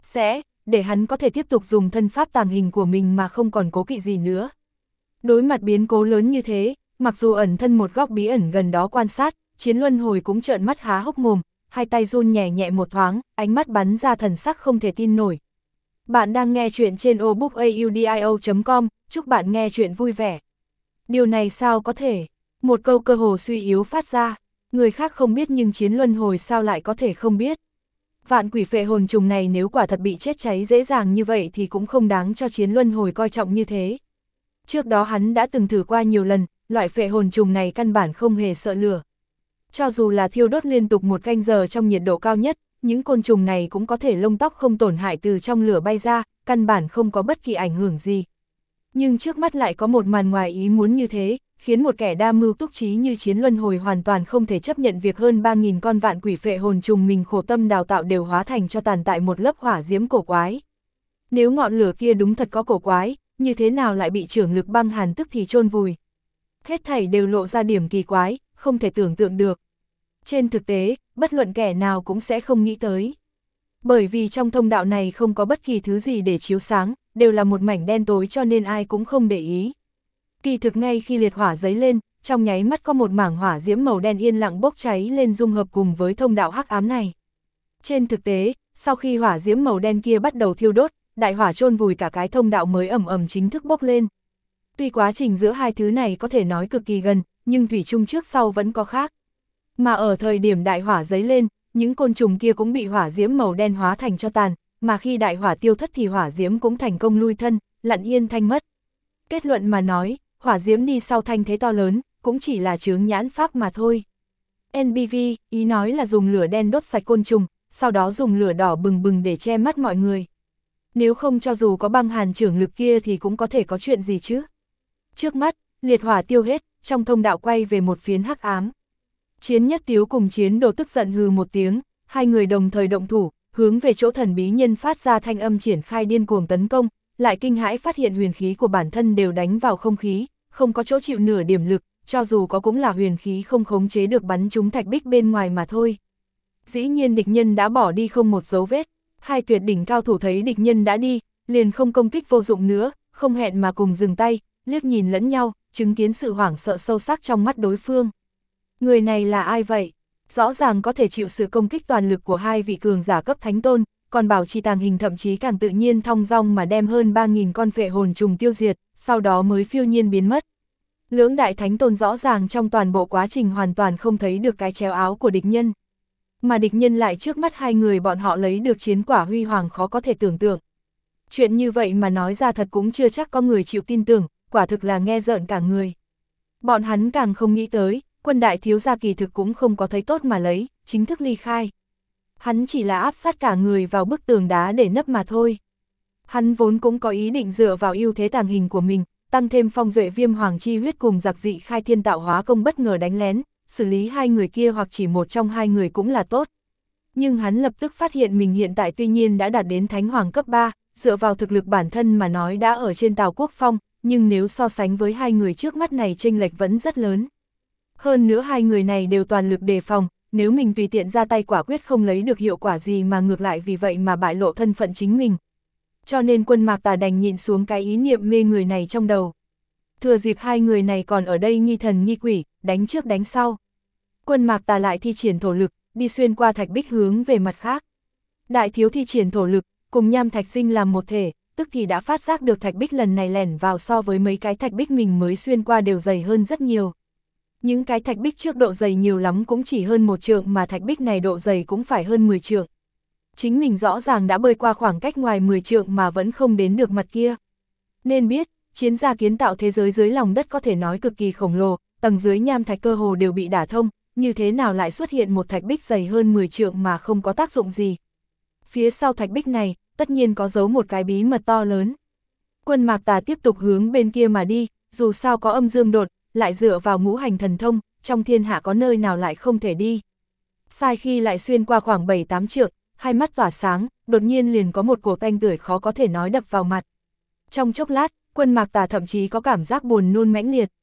sẽ, để hắn có thể tiếp tục dùng thân pháp tàng hình của mình mà không còn cố kỵ gì nữa. Đối mặt biến cố lớn như thế, mặc dù ẩn thân một góc bí ẩn gần đó quan sát, Chiến Luân Hồi cũng trợn mắt há hốc mồm, hai tay run nhẹ nhẹ một thoáng, ánh mắt bắn ra thần sắc không thể tin nổi. Bạn đang nghe chuyện trên obookaudio.com, chúc bạn nghe chuyện vui vẻ. Điều này sao có thể? Một câu cơ hồ suy yếu phát ra, người khác không biết nhưng Chiến Luân Hồi sao lại có thể không biết. Vạn quỷ phệ hồn trùng này nếu quả thật bị chết cháy dễ dàng như vậy thì cũng không đáng cho Chiến Luân Hồi coi trọng như thế. Trước đó hắn đã từng thử qua nhiều lần, loại phệ hồn trùng này căn bản không hề sợ lửa. Cho dù là thiêu đốt liên tục 1 canh giờ trong nhiệt độ cao nhất, những côn trùng này cũng có thể lông tóc không tổn hại từ trong lửa bay ra, căn bản không có bất kỳ ảnh hưởng gì. Nhưng trước mắt lại có một màn ngoài ý muốn như thế, khiến một kẻ đa mưu túc trí như Chiến Luân Hồi hoàn toàn không thể chấp nhận việc hơn 3.000 con vạn quỷ phệ hồn trùng mình khổ tâm đào tạo đều hóa thành cho tàn tại một lớp hỏa diễm cổ quái. Nếu ngọn lửa kia đúng thật có cổ quái, như thế nào lại bị trưởng lực băng hàn tức thì chôn vùi? Hết thảy đều lộ ra điểm kỳ quái, không thể tưởng tượng được. Trên thực tế, bất luận kẻ nào cũng sẽ không nghĩ tới. Bởi vì trong thông đạo này không có bất kỳ thứ gì để chiếu sáng, đều là một mảnh đen tối cho nên ai cũng không để ý. Kỳ thực ngay khi liệt hỏa giấy lên, trong nháy mắt có một mảng hỏa diễm màu đen yên lặng bốc cháy lên dung hợp cùng với thông đạo hắc ám này. Trên thực tế, sau khi hỏa diễm màu đen kia bắt đầu thiêu đốt, đại hỏa chôn vùi cả cái thông đạo mới ầm ầm chính thức bốc lên. Tuy quá trình giữa hai thứ này có thể nói cực kỳ gần, nhưng thủy chung trước sau vẫn có khác. Mà ở thời điểm đại hỏa giấy lên, những côn trùng kia cũng bị hỏa diễm màu đen hóa thành cho tàn, mà khi đại hỏa tiêu thất thì hỏa diễm cũng thành công lui thân, lặng yên thanh mất. Kết luận mà nói, hỏa diễm đi sau thanh thế to lớn, cũng chỉ là chướng nhãn pháp mà thôi. NBV, ý nói là dùng lửa đen đốt sạch côn trùng, sau đó dùng lửa đỏ bừng bừng để che mắt mọi người. Nếu không cho dù có băng hàn trưởng lực kia thì cũng có thể có chuyện gì chứ. Trước mắt, liệt hỏa tiêu hết, trong thông đạo quay về một phiến hắc ám. Chiến Nhất Tiếu cùng Chiến Đồ tức giận hừ một tiếng, hai người đồng thời động thủ, hướng về chỗ thần bí nhân phát ra thanh âm triển khai điên cuồng tấn công, lại kinh hãi phát hiện huyền khí của bản thân đều đánh vào không khí, không có chỗ chịu nửa điểm lực, cho dù có cũng là huyền khí không khống chế được bắn trúng thạch bích bên ngoài mà thôi. Dĩ nhiên địch nhân đã bỏ đi không một dấu vết, hai tuyệt đỉnh cao thủ thấy địch nhân đã đi, liền không công kích vô dụng nữa, không hẹn mà cùng dừng tay, liếc nhìn lẫn nhau, chứng kiến sự hoảng sợ sâu sắc trong mắt đối phương. Người này là ai vậy? Rõ ràng có thể chịu sự công kích toàn lực của hai vị cường giả cấp thánh tôn, còn bảo trì tàng hình thậm chí càng tự nhiên thong dong mà đem hơn 3.000 con phệ hồn trùng tiêu diệt, sau đó mới phiêu nhiên biến mất. Lưỡng đại thánh tôn rõ ràng trong toàn bộ quá trình hoàn toàn không thấy được cái chéo áo của địch nhân. Mà địch nhân lại trước mắt hai người bọn họ lấy được chiến quả huy hoàng khó có thể tưởng tượng. Chuyện như vậy mà nói ra thật cũng chưa chắc có người chịu tin tưởng, quả thực là nghe rợn cả người. Bọn hắn càng không nghĩ tới, Quân đại thiếu gia kỳ thực cũng không có thấy tốt mà lấy, chính thức ly khai. Hắn chỉ là áp sát cả người vào bức tường đá để nấp mà thôi. Hắn vốn cũng có ý định dựa vào ưu thế tàng hình của mình, tăng thêm phong duệ viêm hoàng chi huyết cùng giặc dị khai thiên tạo hóa công bất ngờ đánh lén, xử lý hai người kia hoặc chỉ một trong hai người cũng là tốt. Nhưng hắn lập tức phát hiện mình hiện tại tuy nhiên đã đạt đến thánh hoàng cấp 3, dựa vào thực lực bản thân mà nói đã ở trên Tào Quốc Phong, nhưng nếu so sánh với hai người trước mắt này chênh lệch vẫn rất lớn. Hơn nữa hai người này đều toàn lực đề phòng, nếu mình tùy tiện ra tay quả quyết không lấy được hiệu quả gì mà ngược lại vì vậy mà bại lộ thân phận chính mình. Cho nên Quân Mạc Tà đành nhịn xuống cái ý niệm mê người này trong đầu. Thừa dịp hai người này còn ở đây nghi thần nghi quỷ, đánh trước đánh sau. Quân Mạc Tà lại thi triển thổ lực, đi xuyên qua thạch bích hướng về mặt khác. Đại thiếu thi triển thổ lực, cùng Nham Thạch Sinh làm một thể, tức thì đã phát giác được thạch bích lần này lẻn vào so với mấy cái thạch bích mình mới xuyên qua đều dày hơn rất nhiều. Những cái thạch bích trước độ dày nhiều lắm cũng chỉ hơn 1 trượng mà thạch bích này độ dày cũng phải hơn 10 trượng. Chính mình rõ ràng đã bơi qua khoảng cách ngoài 10 trượng mà vẫn không đến được mặt kia. Nên biết, chiến gia kiến tạo thế giới dưới lòng đất có thể nói cực kỳ khổng lồ, tầng dưới nham thạch cơ hồ đều bị đả thông, như thế nào lại xuất hiện một thạch bích dày hơn 10 trượng mà không có tác dụng gì. Phía sau thạch bích này, tất nhiên có giấu một cái bí mật to lớn. Quân Mạc Tà tiếp tục hướng bên kia mà đi, dù sao có âm dương đột, lại dựa vào ngũ hành thần thông, trong thiên hạ có nơi nào lại không thể đi. Sai khi lại xuyên qua khoảng 7-8 trượng, hai mắt tỏa sáng, đột nhiên liền có một cổ tanh tưởi khó có thể nói đập vào mặt. Trong chốc lát, Quân Mạc Tà thậm chí có cảm giác buồn nôn mãnh liệt.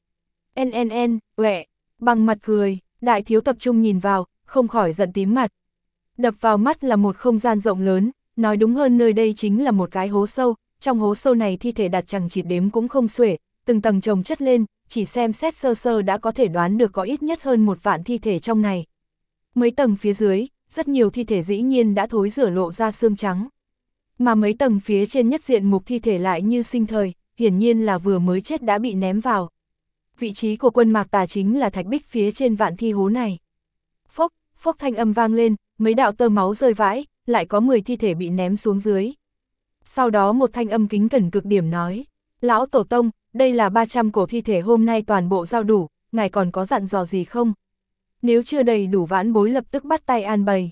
Uệ, bằng mặt cười, đại thiếu tập trung nhìn vào, không khỏi giận tím mặt. Đập vào mắt là một không gian rộng lớn, nói đúng hơn nơi đây chính là một cái hố sâu, trong hố sâu này thi thể đặt chằng chịt đếm cũng không xuể, từng tầng chồng chất lên, chỉ xem xét sơ sơ đã có thể đoán được có ít nhất hơn 1 vạn thi thể trong này. Mấy tầng phía dưới, rất nhiều thi thể dĩ nhiên đã thối rửa lộ ra xương trắng. Mà mấy tầng phía trên nhất diện mục thi thể lại như sinh thời, hiển nhiên là vừa mới chết đã bị ném vào. Vị trí của Quân Mạc Tà chính là thạch bích phía trên vạn thi hố này. Phốc, phốc thanh âm vang lên, mấy đạo tơ máu rơi vãi, lại có 10 thi thể bị ném xuống dưới. Sau đó một thanh âm kính cẩn cực điểm nói, Lão Tổ Tông, đây là 300 cổ thi thể hôm nay toàn bộ giao đủ, ngài còn có dặn dò gì không? Nếu chưa đầy đủ vãn bối lập tức bắt tay an bày.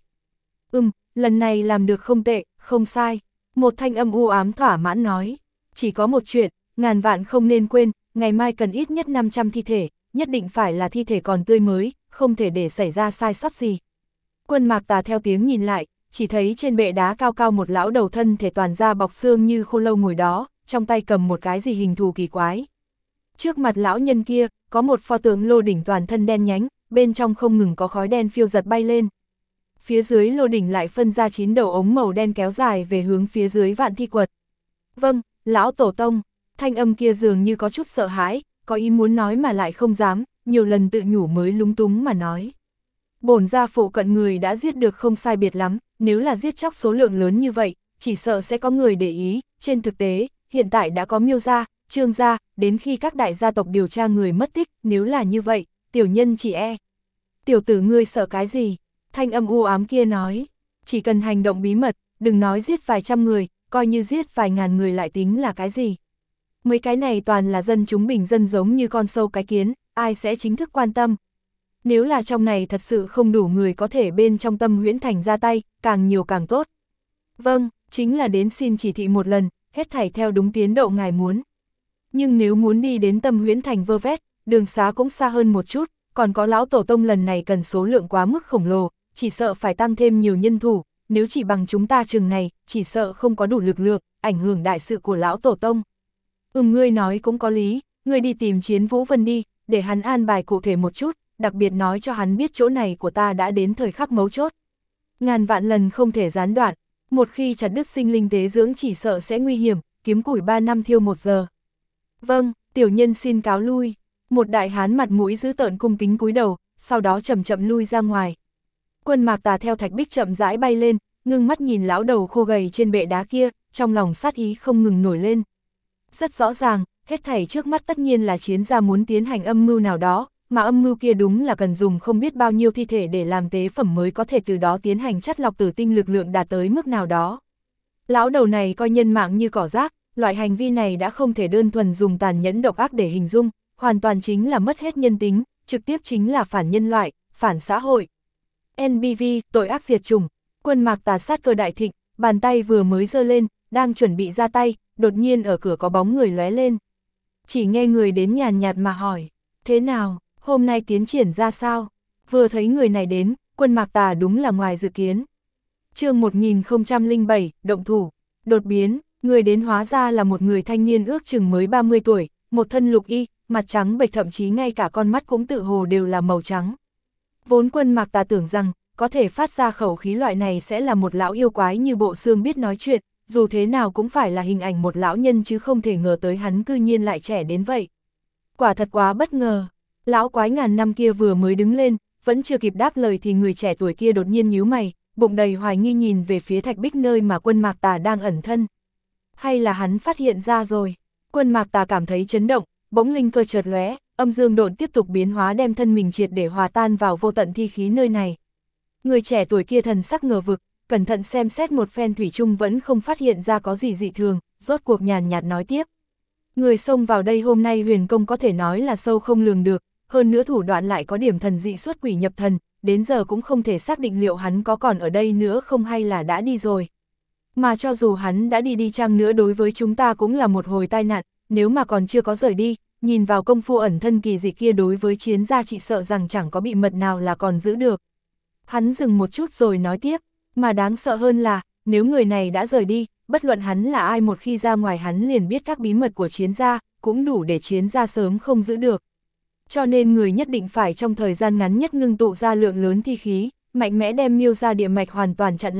Lần này làm được không tệ, không sai. Một thanh âm u ám thỏa mãn nói, chỉ có một chuyện, ngàn vạn không nên quên, ngày mai cần ít nhất 500 thi thể, nhất định phải là thi thể còn tươi mới, không thể để xảy ra sai sót gì. Quân Mạc Tà theo tiếng nhìn lại, chỉ thấy trên bệ đá cao cao một lão đầu thân thể toàn da bọc xương như khô lâu ngồi đó, trong tay cầm một cái gì hình thù kỳ quái. Trước mặt lão nhân kia, có một pho tượng lô đỉnh toàn thân đen nhánh, bên trong không ngừng có khói đen phiêu giật bay lên. Phía dưới lô đỉnh lại phân ra 9 đầu ống màu đen kéo dài về hướng phía dưới vạn thi quật. Vâng, Lão Tổ Tông, thanh âm kia dường như có chút sợ hãi, có ý muốn nói mà lại không dám, nhiều lần tự nhủ mới lúng túng mà nói. Bổn gia phụ cận người đã giết được không sai biệt lắm, nếu là giết chóc số lượng lớn như vậy, chỉ sợ sẽ có người để ý, trên thực tế, hiện tại đã có Miêu gia, Trương gia, đến khi các đại gia tộc điều tra người mất tích, nếu là như vậy, tiểu nhân chỉ e. Tiểu tử ngươi sợ cái gì? Thanh âm u ám kia nói, chỉ cần hành động bí mật, đừng nói giết vài trăm người, coi như giết vài ngàn người lại tính là cái gì. Mấy cái này toàn là dân chúng bình dân giống như con sâu cái kiến, ai sẽ chính thức quan tâm. Nếu là trong này thật sự không đủ người có thể bên trong Tâm Huyễn Thành ra tay, càng nhiều càng tốt. Vâng, chính là đến xin chỉ thị một lần, hết thảy theo đúng tiến độ ngài muốn. Nhưng nếu muốn đi đến Tâm Huyễn Thành vơ vét, đường xá cũng xa hơn một chút, còn có Lão Tổ Tông lần này cần số lượng quá mức khổng lồ, chỉ sợ phải tăng thêm nhiều nhân thủ, nếu chỉ bằng chúng ta chừng này, chỉ sợ không có đủ lực lượng, ảnh hưởng đại sự của Lão Tổ Tông. Ngươi nói cũng có lý, ngươi đi tìm Chiến Vũ Vân đi, để hắn an bài cụ thể một chút, đặc biệt nói cho hắn biết chỗ này của ta đã đến thời khắc mấu chốt. Ngàn vạn lần không thể gián đoạn, một khi chặt đứt sinh linh tế dưỡng chỉ sợ sẽ nguy hiểm, kiếm củi 3 năm thiêu 1 giờ. Vâng, tiểu nhân xin cáo lui. Một đại hán mặt mũi dữ tợn cung kính cúi đầu, sau đó chậm chậm lui ra ngoài. Quân Mạc Tà theo thạch bích chậm rãi bay lên, ngưng mắt nhìn lão đầu khô gầy trên bệ đá kia, trong lòng sát ý không ngừng nổi lên. Rất rõ ràng, hết thảy trước mắt tất nhiên là Chiến gia muốn tiến hành âm mưu nào đó, mà âm mưu kia đúng là cần dùng không biết bao nhiêu thi thể để làm tế phẩm mới có thể từ đó tiến hành chắt lọc tử tinh lực lượng đạt tới mức nào đó. Lão đầu này coi nhân mạng như cỏ rác, loại hành vi này đã không thể đơn thuần dùng tàn nhẫn độc ác để hình dung, hoàn toàn chính là mất hết nhân tính, trực tiếp chính là phản nhân loại, phản xã hội. NBV, tội ác diệt chủng. Quân Mạc Tà sát cơ đại thịnh, bàn tay vừa mới giơ lên, đang chuẩn bị ra tay, đột nhiên ở cửa có bóng người lóe lên. Chỉ nghe người đến nhàn nhạt mà hỏi, thế nào, hôm nay tiến triển ra sao? Vừa thấy người này đến, Quân Mạc Tà đúng là ngoài dự kiến. Chương 1007, động thủ, đột biến, người đến hóa ra là một người thanh niên ước chừng mới 30 tuổi, một thân lục y, mặt trắng bệch, thậm chí ngay cả con mắt cũng tự hồ đều là màu trắng. Vốn Quân Mạc Tà tưởng rằng, có thể phát ra khẩu khí loại này sẽ là một lão yêu quái như bộ xương biết nói chuyện, dù thế nào cũng phải là hình ảnh một lão nhân chứ không thể ngờ tới hắn cư nhiên lại trẻ đến vậy. Quả thật quá bất ngờ, lão quái ngàn năm kia vừa mới đứng lên, vẫn chưa kịp đáp lời thì người trẻ tuổi kia đột nhiên nhíu mày, bụng đầy hoài nghi nhìn về phía thạch bích nơi mà Quân Mạc Tà đang ẩn thân. Hay là hắn phát hiện ra rồi? Quân Mạc Tà cảm thấy chấn động, bỗng linh cơ chợt lóe, âm dương độn tiếp tục biến hóa đem thân mình triệt để hòa tan vào vô tận thi khí nơi này. Người trẻ tuổi kia thần sắc ngờ vực, cẩn thận xem xét một phen thủy chung vẫn không phát hiện ra có gì dị thường, rốt cuộc nhàn nhạt nói tiếp. Người xông vào đây hôm nay huyền công có thể nói là sâu không lường được, hơn nữa thủ đoạn lại có điểm thần dị xuất quỷ nhập thần, đến giờ cũng không thể xác định liệu hắn có còn ở đây nữa không hay là đã đi rồi. Mà cho dù hắn đã đi chăng nữa đối với chúng ta cũng là một hồi tai nạn, nếu mà còn chưa có rời đi, nhìn vào công phu ẩn thân kỳ dị kia đối với Chiến gia chị sợ rằng chẳng có bị mật nào là còn giữ được. Hắn dừng một chút rồi nói tiếp, mà đáng sợ hơn là, nếu người này đã rời đi, bất luận hắn là ai một khi ra ngoài hắn liền biết các bí mật của Chiến gia, cũng đủ để Chiến gia sớm không giữ được. Cho nên người nhất định phải trong thời gian ngắn nhất ngưng tụ ra lượng lớn thi khí, mạnh mẽ đem Miêu gia địa mạch hoàn toàn chặn lại,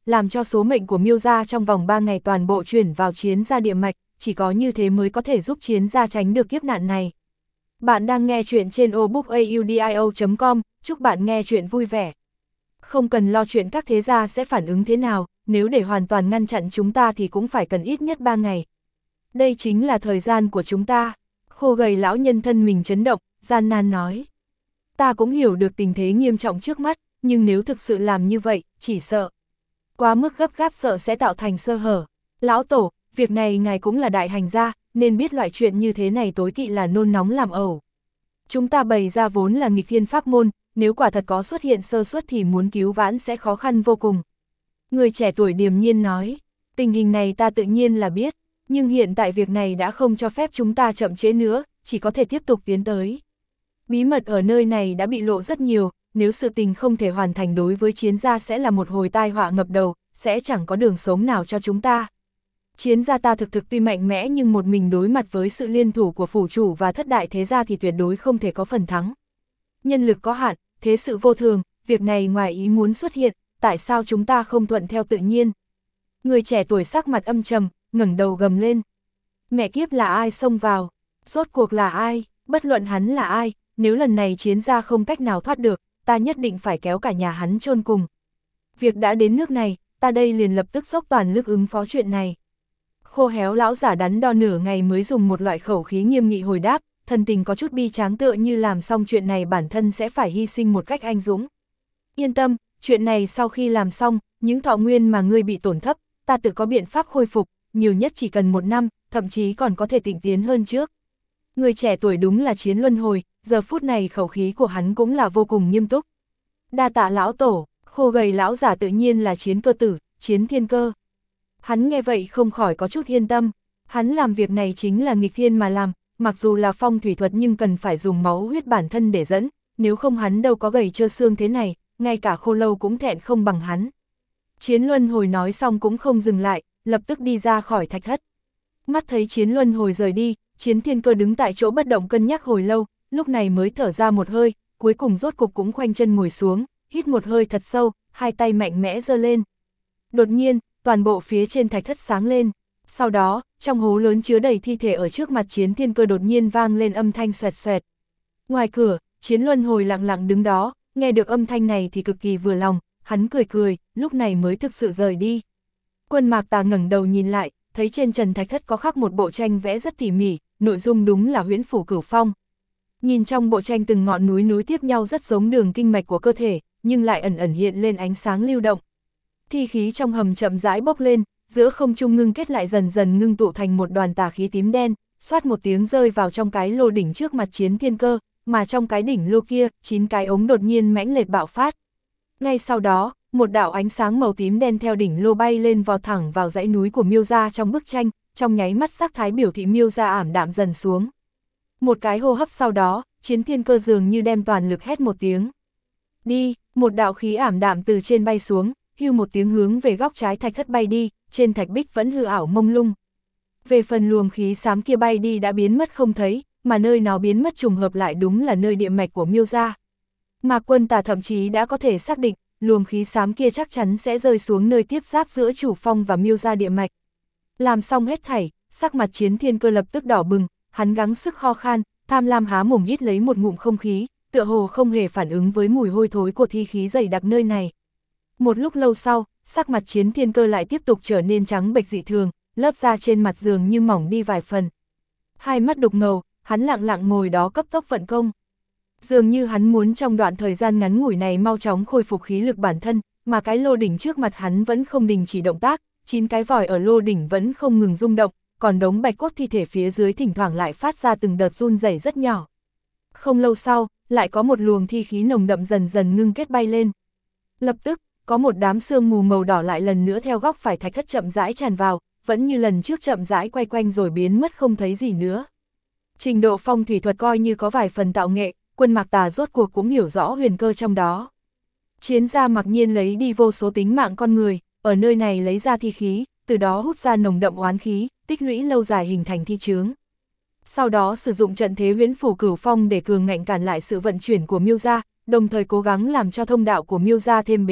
làm cho số mệnh của Miêu gia trong vòng 3 ngày toàn bộ chuyển vào Chiến gia địa mạch, chỉ có như thế mới có thể giúp Chiến gia tránh được kiếp nạn này. Bạn đang nghe chuyện trên obookaudio.com, chúc bạn nghe chuyện vui vẻ. Không cần lo chuyện các thế gia sẽ phản ứng thế nào, nếu để hoàn toàn ngăn chặn chúng ta thì cũng phải cần ít nhất 3 ngày. Đây chính là thời gian của chúng ta. Khô gầy lão nhân thân mình chấn động, gian nan nói. Ta cũng hiểu được tình thế nghiêm trọng trước mắt, nhưng nếu thực sự làm như vậy, chỉ sợ quá mức gấp gáp sợ sẽ tạo thành sơ hở. Lão tổ, việc này ngài cũng là đại hành gia, nên biết loại chuyện như thế này tối kỵ là nôn nóng làm ẩu. Chúng ta bày ra vốn là nghịch thiên pháp môn, nếu quả thật có xuất hiện sơ suất thì muốn cứu vãn sẽ khó khăn vô cùng. Người trẻ tuổi điềm nhiên nói, tình hình này ta tự nhiên là biết, nhưng hiện tại việc này đã không cho phép chúng ta chậm trễ nữa, chỉ có thể tiếp tục tiến tới. Bí mật ở nơi này đã bị lộ rất nhiều, nếu sự tình không thể hoàn thành đối với Chiến gia sẽ là một hồi tai họa ngập đầu, sẽ chẳng có đường sống nào cho chúng ta. Chiến gia ta thực tuy mạnh mẽ nhưng một mình đối mặt với sự liên thủ của phủ chủ và thất đại thế gia thì tuyệt đối không thể có phần thắng. Nhân lực có hạn, thế sự vô thường, việc này ngoài ý muốn xuất hiện, tại sao chúng ta không thuận theo tự nhiên? Người trẻ tuổi sắc mặt âm trầm, ngẩng đầu gầm lên. Mẹ kiếp, là ai xông vào? Rốt cuộc là ai? Bất luận hắn là ai, nếu lần này Chiến gia không cách nào thoát được, ta nhất định phải kéo cả nhà hắn chôn cùng. Việc đã đến nước này, ta đây liền lập tức dốc toàn lực ứng phó chuyện này. Khô héo lão giả đắn đo nửa ngày mới dùng một loại khẩu khí nghiêm nghị hồi đáp, thần tình có chút bi tráng, tựa như làm xong chuyện này bản thân sẽ phải hy sinh một cách anh dũng. Yên tâm, chuyện này sau khi làm xong, những thọ nguyên mà ngươi bị tổn thất, ta tự có biện pháp khôi phục, nhiều nhất chỉ cần 1 năm, thậm chí còn có thể tịnh tiến hơn trước. Người trẻ tuổi đúng là Chiến luân hồi, giờ phút này khẩu khí của hắn cũng là vô cùng nghiêm túc. Đa tạ lão tổ. Khô gầy lão giả tự nhiên là Chiến cơ tử, Chiến Thiên Cơ. Hắn nghe vậy không khỏi có chút yên tâm, hắn làm việc này chính là nghịch thiên mà làm, mặc dù là phong thủy thuật nhưng cần phải dùng máu huyết bản thân để dẫn, nếu không hắn đâu có gầy trơ xương thế này, ngay cả Khô Lâu cũng thẹn không bằng hắn. Chiến luân hồi nói xong cũng không dừng lại, lập tức đi ra khỏi thạch thất. Mắt thấy Chiến luân hồi rời đi, Chiến Thiên Cơ đứng tại chỗ bất động cân nhắc hồi lâu, lúc này mới thở ra một hơi, cuối cùng rốt cục cũng khoanh chân ngồi xuống, hít một hơi thật sâu, hai tay mạnh mẽ giơ lên. Đột nhiên, toàn bộ phía trên thạch thất sáng lên, sau đó, trong hố lớn chứa đầy thi thể ở trước mặt Chiến Thiên Cơ đột nhiên vang lên âm thanh xoẹt xoẹt. Ngoài cửa, Chiến luân hồi lặng lặng đứng đó, nghe được âm thanh này thì cực kỳ vừa lòng, hắn cười cười, lúc này mới thực sự rời đi. Quân Mạc Tà ngẩng đầu nhìn lại, thấy trên trần thạch thất có khắc một bộ tranh vẽ rất tỉ mỉ, nội dung đúng là Huyễn Phủ Cửu Phong. Nhìn trong bộ tranh từng ngọn núi nối tiếp nhau rất giống đường kinh mạch của cơ thể, nhưng lại ẩn ẩn hiện lên ánh sáng lưu động. Thi khí trong hầm chậm rãi bốc lên, giữa không trung ngưng kết lại dần dần ngưng tụ thành một đoàn tà khí tím đen, xoát một tiếng rơi vào trong cái lô đỉnh trước mặt Chiến Thiên Cơ, mà trong cái đỉnh lô kia, 9 cái ống đột nhiên mãnh liệt bạo phát. Ngay sau đó, một đạo ánh sáng màu tím đen theo đỉnh lô bay lên vọt thẳng vào dãy núi của Miêu gia trong bức tranh, trong nháy mắt sắc thái biểu thị Miêu gia ảm đạm dần xuống. Một cái hô hấp sau đó, Chiến Thiên Cơ dường như đem toàn lực hét một tiếng. Đi, một đạo khí ảm đạm từ trên bay xuống, hưu một tiếng hướng về góc trái thạch thất bay đi, trên thạch bích vẫn hư ảo mông lung. Về phần luồng khí xám kia bay đi đã biến mất không thấy, mà nơi nó biến mất trùng hợp lại đúng là nơi địa mạch của Miêu gia. Mà Quân Tà thậm chí đã có thể xác định, luồng khí xám kia chắc chắn sẽ rơi xuống nơi tiếp giáp giữa Chủ Phong và Miêu gia địa mạch. Làm xong hết thảy, sắc mặt Chiến Thiên Cơ lập tức đỏ bừng, hắn gắng sức ho khan, tham lam há mồm hít lấy một ngụm không khí, tựa hồ không hề phản ứng với mùi hôi thối của thi khí dày đặc nơi này. Một lúc lâu sau, sắc mặt Chiến Thiên Cơ lại tiếp tục trở nên trắng bệch dị thường, lớp da trên mặt dường như mỏng đi vài phần. Hai mắt đục ngầu, hắn lặng lặng ngồi đó cấp tốc vận công. Dường như hắn muốn trong đoạn thời gian ngắn ngủi này mau chóng khôi phục khí lực bản thân, mà cái lô đỉnh trước mặt hắn vẫn không đình chỉ động tác, 9 cái vòi ở lô đỉnh vẫn không ngừng rung động, còn đống bạch cốt thi thể phía dưới thỉnh thoảng lại phát ra từng đợt run rẩy rất nhỏ. Không lâu sau, lại có một luồng thi khí nồng đậm dần dần ngưng kết bay lên. Lập tức, có một đám sương mù màu đỏ lại lần nữa theo góc phải thạch thất chậm rãi tràn vào, vẫn như lần trước chậm rãi quay quanh rồi biến mất không thấy gì nữa. Trình độ phong thủy thuật coi như có vài phần tạo nghệ, Quân Mạc Tà rốt cuộc cũng hiểu rõ huyền cơ trong đó. Chiến gia mặc nhiên lấy đi vô số tính mạng con người, ở nơi này lấy ra thi khí, từ đó hút ra nồng đậm oán khí, tích lũy lâu dài hình thành thi chướng. Sau đó sử dụng trận thế Huyễn Phủ Cửu Phong để cường ngạnh cản lại sự vận chuyển của Miêu gia, đồng thời cố gắng làm cho thông đạo của Miêu gia thêm bế tắc,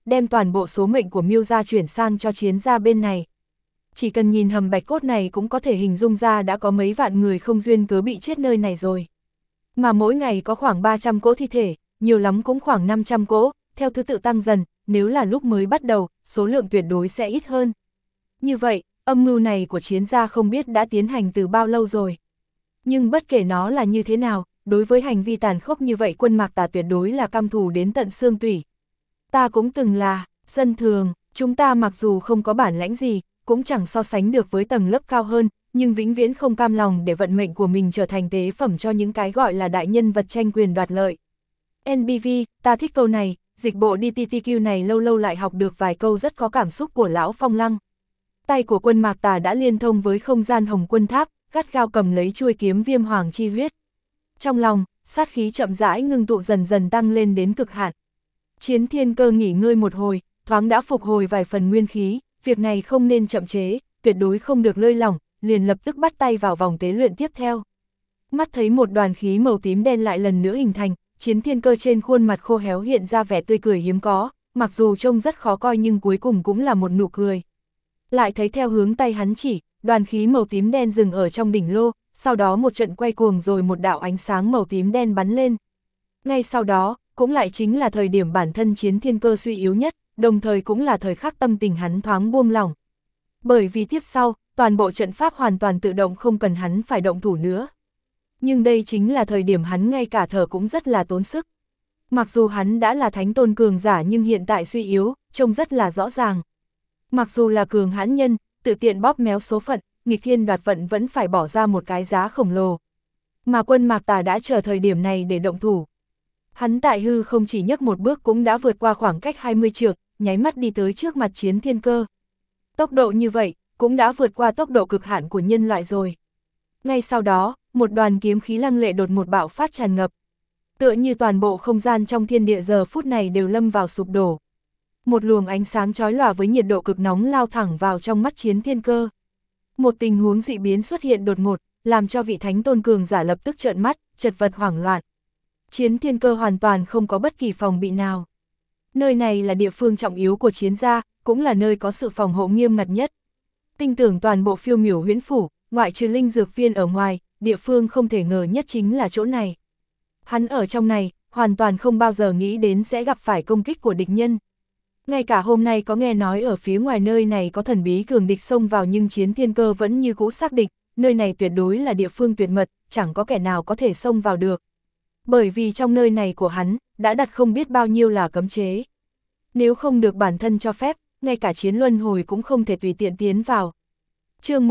đem toàn bộ số mệnh của Miêu gia chuyển sang cho Chiến gia bên này. Chỉ cần nhìn hầm bạch cốt này cũng có thể hình dung ra đã có mấy vạn người không duyên cớ bị chết nơi này rồi. Mà mỗi ngày có khoảng 300 cỗ thi thể, nhiều lắm cũng khoảng 500 cỗ, theo thứ tự tăng dần, nếu là lúc mới bắt đầu, số lượng tuyệt đối sẽ ít hơn. Như vậy, âm mưu này của Chiến gia không biết đã tiến hành từ bao lâu rồi. Nhưng bất kể nó là như thế nào, đối với hành vi tàn khốc như vậy Quân Mạc Tà tuyệt đối là căm thù đến tận xương tủy. Ta cũng từng là dân thường, chúng ta mặc dù không có bản lãnh gì, cũng chẳng so sánh được với tầng lớp cao hơn, nhưng vĩnh viễn không cam lòng để vận mệnh của mình trở thành tế phẩm cho những cái gọi là đại nhân vật tranh quyền đoạt lợi. NBV, ta thích câu này, dịch bộ DTTQ này lâu lâu lại học được vài câu rất có cảm xúc của lão Phong Lăng. Tay của Quân Mạc Tà đã liên thông với không gian Hồng Quân Tháp, gắt gao cầm lấy chuôi kiếm Viêm Hoàng chi huyết. Trong lòng, sát khí chậm rãi ngưng tụ dần dần tăng lên đến cực hạn. Chiến Thiên Cơ nghỉ ngơi một hồi, thoáng đã phục hồi vài phần nguyên khí, việc này không nên chậm chế, tuyệt đối không được lơi lỏng, liền lập tức bắt tay vào vòng tế luyện tiếp theo. Mắt thấy một đoàn khí màu tím đen lại lần nữa hình thành, Chiến Thiên Cơ trên khuôn mặt khô héo hiện ra vẻ tươi cười hiếm có, mặc dù trông rất khó coi nhưng cuối cùng cũng là một nụ cười. Lại thấy theo hướng tay hắn chỉ, đoàn khí màu tím đen dừng ở trong đỉnh lô, sau đó một trận quay cuồng rồi một đạo ánh sáng màu tím đen bắn lên. Ngay sau đó, cũng lại chính là thời điểm bản thân Chiến Thiên Cơ suy yếu nhất, đồng thời cũng là thời khắc tâm tình hắn thoáng buông lỏng. Bởi vì tiếp sau, toàn bộ trận pháp hoàn toàn tự động không cần hắn phải động thủ nữa. Nhưng đây chính là thời điểm hắn ngay cả thở cũng rất là tốn sức. Mặc dù hắn đã là thánh tôn cường giả nhưng hiện tại suy yếu, trông rất là rõ ràng. Mặc dù là cường hãn nhân, tự tiện bóp méo số phận, nghịch thiên đoạt vận vẫn phải bỏ ra một cái giá khổng lồ. Mà Quân Mạc Tà đã chờ thời điểm này để động thủ. Hắn tại hư không chỉ nhấc một bước cũng đã vượt qua khoảng cách 20 trượng, nháy mắt đi tới trước mặt Chiến Thiên Cơ. Tốc độ như vậy, cũng đã vượt qua tốc độ cực hạn của nhân loại rồi. Ngay sau đó, một đoàn kiếm khí lăng lệ đột một bạo phát tràn ngập. Tựa như toàn bộ không gian trong thiên địa giờ phút này đều lâm vào sụp đổ. Một luồng ánh sáng chói lòa với nhiệt độ cực nóng lao thẳng vào trong mắt Chiến Thiên Cơ. Một tình huống dị biến xuất hiện đột ngột, làm cho vị thánh tôn cường giả lập tức trợn mắt, chật vật hoảng loạn. Chiến Thiên Cơ hoàn toàn không có bất kỳ phòng bị nào. Nơi này là địa phương trọng yếu của Chiến gia, cũng là nơi có sự phòng hộ nghiêm ngặt nhất. Tin tưởng toàn bộ Phiêu Miểu Huyễn phủ, ngoại trừ linh dược viên ở ngoài, địa phương không thể ngờ nhất chính là chỗ này. Hắn ở trong này, hoàn toàn không bao giờ nghĩ đến sẽ gặp phải công kích của địch nhân. Ngay cả hôm nay có nghe nói ở phía ngoài nơi này có thần bí cường địch xông vào nhưng Chiến Thiên Cơ vẫn như cũ xác định, nơi này tuyệt đối là địa phương tuyệt mật, chẳng có kẻ nào có thể xông vào được. Bởi vì trong nơi này của hắn, đã đặt không biết bao nhiêu là cấm chế. Nếu không được bản thân cho phép, ngay cả Chiến Luân Hồi cũng không thể tùy tiện tiến vào. Chương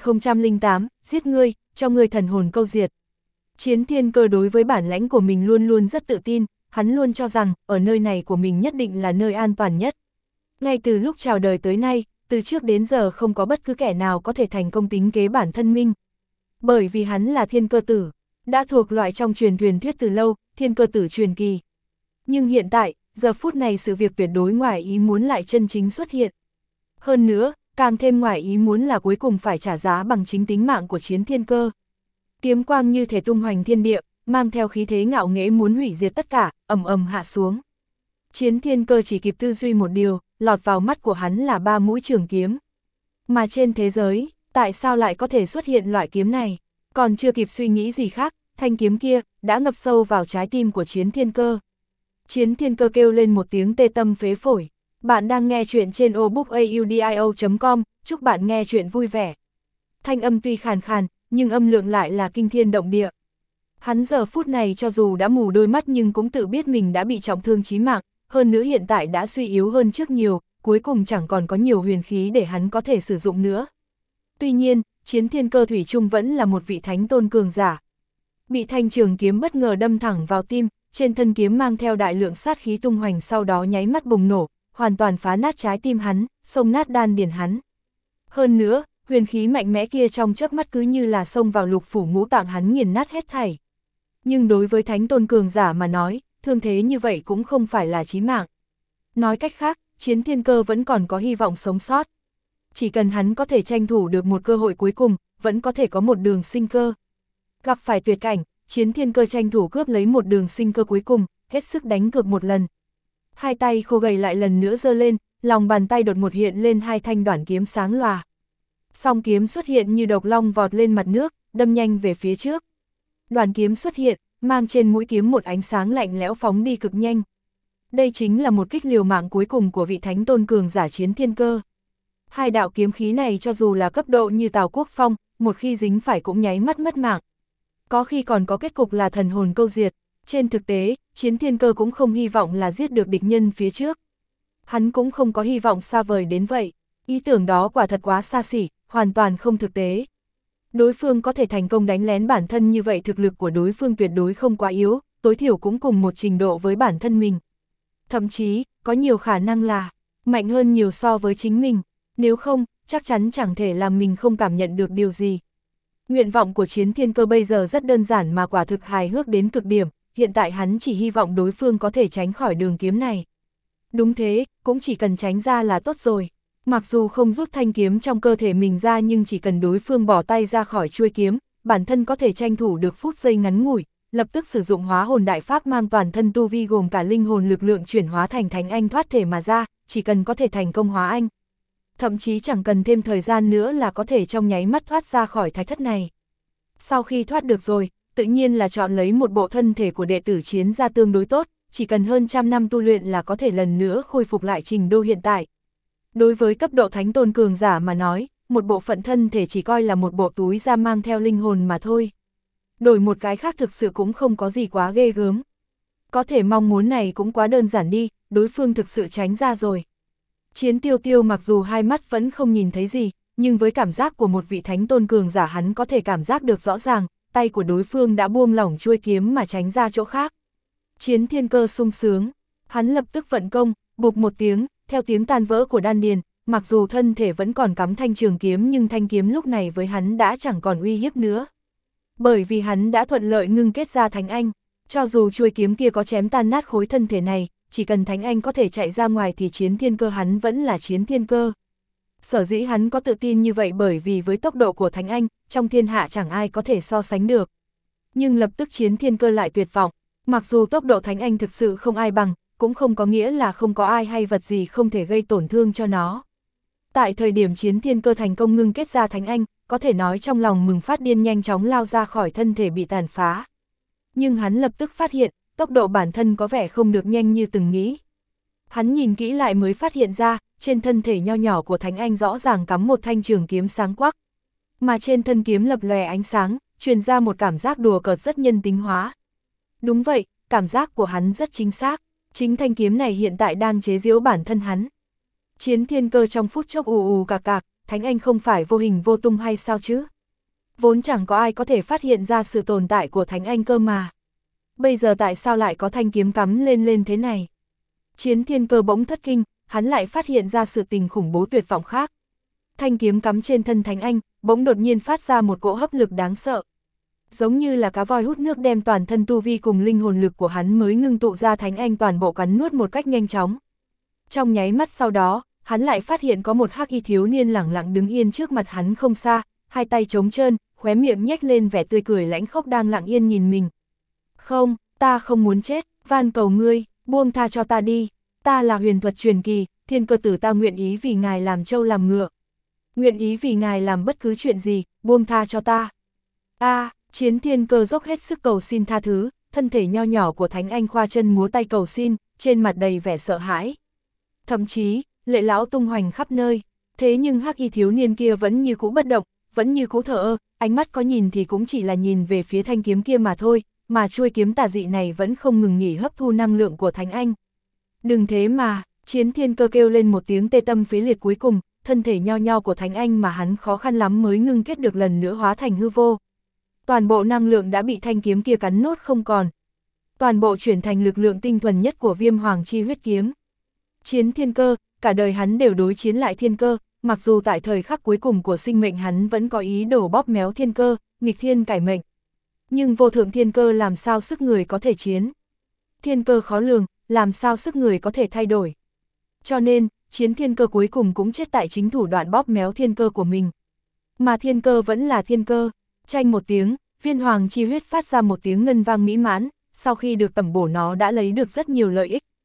1008, giết ngươi, cho ngươi thần hồn câu diệt. Chiến Thiên Cơ đối với bản lãnh của mình luôn luôn rất tự tin, hắn luôn cho rằng, ở nơi này của mình nhất định là nơi an toàn nhất. Ngay từ lúc chào đời tới nay, từ trước đến giờ không có bất cứ kẻ nào có thể thành công tính kế bản thân mình. Bởi vì hắn là thiên cơ tử, đã thuộc loại trong truyền thuyết từ lâu, thiên cơ tử truyền kỳ. Nhưng hiện tại, giờ phút này sự việc tuyệt đối ngoài ý muốn lại chân chính xuất hiện. Hơn nữa, càng thêm ngoài ý muốn là cuối cùng phải trả giá bằng chính tính mạng của Chiến Thiên Cơ. Kiếm quang như thể tung hoành thiên địa, mang theo khí thế ngạo nghễ muốn hủy diệt tất cả, ầm ầm hạ xuống. Chiến Thiên Cơ chỉ kịp tư duy một điều, lọt vào mắt của hắn là 3 mũi trường kiếm. Mà trên thế giới, tại sao lại có thể xuất hiện loại kiếm này? Còn chưa kịp suy nghĩ gì khác, thanh kiếm kia đã ngập sâu vào trái tim của Chiến Thiên Cơ. Chiến Thiên Cơ kêu lên một tiếng tê tâm phế phổi. Bạn đang nghe chuyện trên obookaudio.com, chúc bạn nghe chuyện vui vẻ. Thanh âm tuy khàn khàn, nhưng âm lượng lại là kinh thiên động địa. Hắn giờ phút này cho dù đã mù đôi mắt nhưng cũng tự biết mình đã bị trọng thương chí mạng, hơn nữa hiện tại đã suy yếu hơn trước nhiều, cuối cùng chẳng còn có nhiều huyền khí để hắn có thể sử dụng nữa. Tuy nhiên, Chiến Thiên Cơ thủy chung vẫn là một vị thánh tôn cường giả. Bị thanh trường kiếm bất ngờ đâm thẳng vào tim, trên thân kiếm mang theo đại lượng sát khí tung hoành sau đó nháy mắt bùng nổ, hoàn toàn phá nát trái tim hắn, xông nát đan điền hắn. Hơn nữa, huyền khí mạnh mẽ kia trong chớp mắt cứ như là xông vào lục phủ ngũ tạng hắn nghiền nát hết thảy. Nhưng đối với thánh tôn cường giả mà nói, thương thế như vậy cũng không phải là chí mạng. Nói cách khác, Chiến Thiên Cơ vẫn còn có hy vọng sống sót. Chỉ cần hắn có thể tranh thủ được một cơ hội cuối cùng, vẫn có thể có một đường sinh cơ. Gặp phải tuyệt cảnh, Chiến Thiên Cơ tranh thủ cướp lấy một đường sinh cơ cuối cùng, hết sức đánh cược một lần. Hai tay khô gầy lại lần nữa giơ lên, lòng bàn tay đột ngột hiện lên hai thanh đoản kiếm sáng lòa. Song kiếm xuất hiện như độc long vọt lên mặt nước, đâm nhanh về phía trước. Đoản kiếm xuất hiện, mang trên mũi kiếm một ánh sáng lạnh lẽo phóng đi cực nhanh. Đây chính là một kích liều mạng cuối cùng của vị thánh tôn cường giả Chiến Thiên Cơ. Hai đạo kiếm khí này cho dù là cấp độ như Tào Quốc Phong, một khi dính phải cũng nháy mắt mất mạng. Có khi còn có kết cục là thần hồn câu diệt. Trên thực tế, Chiến Thiên Cơ cũng không hy vọng là giết được địch nhân phía trước. Hắn cũng không có hy vọng xa vời đến vậy. Ý tưởng đó quả thật quá xa xỉ, hoàn toàn không thực tế. Đối phương có thể thành công đánh lén bản thân như vậy, thực lực của đối phương tuyệt đối không quá yếu, tối thiểu cũng cùng một trình độ với bản thân mình. Thậm chí, có nhiều khả năng là mạnh hơn nhiều so với chính mình. Nếu không, chắc chắn chẳng thể làm mình không cảm nhận được điều gì. Nguyện vọng của Chiến Thiên Cơ bây giờ rất đơn giản mà quả thực hài hước đến cực điểm, hiện tại hắn chỉ hy vọng đối phương có thể tránh khỏi đường kiếm này. Đúng thế, cũng chỉ cần tránh ra là tốt rồi. Mặc dù không rút thanh kiếm trong cơ thể mình ra, nhưng chỉ cần đối phương bỏ tay ra khỏi chuôi kiếm, bản thân có thể tranh thủ được phút giây ngắn ngủi, lập tức sử dụng hóa hồn đại pháp mang toàn thân tu vi gồm cả linh hồn lực lượng chuyển hóa thành Thánh Anh thoát thể mà ra, chỉ cần có thể thành công hóa anh. Thậm chí chẳng cần thêm thời gian nữa là có thể trong nháy mắt thoát ra khỏi thạch thất này. Sau khi thoát được rồi, tự nhiên là chọn lấy một bộ thân thể của đệ tử Chiến gia tương đối tốt, chỉ cần hơn trăm năm tu luyện là có thể lần nữa khôi phục lại trình độ hiện tại. Đối với cấp độ thánh tôn cường giả mà nói, một bộ phận thân thể chỉ coi là một bộ túi da mang theo linh hồn mà thôi. Đổi một cái khác thực sự cũng không có gì quá ghê gớm. Có thể mong muốn này cũng quá đơn giản đi, đối phương thực sự tránh ra rồi. Chiến Tiêu Tiêu mặc dù hai mắt vẫn không nhìn thấy gì, nhưng với cảm giác của một vị thánh tôn cường giả hắn có thể cảm giác được rõ ràng, tay của đối phương đã buông lỏng chuôi kiếm mà tránh ra chỗ khác. Chiến Thiên Cơ sung sướng, hắn lập tức vận công, bụp một tiếng, theo tiếng tan vỡ của đan điền, mặc dù thân thể vẫn còn cắm thanh trường kiếm nhưng thanh kiếm lúc này với hắn đã chẳng còn uy hiếp nữa. Bởi vì hắn đã thuận lợi ngưng kết ra Thánh Anh, cho dù chuôi kiếm kia có chém tan nát khối thân thể này, chỉ cần Thánh Anh có thể chạy ra ngoài thì Chiến Thiên Cơ hắn vẫn là Chiến Thiên Cơ. Sở dĩ hắn có tự tin như vậy bởi vì với tốc độ của Thánh Anh, trong thiên hạ chẳng ai có thể so sánh được. Nhưng lập tức Chiến Thiên Cơ lại tuyệt vọng, mặc dù tốc độ Thánh Anh thực sự không ai bằng, cũng không có nghĩa là không có ai hay vật gì không thể gây tổn thương cho nó. Tại thời điểm Chiến Thiên Cơ thành công ngưng kết ra Thánh Anh, có thể nói trong lòng mừng phát điên nhanh chóng lao ra khỏi thân thể bị tàn phá. Nhưng hắn lập tức phát hiện, tốc độ bản thân có vẻ không được nhanh như từng nghĩ. Hắn nhìn kỹ lại mới phát hiện ra, trên thân thể nho nhỏ của Thánh Anh rõ ràng cắm một thanh trường kiếm sáng quắc. Mà trên thân kiếm lập lòe ánh sáng, truyền ra một cảm giác đùa cợt rất nhân tính hóa. Đúng vậy, cảm giác của hắn rất chính xác, chính thanh kiếm này hiện tại đang chế giễu bản thân hắn. Chiến Thiên Cơ trong phút chốc ù ù cạc cạc, Thánh Anh không phải vô hình vô tung hay sao chứ? Vốn chẳng có ai có thể phát hiện ra sự tồn tại của Thánh Anh cơ mà. Bây giờ tại sao lại có thanh kiếm cắm lên thế này? Chiến Thiên Cơ bỗng thất kinh, hắn lại phát hiện ra sự tình khủng bố tuyệt vọng khác. Thanh kiếm cắm trên thân Thánh Anh, bỗng đột nhiên phát ra một cỗ hấp lực đáng sợ. Giống như là cá voi hút nước đem toàn thân tu vi cùng linh hồn lực của hắn mới ngưng tụ ra Thánh Anh toàn bộ cắn nuốt một cách nhanh chóng. Trong nháy mắt sau đó, hắn lại phát hiện có một hắc y thiếu niên lẳng lặng đứng yên trước mặt hắn không xa, hai tay trống trơn, khóe miệng nhếch lên vẻ tươi cười lãnh khốc đang lặng yên nhìn mình. Không, ta không muốn chết, van cầu ngươi, buông tha cho ta đi, ta là huyền thuật truyền kỳ, Thiên Cơ tử ta nguyện ý vì ngài làm trâu làm ngựa. Nguyện ý vì ngài làm bất cứ chuyện gì, buông tha cho ta. Chiến Thiên Cơ dốc hết sức cầu xin tha thứ, thân thể nho nhỏ của Thánh Anh khoa chân múa tay cầu xin, trên mặt đầy vẻ sợ hãi. Thậm chí, lệ lão tung hoành khắp nơi, thế nhưng hắc y thiếu niên kia vẫn như cũ bất động, vẫn như cũ thờ ơ, ánh mắt có nhìn thì cũng chỉ là nhìn về phía thanh kiếm kia mà thôi, mà chuôi kiếm tà dị này vẫn không ngừng nghỉ hấp thu năng lượng của Thánh Anh. Đừng thế mà, Chiến Thiên Cơ kêu lên một tiếng tê tâm phế liệt cuối cùng, thân thể nho nho của Thánh Anh mà hắn khó khăn lắm mới ngưng kết được lần nữa hóa thành hư vô. Toàn bộ năng lượng đã bị thanh kiếm kia cắn nốt không còn. Toàn bộ chuyển thành lực lượng tinh thuần nhất của Viêm Hoàng chi huyết kiếm. Chiến Thiên Cơ, cả đời hắn đều đối chiến lại Thiên Cơ, mặc dù tại thời khắc cuối cùng của sinh mệnh hắn vẫn có ý đồ bóp méo Thiên Cơ, nghịch thiên cải mệnh. Nhưng vô thượng Thiên Cơ làm sao sức người có thể chiến? Thiên Cơ khó lường, làm sao sức người có thể thay đổi? Cho nên, Chiến Thiên Cơ cuối cùng cũng chết tại chính thủ đoạn bóp méo Thiên Cơ của mình. Mà Thiên Cơ vẫn là Thiên Cơ. Chanh một tiếng, Viên Hoàng chi huyết phát ra một tiếng ngân vang mỹ mãn, sau khi được tẩm bổ nó đã lấy được rất nhiều lợi ích.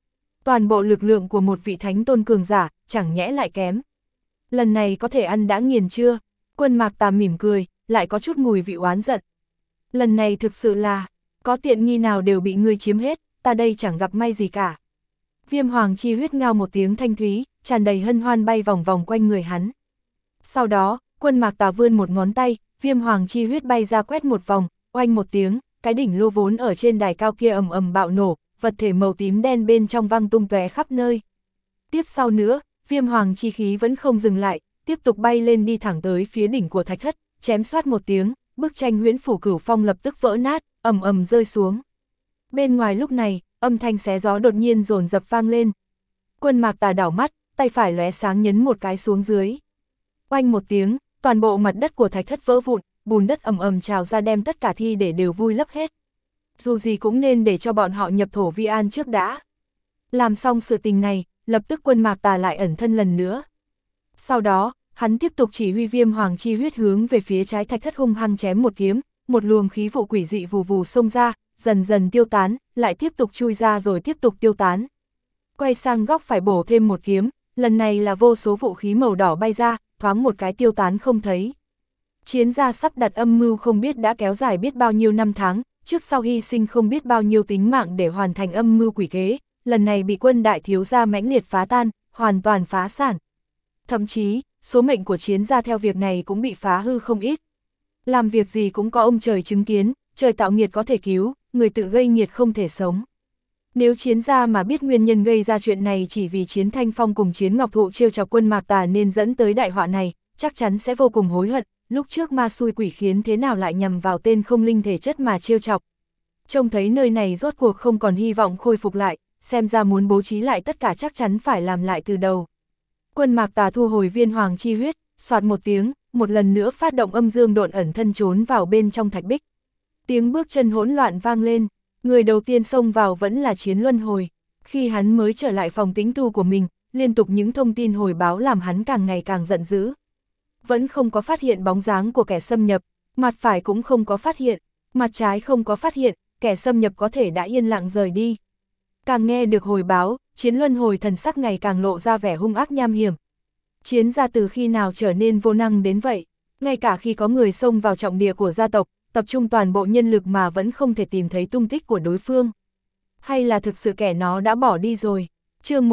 Toàn bộ lực lượng của một vị thánh tôn cường giả, chẳng nhẽ lại kém. Lần này có thể ăn đã nghiền chưa? Quân Mạc Tà mỉm cười, lại có chút mùi vị oán giận. Lần này thực sự là, có tiện nghi nào đều bị ngươi chiếm hết, ta đây chẳng gặp may gì cả. Viêm hoàng chi huyết ngao một tiếng thanh thúy, tràn đầy hân hoan bay vòng vòng quanh người hắn. Sau đó, Quân Mạc Tà vươn một ngón tay, viêm hoàng chi huyết bay ra quét một vòng, oanh một tiếng, cái đỉnh lô vốn ở trên đài cao kia ầm ầm bạo nổ, vật thể màu tím đen bên trong văng tung tóe khắp nơi. Tiếp sau nữa, viêm hoàng chi khí vẫn không dừng lại, tiếp tục bay lên đi thẳng tới phía đỉnh của thạch thất, chém xoát một tiếng, bức tranh huyễn phủ cửu phong lập tức vỡ nát, ầm ầm rơi xuống. Bên ngoài lúc này, âm thanh xé gió đột nhiên dồn dập vang lên. Quân Mạc Tà đảo mắt, tay phải lóe sáng nhấn một cái xuống dưới. Oanh một tiếng, toàn bộ mặt đất của thạch thất vỡ vụn, bùn đất ầm ầm trào ra đem tất cả thi để đều vui lấp hết. Dù gì cũng nên để cho bọn họ nhập thổ vi an trước đã. Làm xong sự tình này, lập tức Quân Mạc Tà lại ẩn thân lần nữa. Sau đó, hắn tiếp tục chỉ huy viêm hoàng chi huyết hướng về phía trái thạch thất hung hăng chém một kiếm, một luồng khí vụ quỷ dị vù vù xông ra, dần dần tiêu tán, lại tiếp tục chui ra rồi tiếp tục tiêu tán. Quay sang góc phải bổ thêm một kiếm, lần này là vô số vũ khí màu đỏ bay ra, thoáng một cái tiêu tán không thấy. Chiến gia sắp đặt âm mưu không biết đã kéo dài biết bao nhiêu năm tháng, trước sau hy sinh không biết bao nhiêu tính mạng để hoàn thành âm mưu quỷ kế, lần này bị Quân đại thiếu gia mãnh liệt phá tan, hoàn toàn phá sản. Thậm chí, số mệnh của chiến gia theo việc này cũng bị phá hư không ít. Làm việc gì cũng có ông trời chứng kiến, trời tạo nghiệt có thể cứu, người tự gây nghiệt không thể sống. Nếu chiến gia mà biết nguyên nhân gây ra chuyện này chỉ vì Chiến Thanh Phong cùng Chiến Ngọc Thụ trêu chọc Quân Mạc Tà nên dẫn tới đại họa này, chắc chắn sẽ vô cùng hối hận, lúc trước ma xui quỷ khiến thế nào lại nhằm vào tên không linh thể chất mà trêu chọc. Trông thấy nơi này rốt cuộc không còn hy vọng khôi phục lại, xem ra muốn bố trí lại tất cả chắc chắn phải làm lại từ đầu. Quân Mạc Tà thu hồi viên hoàng chi huyết, soạt một tiếng, một lần nữa phát động âm dương độn ẩn thân trốn vào bên trong thạch bích. Tiếng bước chân hỗn loạn vang lên, người đầu tiên xông vào vẫn là Chiến Luân Hồi. Khi hắn mới trở lại phòng tĩnh tu của mình, liên tục những thông tin hồi báo làm hắn càng ngày càng giận dữ. Vẫn không có phát hiện bóng dáng của kẻ xâm nhập, mặt phải cũng không có phát hiện, mặt trái không có phát hiện, kẻ xâm nhập có thể đã yên lặng rời đi. Càng nghe được hồi báo, Chiến Luân Hồi thần sắc ngày càng lộ ra vẻ hung ác nham hiểm. Chiến gia từ khi nào trở nên vô năng đến vậy, ngay cả khi có người xông vào trọng địa của gia tộc, tập trung toàn bộ nhân lực mà vẫn không thể tìm thấy tung tích của đối phương. Hay là thực sự kẻ nó đã bỏ đi rồi? Chương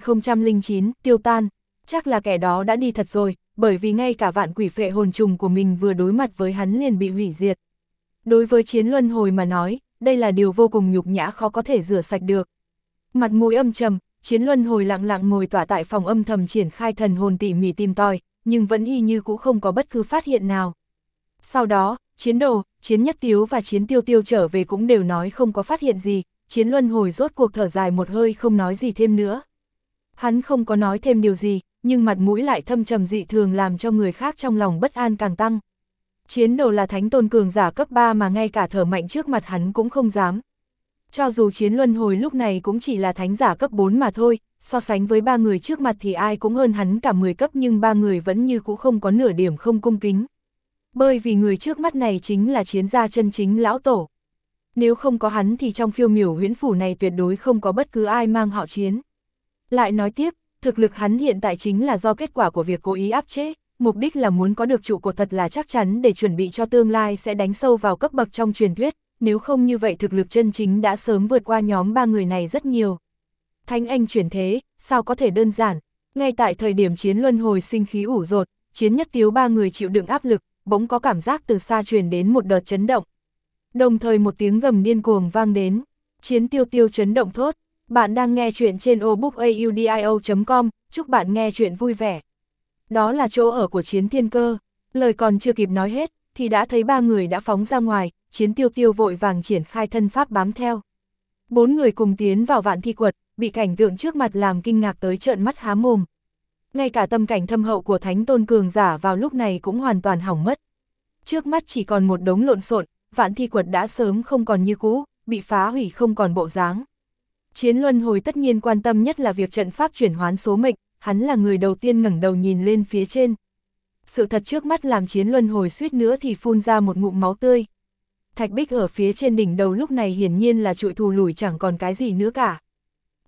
1009, tiêu tan, chắc là kẻ đó đã đi thật rồi, bởi vì ngay cả vạn quỷ phệ hồn trùng của mình vừa đối mặt với hắn liền bị hủy diệt. Đối với Chiến Luân Hồi mà nói, đây là điều vô cùng nhục nhã khó có thể rửa sạch được. Mặt mũi âm trầm, Chiến Luân Hồi lặng lặng ngồi tỏa tại phòng âm thầm triển khai thần hồn tỉ mỉ tìm tòi, nhưng vẫn y như cũng không có bất cứ phát hiện nào. Sau đó, Chiến Đồ, Chiến Nhất Tiếu và Chiến Tiêu Tiêu trở về cũng đều nói không có phát hiện gì, Chiến Luân Hồi rốt cuộc thở dài một hơi không nói gì thêm nữa. Hắn không có nói thêm điều gì, nhưng mặt mũi lại thâm trầm dị thường làm cho người khác trong lòng bất an càng tăng. Chiến Đồ là thánh tôn cường giả cấp 3 mà ngay cả thở mạnh trước mặt hắn cũng không dám. Cho dù Chiến Luân Hồi lúc này cũng chỉ là thánh giả cấp 4 mà thôi, so sánh với ba người trước mặt thì ai cũng hơn hắn cả 10 cấp nhưng ba người vẫn như cũng không có nửa điểm không cung kính. Bởi vì người trước mắt này chính là Chiến gia chân chính lão tổ. Nếu không có hắn thì trong phiêu miểu huyễn phủ này tuyệt đối không có bất cứ ai mang họ Chiến. Lại nói tiếp, thực lực hắn hiện tại chính là do kết quả của việc cố ý áp chế, mục đích là muốn có được trụ cột thật là chắc chắn để chuẩn bị cho tương lai sẽ đánh sâu vào cấp bậc trong truyền thuyết, nếu không như vậy thực lực chân chính đã sớm vượt qua nhóm ba người này rất nhiều. Thánh anh chuyển thế, sao có thể đơn giản, ngay tại thời điểm Chiến Luân Hồi sinh khí ủ dột, Chiến Nhất Tiếu ba người chịu đựng áp lực, bỗng có cảm giác từ xa truyền đến một đợt chấn động. Đồng thời một tiếng gầm điên cuồng vang đến, Chiến Tiêu Tiêu chấn động thốt, bạn đang nghe chuyện trên obookaudio.com, chúc bạn nghe chuyện vui vẻ. Đó là chỗ ở của Chiến Thiên Cơ, lời còn chưa kịp nói hết, thì đã thấy ba người đã phóng ra ngoài, Chiến Tiêu Tiêu vội vàng triển khai thân pháp bám theo. Bốn người cùng tiến vào Vạn Thi Quật, bị cảnh tượng trước mặt làm kinh ngạc tới trợn mắt há mồm. Ngay cả tâm cảnh thâm hậu của thánh tôn cường giả vào lúc này cũng hoàn toàn hỏng mất. Trước mắt chỉ còn một đống lộn xộn, Vạn Thi Quật đã sớm không còn như cũ, bị phá hủy không còn bộ dáng. Chiến Luân Hồi tất nhiên quan tâm nhất là việc trận pháp chuyển hoán số mệnh, hắn là người đầu tiên ngẩng đầu nhìn lên phía trên. Sự thật trước mắt làm Chiến Luân Hồi suýt nữa thì phun ra một ngụm máu tươi. Thạch bích ở phía trên đỉnh đầu lúc này hiển nhiên là trụi thù lùi chẳng còn cái gì nữa cả.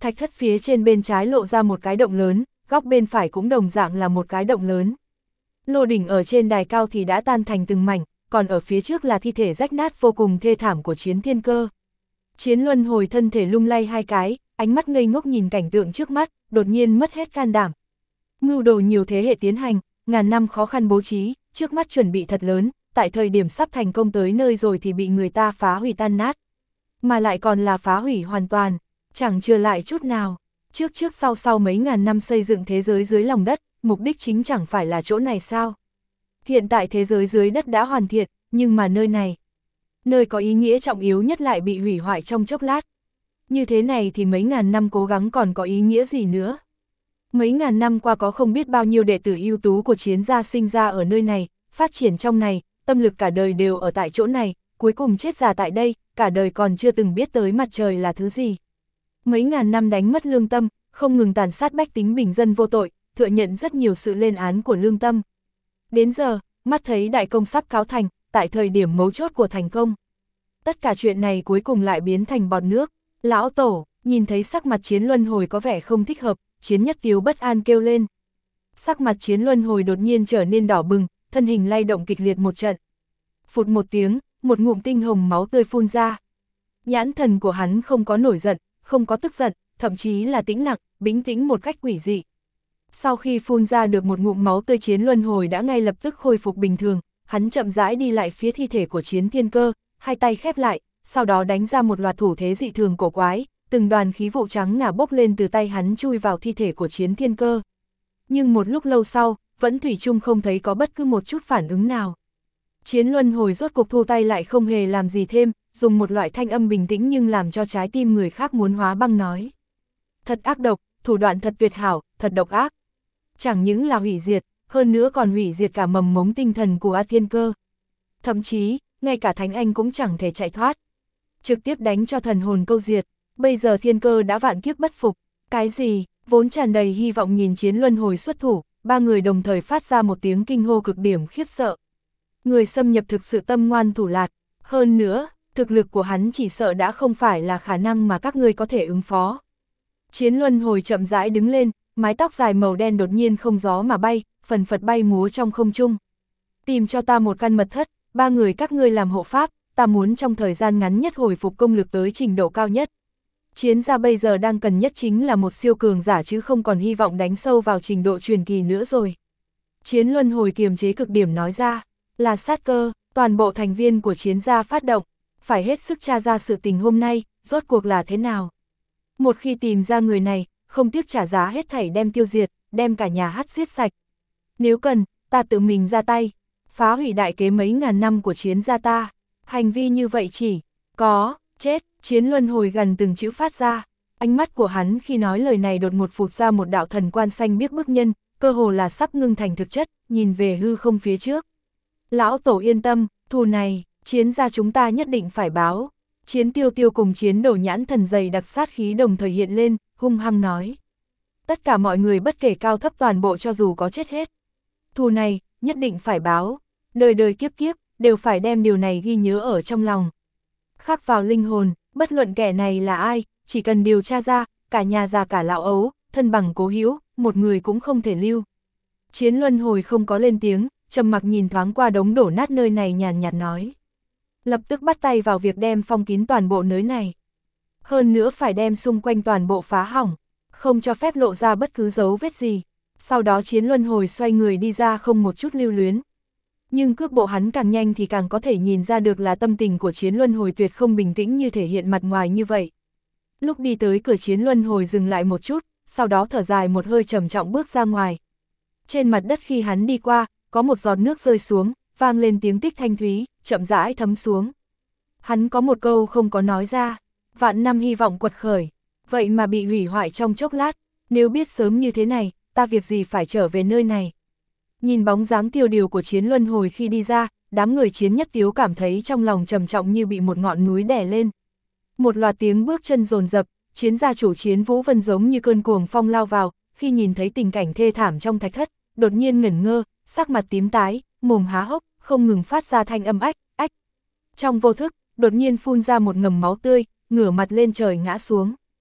Thạch thất phía trên bên trái lộ ra một cái động lớn, góc bên phải cũng đồng dạng là một cái động lớn. Lô đỉnh ở trên đài cao thì đã tan thành từng mảnh, còn ở phía trước là thi thể rách nát vô cùng thê thảm của Chiến Thiên Cơ. Chiến Luân Hồi thân thể lung lay hai cái, ánh mắt ngây ngốc nhìn cảnh tượng trước mắt, đột nhiên mất hết can đảm. Mưu đồ nhiều thế hệ tiến hành, ngàn năm khó khăn bố trí, trước mắt chuẩn bị thật lớn, tại thời điểm sắp thành công tới nơi rồi thì bị người ta phá hủy tan nát. Mà lại còn là phá hủy hoàn toàn, chẳng chừa lại chút nào. Trước sau mấy ngàn năm xây dựng thế giới dưới lòng đất, mục đích chính chẳng phải là chỗ này sao? Hiện tại thế giới dưới đất đã hoàn thiện, nhưng mà nơi này, nơi có ý nghĩa trọng yếu nhất lại bị hủy hoại trong chốc lát. Như thế này thì mấy ngàn năm cố gắng còn có ý nghĩa gì nữa? Mấy ngàn năm qua có không biết bao nhiêu đệ tử ưu tú của Chiến gia sinh ra ở nơi này, phát triển trong này, tâm lực cả đời đều ở tại chỗ này, cuối cùng chết già tại đây, cả đời còn chưa từng biết tới mặt trời là thứ gì. Mấy ngàn năm đánh mất lương tâm, không ngừng tàn sát bách tính bình dân vô tội, thừa nhận rất nhiều sự lên án của lương tâm. Đến giờ, mắt thấy đại công sắp cáo thành, tại thời điểm mấu chốt của thành công. Tất cả chuyện này cuối cùng lại biến thành bọt nước. Lão Tổ, nhìn thấy sắc mặt Chiến Luân Hồi có vẻ không thích hợp, Chiến Nhất Tiếu bất an kêu lên. Sắc mặt Chiến Luân Hồi đột nhiên trở nên đỏ bừng, thân hình lay động kịch liệt một trận. Phụt một tiếng, một ngụm tinh hồng máu tươi phun ra. Nhãn thần của hắn không có nổi giận, không có tức giận, thậm chí là tĩnh lặng, bĩnh tĩnh một cách quỷ dị. Sau khi phun ra được một ngụm máu tươi, Chiến Luân Hồi đã ngay lập tức khôi phục bình thường, hắn chậm rãi đi lại phía thi thể của Chiến Thiên Cơ, hai tay khép lại, sau đó đánh ra một loạt thủ thế dị thường cổ quái, từng đoàn khí vụ trắng ngà bốc lên từ tay hắn chui vào thi thể của Chiến Thiên Cơ. Nhưng một lúc lâu sau, vẫn thủy chung không thấy có bất cứ một chút phản ứng nào. Chiến Luân Hồi rốt cuộc thu tay lại không hề làm gì thêm, dùng một loại thanh âm bình tĩnh nhưng làm cho trái tim người khác muốn hóa băng nói. Thật ác độc, thủ đoạn thật tuyệt hảo, thật độc ác. Chẳng những là hủy diệt, hơn nữa còn hủy diệt cả mầm mống tinh thần của A Thiên Cơ. Thậm chí, ngay cả Thánh Anh cũng chẳng thể chạy thoát. Trực tiếp đánh cho thần hồn câu diệt, bây giờ Thiên Cơ đã vạn kiếp bất phục. Cái gì, vốn tràn đầy hy vọng nhìn Chiến Luân Hồi xuất thủ, ba người đồng thời phát ra một tiếng kinh hô cực điểm khiếp sợ. Người xâm nhập thực sự tâm ngoan thủ lạt, hơn nữa, thực lực của hắn chỉ sợ đã không phải là khả năng mà các ngươi có thể ứng phó. Chiến Luân Hồi chậm rãi đứng lên, mái tóc dài màu đen đột nhiên không gió mà bay, phần phật bay múa trong không trung. Tìm cho ta một căn mật thất, ba người các ngươi làm hộ pháp, ta muốn trong thời gian ngắn nhất hồi phục công lực tới trình độ cao nhất. Chiến gia bây giờ đang cần nhất chính là một siêu cường giả chứ không còn hy vọng đánh sâu vào trình độ truyền kỳ nữa rồi. Chiến Luân Hồi kiềm chế cực điểm nói ra, là sát cơ, toàn bộ thành viên của Chiến gia phát động, phải hết sức tra ra sự tình hôm nay, rốt cuộc là thế nào. Một khi tìm ra người này, không tiếc trả giá hết thảy đem tiêu diệt, đem cả nhà hắt giết sạch. Nếu cần, ta tự mình ra tay, phá hủy đại kế mấy ngàn năm của Chiến gia ta. Hành vi như vậy chỉ có chết. Chiến Luân Hồi gần từng chữ phát ra. Ánh mắt của hắn khi nói lời này đột ngột phụt ra một đạo thần quan xanh biếc bức nhân, cơ hồ là sắp ngưng thành thực chất, nhìn về hư không phía trước. Lão Tổ yên tâm, thù này, Chiến gia chúng ta nhất định phải báo. Chiến Tiêu Tiêu cùng Chiến Đổ nhãn thần dày đặc sát khí đồng thời hiện lên, hung hăng nói. Tất cả mọi người bất kể cao thấp toàn bộ cho dù có chết hết. Thù này, nhất định phải báo. Đời đời kiếp kiếp, đều phải đem điều này ghi nhớ ở trong lòng. Khắc vào linh hồn, bất luận kẻ này là ai, chỉ cần điều tra ra, cả nhà già cả lão ấu, thân bằng cố hữu, một người cũng không thể lưu. Chiến Luân Hồi không có lên tiếng, trầm mặc nhìn thoáng qua đống đổ nát nơi này nhàn nhạt nói. Lập tức bắt tay vào việc đem phong kín toàn bộ nơi này. Hơn nữa phải đem xung quanh toàn bộ phá hỏng, không cho phép lộ ra bất cứ dấu vết gì. Sau đó Chiến Luân Hồi xoay người đi ra không một chút lưu luyến. Nhưng cước bộ hắn càng nhanh thì càng có thể nhìn ra được là tâm tình của Chiến Luân Hồi tuyệt không bình tĩnh như thể hiện mặt ngoài như vậy. Lúc đi tới cửa Chiến Luân Hồi dừng lại một chút, sau đó thở dài một hơi trầm trọng bước ra ngoài. Trên mặt đất khi hắn đi qua, có một giọt nước rơi xuống, vang lên tiếng tích thanh thúy, chậm rãi thấm xuống. Hắn có một câu không có nói ra, vạn năm hy vọng quật khởi, vậy mà bị hủy hoại trong chốc lát, nếu biết sớm như thế này, ta việc gì phải trở về nơi này. Nhìn bóng dáng tiêu điều của Chiến Luân Hồi khi đi ra, đám người Chiến Nhất Tiếu cảm thấy trong lòng trầm trọng như bị một ngọn núi đè lên. Một loạt tiếng bước chân dồn dập, Chiến gia chủ Chiến Vũ Vân giống như cơn cuồng phong lao vào, khi nhìn thấy tình cảnh thê thảm trong thạch thất, đột nhiên ngẩn ngơ, sắc mặt tím tái, mồm há hốc, không ngừng phát ra thanh âm ách, ách. Trong vô thức, đột nhiên phun ra một ngầm máu tươi, ngửa mặt lên trời ngã xuống.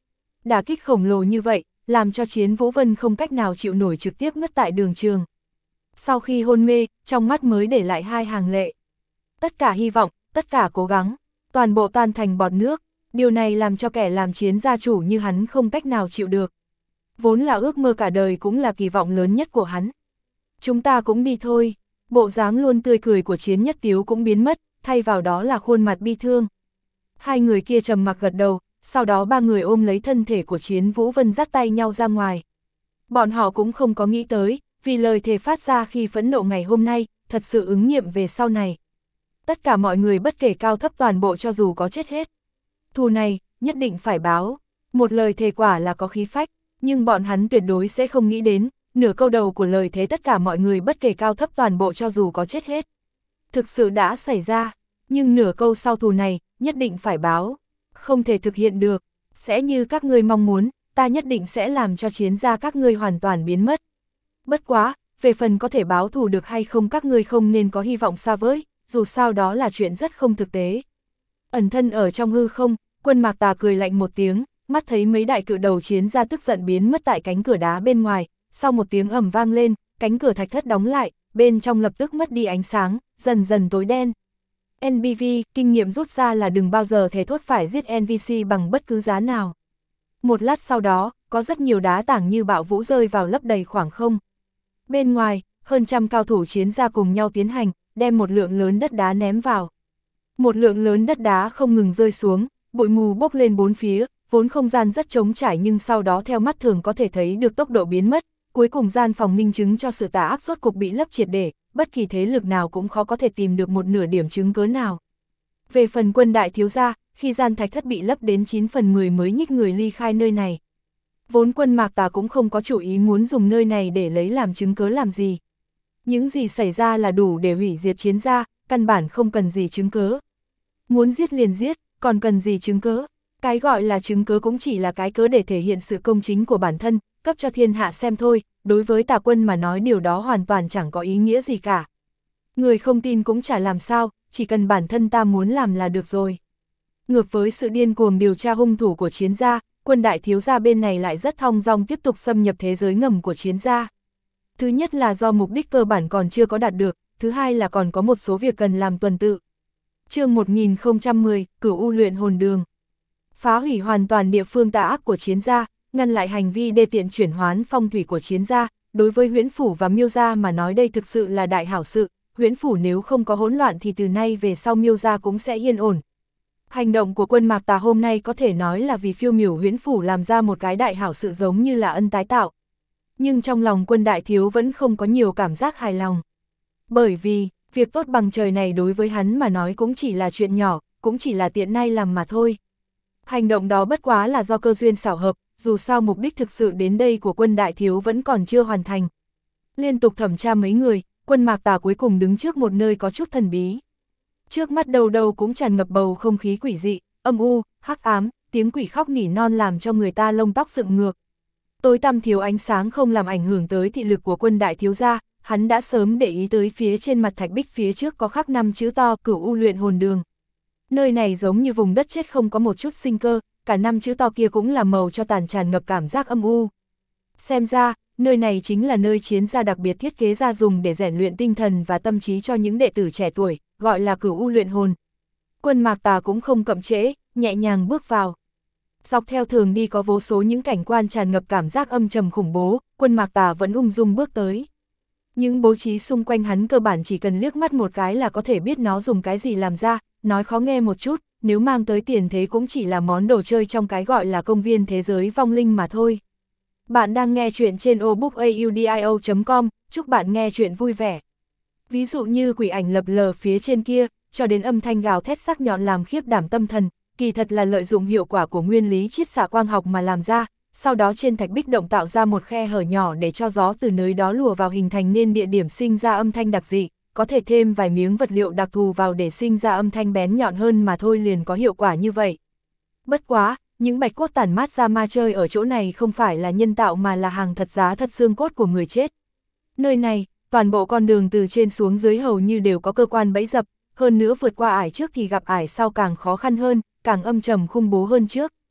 đả kích khổng lồ như vậy, làm cho Chiến Vũ Vân không cách nào chịu nổi trực tiếp ngất tại đường trường. Sau khi hôn mê, trong mắt mới để lại 2 hàng lệ. Tất cả hy vọng, tất cả cố gắng, toàn bộ tan thành bọt nước, điều này làm cho kẻ làm Chiến gia chủ như hắn không cách nào chịu được. Vốn là ước mơ cả đời cũng là kỳ vọng lớn nhất của hắn. Chúng ta cũng đi thôi, bộ dáng luôn tươi cười của Chiến Nhất Tiếu cũng biến mất, thay vào đó là khuôn mặt bi thương. Hai người kia trầm mặc gật đầu, sau đó 3 người ôm lấy thân thể của Chiến Vũ Vân dắt tay nhau ra ngoài. Bọn họ cũng không có nghĩ tới, vì lời thề phát ra khi phẫn nộ ngày hôm nay, thật sự ứng nghiệm về sau này. Tất cả mọi người bất kể cao thấp toàn bộ cho dù có chết hết. Thù này, nhất định phải báo. Một lời thề quả là có khí phách, nhưng bọn hắn tuyệt đối sẽ không nghĩ đến, nửa câu đầu của lời thế tất cả mọi người bất kể cao thấp toàn bộ cho dù có chết hết. Thực sự đã xảy ra, nhưng nửa câu sau thù này, nhất định phải báo. Không thể thực hiện được, sẽ như các ngươi mong muốn, ta nhất định sẽ làm cho Chiến gia các ngươi hoàn toàn biến mất. Bất quá, về phần có thể báo thù được hay không các ngươi không nên có hy vọng xa vời, dù sao đó là chuyện rất không thực tế. Ẩn thân ở trong hư không, Quân Mạc Tà cười lạnh một tiếng, mắt thấy mấy đại cự đầu Chiến gia tức giận biến mất tại cánh cửa đá bên ngoài, sau một tiếng ầm vang lên, cánh cửa thạch thất đóng lại, bên trong lập tức mất đi ánh sáng, dần dần tối đen. NPV, kinh nghiệm rút ra là đừng bao giờ thề thốt phải giết NPC bằng bất cứ giá nào. Một lát sau đó, có rất nhiều đá tảng như bạo vũ rơi vào lấp đầy khoảng không. Bên ngoài, hơn trăm cao thủ Chiến gia cùng nhau tiến hành, đem một lượng lớn đất đá ném vào. Một lượng lớn đất đá không ngừng rơi xuống, bụi mù bốc lên bốn phía, vốn không gian rất trống trải nhưng sau đó theo mắt thường có thể thấy được tốc độ biến mất, cuối cùng gian phòng minh chứng cho sự tà ác rốt cục bị lấp triệt để, bất kỳ thế lực nào cũng khó có thể tìm được một nửa điểm chứng cớ nào. Về phần Quân đại thiếu gia, khi gian thạch thất bị lấp đến 9 phần 10 mới nhích người ly khai nơi này. Vốn Quân Mạc Tà cũng không có chủ ý muốn dùng nơi này để lấy làm chứng cớ làm gì. Những gì xảy ra là đủ để hủy diệt Chiến gia, căn bản không cần gì chứng cớ. Muốn giết liền giết, còn cần gì chứng cớ? Cái gọi là chứng cớ cũng chỉ là cái cớ để thể hiện sự công chính của bản thân, cấp cho thiên hạ xem thôi, đối với Tà Quân mà nói điều đó hoàn toàn chẳng có ý nghĩa gì cả. Người không tin cũng chả làm sao, chỉ cần bản thân ta muốn làm là được rồi. Ngược với sự điên cuồng điều tra hung thủ của Chiến gia, Quân đại thiếu gia bên này lại rất thong dong tiếp tục xâm nhập thế giới ngầm của Chiến gia. Thứ nhất là do mục đích cơ bản còn chưa có đạt được, thứ hai là còn có một số việc cần làm tuần tự. Chương 1010, Cửu U luyện hồn đường. Phá hủy hoàn toàn địa phương tà ác của Chiến gia, ngăn lại hành vi đê tiện chuyển hoán phong thủy của Chiến gia, đối với Huyễn Phủ và Miêu gia mà nói đây thực sự là đại hảo sự, Huyễn Phủ nếu không có hỗn loạn thì từ nay về sau Miêu gia cũng sẽ yên ổn. Hành động của Quân Mạc Tà hôm nay có thể nói là vì phiêu miểu Huyễn Phủ làm ra một cái đại hảo sự giống như là ân tái tạo. Nhưng trong lòng Quân đại thiếu vẫn không có nhiều cảm giác hài lòng. Bởi vì, việc tốt bằng trời này đối với hắn mà nói cũng chỉ là chuyện nhỏ, cũng chỉ là tiện nay làm mà thôi. Hành động đó bất quá là do cơ duyên xảo hợp, dù sao mục đích thực sự đến đây của Quân đại thiếu vẫn còn chưa hoàn thành. Liên tục thẩm tra mấy người, Quân Mạc Tà cuối cùng đứng trước một nơi có chút thần bí. Trước mắt đâu đâu cũng tràn ngập bầu không khí quỷ dị, âm u, hắc ám, tiếng quỷ khóc nỉ non làm cho người ta lông tóc dựng ngược. Tối tăm thiếu ánh sáng không làm ảnh hưởng tới thị lực của Quân đại thiếu gia, hắn đã sớm để ý tới phía trên mặt thạch bích phía trước có khắc 5 chữ to Cửu U luyện hồn đường. Nơi này giống như vùng đất chết không có một chút sinh cơ, cả 5 chữ to kia cũng là màu cho tàn tràn ngập cảm giác âm u. Xem ra, nơi này chính là nơi Chiến gia đặc biệt thiết kế ra dùng để rèn luyện tinh thần và tâm trí cho những đệ tử trẻ tuổi, gọi là Cửu U luyện hồn. Quân Mạc Tà cũng không chậm trễ, nhẹ nhàng bước vào. Dọc theo thường đi có vô số những cảnh quan tràn ngập cảm giác âm trầm khủng bố, Quân Mạc Tà vẫn ung dung bước tới. Những bố trí xung quanh hắn cơ bản chỉ cần liếc mắt một cái là có thể biết nó dùng cái gì làm ra, nói khó nghe một chút, nếu mang tới tiền thế cũng chỉ là món đồ chơi trong cái gọi là công viên thế giới vong linh mà thôi. Bạn đang nghe chuyện trên obookaudio.com, chúc bạn nghe chuyện vui vẻ. Ví dụ như quỷ ảnh lập lờ phía trên kia, cho đến âm thanh gào thét sắc nhọn làm khiếp đảm tâm thần, kỳ thật là lợi dụng hiệu quả của nguyên lý chiết xạ quang học mà làm ra, sau đó trên thạch bích động tạo ra một khe hở nhỏ để cho gió từ nơi đó lùa vào hình thành nên địa điểm sinh ra âm thanh đặc dị, có thể thêm vài miếng vật liệu đặc thù vào để sinh ra âm thanh bén nhọn hơn mà thôi liền có hiệu quả như vậy. Bất quá, những bạch cốt tản mát ra ma chơi ở chỗ này không phải là nhân tạo mà là hàng thật giá thật xương cốt của người chết. Nơi này, toàn bộ con đường từ trên xuống dưới hầu như đều có cơ quan bẫy dập, hơn nữa vượt qua ải trước thì gặp ải sau càng khó khăn hơn, càng âm trầm khủng bố hơn trước.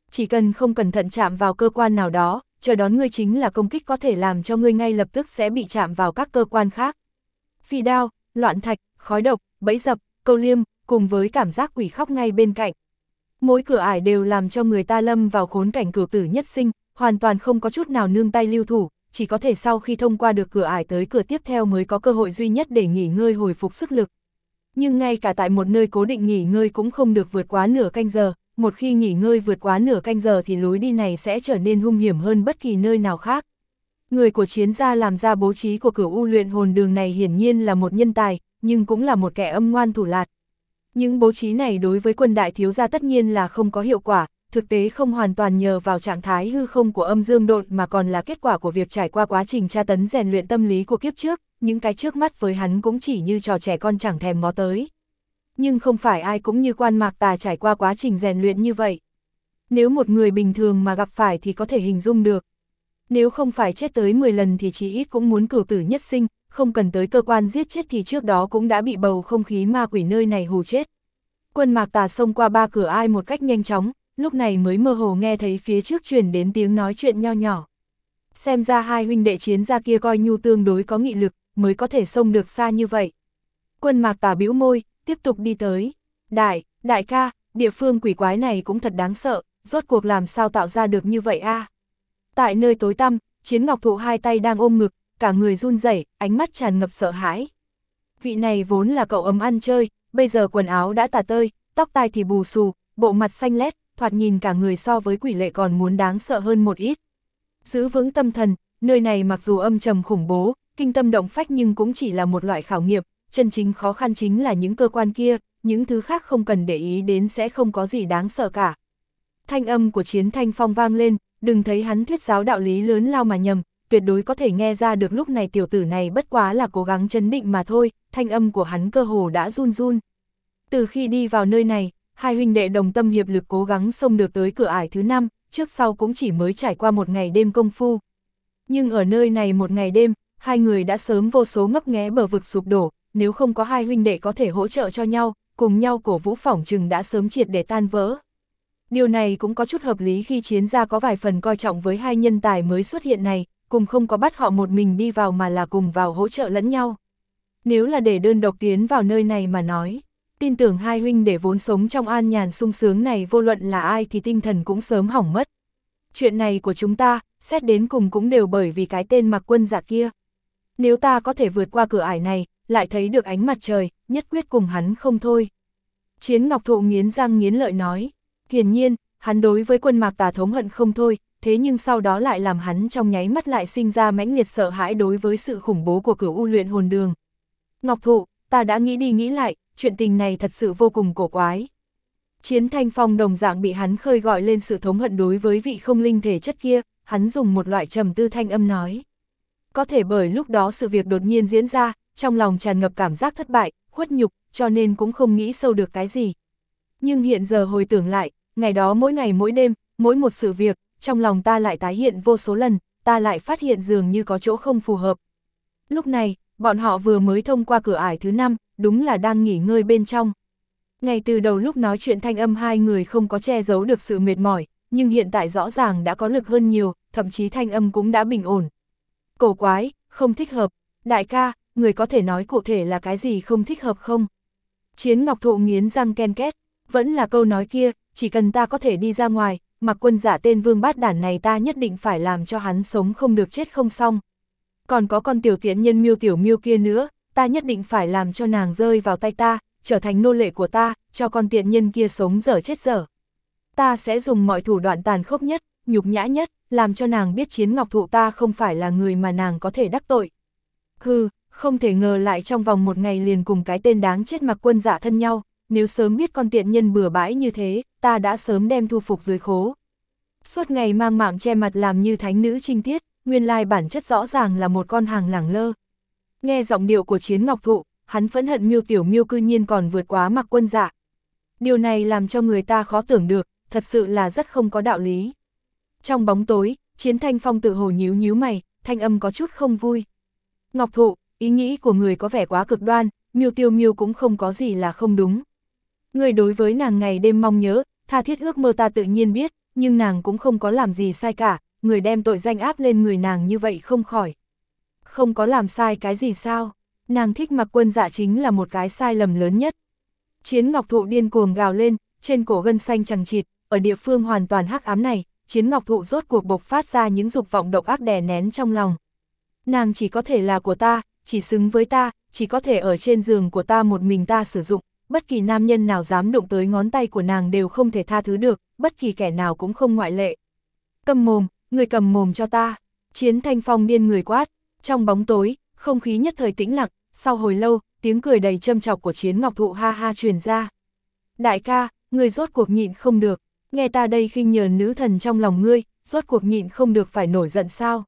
Chỉ cần không cẩn thận chạm vào cơ quan nào đó, chờ đón ngươi chính là công kích có thể làm cho ngươi ngay lập tức sẽ bị chạm vào các cơ quan khác. Phi đao, loạn thạch, khói độc, bẫy dập, câu liêm, cùng với cảm giác quỷ khóc ngay bên cạnh. Mỗi cửa ải đều làm cho người ta lâm vào khốn cảnh cửu tử nhất sinh, hoàn toàn không có chút nào nương tay lưu thủ, chỉ có thể sau khi thông qua được cửa ải tới cửa tiếp theo mới có cơ hội duy nhất để nghỉ ngơi hồi phục sức lực. Nhưng ngay cả tại một nơi cố định nghỉ ngơi cũng không được vượt quá nửa canh giờ, một khi nghỉ ngơi vượt quá nửa canh giờ thì lối đi này sẽ trở nên hung hiểm hơn bất kỳ nơi nào khác. Người của Chiến gia làm ra bố trí của Cửu U luyện hồn đường này hiển nhiên là một nhân tài, nhưng cũng là một kẻ âm ngoan thủ lạt. Những bố trí này đối với quân đại thiếu gia tất nhiên là không có hiệu quả, thực tế không hoàn toàn nhờ vào trạng thái hư không của âm dương độn mà còn là kết quả của việc trải qua quá trình tra tấn rèn luyện tâm lý của kiếp trước, những cái trước mắt với hắn cũng chỉ như trò trẻ con chẳng thèm ngó tới. Nhưng không phải ai cũng như Quan Mạc Tà trải qua quá trình rèn luyện như vậy. Nếu một người bình thường mà gặp phải thì có thể hình dung được. Nếu không phải chết tới 10 lần thì chỉ ít cũng muốn cửu tử nhất sinh, không cần tới cơ quan giết chết thì trước đó cũng đã bị bầu không khí ma quỷ nơi này hù chết. Quân Mạc Tà xông qua 3 cửa ai một cách nhanh chóng, lúc này mới mơ hồ nghe thấy phía trước truyền đến tiếng nói chuyện nho nhỏ. Xem ra hai huynh đệ Chiến gia kia coi nhu tương đối có nghị lực, mới có thể xông được xa như vậy. Quân Mạc Tà bĩu môi, tiếp tục đi tới. Đại ca, địa phương quỷ quái này cũng thật đáng sợ, rốt cuộc làm sao tạo ra được như vậy a? Tại nơi tối tăm, Chiến Ngọc Thụ hai tay đang ôm ngực, cả người run rẩy, ánh mắt tràn ngập sợ hãi. Vị này vốn là cậu ấm ăn chơi, bây giờ quần áo đã tả tơi, tóc tai thì bù xù, bộ mặt xanh lét, thoạt nhìn cả người so với quỷ lệ còn muốn đáng sợ hơn một ít. Giữ vững tâm thần, nơi này mặc dù âm trầm khủng bố, kinh tâm động phách nhưng cũng chỉ là một loại khảo nghiệm, chân chính khó khăn chính là những cơ quan kia, những thứ khác không cần để ý đến sẽ không có gì đáng sợ cả. Thanh âm của Chiến Thanh Phong vang lên, đừng thấy hắn thuyết giáo đạo lý lớn lao mà nhầm, tuyệt đối có thể nghe ra được lúc này tiểu tử này bất quá là cố gắng trấn định mà thôi, thanh âm của hắn cơ hồ đã run run. Từ khi đi vào nơi này, hai huynh đệ đồng tâm hiệp lực cố gắng xông được tới cửa ải thứ 5, trước sau cũng chỉ mới trải qua một ngày đêm công phu. Nhưng ở nơi này một ngày đêm, hai người đã sớm vô số ngấp nghé bờ vực sụp đổ, nếu không có hai huynh đệ có thể hỗ trợ cho nhau, cùng nhau cổ vũ phỏng chừng đã sớm triệt để tan vỡ. Điều này cũng có chút hợp lý khi Chiến gia có vài phần coi trọng với hai nhân tài mới xuất hiện này, cùng không có bắt họ một mình đi vào mà là cùng vào hỗ trợ lẫn nhau. Nếu là để đơn độc tiến vào nơi này mà nói, tin tưởng hai huynh để vốn sống trong an nhàn sung sướng này vô luận là ai thì tinh thần cũng sớm hỏng mất. Chuyện này của chúng ta, xét đến cùng cũng đều bởi vì cái tên Mặc Quân Dạ kia. Nếu ta có thể vượt qua cửa ải này, lại thấy được ánh mặt trời, nhất quyết cùng hắn không thôi. Chiến Ngọc Thụ nghiến răng nghiến lợi nói, hiển nhiên, hắn đối với Quân Mạc Tà thống hận không thôi, thế nhưng sau đó lại làm hắn trong nháy mắt lại sinh ra mãnh liệt sợ hãi đối với sự khủng bố của Cửu U luyện hồn đường. Ngọc Thụ, ta đã nghĩ đi nghĩ lại, chuyện tình này thật sự vô cùng cổ quái. Chiến Thanh Phong đồng dạng bị hắn khơi gọi lên sự thống hận đối với vị không linh thể chất kia, hắn dùng một loại trầm tư thanh âm nói. Có thể bởi lúc đó sự việc đột nhiên diễn ra, trong lòng tràn ngập cảm giác thất bại, khuất nhục, cho nên cũng không nghĩ sâu được cái gì. Nhưng hiện giờ hồi tưởng lại, ngày đó mỗi ngày mỗi đêm, mỗi một sự việc, trong lòng ta lại tái hiện vô số lần, ta lại phát hiện dường như có chỗ không phù hợp. Lúc này, bọn họ vừa mới thông qua cửa ải thứ 5, đúng là đang nghỉ ngơi bên trong. Ngay từ đầu lúc nói chuyện thanh âm hai người không có che giấu được sự mệt mỏi, nhưng hiện tại rõ ràng đã có lực hơn nhiều, thậm chí thanh âm cũng đã bình ổn. Cổ quái, không thích hợp, đại ca, người có thể nói cụ thể là cái gì không thích hợp không? Chiến Ngọc Thụ nghiến răng ken két, vẫn là câu nói kia, chỉ cần ta có thể đi ra ngoài, Mặc Quân Dạ tên vương bát đản này ta nhất định phải làm cho hắn sống không được chết không xong. Còn có con tiểu tiện nhân Miêu Tiểu Miêu kia nữa, ta nhất định phải làm cho nàng rơi vào tay ta, trở thành nô lệ của ta, cho con tiện nhân kia sống dở chết dở. Ta sẽ dùng mọi thủ đoạn tàn khốc nhất, nhục nhã nhất, làm cho nàng biết Chiến Ngọc Thụ ta không phải là người mà nàng có thể đắc tội. Hừ, không thể ngờ lại trong vòng một ngày liền cùng cái tên đáng chết Mặc Quân Dạ thân nhau, nếu sớm biết con tiện nhân bừa bãi như thế, ta đã sớm đem thu phục dưới khố. Suốt ngày mang mạng che mặt làm như thánh nữ trinh tiết, nguyên lai bản chất rõ ràng là một con hàng lẳng lơ. Nghe giọng điệu của Chiến Ngọc Thụ, hắn phẫn hận Miêu Tiểu Miêu cư nhiên còn vượt quá Mặc Quân Dạ. Điều này làm cho người ta khó tưởng được, thật sự là rất không có đạo lý. Trong bóng tối, Chiến Thanh Phong tự hồ nhíu nhíu mày, thanh âm có chút không vui. Ngọc Thụ, ý nghĩ của người có vẻ quá cực đoan, Miêu Tiểu Miêu cũng không có gì là không đúng. Người đối với nàng ngày đêm mong nhớ, tha thiết ước mơ ta tự nhiên biết, nhưng nàng cũng không có làm gì sai cả, người đem tội danh áp lên người nàng như vậy không khỏi. Không có làm sai cái gì sao? Nàng thích Mạc Quân Dạ chính là một cái sai lầm lớn nhất. Chiến Ngọc Thụ điên cuồng gào lên, trên cổ gân xanh chằng chịt, ở địa phương hoàn toàn hắc ám này, Chiến Ngọc Thụ rốt cuộc bộc phát ra những dục vọng độc ác đè nén trong lòng. Nàng chỉ có thể là của ta, chỉ xứng với ta, chỉ có thể ở trên giường của ta một mình ta sử dụng, bất kỳ nam nhân nào dám đụng tới ngón tay của nàng đều không thể tha thứ được, bất kỳ kẻ nào cũng không ngoại lệ. Câm mồm, người cầm mồm cho ta. Chiến Thanh Phong điên người quát. Trong bóng tối, không khí nhất thời tĩnh lặng, sau hồi lâu, tiếng cười đầy châm chọc của Chiến Ngọc Thụ ha ha truyền ra. Đại ca, người rốt cuộc nhịn không được, nghe ta đây khinh nhờn nữ thần trong lòng ngươi, rốt cuộc nhịn không được phải nổi giận sao?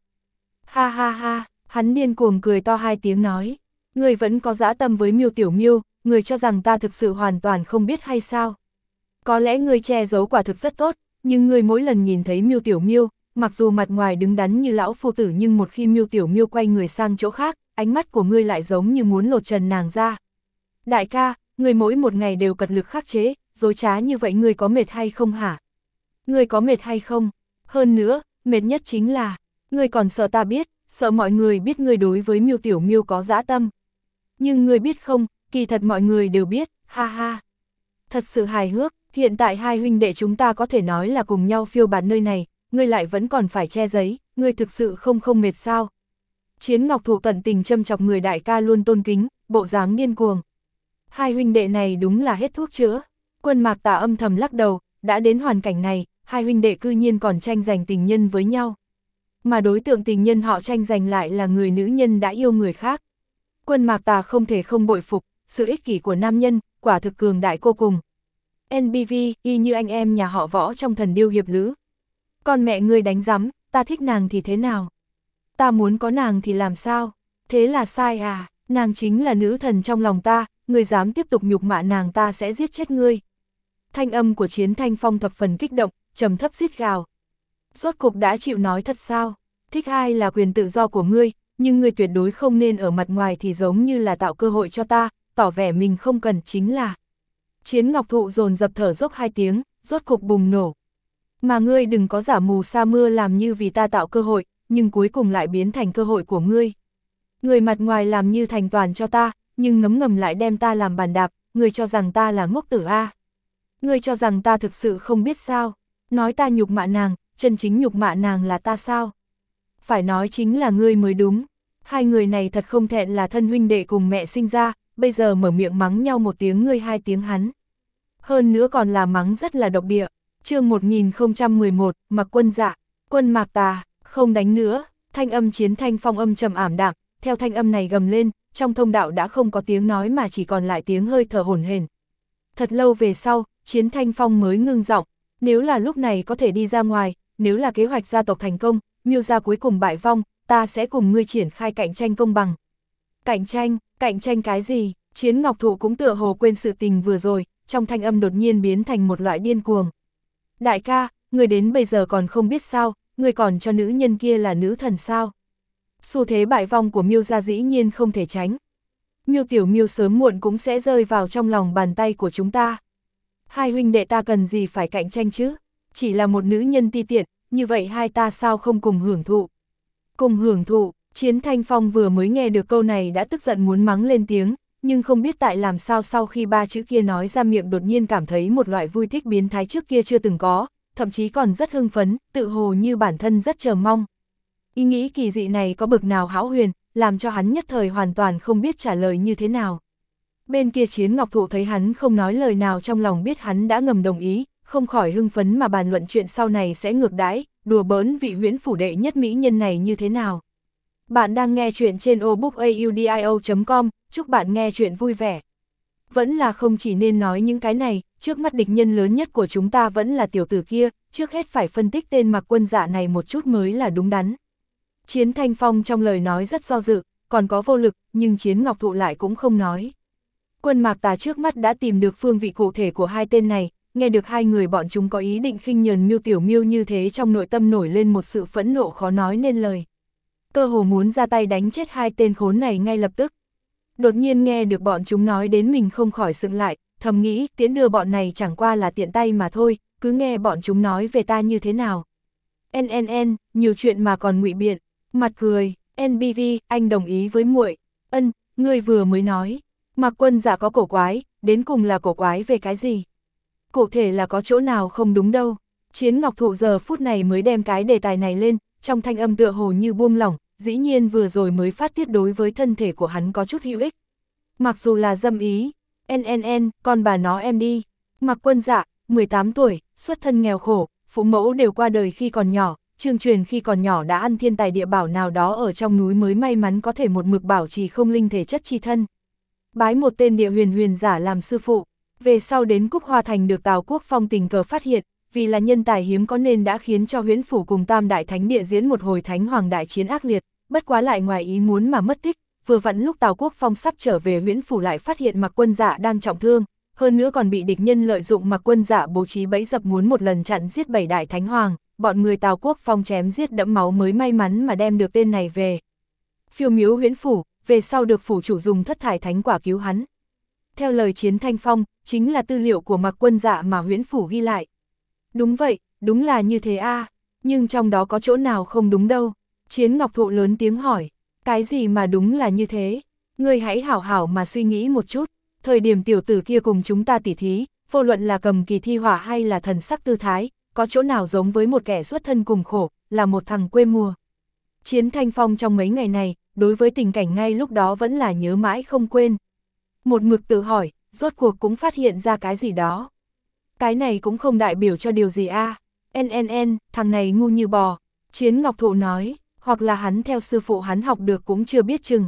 Ha ha ha, hắn điên cuồng cười to hai tiếng nói, ngươi vẫn có dã tâm với Miêu Tiểu Miêu, ngươi cho rằng ta thực sự hoàn toàn không biết hay sao? Có lẽ ngươi che giấu quả thực rất tốt, nhưng ngươi mỗi lần nhìn thấy Miêu Tiểu Miêu, mặc dù mặt ngoài đứng đắn như lão phu tử nhưng một khi Miêu Tiểu Miêu quay người sang chỗ khác, ánh mắt của ngươi lại giống như muốn lột trần nàng ra. Đại ca, ngươi mỗi một ngày đều cật lực khắc chế, dối trá như vậy ngươi có mệt hay không hả? Ngươi có mệt hay không? Hơn nữa, mệt nhất chính là, ngươi còn sợ ta biết, sợ mọi người biết ngươi đối với Miêu Tiểu Miêu có dã tâm. Nhưng ngươi biết không, kỳ thật mọi người đều biết, ha ha. Thật sự hài hước, hiện tại hai huynh đệ chúng ta có thể nói là cùng nhau phiêu bạt nơi này, ngươi lại vẫn còn phải che giấy, ngươi thực sự không mệt sao? Chiến Ngọc Thụ tận tình châm chọc người đại ca luôn tôn kính, bộ dáng điên cuồng. Hai huynh đệ này đúng là hết thuốc chữa. Quân Mạc Tà âm thầm lắc đầu, đã đến hoàn cảnh này, hai huynh đệ cư nhiên còn tranh giành tình nhân với nhau. Mà đối tượng tình nhân họ tranh giành lại là người nữ nhân đã yêu người khác. Quân Mạc Tà không thể không bội phục, sự ích kỷ của nam nhân, quả thực cường đại vô cùng. NBV, y như anh em nhà họ Võ trong Thần Điêu Hiệp Lữ. Con mẹ ngươi đánh rắm, ta thích nàng thì thế nào? Ta muốn có nàng thì làm sao? Thế là sai à, nàng chính là nữ thần trong lòng ta, ngươi dám tiếp tục nhục mạ nàng ta sẽ giết chết ngươi. Thanh âm của Chiến Thanh Phong thập phần kích động, trầm thấp rít gào. Rốt cục đã chịu nói thật sao? Thích ai là quyền tự do của ngươi, nhưng ngươi tuyệt đối không nên ở mặt ngoài thì giống như là tạo cơ hội cho ta, tỏ vẻ mình không cần chính là. Chiến Ngọc Thụ dồn dập thở dốc hai tiếng, rốt cục bùng nổ. Mà ngươi đừng có giả mù sa mưa làm như vì ta tạo cơ hội, nhưng cuối cùng lại biến thành cơ hội của ngươi. Người mặt ngoài làm như thành toàn cho ta, nhưng ngấm ngầm lại đem ta làm bàn đạp, ngươi cho rằng ta là ngốc tử a? Ngươi cho rằng ta thực sự không biết sao? Nói ta nhục mạ nàng, chân chính nhục mạ nàng là ta sao? Phải nói chính là ngươi mới đúng. Hai người này thật không thẹn là thân huynh đệ cùng mẹ sinh ra, bây giờ mở miệng mắng nhau một tiếng ngươi hai tiếng hắn. Hơn nữa còn là mắng rất là độc địa. Chương 1011, Mạc Quân Dạ, Quân Mạc Tà, không đánh nữa. Thanh âm Chiến Thanh Phong âm trầm ảm đạm, theo thanh âm này gầm lên, trong thông đạo đã không có tiếng nói mà chỉ còn lại tiếng hơi thở hổn hển. Thật lâu về sau, Chiến Thanh Phong mới ngưng giọng, nếu là lúc này có thể đi ra ngoài, nếu là kế hoạch gia tộc thành công, Miêu gia cuối cùng bại vong, ta sẽ cùng ngươi triển khai cạnh tranh công bằng. Cạnh tranh cái gì? Chiến Ngọc Thụ cũng tựa hồ quên sự tình vừa rồi, trong thanh âm đột nhiên biến thành một loại điên cuồng. Đại ca, ngươi đến bây giờ còn không biết sao, ngươi còn cho nữ nhân kia là nữ thần sao? Xu thế bại vong của Miêu gia dĩ nhiên không thể tránh. Miêu Tiểu Miêu sớm muộn cũng sẽ rơi vào trong lòng bàn tay của chúng ta. Hai huynh đệ ta cần gì phải cạnh tranh chứ? Chỉ là một nữ nhân ti tiện, như vậy hai ta sao không cùng hưởng thụ? Cùng hưởng thụ, Chiến Thanh Phong vừa mới nghe được câu này đã tức giận muốn mắng lên tiếng, nhưng không biết tại làm sao sau khi ba chữ kia nói ra miệng đột nhiên cảm thấy một loại vui thích biến thái trước kia chưa từng có, thậm chí còn rất hưng phấn, tự hồ như bản thân rất chờ mong. Ý nghĩ kỳ dị này có bực nào hão huyền, làm cho hắn nhất thời hoàn toàn không biết trả lời như thế nào. Bên kia Chiến Ngọc Thụ thấy hắn không nói lời nào trong lòng biết hắn đã ngầm đồng ý, không khỏi hưng phấn mà bàn luận chuyện sau này sẽ ngược đãi, đùa bỡn vị huyễn phủ đệ nhất mỹ nhân này như thế nào. Bạn đang nghe chuyện trên obookaudio.com, chúc bạn nghe chuyện vui vẻ. Vẫn là không chỉ nên nói những cái này, trước mắt địch nhân lớn nhất của chúng ta vẫn là tiểu tử kia, trước hết phải phân tích tên Mạc Quân Dạ này một chút mới là đúng đắn. Chiến Thanh Phong trong lời nói rất do dự, còn có vô lực, nhưng Chiến Ngọc Thụ lại cũng không nói. Quân Mạc Tà trước mắt đã tìm được phương vị cụ thể của hai tên này, nghe được hai người bọn chúng có ý định khinh nhờn Miêu Tiểu Miêu như thế trong nội tâm nổi lên một sự phẫn nộ khó nói nên lời. Cơ hồ muốn ra tay đánh chết hai tên khốn này ngay lập tức. Đột nhiên nghe được bọn chúng nói đến mình không khỏi sững lại, thầm nghĩ tiễn đưa bọn này chẳng qua là tiện tay mà thôi, cứ nghe bọn chúng nói về ta như thế nào. Nhiều chuyện mà còn ngụy biện, mặt cười, NBV, anh đồng ý với muội. Ngươi vừa mới nói, Mạc Quân Dạ có cổ quái, đến cùng là cổ quái về cái gì? Cụ thể là có chỗ nào không đúng đâu. Chiến Ngọc Thụ giờ phút này mới đem cái đề tài này lên, trong thanh âm tựa hồ như buông lỏng, dĩ nhiên vừa rồi mới phát tiết đối với thân thể của hắn có chút hữu ích. Mặc dù là dâm ý, con bà nó em đi. Mạc Quân Dạ, 18 tuổi, xuất thân nghèo khổ, phụ mẫu đều qua đời khi còn nhỏ, Trương Truyền khi còn nhỏ đã ăn thiên tài địa bảo nào đó ở trong núi mới may mắn có thể một mực bảo trì không linh thể chất chi thân. Bái một tên địa huyền giả làm sư phụ, về sau đến Cúc Hoa Thành được Tào Quốc Phong tình cờ phát hiện, vì là nhân tài hiếm có nên đã khiến cho Huyễn Phủ cùng Tam Đại Thánh Địa diễn một hồi Thánh Hoàng đại chiến ác liệt, bất quá lại ngoài ý muốn mà mất tích, vừa vặn lúc Tào Quốc Phong sắp trở về Huyễn Phủ lại phát hiện Mạc Quân Dạ đang trọng thương, hơn nữa còn bị địch nhân lợi dụng Mạc Quân Dạ bố trí bẫy dập muốn một lần chặn giết 7 đại thánh hoàng, bọn người Tào Quốc Phong chém giết đẫm máu mới may mắn mà đem được tên này về. Phiêu miếu Huyễn Phủ, về sau được phủ chủ dùng thất thải thánh quả cứu hắn. Theo lời Chiến Thanh Phong, chính là tư liệu của Mạc Quân Dạ mà Huyễn Phủ ghi lại. Đúng vậy, đúng là như thế a, nhưng trong đó có chỗ nào không đúng đâu. Chiến Ngọc Thụ lớn tiếng hỏi, cái gì mà đúng là như thế? Ngươi hãy hảo hảo mà suy nghĩ một chút, thời điểm tiểu tử kia cùng chúng ta tỉ thí, vô luận là cầm kỳ thi hỏa hay là thần sắc tư thái, có chỗ nào giống với một kẻ xuất thân cùng khổ, là một thằng quê mùa. Chiến Thanh Phong trong mấy ngày này, đối với tình cảnh ngay lúc đó vẫn là nhớ mãi không quên. Một mực tự hỏi, rốt cuộc cũng phát hiện ra cái gì đó. Cái này cũng không đại biểu cho điều gì a. Thằng này ngu như bò. Chiến Ngọc Thụ nói, hoặc là hắn theo sư phụ hắn học được cũng chưa biết chừng.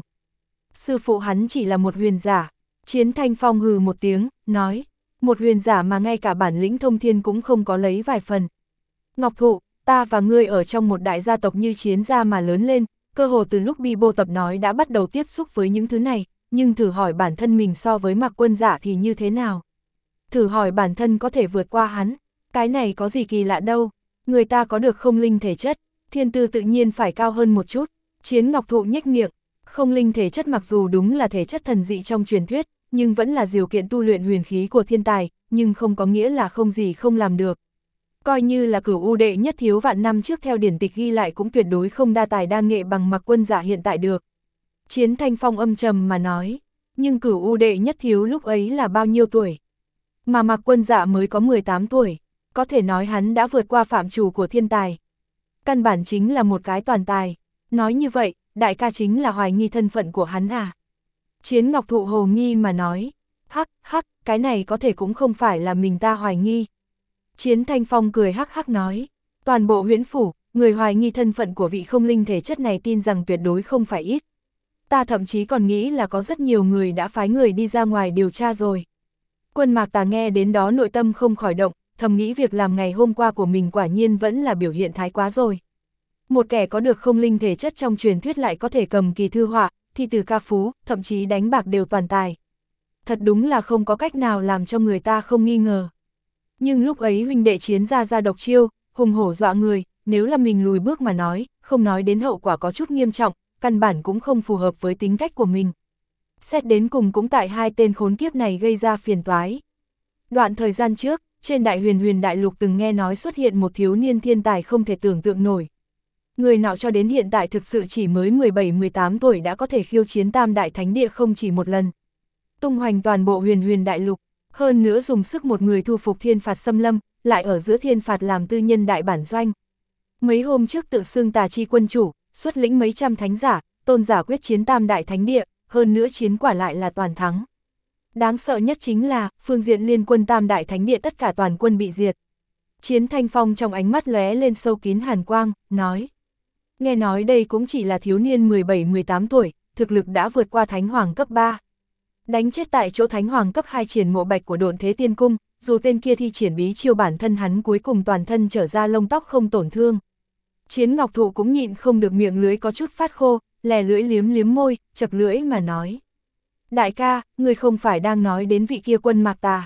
Sư phụ hắn chỉ là một huyền giả. Chiến Thanh Phong hừ một tiếng, nói, một huyền giả mà ngay cả bản lĩnh thông thiên cũng không có lấy vài phần. Ngọc Thụ, ta và ngươi ở trong một đại gia tộc như Chiến gia mà lớn lên, cơ hồ từ lúc Bi Bô tập nói đã bắt đầu tiếp xúc với những thứ này, nhưng thử hỏi bản thân mình so với Mạc Quân Dạ thì như thế nào? Thử hỏi bản thân có thể vượt qua hắn, cái này có gì kỳ lạ đâu, người ta có được không linh thể chất, thiên tư tự nhiên phải cao hơn một chút. Chiến Ngọc Thụ nhếch miệng, không linh thể chất mặc dù đúng là thể chất thần dị trong truyền thuyết, nhưng vẫn là điều kiện tu luyện huyền khí của thiên tài, nhưng không có nghĩa là không gì không làm được. Coi như là Cửu U đệ nhất thiếu vạn năm trước theo điển tịch ghi lại cũng tuyệt đối không đa tài đa nghệ bằng Mạc Quân Dạ hiện tại được. Chiến Thanh Phong âm trầm mà nói, nhưng Cửu U đệ nhất thiếu lúc ấy là bao nhiêu tuổi? Mà Mạc Quân Dạ mới có 18 tuổi, có thể nói hắn đã vượt qua phạm trù của thiên tài. Căn bản chính là một cái toàn tài, nói như vậy, đại ca chính là hoài nghi thân phận của hắn à? Chiến Ngọc Thụ hồ nghi mà nói, hắc, cái này có thể cũng không phải là mình ta hoài nghi. Chiến Thanh Phong cười hắc nói, toàn bộ Huyễn Phủ, người hoài nghi thân phận của vị không linh thể chất này tin rằng tuyệt đối không phải ít. Ta thậm chí còn nghĩ là có rất nhiều người đã phái người đi ra ngoài điều tra rồi. Quân Mạc Tà nghe đến đó nội tâm không khỏi động, thầm nghĩ việc làm ngày hôm qua của mình quả nhiên vẫn là biểu hiện thái quá rồi. Một kẻ có được không linh thể chất trong truyền thuyết lại có thể cầm kỳ thư họa, thi từ ca phú, thậm chí đánh bạc đều toàn tài. Thật đúng là không có cách nào làm cho người ta không nghi ngờ. Nhưng lúc ấy huynh đệ Chiến ra độc chiêu, hùng hổ dọa người, nếu là mình lùi bước mà nói, không nói đến hậu quả có chút nghiêm trọng, căn bản cũng không phù hợp với tính cách của mình. Xét đến cùng cũng tại hai tên khốn kiếp này gây ra phiền toái. Đoạn thời gian trước, trên đại huyền đại lục từng nghe nói xuất hiện một thiếu niên thiên tài không thể tưởng tượng nổi. Người nọ cho đến hiện tại thực sự chỉ mới 17-18 tuổi đã có thể khiêu chiến Tam Đại Thánh Địa không chỉ một lần. Tung hoành toàn bộ huyền đại lục, hơn nữa dùng sức một người thu phục thiên phạt xâm lâm, lại ở giữa thiên phạt làm tư nhân đại bản doanh. Mấy hôm trước tự xưng Tà Chi quân chủ, xuất lĩnh mấy trăm thánh giả, tôn giả quyết chiến Tam Đại Thánh Địa, hơn nữa chiến quả lại là toàn thắng. Đáng sợ nhất chính là, phương diện liên quân Tam Đại Thánh Địa tất cả toàn quân bị diệt. Chiến Thanh Phong trong ánh mắt lóe lên sâu kín hàn quang, nói. Nghe nói đây cũng chỉ là thiếu niên 17-18 tuổi, thực lực đã vượt qua Thánh Hoàng cấp 3. Đánh chết tại chỗ Thánh Hoàng cấp 2 Triển Mộ Bạch của Độn Thế Tiên Cung, dù tên kia thi triển bí chiêu bản thân hắn cuối cùng toàn thân trở ra lông tóc không tổn thương. Chiến Ngọc Thụ cũng nhịn không được miệng lưỡi có chút phát khô, lè lưỡi liếm môi, chật lưỡi mà nói. Đại ca, người không phải đang nói đến vị kia Quân Mạc Tà.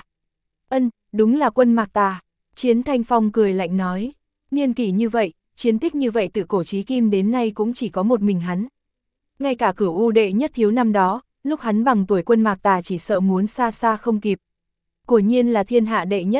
Đúng là Quân Mạc Tà. Chiến Thanh Phong cười lạnh nói. Niên kỷ như vậy, chiến tích như vậy từ cổ chí kim đến nay cũng chỉ có một mình hắn. Ngay cả Cửu U đệ nhất thiếu năm đó, lúc hắn bằng tuổi Quân Mạc Tà chỉ sợ muốn xa xa không kịp. Quả nhiên là thiên hạ đệ nhất.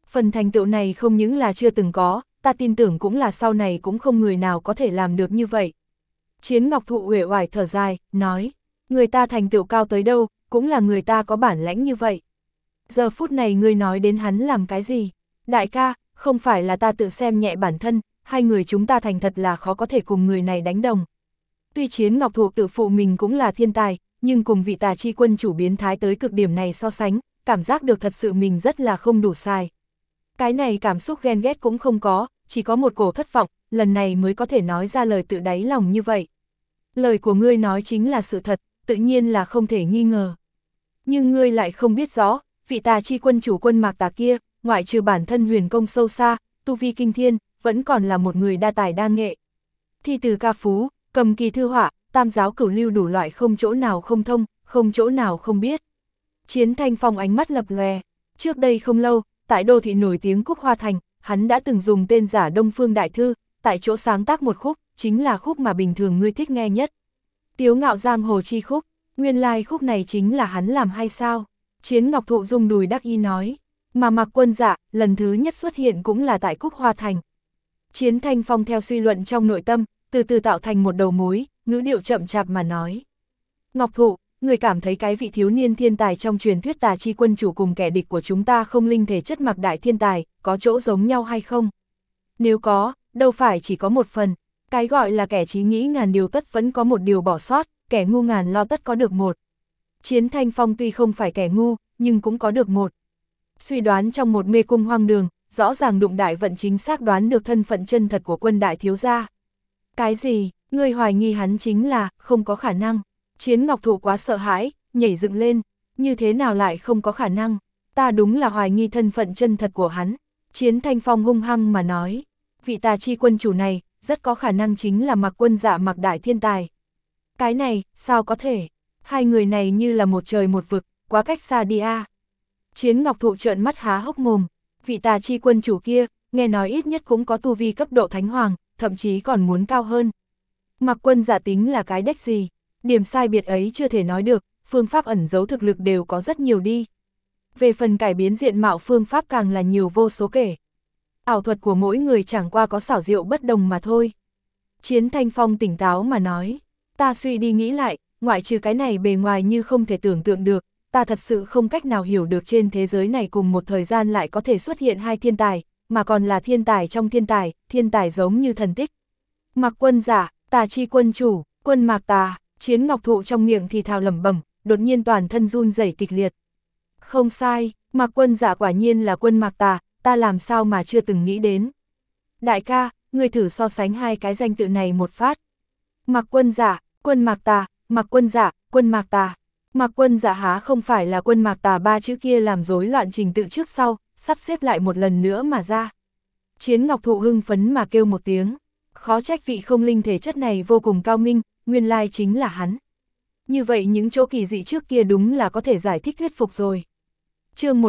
Phần thành tựu này không những là chưa từng có, ta tin tưởng cũng là sau này cũng không người nào có thể làm được như vậy. Chiến Ngọc Thụ uể oải thở dài, nói, người ta thành tựu cao tới đâu, cũng là người ta có bản lãnh như vậy. Giờ phút này ngươi nói đến hắn làm cái gì? Đại ca, không phải là ta tự xem nhẹ bản thân, hai người chúng ta thành thật là khó có thể cùng người này đánh đồng. Tuy Chiến Ngọc Thụ tự phụ mình cũng là thiên tài, nhưng cùng vị Tà Chi quân chủ biến thái tới cực điểm này so sánh, cảm giác được thật sự mình rất là không đủ sai. Cái này cảm xúc ghen ghét cũng không có, chỉ có một cổ thất vọng, lần này mới có thể nói ra lời tự đáy lòng như vậy. Lời của ngươi nói chính là sự thật, tự nhiên là không thể nghi ngờ. Nhưng ngươi lại không biết rõ, vị Tà Chi quân chủ Quân Mạc Tà kia, ngoại trừ bản thân huyền công sâu xa, tu vi kinh thiên, vẫn còn là một người đa tài đa nghệ. Thi từ ca phú, cầm kỳ thư họa, tam giáo cửu lưu đủ loại không chỗ nào không thông, không chỗ nào không biết. Chiến Thanh Phong ánh mắt lập lòe, trước đây không lâu, tại đô thị nổi tiếng Cúc Hoa Thành, hắn đã từng dùng tên giả Đông Phương Đại Thư, tại chỗ sáng tác một khúc, chính là khúc mà bình thường ngươi thích nghe nhất. Tiếu ngạo giang hồ chi khúc, nguyên lai khúc này chính là hắn làm hay sao? Chiến Ngọc Thụ rung đùi đắc ý nói, mà Mạc Quân Dạ, lần thứ nhất xuất hiện cũng là tại Cúc Hoa Thành. Chiến Thanh Phong theo suy luận trong nội tâm, từ từ tạo thành một đầu mối, ngữ điệu chậm chạp mà nói. Ngọc Thụ, người cảm thấy cái vị thiếu niên thiên tài trong truyền thuyết Tà Chi quân chủ cùng kẻ địch của chúng ta không linh thể chất Mạc đại thiên tài, có chỗ giống nhau hay không? Nếu có, đâu phải chỉ có một phần, cái gọi là kẻ trí nghĩ ngàn điều tất vẫn có một điều bỏ sót, kẻ ngu ngàn lo tất có được một. Chiến Thanh Phong tuy không phải kẻ ngu, nhưng cũng có được một. Suy đoán trong một mê cung hoang đường, rõ ràng đụng đại vận chính xác đoán được thân phận chân thật của Quân đại thiếu gia. Cái gì, ngươi hoài nghi hắn chính là, không có khả năng. Chiến Ngọc Thụ quá sợ hãi, nhảy dựng lên, như thế nào lại không có khả năng, ta đúng là hoài nghi thân phận chân thật của hắn. Chiến Thanh Phong hung hăng mà nói, vị Tà Chi quân chủ này, rất có khả năng chính là Mạc Quân Dạ Mạc đại thiên tài. Cái này, sao có thể, hai người này như là một trời một vực, quá cách xa đi a. Chiến Ngọc Thụ trợn mắt há hốc mồm, vị Tà Chi quân chủ kia, nghe nói ít nhất cũng có tu vi cấp độ thánh hoàng, thậm chí còn muốn cao hơn. Mạc Quân Dạ tính là cái đếch gì, điểm sai biệt ấy chưa thể nói được, phương pháp ẩn giấu thực lực đều có rất nhiều đi. Về phần cải biến diện mạo phương pháp càng là nhiều vô số kể. Ảo thuật của mỗi người chẳng qua có xảo diệu bất đồng mà thôi. Chiến Thanh Phong tỉnh táo mà nói, ta suy đi nghĩ lại, ngoại trừ cái này bề ngoài như không thể tưởng tượng được, ta thật sự không cách nào hiểu được trên thế giới này cùng một thời gian lại có thể xuất hiện hai thiên tài, mà còn là thiên tài trong thiên tài giống như thần tích. Mạc Quân Dạ, Tà Chi quân chủ, Quân Mạc Tà, Chiến Ngọc Thụ trong miệng thì thào lẩm bẩm, đột nhiên toàn thân run rẩy kịch liệt. Không sai, Mạc Quân Dạ quả nhiên là Quân Mạc Tà, ta làm sao mà chưa từng nghĩ đến. Đại ca, ngươi thử so sánh hai cái danh tự này một phát. Mạc Quân Dạ, Quân Mạc Tà, Mạc Quân Dạ, Quân Mạc Tà. Mạc Quân Dạ há không phải là Quân Mạc Tà ba chữ kia làm rối loạn trình tự trước sau, sắp xếp lại một lần nữa mà ra. Chiến Ngọc Thụ hưng phấn mà kêu một tiếng, khó trách vị không linh thể chất này vô cùng cao minh, nguyên lai chính là hắn. Như vậy những chỗ kỳ dị trước kia đúng là có thể giải thích thuyết phục rồi. Chương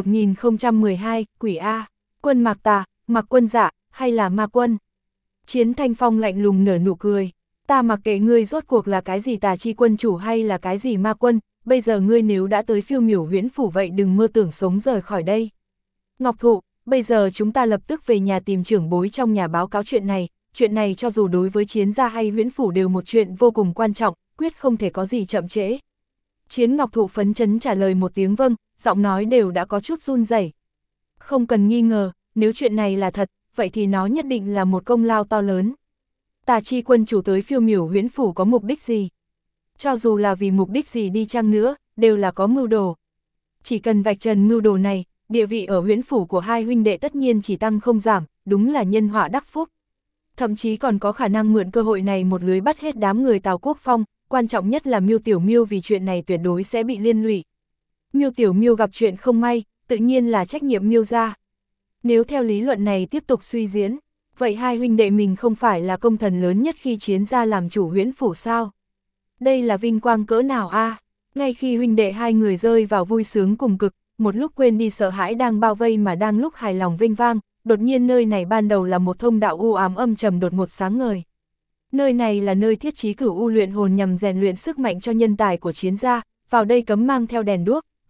1012, Quỷ A, Quân Mạc Tà, Mạc Quân Dạ, hay là Ma Quân? Chiến Thanh Phong lạnh lùng nở nụ cười, ta mặc kệ ngươi rốt cuộc là cái gì Tà Chi quân chủ hay là cái gì Ma Quân, bây giờ ngươi nếu đã tới Phiêu Miểu Huyễn phủ vậy đừng mơ tưởng sống rời khỏi đây. Ngọc Thụ, bây giờ chúng ta lập tức về nhà tìm trưởng bối trong nhà báo cáo chuyện này cho dù đối với Chiến gia hay Huyễn phủ đều một chuyện vô cùng quan trọng, quyết không thể có gì chậm trễ. Chiến Ngọc Thụ phấn chấn trả lời một tiếng vâng, giọng nói đều đã có chút run rẩy. Không cần nghi ngờ, nếu chuyện này là thật, vậy thì nó nhất định là một công lao to lớn. Tà Chi quân chủ tới Phiêu Miểu Huyễn phủ có mục đích gì? Cho dù là vì mục đích gì đi chăng nữa, đều là có mưu đồ. Chỉ cần vạch trần mưu đồ này, địa vị ở Huyễn phủ của hai huynh đệ tất nhiên chỉ tăng không giảm, đúng là nhân họa đắc phúc. Thậm chí còn có khả năng mượn cơ hội này một lưới bắt hết đám người Tào Quốc Phong, quan trọng nhất là Miêu Tiểu Miêu vì chuyện này tuyệt đối sẽ bị liên lụy. Miêu Tiểu Miêu gặp chuyện không may, tự nhiên là trách nhiệm Miêu gia. Nếu theo lý luận này tiếp tục suy diễn, vậy hai huynh đệ mình không phải là công thần lớn nhất khi Chiến gia làm chủ Huyễn phủ sao? Đây là vinh quang cỡ nào a? Ngay khi huynh đệ hai người rơi vào vui sướng cùng cực, một lúc quên đi sợ hãi đang bao vây mà đang lúc hài lòng vinh vang, đột nhiên nơi này ban đầu là một thông đạo u ám âm trầm đột ngột sáng ngời. Nơi này là nơi thiết trí cửu u luyện hồn nhằm rèn luyện sức mạnh cho nhân tài của Chiến gia, vào đây cấm mang theo đèn đuốc,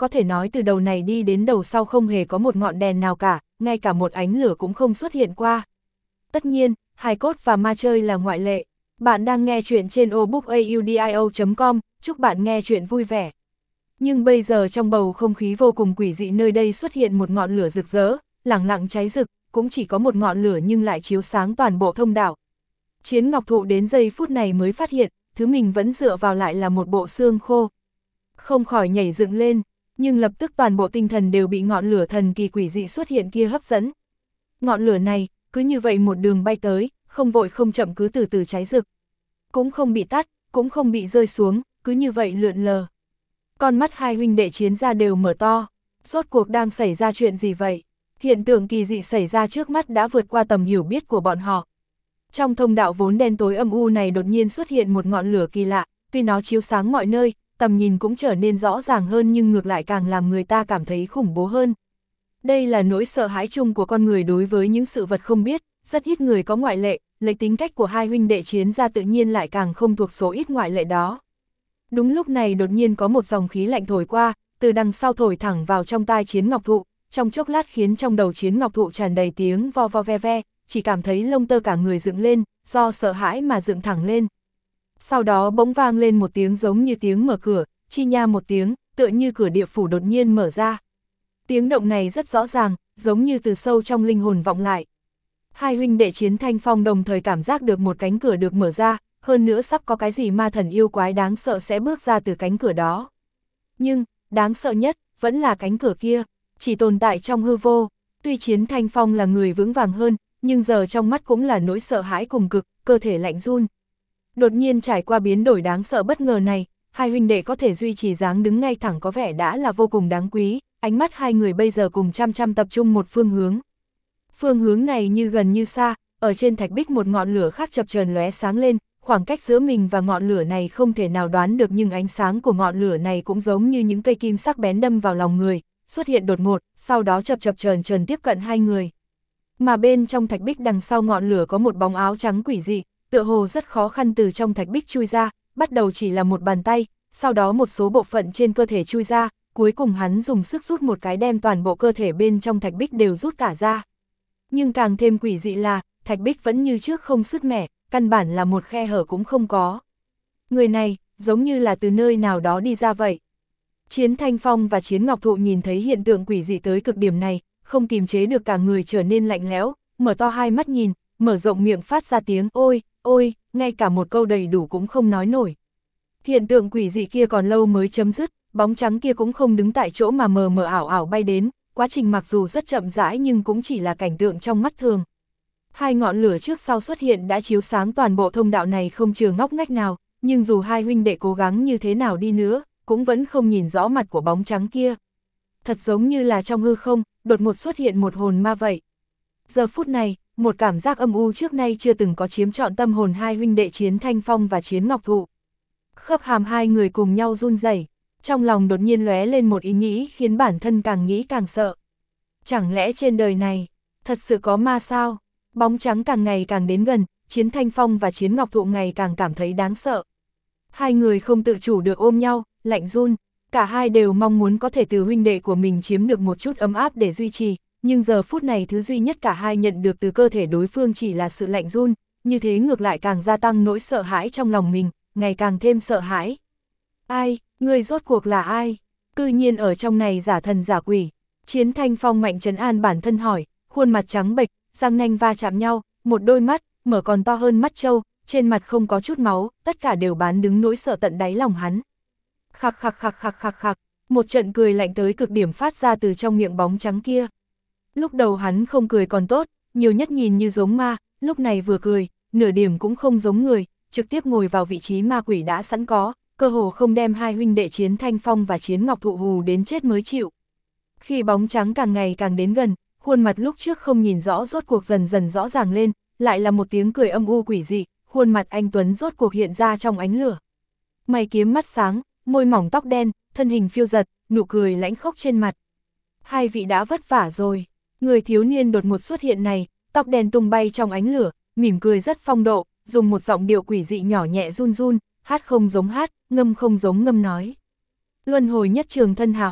có thể nói từ đầu này đi đến đầu sau không hề có một ngọn đèn nào cả, ngay cả một ánh lửa cũng không xuất hiện qua. Tất nhiên, hài cốt và ma chơi là ngoại lệ. Bạn đang nghe chuyện trên audiobookaudio.com, chúc bạn nghe chuyện vui vẻ. Nhưng bây giờ trong bầu không khí vô cùng quỷ dị nơi đây xuất hiện một ngọn lửa rực rỡ, lẳng lặng cháy rực, cũng chỉ có một ngọn lửa nhưng lại chiếu sáng toàn bộ thông đạo. Chiến Ngọc Thụ đến giây phút này mới phát hiện, thứ mình vẫn dựa vào lại là một bộ xương khô. Không khỏi nhảy dựng lên, nhưng lập tức toàn bộ tinh thần đều bị ngọn lửa thần kỳ quỷ dị xuất hiện kia hấp dẫn. Ngọn lửa này, cứ như vậy một đường bay tới, không vội không chậm cứ từ từ cháy rực. Cũng không bị tắt, cũng không bị rơi xuống, cứ như vậy lượn lờ. Con mắt hai huynh đệ Chiến ra đều mở to, rốt cuộc đang xảy ra chuyện gì vậy? Hiện tượng kỳ dị xảy ra trước mắt đã vượt qua tầm hiểu biết của bọn họ. Trong thông đạo vốn đen tối âm u này đột nhiên xuất hiện một ngọn lửa kỳ lạ, tuy nó chiếu sáng mọi nơi, tầm nhìn cũng trở nên rõ ràng hơn nhưng ngược lại càng làm người ta cảm thấy khủng bố hơn. Đây là nỗi sợ hãi chung của con người đối với những sự vật không biết, rất ít người có ngoại lệ, lấy tính cách của hai huynh đệ Chiến ra tự nhiên lại càng không thuộc số ít ngoại lệ đó. Đúng lúc này đột nhiên có một dòng khí lạnh thổi qua, từ đằng sau thổi thẳng vào trong tai Chiến Ngọc Thụ, trong chốc lát khiến trong đầu Chiến Ngọc Thụ tràn đầy tiếng vo vo ve ve, chỉ cảm thấy lông tơ cả người dựng lên, do sợ hãi mà dựng thẳng lên. Sau đó bỗng vang lên một tiếng giống như tiếng mở cửa, chi nha một tiếng, tựa như cửa địa phủ đột nhiên mở ra. Tiếng động này rất rõ ràng, giống như từ sâu trong linh hồn vọng lại. Hai huynh đệ Chiến Thanh Phong đồng thời cảm giác được một cánh cửa được mở ra, hơn nữa sắp có cái gì ma thần yêu quái đáng sợ sẽ bước ra từ cánh cửa đó. Nhưng, đáng sợ nhất, vẫn là cánh cửa kia, chỉ tồn tại trong hư vô. Tuy Chiến Thanh Phong là người vững vàng hơn, nhưng giờ trong mắt cũng là nỗi sợ hãi cùng cực, cơ thể lạnh run. Đột nhiên trải qua biến đổi đáng sợ bất ngờ này, hai huynh đệ có thể duy trì dáng đứng ngay thẳng có vẻ đã là vô cùng đáng quý, ánh mắt hai người bây giờ cùng chăm chăm tập trung một phương hướng. Phương hướng này như gần như xa, ở trên thạch bích một ngọn lửa khác chập chờn lóe sáng lên, khoảng cách giữa mình và ngọn lửa này không thể nào đoán được nhưng ánh sáng của ngọn lửa này cũng giống như những cây kim sắc bén đâm vào lòng người, xuất hiện đột ngột, sau đó chập chờn tiếp cận hai người. Mà bên trong thạch bích đằng sau ngọn lửa có một bóng áo trắng quỷ dị, tựa hồ rất khó khăn từ trong thạch bích chui ra, bắt đầu chỉ là một bàn tay, sau đó một số bộ phận trên cơ thể chui ra, cuối cùng hắn dùng sức rút một cái đem toàn bộ cơ thể bên trong thạch bích đều rút cả ra. Nhưng càng thêm quỷ dị là, thạch bích vẫn như trước không sứt mẻ, căn bản là một khe hở cũng không có. Người này, giống như là từ nơi nào đó đi ra vậy. Chiến Thanh Phong và Chiến Ngọc Thụ nhìn thấy hiện tượng quỷ dị tới cực điểm này, không kìm chế được cả người trở nên lạnh lẽo, mở to hai mắt nhìn, mở rộng miệng phát ra tiếng ôi, ôi, ngay cả một câu đầy đủ cũng không nói nổi. Hiện tượng quỷ dị kia còn lâu mới chấm dứt, bóng trắng kia cũng không đứng tại chỗ mà mờ mờ ảo ảo bay đến, quá trình mặc dù rất chậm rãi nhưng cũng chỉ là cảnh tượng trong mắt thường. Hai ngọn lửa trước sau xuất hiện đã chiếu sáng toàn bộ thông đạo này không chừa ngóc ngách nào, nhưng dù hai huynh đệ cố gắng như thế nào đi nữa, cũng vẫn không nhìn rõ mặt của bóng trắng kia. Thật giống như là trong hư không, đột ngột xuất hiện một hồn ma vậy. Giờ phút này, một cảm giác âm u trước nay chưa từng có chiếm trọn tâm hồn hai huynh đệ Chiến Thanh Phong và Chiến Ngọc Thụ. Khớp hàm hai người cùng nhau run rẩy, trong lòng đột nhiên lóe lên một ý nghĩ khiến bản thân càng nghĩ càng sợ. Chẳng lẽ trên đời này, thật sự có ma sao? Bóng trắng càng ngày càng đến gần, Chiến Thanh Phong và Chiến Ngọc Thụ ngày càng cảm thấy đáng sợ. Hai người không tự chủ được ôm nhau, lạnh run, cả hai đều mong muốn có thể từ huynh đệ của mình chiếm được một chút ấm áp để duy trì, nhưng giờ phút này thứ duy nhất cả hai nhận được từ cơ thể đối phương chỉ là sự lạnh run, như thế ngược lại càng gia tăng nỗi sợ hãi trong lòng mình, ngày càng thêm sợ hãi. Ai, người rốt cuộc là ai? Cư nhiên ở trong này giả thần giả quỷ. Chiến Thanh Phong mạnh trấn an bản thân hỏi, khuôn mặt trắng bệch, răng nanh va chạm nhau, một đôi mắt, mở còn to hơn mắt trâu, trên mặt không có chút máu, tất cả đều bán đứng nỗi sợ tận đáy lòng hắn. Khặc khặc khặc khặc khặc khặc, một trận cười lạnh tới cực điểm phát ra từ trong miệng bóng trắng kia. Lúc đầu hắn không cười còn tốt, nhiều nhất nhìn như giống ma, lúc này vừa cười, nửa điểm cũng không giống người, trực tiếp ngồi vào vị trí ma quỷ đã sẵn có, cơ hồ không đem hai huynh đệ Chiến Thanh Phong và Chiến Ngọc Thụ hù đến chết mới chịu. Khi bóng trắng càng ngày càng đến gần, khuôn mặt lúc trước không nhìn rõ rốt cuộc dần dần rõ ràng lên, lại là một tiếng cười âm u quỷ dị, khuôn mặt anh tuấn rốt cuộc hiện ra trong ánh lửa. Mày kiếm mắt sáng, môi mỏng tóc đen, thân hình phiêu giật, nụ cười lãnh khốc trên mặt. Hai vị đã vất vả rồi. Người thiếu niên đột ngột xuất hiện này, tóc đen tung bay trong ánh lửa, mỉm cười rất phong độ, dùng một giọng điệu quỷ dị nhỏ nhẹ run run, hát không giống hát, ngâm không giống ngâm nói. Luân hồi nhất trường thân hà hoan,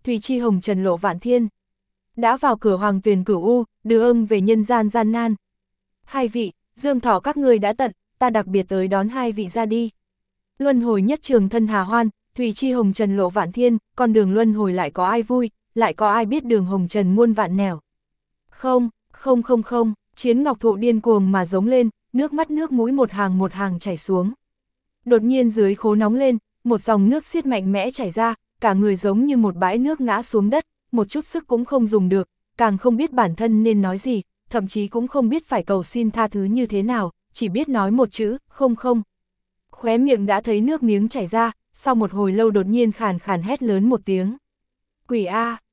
thùy chi hồng trần lộ vạn thiên. Đã vào cửa hoàng tuyền cửu u, đưa ưng về nhân gian gian nan. Hai vị, dương thọ các ngươi đã tận, ta đặc biệt tới đón hai vị ra đi. Luân hồi nhất trường thân hà hoan, thùy chi hồng trần lộ vạn thiên, con đường luân hồi lại có ai vui, lại có ai biết đường hồng trần muôn vạn nẻo. Không, Chiến Ngọc Thụ điên cuồng mà giống lên, nước mắt nước mũi một hàng chảy xuống. Đột nhiên dưới khố nóng lên, một dòng nước xiết mạnh mẽ chảy ra, cả người giống như một bãi nước ngã xuống đất, một chút sức cũng không dùng được, càng không biết bản thân nên nói gì, thậm chí cũng không biết phải cầu xin tha thứ như thế nào, chỉ biết nói một chữ, không. Khóe miệng đã thấy nước miếng chảy ra, sau một hồi lâu đột nhiên khàn khàn hét lớn một tiếng. Quỷ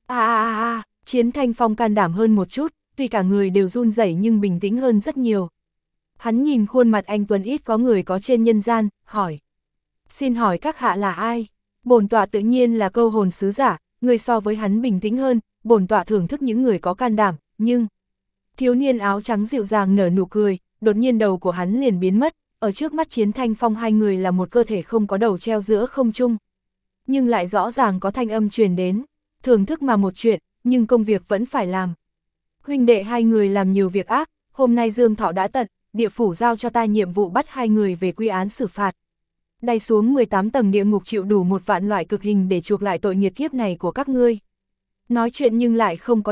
a. Chiến Thanh Phong can đảm hơn một chút, tuy cả người đều run rẩy nhưng bình tĩnh hơn rất nhiều. Hắn nhìn khuôn mặt anh tuấn ít có người có trên nhân gian, hỏi. Xin hỏi các hạ là ai? Bổn tọa tự nhiên là câu hồn sứ giả, người so với hắn bình tĩnh hơn, bổn tọa thưởng thức những người có can đảm, nhưng... Thiếu niên áo trắng dịu dàng nở nụ cười, đột nhiên đầu của hắn liền biến mất, ở trước mắt Chiến Thanh Phong hai người là một cơ thể không có đầu treo giữa không trung. Nhưng lại rõ ràng có thanh âm truyền đến, thưởng thức mà một chuyện, nhưng công việc vẫn phải làm. Huynh đệ hai người làm nhiều việc ác, hôm nay Dương Thọ đã tận, địa phủ giao cho ta nhiệm vụ bắt hai người về quy án xử phạt. Đày xuống 18 tầng địa ngục chịu đủ 1 vạn loại cực hình để chuộc lại tội nghiệt kiếp này của các ngươi. Nói chuyện nhưng lại không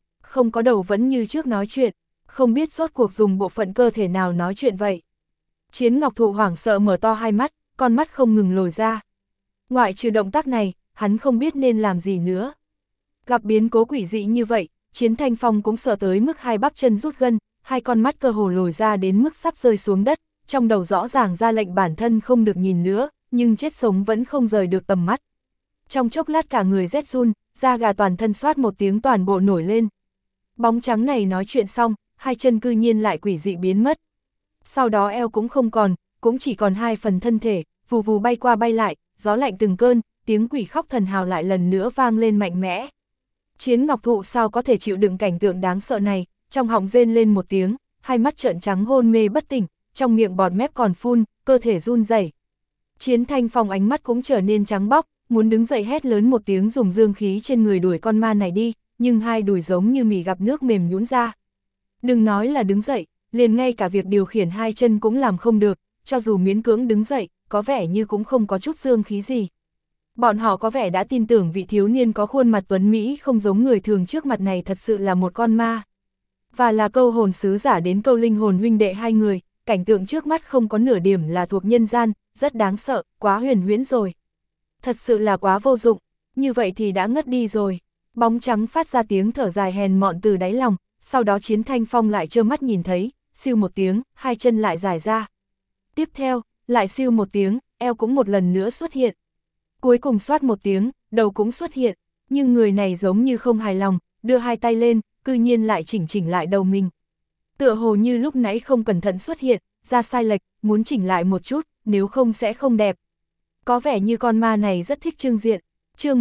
có đầu vẫn như trước nói chuyện, không biết rốt cuộc dùng bộ phận cơ thể nào nói chuyện vậy. Chiến Ngọc Thụ hoảng sợ mở to hai mắt, con mắt không ngừng lồi ra. Ngoại trừ động tác này, hắn không biết nên làm gì nữa. Gặp biến cố quỷ dị như vậy, Chiến Thanh Phong cũng sợ tới mức hai bắp chân rút gân, hai con mắt cơ hồ lồi ra đến mức sắp rơi xuống đất, trong đầu rõ ràng ra lệnh bản thân không được nhìn nữa, nhưng chết sống vẫn không rời được tầm mắt. Trong chốc lát cả người rét run, da gà toàn thân xoát một tiếng toàn bộ nổi lên. Bóng trắng này nói chuyện xong, hai chân cư nhiên lại quỷ dị biến mất. Sau đó eo cũng không còn, cũng chỉ còn 2 phần thân thể, vù vù bay qua bay lại, gió lạnh từng cơn, tiếng quỷ khóc thần hào lại lần nữa vang lên mạnh mẽ. Chiến Ngọc Thụ sao có thể chịu đựng cảnh tượng đáng sợ này, trong họng rên lên một tiếng, hai mắt trợn trắng hôn mê bất tỉnh, trong miệng bọt mép còn phun, cơ thể run rẩy. Chiến Thanh Phong ánh mắt cũng trở nên trắng bóc, muốn đứng dậy hét lớn một tiếng dùng dương khí trên người đuổi con ma này đi, nhưng hai đùi giống như mì gặp nước mềm nhũn ra. Đừng nói là đứng dậy, liền ngay cả việc điều khiển hai chân cũng làm không được, cho dù miễn cưỡng đứng dậy, có vẻ như cũng không có chút dương khí gì. Bọn họ có vẻ đã tin tưởng vị thiếu niên có khuôn mặt tuấn Mỹ không giống người thường trước mặt này thật sự là một con ma. Và là câu hồn sứ giả đến câu linh hồn huynh đệ hai người, cảnh tượng trước mắt không có nửa điểm là thuộc nhân gian, rất đáng sợ, quá huyền huyễn rồi. Thật sự là quá vô dụng, như vậy thì đã ngất đi rồi. Bóng trắng phát ra tiếng thở dài hèn mọn từ đáy lòng, sau đó Chiến Thanh Phong lại trơ mắt nhìn thấy, siêu một tiếng, hai chân lại dài ra. Tiếp theo, lại siêu một tiếng, eo cũng một lần nữa xuất hiện. Cuối cùng xoát một tiếng, đầu cũng xuất hiện, nhưng người này giống như không hài lòng, đưa hai tay lên, cư nhiên lại chỉnh lại đầu mình. Tựa hồ như lúc nãy không cẩn thận xuất hiện, ra sai lệch, muốn chỉnh lại một chút, nếu không sẽ không đẹp. Có vẻ như con ma này rất thích trưng diện. Chương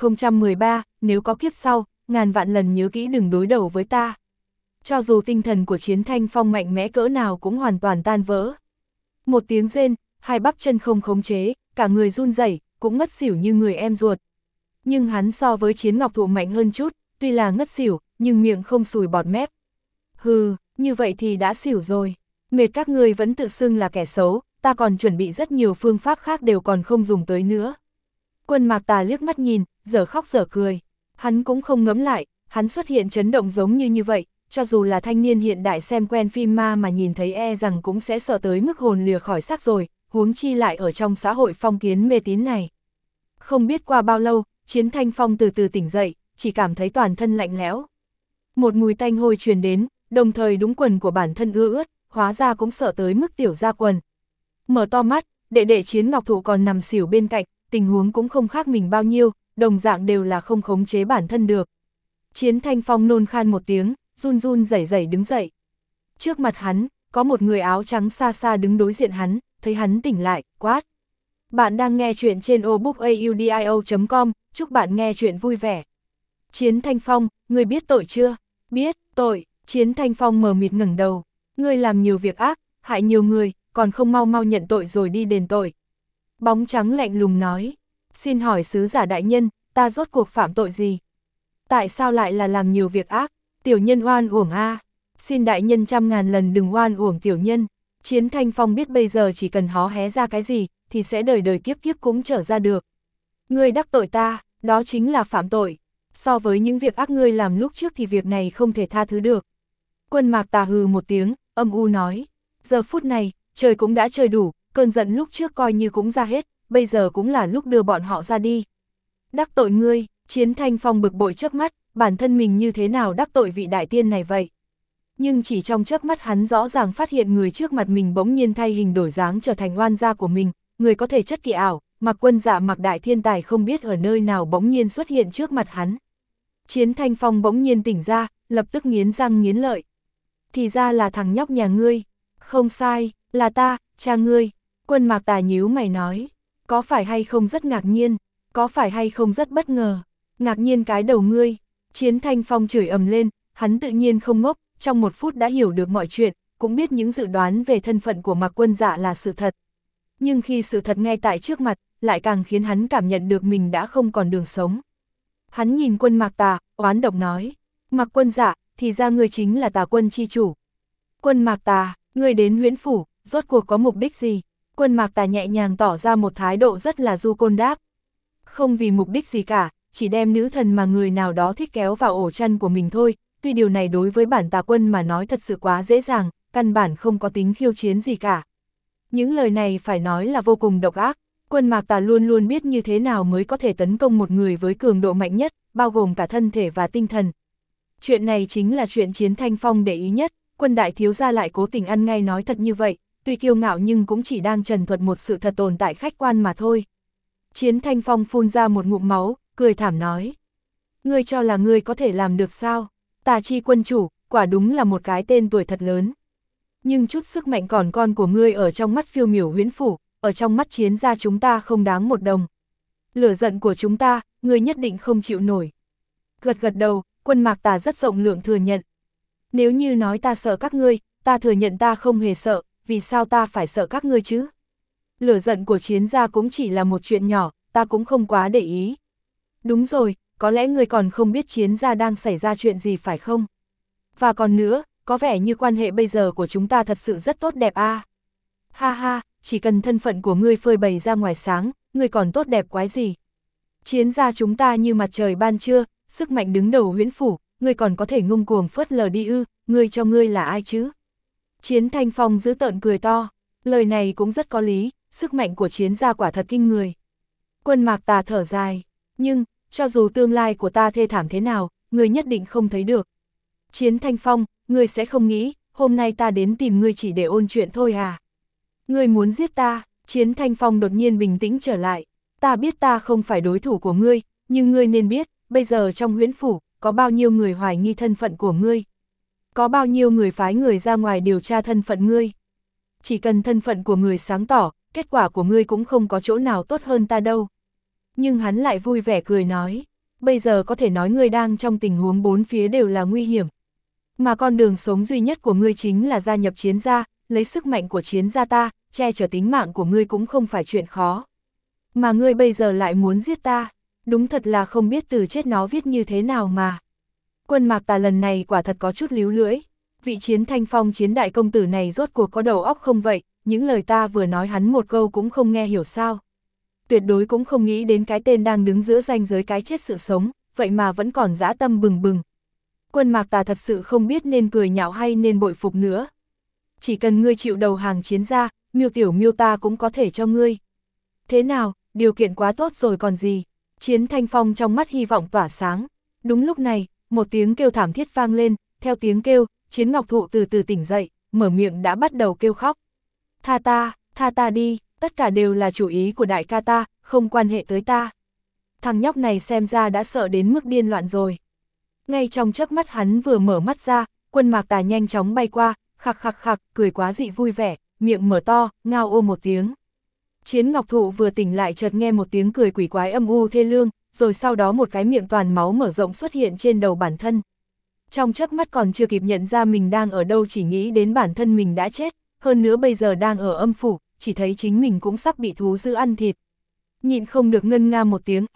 1013, nếu có kiếp sau, ngàn vạn lần nhớ kỹ đừng đối đầu với ta. Cho dù tinh thần của Chiến Thanh Phong mạnh mẽ cỡ nào cũng hoàn toàn tan vỡ. Một tiếng rên, hai bắp chân không khống chế, cả người run rẩy, cũng ngất xỉu như người em ruột. Nhưng hắn so với Chiến Ngọc Thụ mạnh hơn chút, tuy là ngất xỉu, nhưng miệng không sùi bọt mép. Hừ, như vậy thì đã xỉu rồi. Mệt các người vẫn tự xưng là kẻ xấu, ta còn chuẩn bị rất nhiều phương pháp khác đều còn không dùng tới nữa. Quân Mạc Tà liếc mắt nhìn, dở khóc dở cười. Hắn cũng không ngẫm lại, hắn xuất hiện chấn động giống như vậy, cho dù là thanh niên hiện đại xem quen phim ma mà nhìn thấy e rằng cũng sẽ sợ tới mức hồn lìa khỏi xác rồi, huống chi lại ở trong xã hội phong kiến mê tín này. Không biết qua bao lâu, Chiến Thanh Phong từ từ tỉnh dậy, chỉ cảm thấy toàn thân lạnh lẽo. Một mùi tanh hôi truyền đến, đồng thời đúng quần của bản thân ướt, hóa ra cũng sợ tới mức tiểu ra quần. Mở to mắt, đệ đệ Chiến Ngọc Thụ còn nằm xỉu bên cạnh, tình huống cũng không khác mình bao nhiêu, đồng dạng đều là không khống chế bản thân được. Chiến Thanh Phong nôn khan một tiếng, run run rẩy rẩy đứng dậy. Trước mặt hắn, có một người áo trắng xa xa đứng đối diện hắn, thấy hắn tỉnh lại, quát. Bạn đang nghe chuyện trên obookaudio.com, chúc bạn nghe chuyện vui vẻ. Chiến Thanh Phong, ngươi biết tội chưa? Biết, tội. Chiến Thanh Phong mờ mịt ngẩng đầu. Ngươi làm nhiều việc ác, hại nhiều người, còn không mau mau nhận tội rồi đi đền tội. Bóng trắng lạnh lùng nói. Xin hỏi sứ giả đại nhân, ta rốt cuộc phạm tội gì? Tại sao lại là làm nhiều việc ác? Tiểu nhân oan uổng a. Xin đại nhân trăm ngàn lần đừng oan uổng tiểu nhân. Chiến Thanh Phong biết bây giờ chỉ cần hó hé ra cái gì, thì sẽ đời đời kiếp kiếp cũng trở ra được. Ngươi đắc tội ta, đó chính là phạm tội. So với những việc ác ngươi làm lúc trước thì việc này không thể tha thứ được. Quân Mạc Tà hừ một tiếng, âm u nói. Giờ phút này, trời cũng đã trời đủ, cơn giận lúc trước coi như cũng ra hết, bây giờ cũng là lúc đưa bọn họ ra đi. Đắc tội ngươi, Chiến Thanh Phong bực bội chớp mắt, bản thân mình như thế nào đắc tội vị đại tiên này vậy? Nhưng chỉ trong chớp mắt hắn rõ ràng phát hiện người trước mặt mình bỗng nhiên thay hình đổi dáng trở thành oan gia của mình, người có thể chất kỳ ảo, Mặc Quân Dạ Mặc đại thiên tài không biết ở nơi nào bỗng nhiên xuất hiện trước mặt hắn. Chiến Thanh Phong bỗng nhiên tỉnh ra, lập tức nghiến răng nghiến lợi. Thì ra là thằng nhóc nhà ngươi. Không sai, là ta, cha ngươi. Quân Mạc Tà nhíu mày nói. Có phải hay không rất ngạc nhiên? Có phải hay không rất bất ngờ? Ngạc nhiên cái đầu ngươi. Chiến Thanh Phong chửi ầm lên, hắn tự nhiên không ngốc, trong một phút đã hiểu được mọi chuyện, cũng biết những dự đoán về thân phận của Mạc Quân Dạ là sự thật. Nhưng khi sự thật ngay tại trước mặt, lại càng khiến hắn cảm nhận được mình đã không còn đường sống. Hắn nhìn Quân Mạc Tà, oán độc nói. Mạc Quân Dạ, thì ra ngươi chính là Tà Quân chi chủ. Quân Mạc Tà, ngươi đến Huyễn Phủ, rốt cuộc có mục đích gì? Quân Mạc Tà nhẹ nhàng tỏ ra một thái độ rất là du côn đáp. Không vì mục đích gì cả, chỉ đem nữ thần mà người nào đó thích kéo vào ổ chăn của mình thôi, tuy điều này đối với bản Tà Quân mà nói thật sự quá dễ dàng, căn bản không có tính khiêu chiến gì cả. Những lời này phải nói là vô cùng độc ác, Quân Mạc Tà luôn luôn biết như thế nào mới có thể tấn công một người với cường độ mạnh nhất, bao gồm cả thân thể và tinh thần. Chuyện này chính là chuyện Chiến Thanh Phong để ý nhất, Quân đại thiếu gia lại cố tình ăn ngay nói thật như vậy, tuy kiêu ngạo nhưng cũng chỉ đang trần thuật một sự thật tồn tại khách quan mà thôi. Chiến Thanh Phong phun ra một ngụm máu, cười thảm nói. Ngươi cho là ngươi có thể làm được sao? Tà Chi quân chủ, quả đúng là một cái tên tuổi thật lớn. Nhưng chút sức mạnh còn con của ngươi ở trong mắt phiêu miểu Huyễn Phủ, ở trong mắt Chiến gia chúng ta không đáng một đồng. Lửa giận của chúng ta, ngươi nhất định không chịu nổi. Gật gật đầu, Quân Mạc Tà rất rộng lượng thừa nhận. Nếu như nói ta sợ các ngươi, ta thừa nhận ta không hề sợ, vì sao ta phải sợ các ngươi chứ? Lửa giận của Chiến gia cũng chỉ là một chuyện nhỏ, ta cũng không quá để ý. Đúng rồi, có lẽ ngươi còn không biết Chiến gia đang xảy ra chuyện gì phải không? Và còn nữa, có vẻ như quan hệ bây giờ của chúng ta thật sự rất tốt đẹp a. Ha ha, chỉ cần thân phận của ngươi phơi bày ra ngoài sáng, ngươi còn tốt đẹp quái gì? Chiến gia chúng ta như mặt trời ban trưa, sức mạnh đứng đầu Huyễn Phủ, ngươi còn có thể ngông cuồng phớt lờ đi ư, ngươi cho ngươi là ai chứ? Chiến Thanh Phong giữ tợn cười to, lời này cũng rất có lý, sức mạnh của Chiến gia quả thật kinh người. Quân Mạc Tà thở dài, nhưng, cho dù tương lai của ta thê thảm thế nào, ngươi nhất định không thấy được. Chiến Thanh Phong, ngươi sẽ không nghĩ, hôm nay ta đến tìm ngươi chỉ để ôn chuyện thôi à? Ngươi muốn giết ta? Chiến Thanh Phong đột nhiên bình tĩnh trở lại. Ta biết ta không phải đối thủ của ngươi, nhưng ngươi nên biết, bây giờ trong Huyễn Phủ, có bao nhiêu người hoài nghi thân phận của ngươi? Có bao nhiêu người phái người ra ngoài điều tra thân phận ngươi? Chỉ cần thân phận của người sáng tỏ, kết quả của ngươi cũng không có chỗ nào tốt hơn ta đâu. Nhưng hắn lại vui vẻ cười nói, bây giờ có thể nói ngươi đang trong tình huống bốn phía đều là nguy hiểm. Mà con đường sống duy nhất của ngươi chính là gia nhập Chiến gia, lấy sức mạnh của Chiến gia ta, che chở tính mạng của ngươi cũng không phải chuyện khó. Mà ngươi bây giờ lại muốn giết ta, đúng thật là không biết từ chết nó viết như thế nào mà. Quân Mạc Tà lần này quả thật có chút líu lưỡi, vị Chiến Thanh Phong Chiến đại công tử này rốt cuộc có đầu óc không vậy, những lời ta vừa nói hắn một câu cũng không nghe hiểu sao. Tuyệt đối cũng không nghĩ đến cái tên đang đứng giữa ranh giới cái chết sự sống, vậy mà vẫn còn dã tâm bừng bừng. Quân Mạc Tà thật sự không biết nên cười nhạo hay nên bội phục nữa. Chỉ cần ngươi chịu đầu hàng Chiến gia, Miêu tiểu Miêu ta cũng có thể cho ngươi. Thế nào, điều kiện quá tốt rồi còn gì? Chiến Thanh Phong trong mắt hy vọng tỏa sáng. Đúng lúc này, một tiếng kêu thảm thiết vang lên, theo tiếng kêu, Chiến Ngọc Thụ từ từ tỉnh dậy, mở miệng đã bắt đầu kêu khóc. Tha ta đi, tất cả đều là chủ ý của đại ca ta, không quan hệ tới ta. Thằng nhóc này xem ra đã sợ đến mức điên loạn rồi. Ngay trong chớp mắt hắn vừa mở mắt ra, Quân Mạc Tà nhanh chóng bay qua, khặc khặc khặc, cười quá dị vui vẻ, miệng mở to, ngao ô một tiếng. Chiến Ngọc Thụ vừa tỉnh lại chợt nghe một tiếng cười quỷ quái âm u thê lương, rồi sau đó một cái miệng toàn máu mở rộng xuất hiện trên đầu bản thân. Trong chớp mắt còn chưa kịp nhận ra mình đang ở đâu chỉ nghĩ đến bản thân mình đã chết, hơn nữa bây giờ đang ở âm phủ, chỉ thấy chính mình cũng sắp bị thú dữ ăn thịt. Nhịn không được ngân nga một tiếng,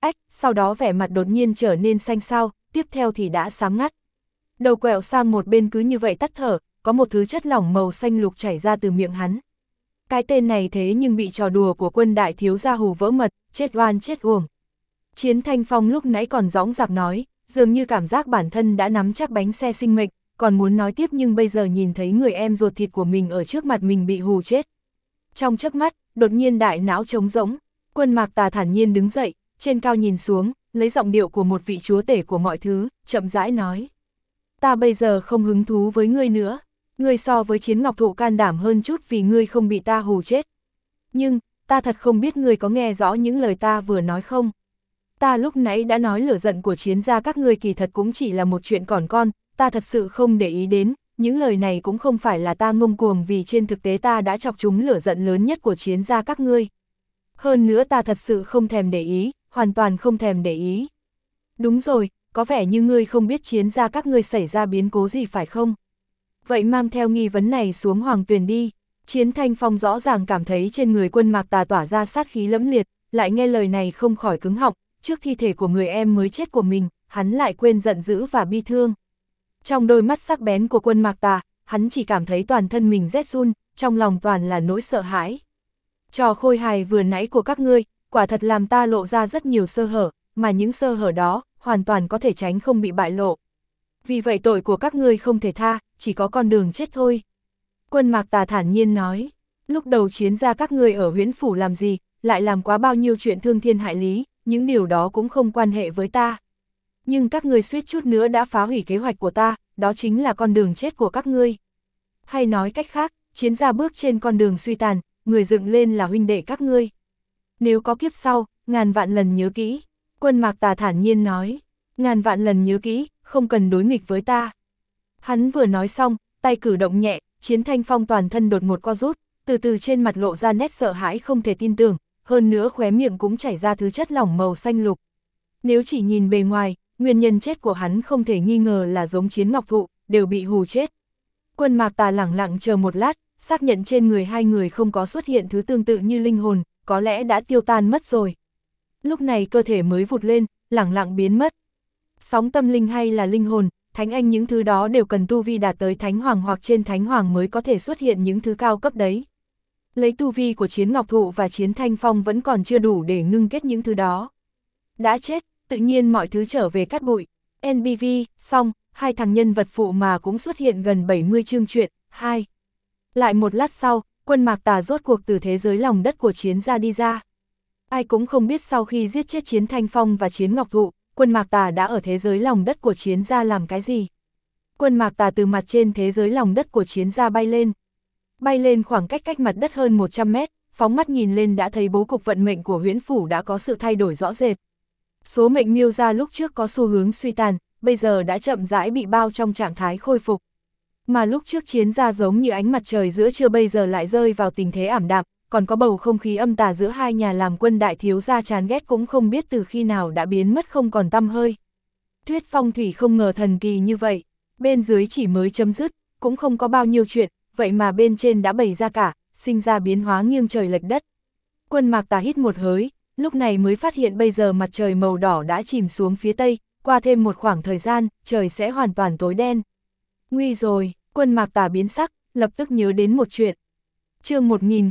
sau đó vẻ mặt đột nhiên trở nên xanh xao, tiếp theo thì đã xám ngắt. Đầu quẹo sang một bên cứ như vậy tắt thở, có một thứ chất lỏng màu xanh lục chảy ra từ miệng hắn. Cái tên này thế nhưng bị trò đùa của Quân đại thiếu gia hù vỡ mật, chết oan chết uổng. Chiến Thanh Phong lúc nãy còn dõng dạc nói, dường như cảm giác bản thân đã nắm chắc bánh xe sinh mệnh, còn muốn nói tiếp nhưng bây giờ nhìn thấy người em ruột thịt của mình ở trước mặt mình bị hù chết. Trong chớp mắt, đột nhiên đại não trống rỗng, Quân Mạc Tà thản nhiên đứng dậy, trên cao nhìn xuống, lấy giọng điệu của một vị chúa tể của mọi thứ, chậm rãi nói. Ta bây giờ không hứng thú với ngươi nữa, ngươi so với Chiến Ngọc Thụ can đảm hơn chút vì ngươi không bị ta hù chết. Nhưng, ta thật không biết ngươi có nghe rõ những lời ta vừa nói không? Ta lúc nãy đã nói lửa giận của Chiến gia các ngươi kỳ thật cũng chỉ là một chuyện còn con, ta thật sự không để ý đến, những lời này cũng không phải là ta ngông cuồng vì trên thực tế ta đã chọc trúng lửa giận lớn nhất của Chiến gia các ngươi. Hơn nữa ta thật sự không thèm để ý, hoàn toàn không thèm để ý. Đúng rồi, có vẻ như ngươi không biết Chiến gia các ngươi xảy ra biến cố gì phải không? Vậy mang theo nghi vấn này xuống Hoàng Tuyền đi. Chiến Thanh Phong rõ ràng cảm thấy trên người Quân Mạc Tà tỏa ra sát khí lẫm liệt, lại nghe lời này không khỏi cứng họng, trước thi thể của người em mới chết của mình, hắn lại quên giận dữ và bi thương. Trong đôi mắt sắc bén của Quân Mạc Tà, hắn chỉ cảm thấy toàn thân mình rét run, trong lòng toàn là nỗi sợ hãi. Trò khôi hài vừa nãy của các ngươi, quả thật làm ta lộ ra rất nhiều sơ hở, mà những sơ hở đó, hoàn toàn có thể tránh không bị bại lộ. Vì vậy tội của các ngươi không thể tha, chỉ có con đường chết thôi. Quân Mạc Tà thản nhiên nói, lúc đầu Chiến gia các ngươi ở Huyễn Phủ làm gì, lại làm quá bao nhiêu chuyện thương thiên hại lý, những điều đó cũng không quan hệ với ta. Nhưng các ngươi suýt chút nữa đã phá hủy kế hoạch của ta, đó chính là con đường chết của các ngươi. Hay nói cách khác, Chiến gia bước trên con đường suy tàn, người dựng lên là huynh đệ các ngươi. Nếu có kiếp sau, ngàn vạn lần nhớ kỹ. Quân Mạc Tà thản nhiên nói, ngàn vạn lần nhớ kỹ, không cần đối nghịch với ta. Hắn vừa nói xong, tay cử động nhẹ, Chiến Thanh Phong toàn thân đột ngột co rút, từ từ trên mặt lộ ra nét sợ hãi không thể tin tưởng, hơn nữa khóe miệng cũng chảy ra thứ chất lỏng màu xanh lục. Nếu chỉ nhìn bề ngoài, nguyên nhân chết của hắn không thể nghi ngờ là giống Chiến Ngọc Thụ, đều bị hù chết. Quân Mạc Tà lẳng lặng chờ một lát, xác nhận trên người hai người không có xuất hiện thứ tương tự như linh hồn, có lẽ đã tiêu tan mất rồi. Lúc này cơ thể mới vụt lên, lẳng lặng biến mất. Sóng tâm linh hay là linh hồn, thánh anh những thứ đó đều cần tu vi đạt tới thánh hoàng hoặc trên thánh hoàng mới có thể xuất hiện những thứ cao cấp đấy. Lấy tu vi của Chiến Ngọc Thụ và Chiến Thanh Phong vẫn còn chưa đủ để ngưng kết những thứ đó. Đã chết, tự nhiên mọi thứ trở về cát bụi. NBV, xong, hai thằng nhân vật phụ mà cũng xuất hiện gần 70 chương truyện, 2. Lại một lát sau, Quân Mạc Tà rốt cuộc từ thế giới lòng đất của Chiến gia đi ra. Ai cũng không biết sau khi giết chết Chiến Thanh Phong và Chiến Ngọc Thụ, Quân Mạc Tà đã ở thế giới lòng đất của Chiến gia làm cái gì? Quân Mạc Tà từ mặt trên thế giới lòng đất của Chiến gia bay lên. Bay lên khoảng cách mặt đất hơn 100 mét, phóng mắt nhìn lên đã thấy bố cục vận mệnh của Huyễn Phủ đã có sự thay đổi rõ rệt. Số mệnh miêu ra lúc trước có xu hướng suy tàn, bây giờ đã chậm rãi bị bao trong trạng thái khôi phục. Mà lúc trước Chiến gia giống như ánh mặt trời giữa trưa bây giờ lại rơi vào tình thế ảm đạm, còn có bầu không khí âm tà giữa hai nhà làm Quân đại thiếu gia chán ghét cũng không biết từ khi nào đã biến mất không còn tăm hơi. Thuyết phong thủy không ngờ thần kỳ như vậy, bên dưới chỉ mới chấm dứt, cũng không có bao nhiêu chuyện, vậy mà bên trên đã bày ra cả, sinh ra biến hóa nghiêng trời lệch đất. Quân Mạc Tà hít một hơi, lúc này mới phát hiện bây giờ mặt trời màu đỏ đã chìm xuống phía tây, qua thêm một khoảng thời gian, trời sẽ hoàn toàn tối đen. Nguy rồi, Quân Mạc Tà biến sắc, lập tức nhớ đến một chuyện. Chương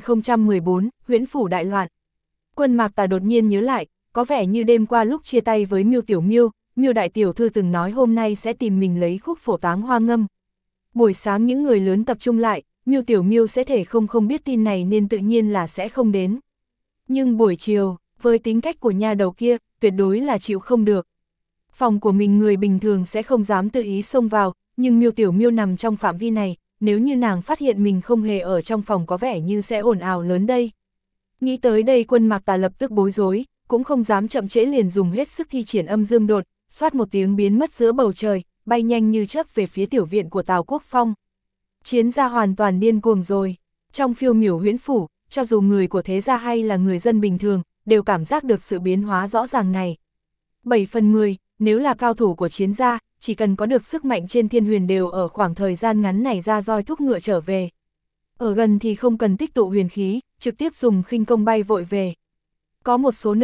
1014, Huyễn Phủ đại loạn. Quân Mạc Tà đột nhiên nhớ lại, có vẻ như đêm qua lúc chia tay với Miêu Tiểu Miêu, Miêu đại tiểu thư từng nói hôm nay sẽ tìm mình lấy khúc phổ táng hoa ngâm. Buổi sáng những người lớn tập trung lại, Miêu Tiểu Miêu sẽ thể không biết tin này nên tự nhiên là sẽ không đến. Nhưng buổi chiều, với tính cách của nha đầu kia, tuyệt đối là chịu không được. Phòng của mình người bình thường sẽ không dám tự ý xông vào, nhưng Miêu Tiểu Miêu nằm trong phạm vi này, nếu như nàng phát hiện mình không hề ở trong phòng có vẻ như sẽ ồn ào lớn đây. Nghĩ tới đây Quân Mạc Tà lập tức bối rối, cũng không dám chậm trễ liền dùng hết sức thi triển âm dương đột, xoát một tiếng biến mất giữa bầu trời, bay nhanh như chớp về phía tiểu viện của Tào Quốc Phong. Chiến gia hoàn toàn điên cuồng rồi. Trong phiêu miểu Huyễn Phủ, cho dù người của thế gia hay là người dân bình thường, đều cảm giác được sự biến hóa rõ ràng này. 7 phần 10, nếu là cao thủ của Chiến gia, chỉ cần có được sức mạnh trên thiên huyền đều ở khoảng thời gian ngắn này ra roi thúc ngựa trở về. Ở gần thì không cần tích tụ huyền khí, trực tiếp dùng khinh công bay vội về. Có một số nơi,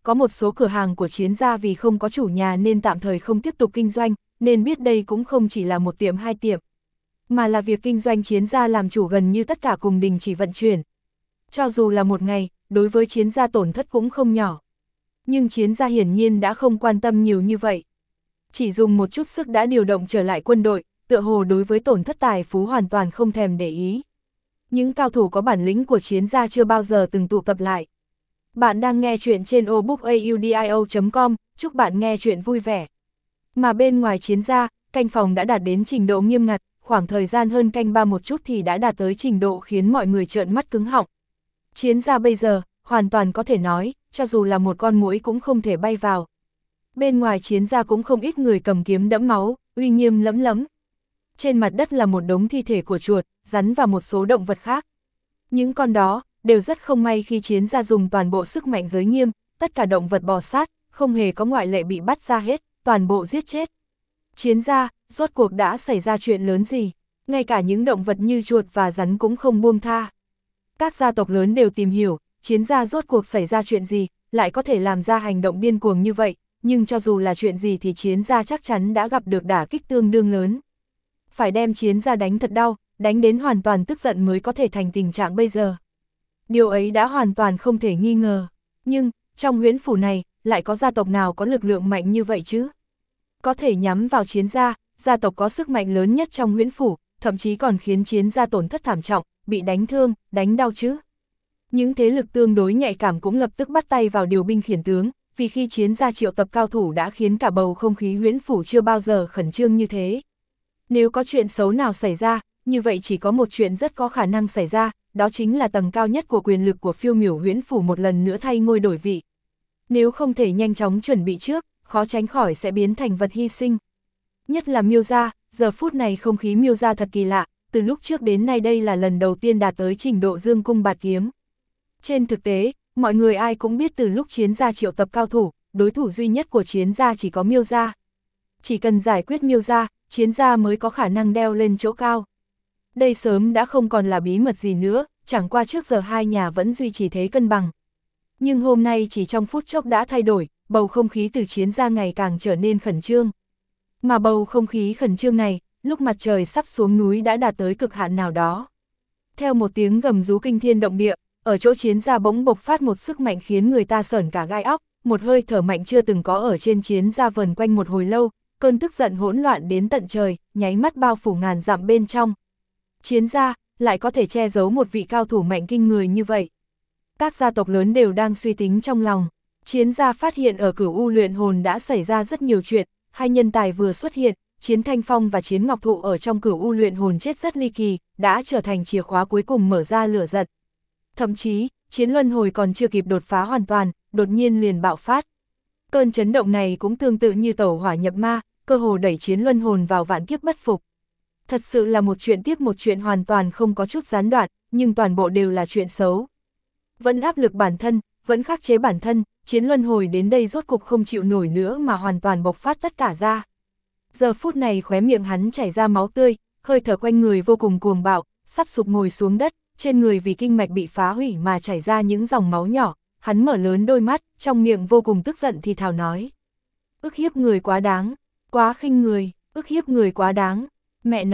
có một số cửa hàng của Chiến gia vì không có chủ nhà nên tạm thời không tiếp tục kinh doanh, nên biết đây cũng không chỉ là một tiệm hai tiệm, mà là việc kinh doanh Chiến gia làm chủ gần như tất cả cùng đình chỉ vận chuyển. Cho dù là một ngày, đối với Chiến gia tổn thất cũng không nhỏ. Nhưng Chiến gia hiển nhiên đã không quan tâm nhiều như vậy. Chỉ dùng một chút sức đã điều động trở lại quân đội, tựa hồ đối với tổn thất tài phú hoàn toàn không thèm để ý. Những cao thủ có bản lĩnh của Chiến gia chưa bao giờ từng tụ tập lại. Bạn đang nghe chuyện trên obookaudio.com, chúc bạn nghe chuyện vui vẻ. Mà bên ngoài Chiến gia, canh phòng đã đạt đến trình độ nghiêm ngặt, khoảng thời gian hơn canh ba một chút thì đã đạt tới trình độ khiến mọi người trợn mắt cứng họng. Chiến gia bây giờ, hoàn toàn có thể nói, cho dù là một con muỗi cũng không thể bay vào. Bên ngoài Chiến gia cũng không ít người cầm kiếm đẫm máu, uy nghiêm lẫm lẫm. Trên mặt đất là một đống thi thể của chuột, rắn và một số động vật khác. Những con đó đều rất không may khi Chiến gia dùng toàn bộ sức mạnh giới nghiêm, tất cả động vật bò sát, không hề có ngoại lệ bị bắt ra hết, toàn bộ giết chết. Chiến gia, rốt cuộc đã xảy ra chuyện lớn gì? Ngay cả những động vật như chuột và rắn cũng không buông tha. Các gia tộc lớn đều tìm hiểu, Chiến gia rốt cuộc xảy ra chuyện gì, lại có thể làm ra hành động điên cuồng như vậy, nhưng cho dù là chuyện gì thì Chiến gia chắc chắn đã gặp được đả kích tương đương lớn. Phải đem Chiến gia đánh thật đau, đánh đến hoàn toàn tức giận mới có thể thành tình trạng bây giờ. Điều ấy đã hoàn toàn không thể nghi ngờ. Nhưng, trong huyễn phủ này, lại có gia tộc nào có lực lượng mạnh như vậy chứ? Có thể nhắm vào Chiến gia, gia tộc có sức mạnh lớn nhất trong huyễn phủ, thậm chí còn khiến Chiến gia tổn thất thảm trọng, bị đánh thương, đánh đau chứ. Những thế lực tương đối nhạy cảm cũng lập tức bắt tay vào điều binh khiển tướng, vì khi Chiến gia triệu tập cao thủ đã khiến cả bầu không khí huyễn phủ chưa bao giờ khẩn trương như thế. Nếu có chuyện xấu nào xảy ra, như vậy chỉ có một chuyện rất có khả năng xảy ra, đó chính là tầng cao nhất của quyền lực của phiêu miểu huyễn phủ một lần nữa thay ngôi đổi vị. Nếu không thể nhanh chóng chuẩn bị trước, khó tránh khỏi sẽ biến thành vật hy sinh. Nhất là Miêu gia, giờ phút này không khí Miêu gia thật kỳ lạ, từ lúc trước đến nay đây là lần đầu tiên đạt tới trình độ dương cung bạt kiếm. Trên thực tế, mọi người ai cũng biết từ lúc Chiến gia triệu tập cao thủ, đối thủ duy nhất của Chiến gia chỉ có Miêu gia. Chỉ cần giải quyết Miêu gia, Chiến gia mới có khả năng đeo lên chỗ cao. Đây sớm đã không còn là bí mật gì nữa, chẳng qua trước giờ hai nhà vẫn duy trì thế cân bằng. Nhưng hôm nay chỉ trong phút chốc đã thay đổi, bầu không khí từ Chiến gia ngày càng trở nên khẩn trương. Mà bầu không khí khẩn trương này, lúc mặt trời sắp xuống núi đã đạt tới cực hạn nào đó. Theo một tiếng gầm rú kinh thiên động địa, ở chỗ Chiến gia bỗng bộc phát một sức mạnh khiến người ta sởn cả gai óc, một hơi thở mạnh chưa từng có ở trên Chiến gia vần quanh một hồi lâu, cơn tức giận hỗn loạn đến tận trời, nháy mắt bao phủ ngàn dặm bên trong. Chiến gia lại có thể che giấu một vị cao thủ mạnh kinh người như vậy. Các gia tộc lớn đều đang suy tính trong lòng. Chiến gia phát hiện ở Cửu U luyện hồn đã xảy ra rất nhiều chuyện, hai nhân tài vừa xuất hiện, Chiến Thanh Phong và Chiến Ngọc Thụ ở trong Cửu U luyện hồn chết rất ly kỳ, đã trở thành chìa khóa cuối cùng mở ra lửa giận. Thậm chí, Chiến Luân Hồi còn chưa kịp đột phá hoàn toàn, đột nhiên liền bạo phát. Cơn chấn động này cũng tương tự như tẩu hỏa nhập ma, cơ hồ đẩy Chiến Luân Hồn vào vạn kiếp bất phục. Thật sự là một chuyện tiếp một chuyện hoàn toàn không có chút gián đoạn, nhưng toàn bộ đều là chuyện xấu. Vẫn áp lực bản thân, vẫn khắc chế bản thân, Chiến Luân Hồi đến đây rốt cục không chịu nổi nữa mà hoàn toàn bộc phát tất cả ra. Giờ phút này khóe miệng hắn chảy ra máu tươi, hơi thở quanh người vô cùng cuồng bạo, sắp sụp ngồi xuống đất, trên người vì kinh mạch bị phá hủy mà chảy ra những dòng máu nhỏ, hắn mở lớn đôi mắt, trong miệng vô cùng tức giận thì thào nói. Ức hiếp người quá đáng, quá khinh người, ức hiếp người quá đáng, mẹ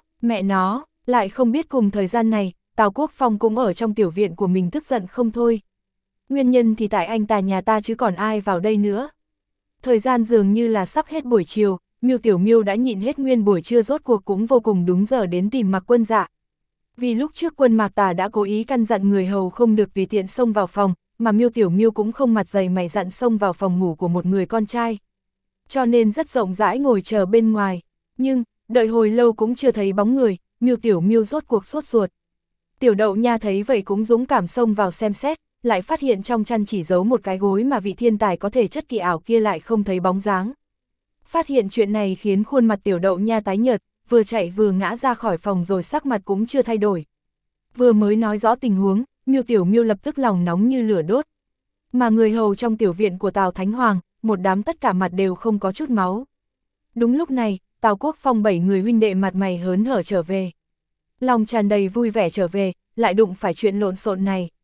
nó, lại không biết cùng thời gian này, Tào Quốc Phong cũng ở trong tiểu viện của mình tức giận không thôi. Nguyên nhân thì tại anh ta nhà ta chứ còn ai vào đây nữa. Thời gian dường như là sắp hết buổi chiều, Miêu Tiểu Miêu đã nhịn hết nguyên buổi trưa rốt cuộc cũng vô cùng đúng giờ đến tìm Mạc Quân Dạ. Vì lúc trước Quân Mạc Tà đã cố ý căn dặn người hầu không được tùy tiện xông vào phòng, mà Miêu Tiểu Miêu cũng không mặt dày mày dặn xông vào phòng ngủ của một người con trai. Cho nên rất rộng rãi ngồi chờ bên ngoài, nhưng đợi hồi lâu cũng chưa thấy bóng người, Miêu Tiểu Miêu rốt cuộc sốt ruột. Tiểu Đậu Nha thấy vậy cũng dũng cảm xông vào xem xét, lại phát hiện trong chăn chỉ giấu một cái gối mà vị thiên tài có thể chất kỳ ảo kia lại không thấy bóng dáng. Phát hiện chuyện này khiến khuôn mặt Tiểu Đậu Nha tái nhợt, vừa chạy vừa ngã ra khỏi phòng rồi sắc mặt cũng chưa thay đổi. Vừa mới nói rõ tình huống, Miêu Tiểu Miêu lập tức lòng nóng như lửa đốt. Mà người hầu trong tiểu viện của Tào Thánh Hoàng, một đám tất cả mặt đều không có chút máu. Đúng lúc này, Tào Quốc Phong 7 người huynh đệ mặt mày hớn hở trở về. Lòng tràn đầy vui vẻ trở về, lại đụng phải chuyện lộn xộn này.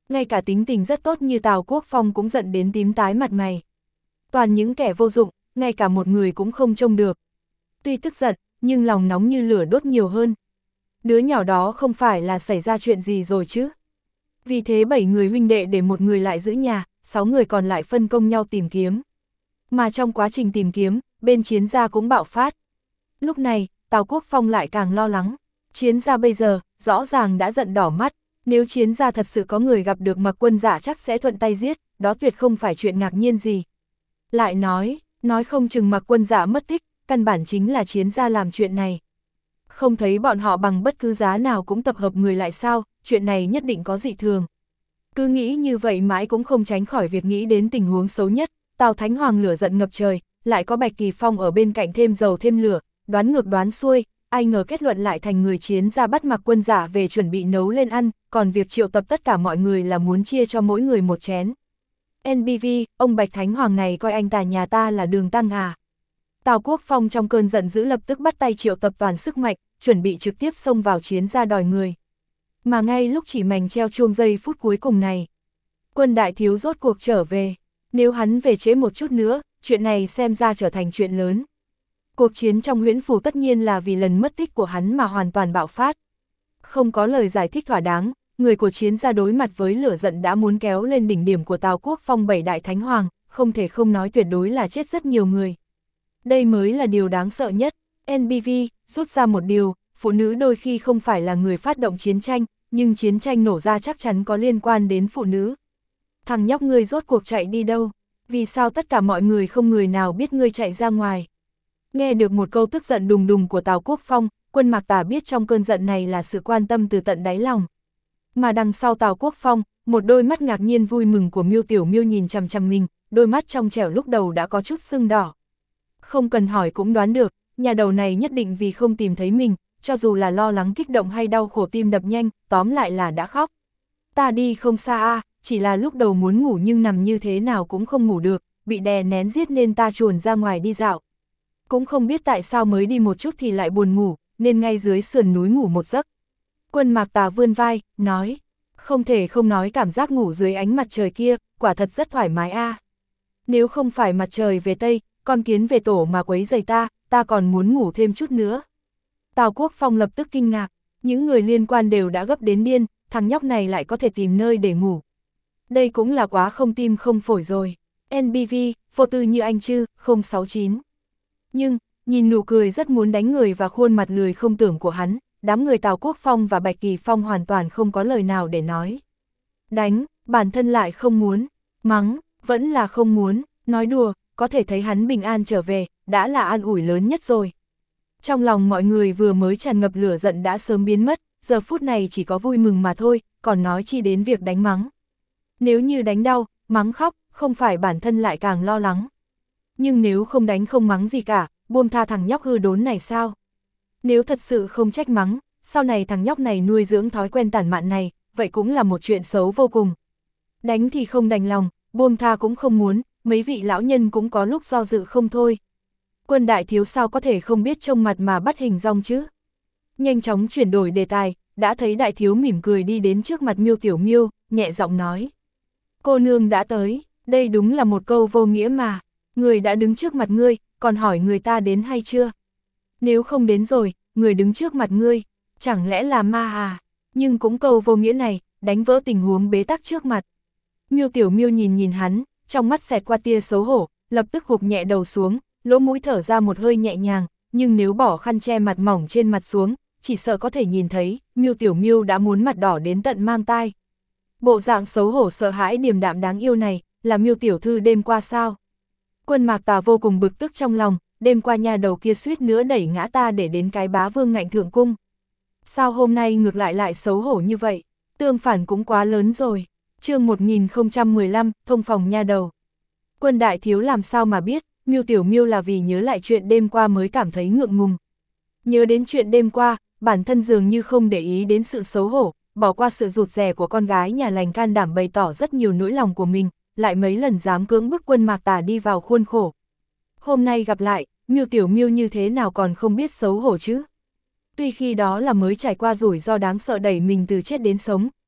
Ngay cả tính tình rất tốt như Tào Quốc Phong cũng giận đến tím tái mặt mày. Toàn những kẻ vô dụng, ngay cả một người cũng không trông được. Tuy tức giận, nhưng lòng nóng như lửa đốt nhiều hơn. Đứa nhỏ đó không phải là xảy ra chuyện gì rồi chứ. Vì thế 7 người huynh đệ để một người lại giữ nhà, 6 người còn lại phân công nhau tìm kiếm. Mà trong quá trình tìm kiếm, bên Chiến gia cũng bạo phát. Lúc này, Tào Quốc Phong lại càng lo lắng. Chiến gia bây giờ, rõ ràng đã giận đỏ mắt. Nếu Chiến gia thật sự có người gặp được Mặc Quân Dạ chắc sẽ thuận tay giết, đó tuyệt không phải chuyện ngạc nhiên gì. Lại nói không chừng Mặc Quân Dạ mất tích, căn bản chính là Chiến gia làm chuyện này. Không thấy bọn họ bằng bất cứ giá nào cũng tập hợp người lại sao, chuyện này nhất định có dị thường. Cứ nghĩ như vậy mãi cũng không tránh khỏi việc nghĩ đến tình huống xấu nhất. Tào Thánh Hoàng lửa giận ngập trời, lại có Bạch Kỳ Phong ở bên cạnh thêm dầu thêm lửa, đoán ngược đoán xuôi, ai ngờ kết luận lại thành người Chiến gia bắt Mặc Quân Dạ về chuẩn bị nấu lên ăn, còn việc triệu tập tất cả mọi người là muốn chia cho mỗi người một chén. NBV, ông Bạch Thánh Hoàng này coi anh ta nhà ta là đường tăng à. Tào Quốc Phong trong cơn giận dữ lập tức bắt tay triệu tập toàn sức mạnh, chuẩn bị trực tiếp xông vào Chiến gia đòi người. Mà ngay lúc chỉ mảnh treo chuông giây phút cuối cùng này, Quân đại thiếu rốt cuộc trở về. Nếu hắn về trễ một chút nữa, chuyện này xem ra trở thành chuyện lớn. Cuộc chiến trong Huyễn Phủ tất nhiên là vì lần mất tích của hắn mà hoàn toàn bạo phát. Không có lời giải thích thỏa đáng, người của Chiến gia đối mặt với lửa giận đã muốn kéo lên đỉnh điểm của Tào Quốc Phong 7 đại thánh hoàng, không thể không nói tuyệt đối là chết rất nhiều người. Đây mới là điều đáng sợ nhất. NBV rút ra một điều, phụ nữ đôi khi không phải là người phát động chiến tranh, nhưng chiến tranh nổ ra chắc chắn có liên quan đến phụ nữ. Thằng nhóc ngươi rốt cuộc chạy đi đâu? Vì sao tất cả mọi người không người nào biết ngươi chạy ra ngoài? Nghe được một câu tức giận đùng đùng của Tào Quốc Phong, Quân Mạc Tà biết trong cơn giận này là sự quan tâm từ tận đáy lòng. Mà đằng sau Tào Quốc Phong, một đôi mắt ngạc nhiên vui mừng của Miêu Tiểu Miêu nhìn chằm chằm mình, đôi mắt trong trẻo lúc đầu đã có chút sưng đỏ. Không cần hỏi cũng đoán được, nhà đầu này nhất định vì không tìm thấy mình, cho dù là lo lắng kích động hay đau khổ tim đập nhanh, tóm lại là đã khóc. Ta đi không xa a, chỉ là lúc đầu muốn ngủ nhưng nằm như thế nào cũng không ngủ được, bị đè nén giết nên ta chuồn ra ngoài đi dạo. Cũng không biết tại sao mới đi một chút thì lại buồn ngủ, nên ngay dưới sườn núi ngủ một giấc. Quân Mạc Tà vươn vai, nói, không thể không nói cảm giác ngủ dưới ánh mặt trời kia, quả thật rất thoải mái a. Nếu không phải mặt trời về Tây, con kiến về tổ mà quấy rầy ta còn muốn ngủ thêm chút nữa. Tào Quốc Phong lập tức kinh ngạc, những người liên quan đều đã gấp đến điên, thằng nhóc này lại có thể tìm nơi để ngủ. Đây cũng là quá không tim không phổi rồi. NBV, vô tư như anh chứ, 069. Nhưng, nhìn nụ cười rất muốn đánh người và khuôn mặt lười không tưởng của hắn, đám người Tào Quốc Phong và Bạch Kỳ Phong hoàn toàn không có lời nào để nói. Đánh, bản thân lại không muốn, mắng, vẫn là không muốn, nói đùa, có thể thấy hắn bình an trở về, đã là an ủi lớn nhất rồi. Trong lòng mọi người vừa mới tràn ngập lửa giận đã sớm biến mất, giờ phút này chỉ có vui mừng mà thôi, còn nói chi đến việc đánh mắng. Nếu như đánh đau, mắng khóc, không phải bản thân lại càng lo lắng. Nhưng nếu không đánh không mắng gì cả, buông tha thằng nhóc hư đốn này sao? Nếu thật sự không trách mắng, sau này thằng nhóc này nuôi dưỡng thói quen tản mạn này, vậy cũng là một chuyện xấu vô cùng. Đánh thì không đành lòng, buông tha cũng không muốn, mấy vị lão nhân cũng có lúc do dự không thôi. Quân đại thiếu sao có thể không biết trông mặt mà bắt hình dong chứ? Nhanh chóng chuyển đổi đề tài, đã thấy đại thiếu mỉm cười đi đến trước mặt Miêu Tiểu Miêu, nhẹ giọng nói. Cô nương đã tới, đây đúng là một câu vô nghĩa mà. Người đã đứng trước mặt ngươi, còn hỏi người ta đến hay chưa? Nếu không đến rồi, người đứng trước mặt ngươi, chẳng lẽ là ma à? Nhưng cũng câu vô nghĩa này, đánh vỡ tình huống bế tắc trước mặt. Miêu Tiểu Miêu nhìn hắn, trong mắt xẹt qua tia xấu hổ, lập tức gục nhẹ đầu xuống, lỗ mũi thở ra một hơi nhẹ nhàng, nhưng nếu bỏ khăn che mặt mỏng trên mặt xuống, chỉ sợ có thể nhìn thấy, Miêu Tiểu Miêu đã muốn mặt đỏ đến tận mang tai. Bộ dạng xấu hổ sợ hãi điềm đạm đáng yêu này, là Miêu tiểu thư đêm qua sao? Quân Mạc Tà vô cùng bực tức trong lòng, đêm qua nhà đầu kia suýt nữa đẩy ngã ta để đến cái bá vương ngạnh thượng cung. Sao hôm nay ngược lại xấu hổ như vậy? Tương phản cũng quá lớn rồi. Chương 1015, thông phòng nha đầu. Quân đại thiếu làm sao mà biết, Miêu Tiểu Miêu là vì nhớ lại chuyện đêm qua mới cảm thấy ngượng ngùng. Nhớ đến chuyện đêm qua, bản thân dường như không để ý đến sự xấu hổ, bỏ qua sự rụt rè của con gái nhà lành, can đảm bày tỏ rất nhiều nỗi lòng của mình, lại mấy lần dám cưỡng bức Quân Mạc Tà đi vào khuôn khổ. Hôm nay gặp lại, Miêu Tiểu Miêu như thế nào còn không biết xấu hổ chứ? Tuy khi đó là mới trải qua rủi ro đáng sợ đẩy mình từ chết đến sống,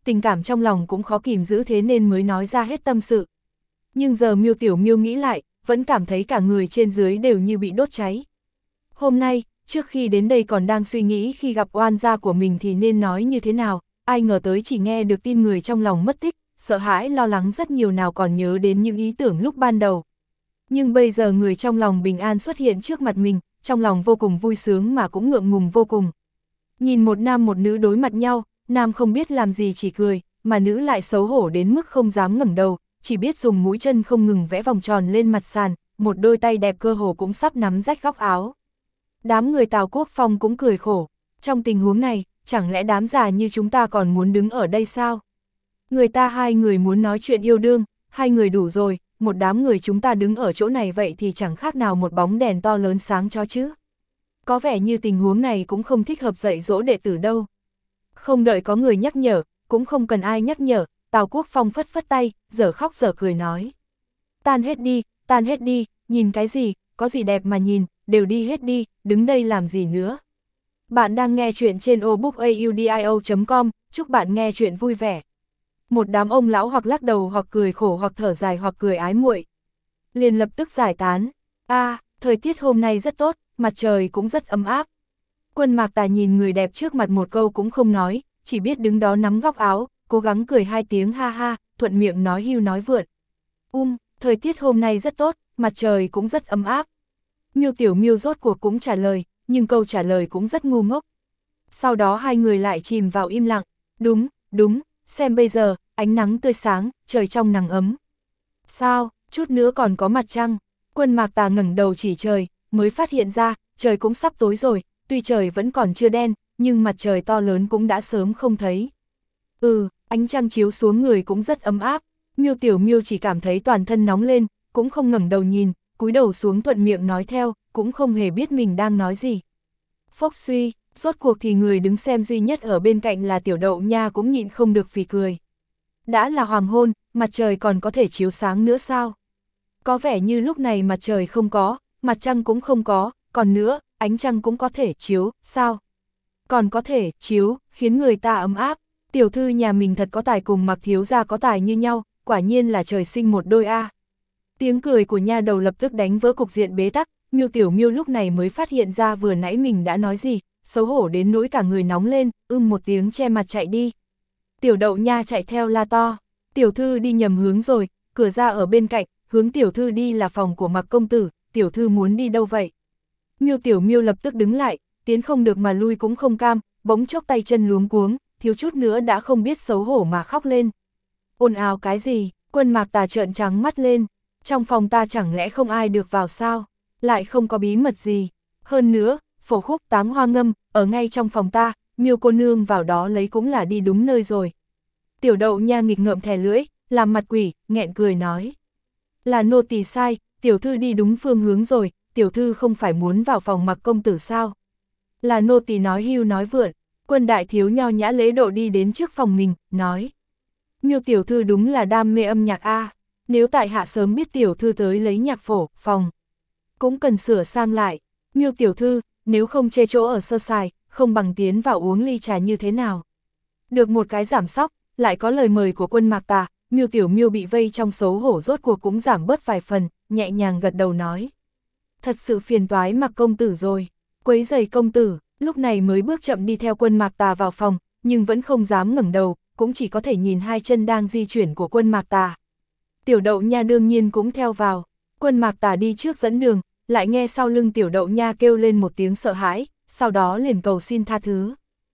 tình cảm trong lòng cũng khó kìm giữ thế nên mới nói ra hết tâm sự. Nhưng giờ Miêu Tiểu Miêu nghĩ lại, vẫn cảm thấy cả người trên dưới đều như bị đốt cháy. Hôm nay, trước khi đến đây còn đang suy nghĩ khi gặp oan gia của mình thì nên nói như thế nào, ai ngờ tới chỉ nghe được tin người trong lòng mất tích, sợ hãi lo lắng rất nhiều nào còn nhớ đến những ý tưởng lúc ban đầu. Nhưng bây giờ người trong lòng bình an xuất hiện trước mặt mình, trong lòng vô cùng vui sướng mà cũng ngượng ngùng vô cùng. Nhìn một nam một nữ đối mặt nhau, nam không biết làm gì chỉ cười, mà nữ lại xấu hổ đến mức không dám ngẩng đầu, chỉ biết dùng mũi chân không ngừng vẽ vòng tròn lên mặt sàn, một đôi tay đẹp cơ hồ cũng sắp nắm rách góc áo. Đám người Tào Quốc Phong cũng cười khổ, trong tình huống này, chẳng lẽ đám già như chúng ta còn muốn đứng ở đây sao? Người ta hai người muốn nói chuyện yêu đương, hai người đủ rồi, một đám người chúng ta đứng ở chỗ này vậy thì chẳng khác nào một bóng đèn to lớn sáng cho chứ. Có vẻ như tình huống này cũng không thích hợp dạy dỗ đệ tử đâu. Không đợi có người nhắc nhở, cũng không cần ai nhắc nhở, Tào Quốc Phong phất phất tay, dở khóc dở cười nói. Tan hết đi, nhìn cái gì, có gì đẹp mà nhìn, đều đi hết đi, đứng đây làm gì nữa. Bạn đang nghe chuyện trên obookaudio.com, chúc bạn nghe chuyện vui vẻ. Một đám ông lão hoặc lắc đầu hoặc cười khổ hoặc thở dài hoặc cười ái muội. Liền lập tức giải tán. Thời tiết hôm nay rất tốt, mặt trời cũng rất ấm áp. Quân Mạc Tà nhìn người đẹp trước mặt một câu cũng không nói, chỉ biết đứng đó nắm góc áo, cố gắng cười hai tiếng ha ha, thuận miệng nói hưu nói vượn. Thời tiết hôm nay rất tốt, mặt trời cũng rất ấm áp. Miêu Tiểu Miêu rốt cuộc cũng trả lời, nhưng câu trả lời cũng rất ngu ngốc. Sau đó hai người lại chìm vào im lặng. Đúng, xem bây giờ, ánh nắng tươi sáng, trời trong nắng ấm. Sao, chút nữa còn có mặt trăng? Quân Mạc Tà ngẩng đầu chỉ trời, mới phát hiện ra, trời cũng sắp tối rồi, tuy trời vẫn còn chưa đen, nhưng mặt trời to lớn cũng đã sớm không thấy. Ánh trăng chiếu xuống người cũng rất ấm áp. Miêu Tiểu Miêu chỉ cảm thấy toàn thân nóng lên, cũng không ngẩng đầu nhìn, cúi đầu xuống thuận miệng nói theo, cũng không hề biết mình đang nói gì. Phốc suy, rốt cuộc thì người đứng xem duy nhất ở bên cạnh là Tiểu Đậu Nha cũng nhịn không được phì cười. Đã là hoàng hôn, mặt trời còn có thể chiếu sáng nữa sao? Có vẻ như lúc này mặt trời không có, mặt trăng cũng không có, còn nữa, ánh trăng cũng có thể chiếu, sao? Còn có thể chiếu, khiến người ta ấm áp. Tiểu thư nhà mình thật có tài, cùng Mạc thiếu gia có tài như nhau, quả nhiên là trời sinh một đôi a. Tiếng cười của nha đầu lập tức đánh vỡ cục diện bế tắc, Miêu Tiểu Miêu lúc này mới phát hiện ra vừa nãy mình đã nói gì, xấu hổ đến nỗi cả người nóng lên, một tiếng che mặt chạy đi. Tiểu Đậu Nha chạy theo la to, tiểu thư đi nhầm hướng rồi, cửa ra ở bên cạnh, hướng tiểu thư đi là phòng của Mạc công tử, tiểu thư muốn đi đâu vậy? Miêu Tiểu Miêu lập tức đứng lại, tiến không được mà lui cũng không cam, bỗng chốc tay chân luống cuống, thiếu chút nữa đã không biết xấu hổ mà khóc lên. Ồn ào cái gì? Quân Mạc Tà trợn trắng mắt lên, trong phòng ta chẳng lẽ không ai được vào sao? Lại không có bí mật gì. Hơn nữa, phổ khúc táng hoa ngâm, ở ngay trong phòng ta, Miêu cô nương vào đó lấy cũng là đi đúng nơi rồi. Tiểu Đậu Nha nghịch ngợm thè lưỡi, làm mặt quỷ, nghẹn cười nói. Là nô tỳ sai, tiểu thư đi đúng phương hướng rồi, tiểu thư không phải muốn vào phòng Mạc công tử sao? Là nô tỳ nói hưu nói vượn. Quân đại thiếu nho nhã lễ độ đi đến trước phòng mình, nói. Miêu tiểu thư đúng là đam mê âm nhạc a. Nếu tại hạ sớm biết tiểu thư tới lấy nhạc phổ, phòng cũng cần sửa sang lại. Miêu tiểu thư, nếu không chê chỗ ở sơ sài, không bằng tiến vào uống ly trà như thế nào. Được một cái giảm sóc, lại có lời mời của Quân Mạc Tà, Miêu Tiểu Miêu bị vây trong xấu hổ rốt cuộc cũng giảm bớt vài phần, nhẹ nhàng gật đầu nói. Thật sự phiền toái Mạc công tử rồi, quấy rầy công tử, lúc này mới bước chậm đi theo Quân Mạc Tà vào phòng, nhưng vẫn không dám ngẩng đầu, cũng chỉ có thể nhìn hai chân đang di chuyển của Quân Mạc Tà. Tiểu Đậu Nha đương nhiên cũng theo vào, Quân Mạc Tà đi trước dẫn đường, lại nghe sau lưng Tiểu Đậu Nha kêu lên một tiếng sợ hãi, sau đó liền cầu xin tha thứ.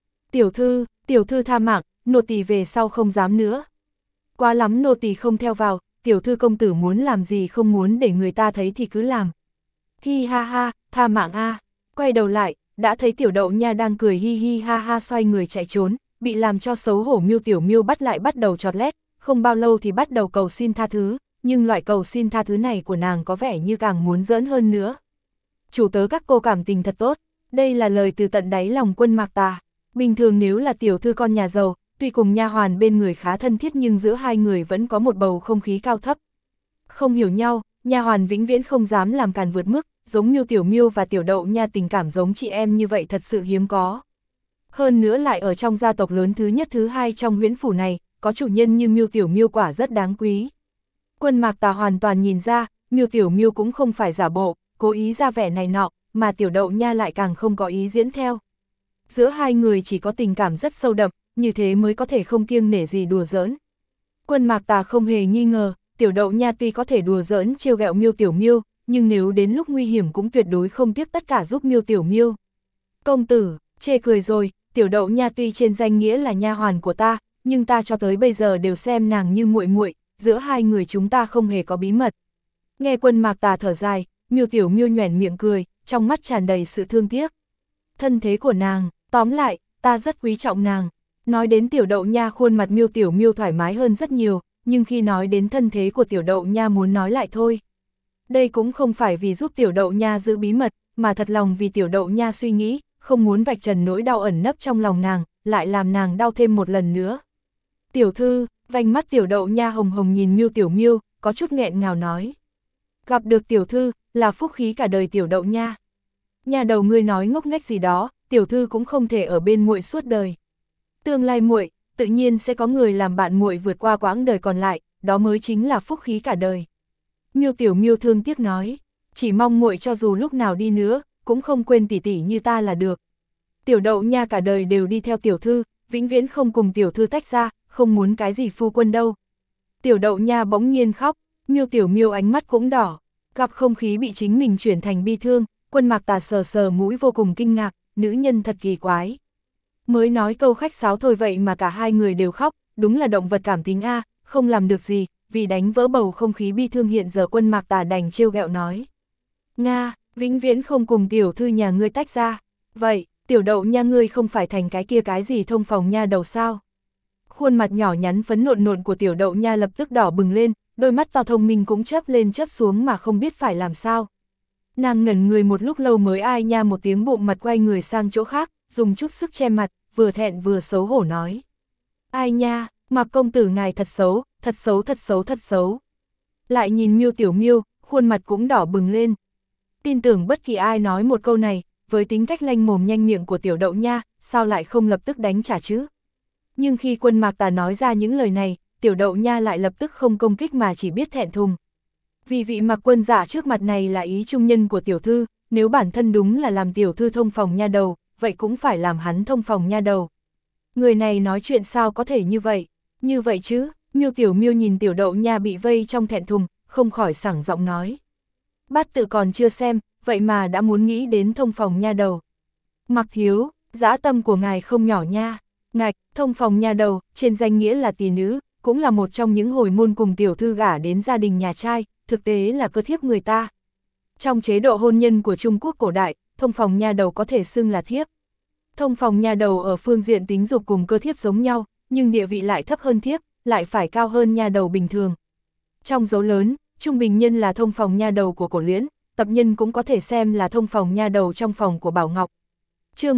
Tiểu thư tha mạng, nô tỳ về sau không dám nữa. Quá lắm, nô tỳ không theo vào, tiểu thư công tử muốn làm gì không muốn để người ta thấy thì cứ làm. Hi ha ha, tha mạng a. Quay đầu lại, đã thấy Tiểu Đậu Nha đang cười hi hi ha ha xoay người chạy trốn, bị làm cho xấu hổ Miêu Tiểu Miêu bắt lại bắt đầu chọt lét, không bao lâu thì bắt đầu cầu xin tha thứ, nhưng loại cầu xin tha thứ này của nàng có vẻ như càng muốn giỡn hơn nữa. Chủ tớ các cô cảm tình thật tốt, đây là lời từ tận đáy lòng Quân Mạc Tà. Bình thường nếu là tiểu thư con nhà giàu, tuy cùng nha hoàn bên người khá thân thiết nhưng giữa hai người vẫn có một bầu không khí cao thấp. Không hiểu nhau, nha hoàn vĩnh viễn không dám làm càn vượt mức, giống Miêu Tiểu Miêu và Tiểu Đậu Nha tình cảm giống chị em như vậy thật sự hiếm có. Hơn nữa lại ở trong gia tộc lớn thứ nhất thứ hai trong huyễn phủ này, có chủ nhân như Miêu Tiểu Miêu quả rất đáng quý. Quân Mạc Tà hoàn toàn nhìn ra, Miêu Tiểu Miêu cũng không phải giả bộ, cố ý ra vẻ này nọ, mà Tiểu Đậu Nha lại càng không có ý diễn theo. Giữa hai người chỉ có tình cảm rất sâu đậm, như thế mới có thể không kiêng nể gì đùa giỡn. Quân Mạc Tà không hề nghi ngờ, Tiểu Đậu Nha tuy có thể đùa giỡn trêu ghẹo Miêu Tiểu Miêu, nhưng nếu đến lúc nguy hiểm cũng tuyệt đối không tiếc tất cả giúp Miêu Tiểu Miêu. Công tử, chê cười rồi, Tiểu Đậu Nha tuy trên danh nghĩa là nha hoàn của ta, nhưng ta cho tới bây giờ đều xem nàng như muội muội, giữa hai người chúng ta không hề có bí mật. Nghe Quân Mạc Tà thở dài, Miêu Tiểu Miêu nhoẻn miệng cười, trong mắt tràn đầy sự thương tiếc. Thân thế của nàng, tóm lại, ta rất quý trọng nàng. Nói đến Tiểu Đậu Nha, khuôn mặt Miêu Tiểu Miêu thoải mái hơn rất nhiều, nhưng khi nói đến thân thế của Tiểu Đậu Nha muốn nói lại thôi. Đây cũng không phải vì giúp Tiểu Đậu Nha giữ bí mật, mà thật lòng vì Tiểu Đậu Nha suy nghĩ, không muốn vạch trần nỗi đau ẩn nấp trong lòng nàng, lại làm nàng đau thêm một lần nữa. Tiểu thư, vành mắt Tiểu Đậu Nha hồng hồng nhìn Miêu Tiểu Miêu, có chút nghẹn ngào nói. Gặp được tiểu thư, là phúc khí cả đời Tiểu Đậu Nha. Nhà đầu ngươi nói ngốc nghếch gì đó, tiểu thư cũng không thể ở bên muội suốt đời. Tương lai muội, tự nhiên sẽ có người làm bạn muội vượt qua quãng đời còn lại, đó mới chính là phúc khí cả đời. Miêu Tiểu Miêu thương tiếc nói, chỉ mong muội cho dù lúc nào đi nữa, cũng không quên tỷ tỷ như ta là được. Tiểu Đậu Nha cả đời đều đi theo tiểu thư, vĩnh viễn không cùng tiểu thư tách ra, không muốn cái gì phu quân đâu. Tiểu Đậu Nha bỗng nhiên khóc, Miêu Tiểu Miêu ánh mắt cũng đỏ, gặp không khí bị chính mình chuyển thành bi thương, Quân Mạc Tà sờ sờ mũi vô cùng kinh ngạc, nữ nhân thật kỳ quái. Mới nói câu khách sáo thôi vậy mà cả hai người đều khóc, đúng là động vật cảm tính a, không làm được gì, vì đánh vỡ bầu không khí bi thương hiện giờ Quân Mạc Tà đành trêu ghẹo nói. Nga, vĩnh viễn không cùng tiểu thư nhà ngươi tách ra, vậy, Tiểu Đậu Nha ngươi không phải thành cái kia cái gì thông phòng nha đầu sao? Khuôn mặt nhỏ nhắn phấn nộn nộn của Tiểu Đậu Nha lập tức đỏ bừng lên, đôi mắt to thông minh cũng chớp lên chớp xuống mà không biết phải làm sao. Nàng ngẩn người một lúc lâu mới ai nha một tiếng bụng mặt quay người sang chỗ khác, dùng chút sức che mặt, vừa thẹn vừa xấu hổ nói. Ai nha, Mạc công tử ngài thật xấu, thật xấu thật xấu thật xấu. Lại nhìn Miêu Tiểu Miêu, khuôn mặt cũng đỏ bừng lên. Tin tưởng bất kỳ ai nói một câu này, với tính cách lanh mồm nhanh miệng của Tiểu Đậu Nha, sao lại không lập tức đánh trả chứ? Nhưng khi Quân Mạc Tà nói ra những lời này, Tiểu Đậu Nha lại lập tức không công kích mà chỉ biết thẹn thùng. Vì vị Mạc quân giả trước mặt này là ý trung nhân của tiểu thư, nếu bản thân đúng là làm tiểu thư thông phòng nha đầu, vậy cũng phải làm hắn thông phòng nha đầu. Người này nói chuyện sao có thể như vậy? Như vậy chứ? Miêu Tiểu Miêu nhìn Tiểu Đậu Nha bị vây trong thẹn thùng, không khỏi sảng giọng nói. Bát tự còn chưa xem, vậy mà đã muốn nghĩ đến thông phòng nha đầu. Mạc thiếu, dã tâm của ngài không nhỏ nha. Ngạch, thông phòng nha đầu, trên danh nghĩa là tỷ nữ, cũng là một trong những hồi môn cùng tiểu thư gả đến gia đình nhà trai, thực tế là cơ thiếp người ta. Trong chế độ hôn nhân của Trung Quốc cổ đại, thông phòng nha đầu có thể xưng là thiếp. Thông phòng nha đầu ở phương diện tính dục cùng cơ thiếp giống nhau, nhưng địa vị lại thấp hơn thiếp, lại phải cao hơn nha đầu bình thường. Trong dấu lớn, trung bình nhân là thông phòng nha đầu của Cổ Liễn, tập nhân cũng có thể xem là thông phòng nha đầu trong phòng của Bảo Ngọc. Chương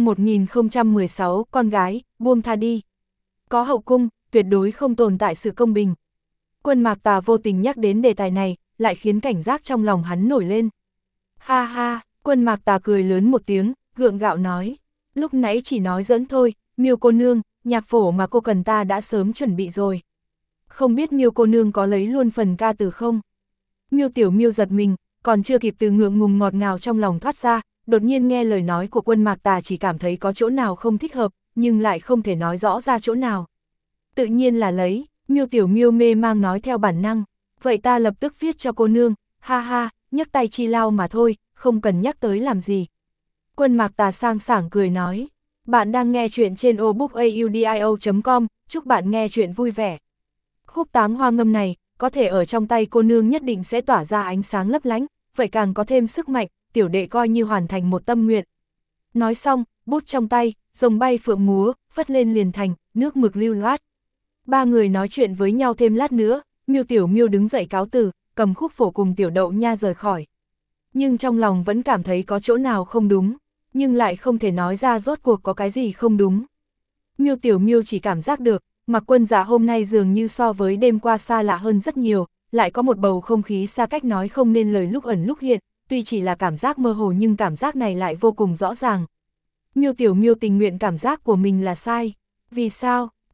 1016, con gái, buông tha đi. Có hậu cung, tuyệt đối không tồn tại sự công bình. Quân Mạc Tà vô tình nhắc đến đề tài này, lại khiến cảnh giác trong lòng hắn nổi lên. Ha ha, Quân Mạc Tà cười lớn một tiếng, gượng gạo nói. Lúc nãy chỉ nói giỡn thôi, Miêu cô nương, nhạc phổ mà cô cần ta đã sớm chuẩn bị rồi. Không biết Miêu cô nương có lấy luôn phần ca từ không? Miêu Tiểu Miêu giật mình, còn chưa kịp từ ngượng ngùng ngọt ngào trong lòng thoát ra, đột nhiên nghe lời nói của Quân Mạc Tà chỉ cảm thấy có chỗ nào không thích hợp, nhưng lại không thể nói rõ ra chỗ nào. Tự nhiên là lấy, Miêu Tiểu Miêu mê mang nói theo bản năng, vậy ta lập tức viết cho cô nương, ha ha, nhấc tay chi lao mà thôi, không cần nhắc tới làm gì. Quân Mạc Tà sang sảng cười nói, bạn đang nghe chuyện trên obookaudio.com, chúc bạn nghe chuyện vui vẻ. Khúc Táng Hoa Ngâm này, có thể ở trong tay cô nương nhất định sẽ tỏa ra ánh sáng lấp lánh, vậy càng có thêm sức mạnh, tiểu đệ coi như hoàn thành một tâm nguyện. Nói xong, bút trong tay, rồng bay phượng múa, phất lên liền thành, nước mực lưu loát. Ba người nói chuyện với nhau thêm lát nữa, Miêu Tiểu Miêu đứng dậy cáo từ, cầm khúc phổ cùng Tiểu Đậu Nha rời khỏi. Nhưng trong lòng vẫn cảm thấy có chỗ nào không đúng, nhưng lại không thể nói ra rốt cuộc có cái gì không đúng. Miêu Tiểu Miêu chỉ cảm giác được, Mạc quân giả hôm nay dường như so với đêm qua xa lạ hơn rất nhiều, lại có một bầu không khí xa cách nói không nên lời lúc ẩn lúc hiện, tuy chỉ là cảm giác mơ hồ nhưng cảm giác này lại vô cùng rõ ràng. Miêu Tiểu Miêu tình nguyện cảm giác của mình là sai. Vì sao?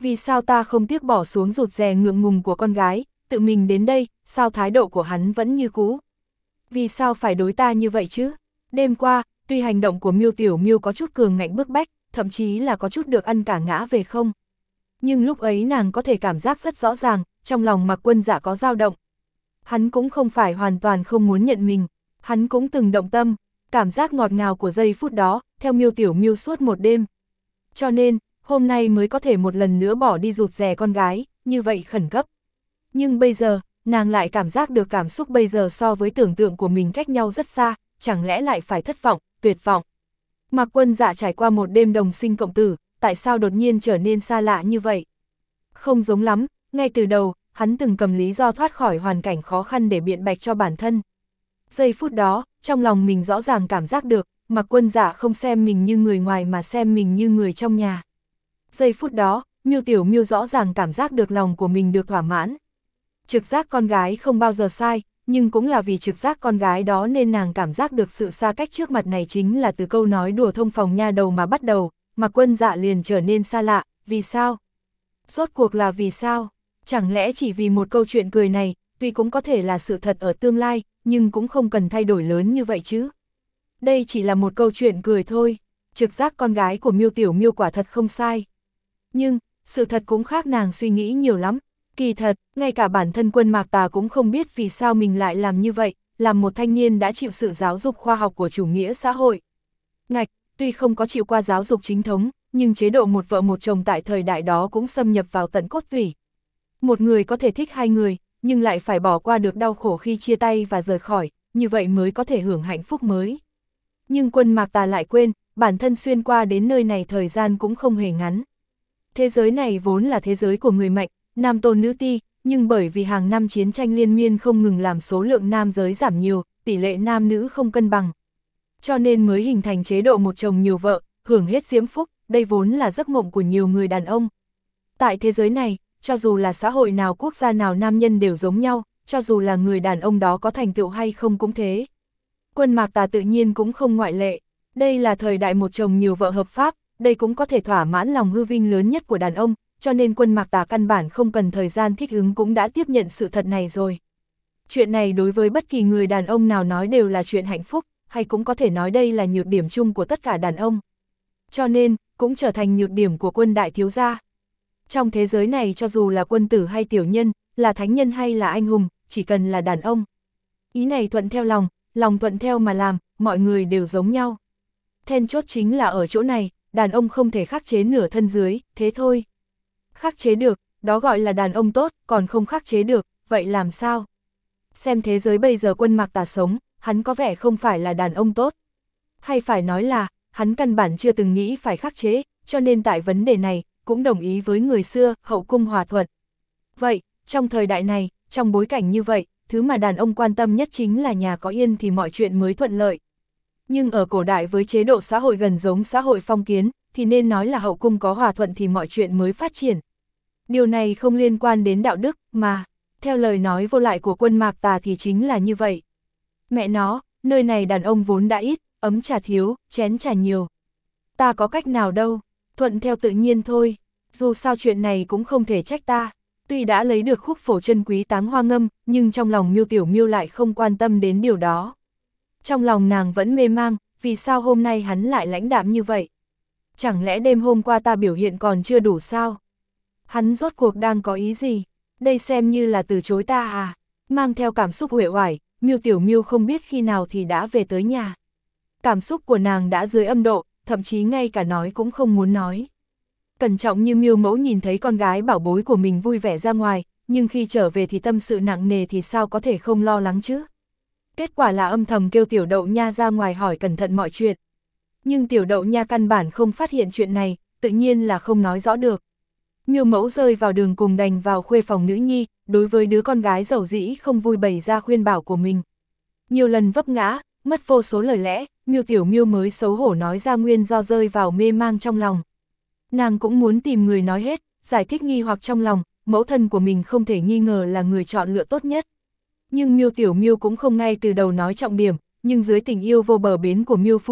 Vì sao ta không tiếc bỏ xuống rụt rè ngượng ngùng của con gái, tự mình đến đây, sao thái độ của hắn vẫn như cũ? Vì sao phải đối ta như vậy chứ? Đêm qua, tuy hành động của Miêu Tiểu Miêu có chút cường ngạnh bức bách, thậm chí là có chút được ăn cả ngã về không. Nhưng lúc ấy nàng có thể cảm giác rất rõ ràng, trong lòng Mạc Quân Dạ có dao động. Hắn cũng không phải hoàn toàn không muốn nhận mình, hắn cũng từng động tâm, cảm giác ngọt ngào của giây phút đó, theo Miêu Tiểu Miêu suốt một đêm. Cho nên, hôm nay mới có thể một lần nữa bỏ đi rụt rè con gái, như vậy khẩn cấp. Nhưng bây giờ, nàng lại cảm giác được cảm xúc bây giờ so với tưởng tượng của mình cách nhau rất xa, chẳng lẽ lại phải thất vọng, tuyệt vọng. Mạc Quân Dạ trải qua một đêm đồng sinh cộng tử, tại sao đột nhiên trở nên xa lạ như vậy? Không giống lắm, ngay từ đầu, hắn từng cầm lý do thoát khỏi hoàn cảnh khó khăn để biện bạch cho bản thân. Giây phút đó, trong lòng mình rõ ràng cảm giác được, Mạc Quân Dạ không xem mình như người ngoài mà xem mình như người trong nhà. Giây phút đó, Miêu Tiểu Miêu rõ ràng cảm giác được lòng của mình được thỏa mãn. Trực giác con gái không bao giờ sai, nhưng cũng là vì trực giác con gái đó nên nàng cảm giác được sự xa cách trước mặt này chính là từ câu nói đùa thông phòng nha đầu mà bắt đầu, mà Quân Dạ liền trở nên xa lạ, vì sao? Rốt cuộc là vì sao? Chẳng lẽ chỉ vì một câu chuyện cười này, tuy cũng có thể là sự thật ở tương lai, nhưng cũng không cần thay đổi lớn như vậy chứ. Đây chỉ là một câu chuyện cười thôi, trực giác con gái của Miêu Tiểu Miêu quả thật không sai. Nhưng, sự thật cũng khác nàng suy nghĩ nhiều lắm. Kỳ thật, ngay cả bản thân Quân Mạc Tà cũng không biết vì sao mình lại làm như vậy, làm một thanh niên đã chịu sự giáo dục khoa học của chủ nghĩa xã hội. Ngạch, tuy không có chịu qua giáo dục chính thống, nhưng chế độ một vợ một chồng tại thời đại đó cũng xâm nhập vào tận cốt tủy. Một người có thể thích hai người, nhưng lại phải bỏ qua được đau khổ khi chia tay và rời khỏi, như vậy mới có thể hưởng hạnh phúc mới. Nhưng Quân Mạc Tà lại quên, bản thân xuyên qua đến nơi này thời gian cũng không hề ngắn. Thế giới này vốn là thế giới của người mạnh, nam tôn nữ ti, nhưng bởi vì hàng năm chiến tranh liên miên không ngừng làm số lượng nam giới giảm nhiều, tỷ lệ nam nữ không cân bằng. Cho nên mới hình thành chế độ một chồng nhiều vợ, hưởng hết diễm phúc, đây vốn là giấc mộng của nhiều người đàn ông. Tại thế giới này, cho dù là xã hội nào quốc gia nào nam nhân đều giống nhau, cho dù là người đàn ông đó có thành tựu hay không cũng thế. Quân Mạc Tà tự nhiên cũng không ngoại lệ, đây là thời đại một chồng nhiều vợ hợp pháp, đây cũng có thể thỏa mãn lòng hư vinh lớn nhất của đàn ông, cho nên Quân Mạc Tà căn bản không cần thời gian thích ứng cũng đã tiếp nhận sự thật này rồi. Chuyện này đối với bất kỳ người đàn ông nào nói đều là chuyện hạnh phúc, hay cũng có thể nói đây là nhược điểm chung của tất cả đàn ông. Cho nên, cũng trở thành nhược điểm của Quân đại thiếu gia. Trong thế giới này cho dù là quân tử hay tiểu nhân, là thánh nhân hay là anh hùng, chỉ cần là đàn ông. Ý này thuận theo lòng thuận theo mà làm, mọi người đều giống nhau. Then chốt chính là ở chỗ này, đàn ông không thể khắc chế nửa thân dưới, thế thôi. Khắc chế được, đó gọi là đàn ông tốt, còn không khắc chế được, vậy làm sao? Xem thế giới bây giờ Quân Mạc Tà sống, hắn có vẻ không phải là đàn ông tốt. Hay phải nói là, hắn căn bản chưa từng nghĩ phải khắc chế, cho nên tại vấn đề này, cũng đồng ý với người xưa, hậu cung hòa thuận. Vậy, trong thời đại này, trong bối cảnh như vậy, thứ mà đàn ông quan tâm nhất chính là nhà có yên thì mọi chuyện mới thuận lợi. Nhưng ở cổ đại với chế độ xã hội gần giống xã hội phong kiến, thì nên nói là hậu cung có hòa thuận thì mọi chuyện mới phát triển. Điều này không liên quan đến đạo đức, mà, theo lời nói vô lại của Quân Mạc Tà thì chính là như vậy. Mẹ nó, nơi này đàn ông vốn đã ít, ấm trà thiếu, chén trà nhiều. Ta có cách nào đâu, thuận theo tự nhiên thôi, dù sao chuyện này cũng không thể trách ta. Tuy đã lấy được khúc phổ chân quý Táng Hoa Ngâm, nhưng trong lòng Miêu Tiểu Miêu lại không quan tâm đến điều đó. Trong lòng nàng vẫn mê mang, vì sao hôm nay hắn lại lãnh đạm như vậy? Chẳng lẽ đêm hôm qua ta biểu hiện còn chưa đủ sao? Hắn rốt cuộc đang có ý gì? Đây xem như là từ chối ta à? Mang theo cảm xúc uể oải, Miêu Tiểu Miêu không biết khi nào thì đã về tới nhà. Cảm xúc của nàng đã dưới âm độ, thậm chí ngay cả nói cũng không muốn nói. Cẩn trọng như Miêu mẫu nhìn thấy con gái bảo bối của mình vui vẻ ra ngoài, nhưng khi trở về thì tâm sự nặng nề thì sao có thể không lo lắng chứ? Kết quả là âm thầm kêu Tiểu Đậu Nha ra ngoài hỏi cẩn thận mọi chuyện. Nhưng Tiểu Đậu Nha căn bản không phát hiện chuyện này, tự nhiên là không nói rõ được. Miêu mẫu rơi vào đường cùng đành vào khuê phòng nữ nhi, đối với đứa con gái dầu dĩ không vui bày ra khuyên bảo của mình. Nhiều lần vấp ngã, mất vô số lời lẽ, Miêu Tiểu Miêu mới xấu hổ nói ra nguyên do rơi vào mê mang trong lòng. Nàng cũng muốn tìm người nói hết, giải thích nghi hoặc trong lòng, mẫu thân của mình không thể nghi ngờ là người chọn lựa tốt nhất. Nhưng Miêu Tiểu Miêu cũng không ngay từ đầu nói trọng điểm, nhưng dưới tình yêu vô bờ bến của Miêu phu nhân,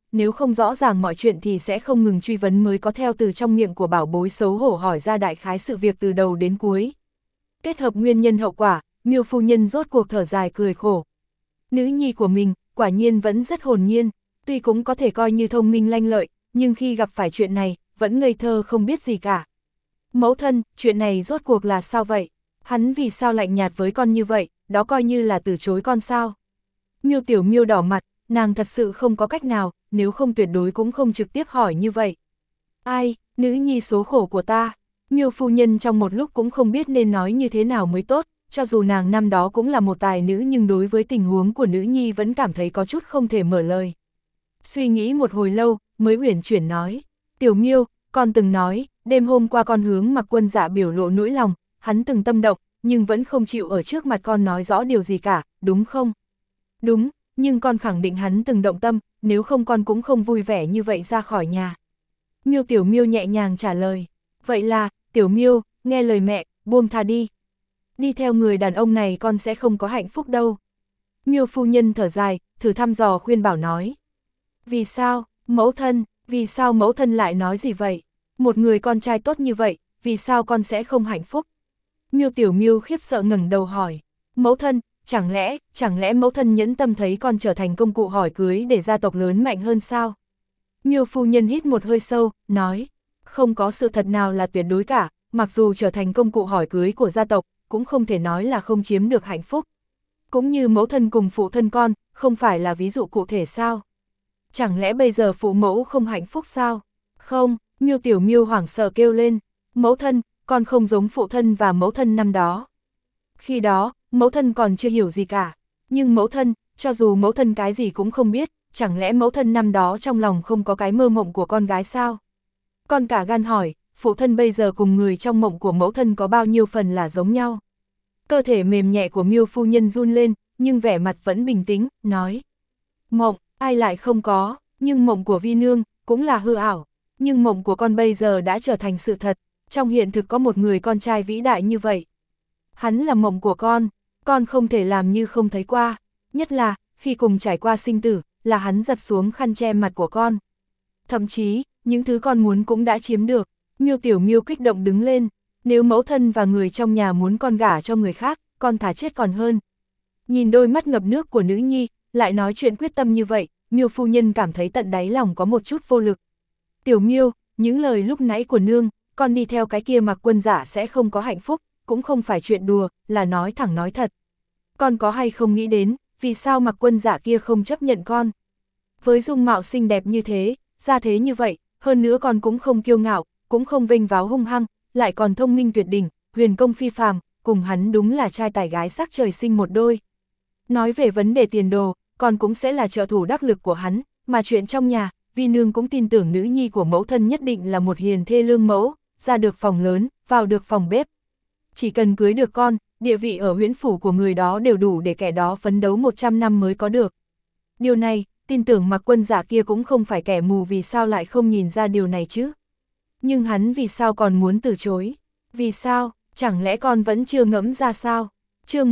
nếu không rõ ràng mọi chuyện thì sẽ không ngừng truy vấn mới có theo từ trong miệng của bảo bối xấu hổ hỏi ra đại khái sự việc từ đầu đến cuối. Kết hợp nguyên nhân hậu quả, Miêu phu nhân rốt cuộc thở dài cười khổ. Nữ nhi của mình, quả nhiên vẫn rất hồn nhiên, tuy cũng có thể coi như thông minh lanh lợi, nhưng khi gặp phải chuyện này, vẫn ngây thơ không biết gì cả. Mẫu thân, chuyện này rốt cuộc là sao vậy? Hắn vì sao lạnh nhạt với con như vậy, đó coi như là từ chối con sao? Miêu Tiểu Miêu đỏ mặt, nàng thật sự không có cách nào, nếu không tuyệt đối cũng không trực tiếp hỏi như vậy. Ai, nữ nhi số khổ của ta. Miêu phu nhân trong một lúc cũng không biết nên nói như thế nào mới tốt, cho dù nàng năm đó cũng là một tài nữ nhưng đối với tình huống của nữ nhi vẫn cảm thấy có chút không thể mở lời. Suy nghĩ một hồi lâu, mới uyển chuyển nói, Tiểu Miêu, con từng nói, đêm hôm qua con hướng Mặc Quân Dạ biểu lộ nỗi lòng, hắn từng tâm động, nhưng vẫn không chịu ở trước mặt con nói rõ điều gì cả, đúng không? Đúng, nhưng con khẳng định hắn từng động tâm, nếu không con cũng không vui vẻ như vậy ra khỏi nhà. Miêu Tiểu Miêu nhẹ nhàng trả lời, vậy là, Tiểu Miêu, nghe lời mẹ, buông tha đi. Đi theo người đàn ông này con sẽ không có hạnh phúc đâu. Miêu phu nhân thở dài, thử thăm dò khuyên bảo nói. Vì sao, mẫu thân, vì sao mẫu thân lại nói gì vậy? Một người con trai tốt như vậy, vì sao con sẽ không hạnh phúc? Miêu Tiểu Miêu khiếp sợ ngẩng đầu hỏi. Mẫu thân, chẳng lẽ mẫu thân nhẫn tâm thấy con trở thành công cụ hỏi cưới để gia tộc lớn mạnh hơn sao? Miêu phu nhân hít một hơi sâu, nói. Không có sự thật nào là tuyệt đối cả, mặc dù trở thành công cụ hỏi cưới của gia tộc, cũng không thể nói là không chiếm được hạnh phúc. Cũng như mẫu thân cùng phụ thân con, không phải là ví dụ cụ thể sao? Chẳng lẽ bây giờ phụ mẫu không hạnh phúc sao? Không, Miêu Tiểu Miêu hoảng sợ kêu lên, mẫu thân, con không giống phụ thân và mẫu thân năm đó. Khi đó, mẫu thân còn chưa hiểu gì cả, nhưng mẫu thân, cho dù mẫu thân cái gì cũng không biết, chẳng lẽ mẫu thân năm đó trong lòng không có cái mơ mộng của con gái sao? Con cả gan hỏi, phụ thân bây giờ cùng người trong mộng của mẫu thân có bao nhiêu phần là giống nhau? Cơ thể mềm nhẹ của Miêu phu nhân run lên, nhưng vẻ mặt vẫn bình tĩnh, nói. Mộng, ai lại không có, nhưng mộng của Vi Nương, cũng là hư ảo. Nhưng mộng của con bây giờ đã trở thành sự thật, trong hiện thực có một người con trai vĩ đại như vậy. Hắn là mộng của con không thể làm như không thấy qua. Nhất là, khi cùng trải qua sinh tử, là hắn giật xuống khăn che mặt của con. Thậm chí, những thứ con muốn cũng đã chiếm được. Miêu Tiểu Miêu kích động đứng lên, nếu mẫu thân và người trong nhà muốn con gả cho người khác, con thà chết còn hơn. Nhìn đôi mắt ngập nước của nữ nhi, lại nói chuyện quyết tâm như vậy, Miêu phu nhân cảm thấy tận đáy lòng có một chút vô lực. Tiểu Miêu, những lời lúc nãy của nương, con đi theo cái kia Mặc Quân Dạ sẽ không có hạnh phúc, cũng không phải chuyện đùa, là nói thẳng nói thật. Con có hay không nghĩ đến, vì sao Mặc Quân Dạ kia không chấp nhận con? Với dung mạo xinh đẹp như thế, gia thế như vậy, hơn nữa con cũng không kiêu ngạo, cũng không vênh váo hung hăng, lại còn thông minh tuyệt đỉnh, huyền công phi phàm, cùng hắn đúng là trai tài gái sắc trời sinh một đôi. Nói về vấn đề tiền đồ, con cũng sẽ là trợ thủ đắc lực của hắn, mà chuyện trong nhà, Vi Nương cũng tin tưởng nữ nhi của mẫu thân nhất định là một hiền thê lương mẫu, ra được phòng lớn, vào được phòng bếp. Chỉ cần cưới được con, địa vị ở huyễn phủ của người đó đều đủ để kẻ đó phấn đấu 100 năm mới có được. Điều này, tin tưởng Mặc Quân Dạ kia cũng không phải kẻ mù, vì sao lại không nhìn ra điều này chứ? Nhưng hắn vì sao còn muốn từ chối? Vì sao, chẳng lẽ con vẫn chưa ngẫm ra sao? Chương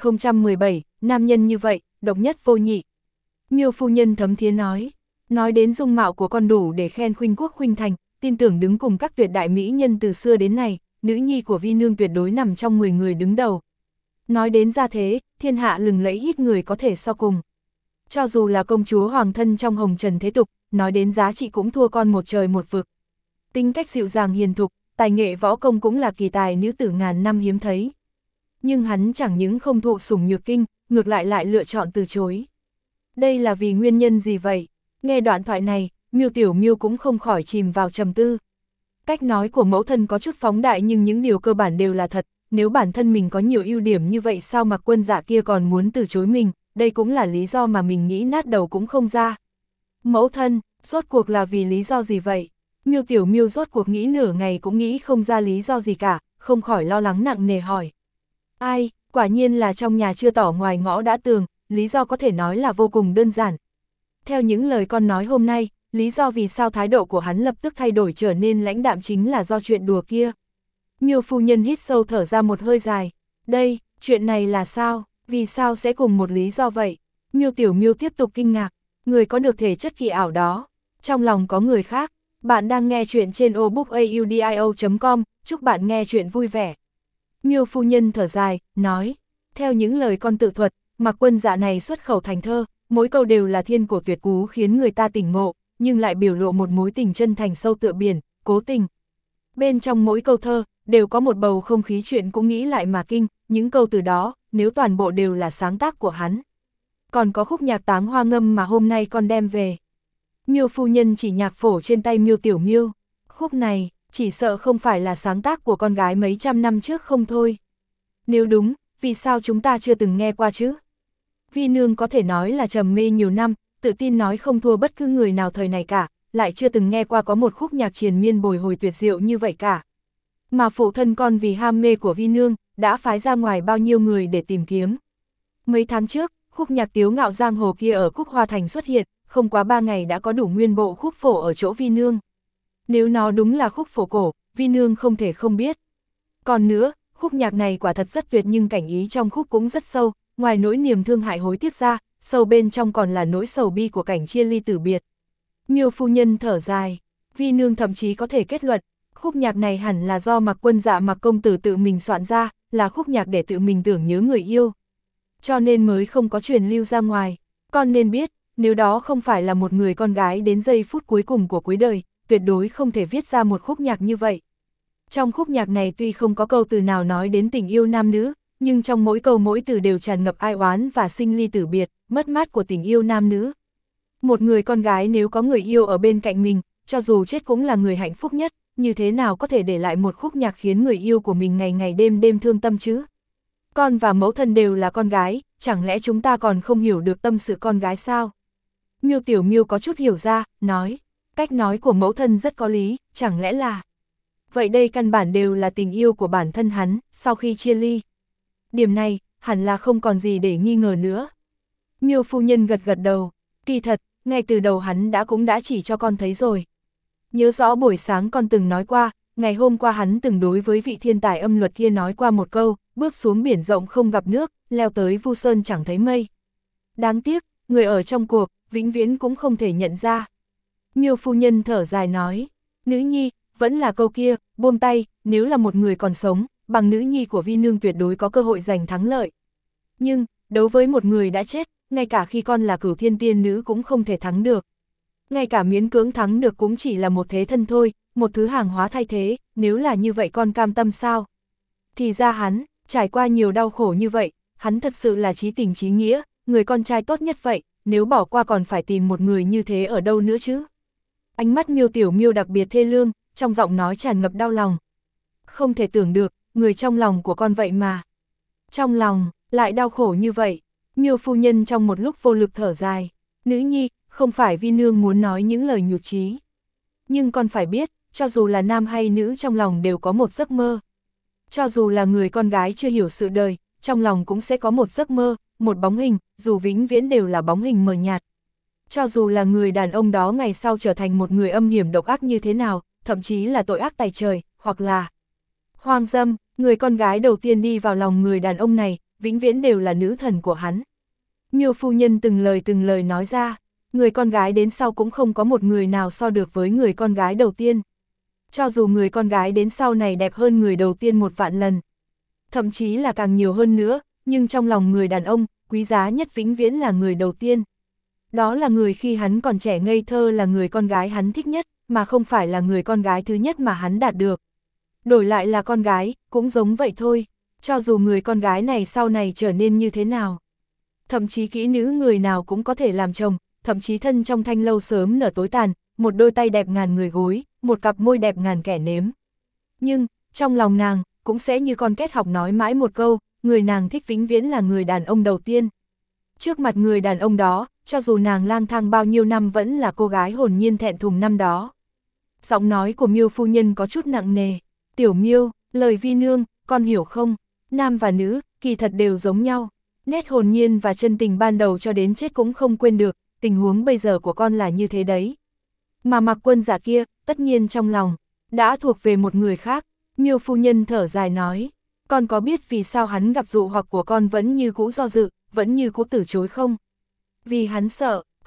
1017, nam nhân như vậy, độc nhất vô nhị. Miêu phu nhân thấm thía nói đến dung mạo của con đủ để khen khuynh quốc khuynh thành, tin tưởng đứng cùng các tuyệt đại mỹ nhân từ xưa đến nay, nữ nhi của Vi Nương tuyệt đối nằm trong 10 người đứng đầu. Nói đến gia thế, thiên hạ lừng lẫy ít người có thể so cùng. Cho dù là công chúa hoàng thân trong hồng trần thế tục, nói đến giá trị cũng thua con một trời một vực. Tính cách dịu dàng hiền thục, tài nghệ võ công cũng là kỳ tài nữ tử ngàn năm hiếm thấy. Nhưng hắn chẳng những không thụ sủng nhược kinh, ngược lại lựa chọn từ chối. Đây là vì nguyên nhân gì vậy? Nghe đoạn thoại này, Miêu Tiểu Miêu cũng không khỏi chìm vào trầm tư. Cách nói của mẫu thân có chút phóng đại nhưng những điều cơ bản đều là thật, nếu bản thân mình có nhiều ưu điểm như vậy sao Mặc Quân Dạ kia còn muốn từ chối mình, đây cũng là lý do mà mình nghĩ nát đầu cũng không ra. Mẫu thân, rốt cuộc là vì lý do gì vậy? Miêu Tiểu Miêu rốt cuộc nghĩ nửa ngày cũng nghĩ không ra lý do gì cả, không khỏi lo lắng nặng nề hỏi. Ai, quả nhiên là trong nhà chưa tỏ ngoài ngõ đã tường, lý do có thể nói là vô cùng đơn giản. Theo những lời con nói hôm nay, lý do vì sao thái độ của hắn lập tức thay đổi trở nên lãnh đạm chính là do chuyện đùa kia. Miêu phu nhân hít sâu thở ra một hơi dài. Đây, chuyện này là sao? Vì sao sẽ cùng một lý do vậy? Miêu Tiểu Miêu tiếp tục kinh ngạc. Người có được thể chất kỳ ảo đó, trong lòng có người khác. Bạn đang nghe chuyện trên obookaudio.com, chúc bạn nghe chuyện vui vẻ. Miêu phu nhân thở dài, nói, theo những lời con tự thuật, Mạc Quân Dạ này xuất khẩu thành thơ, mỗi câu đều là thiên cổ tuyệt cú khiến người ta tỉnh ngộ, nhưng lại biểu lộ một mối tình chân thành sâu tựa biển, cố tình. Bên trong mỗi câu thơ, đều có một bầu không khí chuyện cũng nghĩ lại mà kinh, những câu từ đó, nếu toàn bộ đều là sáng tác của hắn. Còn có khúc nhạc Táng Hoa Ngâm mà hôm nay con đem về. Miêu phu nhân chỉ nhạc phổ trên tay Miêu Tiểu Miêu, khúc này, chỉ sợ không phải là sáng tác của con gái mấy trăm năm trước không thôi. Nếu đúng, vì sao chúng ta chưa từng nghe qua chứ? Vi nương có thể nói là trầm mê nhiều năm, tự tin nói không thua bất cứ người nào thời này cả, lại chưa từng nghe qua có một khúc nhạc triền miên bồi hồi tuyệt diệu như vậy cả. Mà phụ thân con vì ham mê của Vi nương, đã phái ra ngoài bao nhiêu người để tìm kiếm. Mấy tháng trước, khúc nhạc Tiếu Ngạo Giang Hồ kia ở Cúc Hoa Thành xuất hiện, không quá 3 ngày đã có đủ nguyên bộ khúc phổ ở chỗ Vi nương. Nếu nó đúng là khúc phổ cổ, Vi nương không thể không biết. Còn nữa, khúc nhạc này quả thật rất tuyệt nhưng cảnh ý trong khúc cũng rất sâu, ngoài nỗi niềm thương hại hối tiếc ra, sâu bên trong còn là nỗi sầu bi của cảnh chia ly tử biệt. Miêu phu nhân thở dài, Vi nương thậm chí có thể kết luận, khúc nhạc này hẳn là do Mạc Quân Dạ Mạc công tử tự mình soạn ra, là khúc nhạc để tự mình tưởng nhớ người yêu. Cho nên mới không có truyền lưu ra ngoài. Con nên biết, nếu đó không phải là một người con gái đến giây phút cuối cùng của cuối đời, tuyệt đối không thể viết ra một khúc nhạc như vậy. Trong khúc nhạc này tuy không có câu từ nào nói đến tình yêu nam nữ, nhưng trong mỗi câu mỗi từ đều tràn ngập ai oán và sinh ly tử biệt, mất mát của tình yêu nam nữ. Một người con gái nếu có người yêu ở bên cạnh mình, cho dù chết cũng là người hạnh phúc nhất, như thế nào có thể để lại một khúc nhạc khiến người yêu của mình ngày ngày đêm đêm thương tâm chứ? Con và mẫu thân đều là con gái, chẳng lẽ chúng ta còn không hiểu được tâm sự con gái sao? Miêu Tiểu Miêu có chút hiểu ra, nói, cách nói của mẫu thân rất có lý, chẳng lẽ là... Vậy đây căn bản đều là tình yêu của bản thân hắn, sau khi chia ly. Điểm này, hẳn là không còn gì để nghi ngờ nữa. Miêu phu nhân gật gật đầu, kỳ thật, ngay từ đầu hắn cũng đã chỉ cho con thấy rồi. Nhớ rõ buổi sáng con từng nói qua, ngày hôm qua hắn từng đối với vị thiên tài âm luật kia nói qua một câu, bước xuống biển rộng không gặp nước, leo tới Vu Sơn chẳng thấy mây. Đáng tiếc, người ở trong cuộc, vĩnh viễn cũng không thể nhận ra. Miêu phu nhân thở dài nói, nữ nhi, vẫn là câu kia, buông tay, nếu là một người còn sống, bằng nữ nhi của Vi nương tuyệt đối có cơ hội giành thắng lợi. Nhưng, đấu với một người đã chết, ngay cả khi con là Cửu Thiên tiên nữ cũng không thể thắng được. Ngay cả miễn cưỡng thắng được cũng chỉ là một thế thân thôi, một thứ hàng hóa thay thế, nếu là như vậy con cam tâm sao? Thì ra hắn, trải qua nhiều đau khổ như vậy, hắn thật sự là chí tình chí nghĩa, người con trai tốt nhất vậy, nếu bỏ qua còn phải tìm một người như thế ở đâu nữa chứ? Ánh mắt Miêu Tiểu Miêu đặc biệt thê lương, trong giọng nói tràn ngập đau lòng. Không thể tưởng được, người trong lòng của con vậy mà. Trong lòng, lại đau khổ như vậy. Miêu phu nhân trong một lúc vô lực thở dài. Nữ nhi, không phải Vi nương muốn nói những lời nhụt chí. Nhưng con phải biết, cho dù là nam hay nữ trong lòng đều có một giấc mơ. Cho dù là người con gái chưa hiểu sự đời, trong lòng cũng sẽ có một giấc mơ, một bóng hình, dù vĩnh viễn đều là bóng hình mờ nhạt. Cho dù là người đàn ông đó ngày sau trở thành một người âm hiểm độc ác như thế nào, thậm chí là tội ác tày trời, hoặc là hoang dâm, người con gái đầu tiên đi vào lòng người đàn ông này, vĩnh viễn đều là nữ thần của hắn. Miêu phu nhân từng lời nói ra, người con gái đến sau cũng không có một người nào so được với người con gái đầu tiên. Cho dù người con gái đến sau này đẹp hơn người đầu tiên 1.000.000 lần, thậm chí là càng nhiều hơn nữa, nhưng trong lòng người đàn ông, quý giá nhất vĩnh viễn là người đầu tiên. Đó là người khi hắn còn trẻ ngây thơ, là người con gái hắn thích nhất, mà không phải là người con gái thứ nhất mà hắn đạt được. Đổi lại là con gái, cũng giống vậy thôi, cho dù người con gái này sau này trở nên như thế nào. Thậm chí kỹ nữ người nào cũng có thể làm chồng, thậm chí thân trong thanh lâu sớm nở tối tàn, một đôi tay đẹp ngàn người gối, một cặp môi đẹp ngàn kẻ nếm. Nhưng, trong lòng nàng, cũng sẽ như con két học nói mãi một câu, người nàng thích vĩnh viễn là người đàn ông đầu tiên. Trước mặt người đàn ông đó, cho dù nàng lang thang bao nhiêu năm vẫn là cô gái hồn nhiên thẹn thùng năm đó. Giọng nói của Miêu phu nhân có chút nặng nề. Tiểu Miêu, lời Vi nương, con hiểu không? Nam và nữ, kỳ thật đều giống nhau. Nét hồn nhiên và chân tình ban đầu cho đến chết cũng không quên được, tình huống bây giờ của con là như thế đấy. Mà Mạc Quân Dạ kia, tất nhiên trong lòng, đã thuộc về một người khác. Miêu phu nhân thở dài nói, con có biết vì sao hắn gặp dụ hoặc của con vẫn như cũ do dự, vẫn như cũ từ chối không? Vì hắn sợ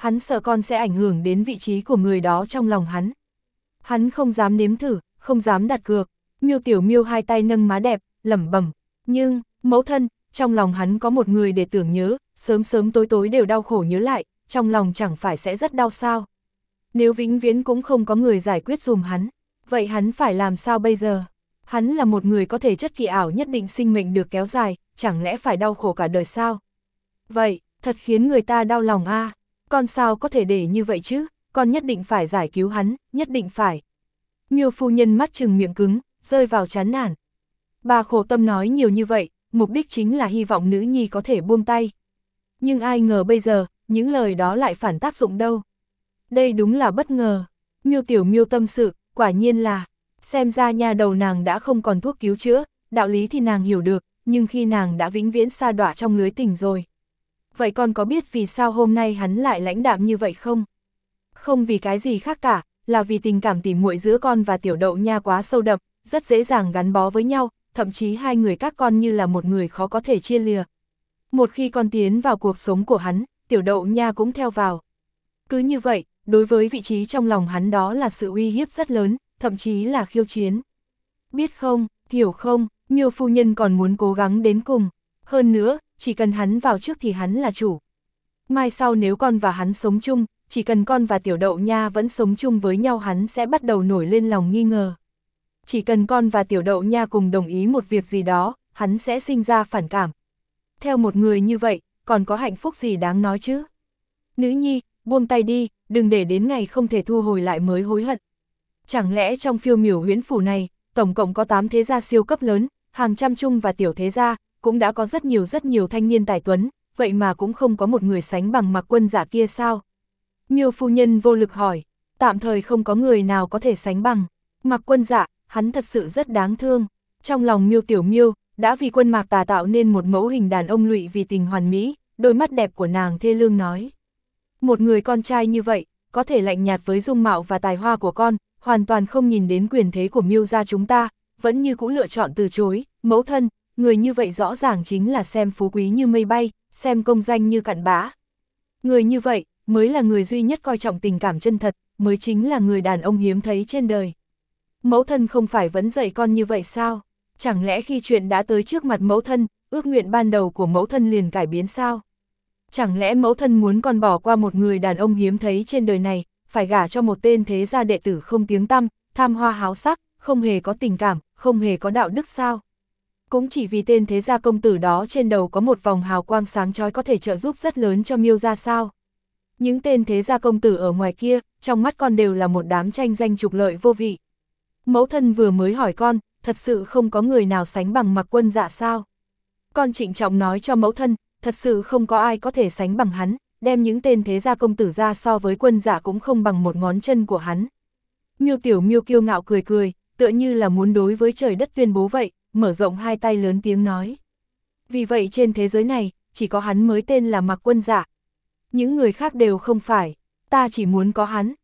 hắn sợ con sẽ ảnh hưởng đến vị trí của người đó trong lòng hắn. Hắn không dám nếm thử, không dám đặt cược. Miêu Tiểu Miêu hai tay nâng má đẹp, lẩm bẩm, nhưng, mẫu thân, trong lòng hắn có một người để tưởng nhớ, sớm sớm tối tối đều đau khổ nhớ lại, trong lòng chẳng phải sẽ rất đau sao. Nếu vĩnh viễn cũng không có người giải quyết dùm hắn, vậy hắn phải làm sao bây giờ? Hắn là một người có thể chất kỳ ảo nhất định sinh mệnh được kéo dài, chẳng lẽ phải đau khổ cả đời sao? Vậy, thật khiến người ta đau lòng a. Con sao có thể để như vậy chứ, con nhất định phải giải cứu hắn, nhất định phải. Miêu phu nhân mắt trừng miệng cứng, rơi vào chán nản. Bà khổ tâm nói nhiều như vậy, mục đích chính là hy vọng nữ nhi có thể buông tay. Nhưng ai ngờ bây giờ, những lời đó lại phản tác dụng đâu. Đây đúng là bất ngờ. Miêu Tiểu Miêu tâm sự, quả nhiên là, xem ra nhà đầu nàng đã không còn thuốc cứu chữa, đạo lý thì nàng hiểu được, nhưng khi nàng đã vĩnh viễn sa đọa trong lưới tình rồi. Vậy con có biết vì sao hôm nay hắn lại lãnh đạm như vậy không? Không vì cái gì khác cả, là vì tình cảm tỉ muội giữa con và Tiểu Đậu Nha quá sâu đậm, rất dễ dàng gắn bó với nhau, thậm chí hai người các con như là một người khó có thể chia lìa. Một khi con tiến vào cuộc sống của hắn, Tiểu Đậu Nha cũng theo vào. Cứ như vậy, đối với vị trí trong lòng hắn đó là sự uy hiếp rất lớn, thậm chí là khiêu chiến. Biết không, hiểu không, Miêu phu nhân còn muốn cố gắng đến cùng. Hơn nữa, chỉ cần hắn vào trước thì hắn là chủ. Mai sau nếu con và hắn sống chung, chỉ cần con và Tiểu Đậu Nha vẫn sống chung với nhau hắn sẽ bắt đầu nổi lên lòng nghi ngờ. Chỉ cần con và Tiểu Đậu Nha cùng đồng ý một việc gì đó, hắn sẽ sinh ra phản cảm. Theo một người như vậy, còn có hạnh phúc gì đáng nói chứ? Nữ nhi, buông tay đi, đừng để đến ngày không thể thu hồi lại mới hối hận. Chẳng lẽ trong Phiêu Miểu Huyễn phủ này, tổng cộng có 8 thế gia siêu cấp lớn, hàng trăm trung và tiểu thế gia, cũng đã có rất nhiều thanh niên tài tuấn, vậy mà cũng không có một người sánh bằng Mạc Quân Dạ kia sao? Miêu phu nhân vô lực hỏi, tạm thời không có người nào có thể sánh bằng. Mạc Quân Dạ, hắn thật sự rất đáng thương. Trong lòng Miêu Tiểu Miêu, đã vì Quân Mạc Tà tạo nên một mẫu hình đàn ông lụy vì tình hoàn mỹ, đôi mắt đẹp của nàng thê lương nói. Một người con trai như vậy, có thể lạnh nhạt với dung mạo và tài hoa của con, hoàn toàn không nhìn đến quyền thế của Miêu gia chúng ta, vẫn như cũ lựa chọn từ chối, mẫu thân, người như vậy rõ ràng chính là xem phú quý như mây bay, xem công danh như cặn bã. Người như vậy, mới là người duy nhất coi trọng tình cảm chân thật, mới chính là người đàn ông hiếm thấy trên đời. Mẫu thân không phải vẫn dạy con như vậy sao? Chẳng lẽ khi chuyện đã tới trước mặt mẫu thân, ước nguyện ban đầu của mẫu thân liền cải biến sao? Chẳng lẽ mẫu thân muốn con bỏ qua một người đàn ông hiếm thấy trên đời này, phải gả cho một tên thế gia đệ tử không tiếng tăm, tham hoa háo sắc, không hề có tình cảm, không hề có đạo đức sao? Cũng chỉ vì tên thế gia công tử đó trên đầu có một vòng hào quang sáng chói có thể trợ giúp rất lớn cho Miêu gia sao? Những tên thế gia công tử ở ngoài kia, trong mắt con đều là một đám tranh danh trục lợi vô vị. Mẫu thân vừa mới hỏi con, thật sự không có người nào sánh bằng Mạc Quân Dạ sao? Con trịnh trọng nói cho mẫu thân, thật sự không có ai có thể sánh bằng hắn, đem những tên thế gia công tử ra so với Quân Dạ cũng không bằng một ngón chân của hắn. Miêu Tiểu Miêu kiêu ngạo cười cười, tựa như là muốn đối với trời đất tuyên bố vậy, mở rộng hai tay lớn tiếng nói. Vì vậy trên thế giới này, chỉ có hắn mới tên là Mạc Quân Dạ. Những người khác đều không phải, ta chỉ muốn có hắn.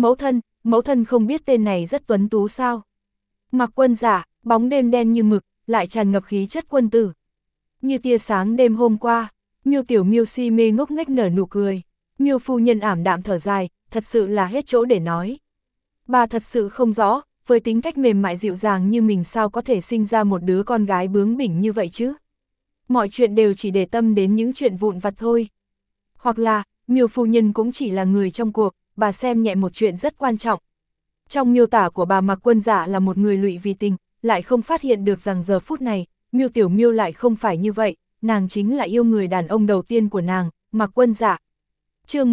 Mẫu thân không biết tên này rất tuấn tú sao? Mạc Quân Dạ, bóng đêm đen như mực, lại tràn ngập khí chất quân tử. Như tia sáng đêm hôm qua, Miêu Tiểu Miêu si mê ngốc nghếch nở nụ cười. Miêu phu nhân ảm đạm thở dài, thật sự là hết chỗ để nói. Bà thật sự không rõ, với tính cách mềm mại dịu dàng như mình sao có thể sinh ra một đứa con gái bướng bỉnh như vậy chứ? Mọi chuyện đều chỉ để tâm đến những chuyện vụn vặt thôi. Hoặc là, Miêu phu nhân cũng chỉ là người trong cuộc, bà xem nhẹ một chuyện rất quan trọng. Trong miêu tả của bà Mạc Quân Dạ là một người lụy vì tình, lại không phát hiện được rằng giờ phút này, Miêu Tiểu Miêu lại không phải như vậy, nàng chính là yêu người đàn ông đầu tiên của nàng, Mạc Quân Dạ. Chương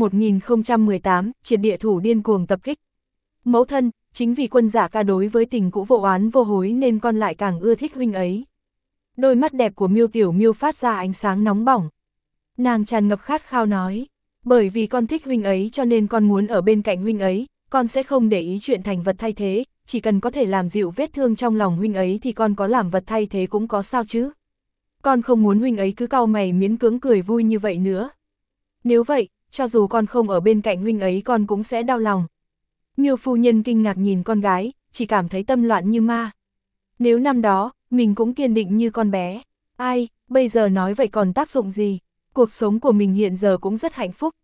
1018, triệt địa thủ điên cuồng tập kích. Mẫu thân, chính vì Quân Dạ ca đối với tình cũ vô oán vô hối nên con lại càng ưa thích huynh ấy. Đôi mắt đẹp của Miêu Tiểu Miêu phát ra ánh sáng nóng bỏng. Nàng tràn ngập khát khao nói, bởi vì con thích huynh ấy cho nên con muốn ở bên cạnh huynh ấy, con sẽ không để ý chuyện thành vật thay thế, chỉ cần có thể làm dịu vết thương trong lòng huynh ấy thì con có làm vật thay thế cũng có sao chứ. Con không muốn huynh ấy cứ cau mày miễn cưỡng cười vui như vậy nữa. Nếu vậy, cho dù con không ở bên cạnh huynh ấy con cũng sẽ đau lòng. Miêu phu nhân kinh ngạc nhìn con gái, chỉ cảm thấy tâm loạn như ma. Nếu năm đó, mình cũng kiên định như con bé. Ai, bây giờ nói vậy còn tác dụng gì? Cuộc sống của mình hiện giờ cũng rất hạnh phúc,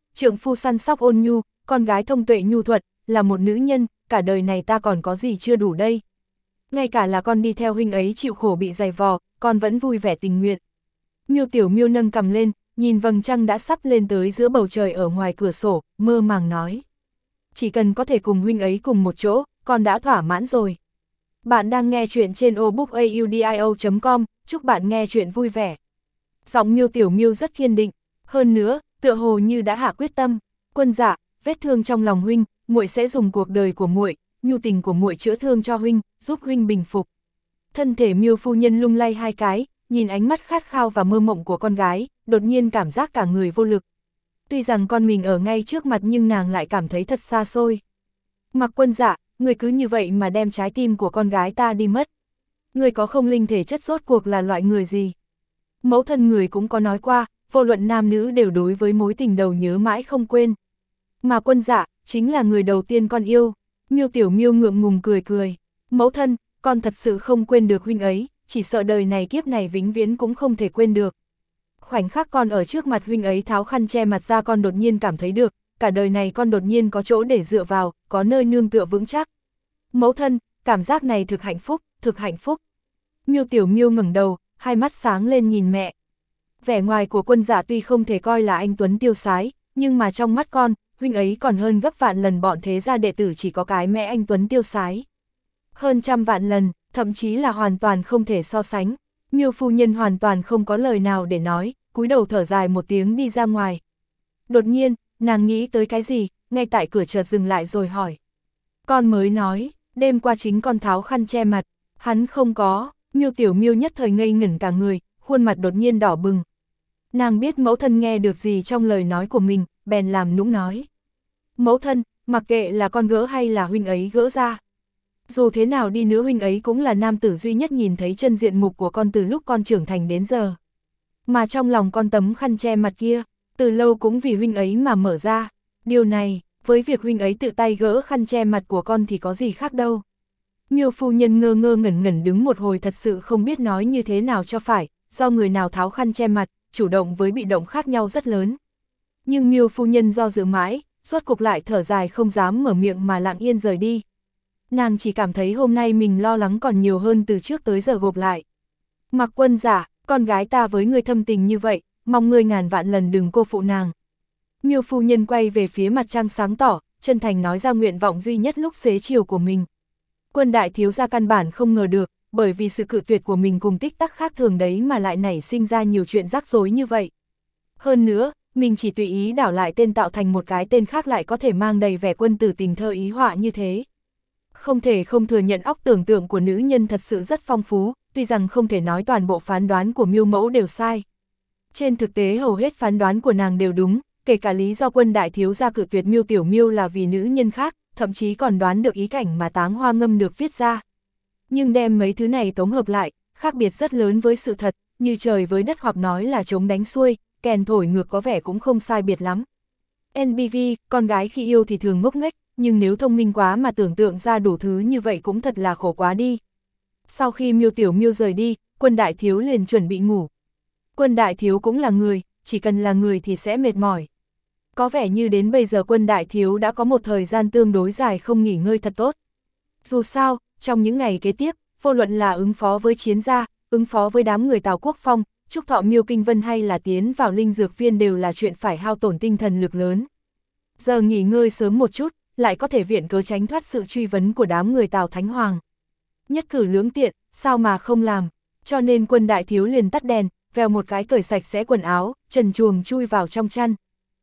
trượng phu săn sóc ôn nhu, con gái thông tuệ nhu thuận, là một nữ nhân, cả đời này ta còn có gì chưa đủ đây. Ngay cả là con đi theo huynh ấy chịu khổ bị dày vò, con vẫn vui vẻ tình nguyện. Miêu Tiểu Miêu nâng cằm lên, nhìn vầng trăng đã sắp lên tới giữa bầu trời ở ngoài cửa sổ, mơ màng nói. Chỉ cần có thể cùng huynh ấy cùng một chỗ, con đã thỏa mãn rồi. Bạn đang nghe chuyện trên obookaudio.com, chúc bạn nghe chuyện vui vẻ. Giọng Miêu Tiểu Miêu rất kiên định, hơn nữa, tựa hồ như đã hạ quyết tâm. Quân dạ, vết thương trong lòng huynh, muội sẽ dùng cuộc đời của muội, nhu tình của muội chữa thương cho huynh, giúp huynh bình phục. Thân thể Miêu phu nhân lung lay hai cái, nhìn ánh mắt khát khao và mơ mộng của con gái, đột nhiên cảm giác cả người vô lực. Tuy rằng con mình ở ngay trước mặt nhưng nàng lại cảm thấy thật xa xôi. Mặc Quân dạ, người cứ như vậy mà đem trái tim của con gái ta đi mất. Người có không linh thể chất rốt cuộc là loại người gì? Mẫu thân người cũng có nói qua, vô luận nam nữ đều đối với mối tình đầu nhớ mãi không quên. Mà Quân dạ, chính là người đầu tiên con yêu. Miêu Tiểu Miêu ngượng ngùng cười cười. Mẫu thân, con thật sự không quên được huynh ấy, chỉ sợ đời này kiếp này vĩnh viễn cũng không thể quên được. Khoảnh khắc con ở trước mặt huynh ấy tháo khăn che mặt ra con đột nhiên cảm thấy được, cả đời này con đột nhiên có chỗ để dựa vào, có nơi nương tựa vững chắc. Mẫu thân, cảm giác này thực hạnh phúc, thực hạnh phúc. Miêu Tiểu Miêu ngẩng đầu, hai mắt sáng lên nhìn mẹ. Vẻ ngoài của Quân dạ tuy không thể coi là anh tuấn tiêu sái, nhưng mà trong mắt con, huynh ấy còn hơn gấp vạn lần bọn thế gia đệ tử chỉ có cái mẹ anh tuấn tiêu sái. Hơn trăm vạn lần, thậm chí là hoàn toàn không thể so sánh. Miêu phu nhân hoàn toàn không có lời nào để nói, cúi đầu thở dài một tiếng đi ra ngoài. Đột nhiên, nàng nghĩ tới cái gì, ngay tại cửa chợt dừng lại rồi hỏi. Con mới nói, đêm qua chính con tháo khăn che mặt, hắn không có. Miêu Tiểu Miêu nhất thời ngây ngẩn cả người, khuôn mặt đột nhiên đỏ bừng. Nàng biết mẫu thân nghe được gì trong lời nói của mình, bèn làm nũng nói. Mẫu thân, mặc kệ là con gỡ hay là huynh ấy gỡ ra. Dù thế nào đi nữa huynh ấy cũng là nam tử duy nhất nhìn thấy chân diện mục của con từ lúc con trưởng thành đến giờ. Mà trong lòng con tấm khăn che mặt kia, từ lâu cũng vì huynh ấy mà mở ra. Điều này, với việc huynh ấy tự tay gỡ khăn che mặt của con thì có gì khác đâu. Miêu phu nhân ngơ ngơ ngẩn ngẩn đứng một hồi thật sự không biết nói như thế nào cho phải, do người nào tháo khăn che mặt, chủ động với bị động khác nhau rất lớn. Nhưng Miêu phu nhân do dự mãi, rốt cục lại thở dài không dám mở miệng mà lặng yên rời đi. Nàng chỉ cảm thấy hôm nay mình lo lắng còn nhiều hơn từ trước tới giờ gộp lại. Mặc Quân dạ, con gái ta với người thâm tình như vậy, mong ngươi ngàn vạn lần đừng cô phụ nàng. Miêu phu nhân quay về phía mặt trăng sáng tỏ, chân thành nói ra nguyện vọng duy nhất lúc xế chiều của mình. Quân đại thiếu gia căn bản không ngờ được, bởi vì sự cự tuyệt của mình cùng tích tắc khác thường đấy mà lại nảy sinh ra nhiều chuyện rắc rối như vậy. Hơn nữa, mình chỉ tùy ý đảo lại tên tạo thành một cái tên khác lại có thể mang đầy vẻ quân tử tình thơ ý họa như thế. Không thể không thừa nhận óc tưởng tượng của nữ nhân thật sự rất phong phú, tuy rằng không thể nói toàn bộ phán đoán của Miêu mẫu đều sai. Trên thực tế hầu hết phán đoán của nàng đều đúng, kể cả lý do Quân đại thiếu gia cự tuyệt Miêu Tiểu Miêu là vì nữ nhân khác, thậm chí còn đoán được ý cảnh mà Táng Hoa Ngâm được viết ra. Nhưng đem mấy thứ này tổng hợp lại, khác biệt rất lớn với sự thật, như trời với đất hoặc nói là trống đánh xuôi, kèn thổi ngược có vẻ cũng không sai biệt lắm. NBV, con gái khi yêu thì thường ngốc nghếch, nhưng nếu thông minh quá mà tưởng tượng ra đủ thứ như vậy cũng thật là khổ quá đi. Sau khi Miêu Tiểu Miêu rời đi, Quân đại thiếu liền chuẩn bị ngủ. Quân đại thiếu cũng là người, chỉ cần là người thì sẽ mệt mỏi. Có vẻ như đến bây giờ Quân đại thiếu đã có một thời gian tương đối dài không nghỉ ngơi thật tốt. Dù sao, trong những ngày kế tiếp, vô luận là ứng phó với chiến gia, ứng phó với đám người Tào Quốc Phong, Trúc Thọ Miêu Kinh Vân hay là tiến vào linh dược viên đều là chuyện phải hao tổn tinh thần lực lớn. Giờ nghỉ ngơi sớm một chút, lại có thể viện cớ tránh thoát sự truy vấn của đám người Tào Thánh Hoàng. Nhất cử lưỡng tiện, sao mà không làm, cho nên Quân đại thiếu liền tắt đèn, vèo một cái cởi sạch sẽ quần áo, trần truồng chui vào trong chăn.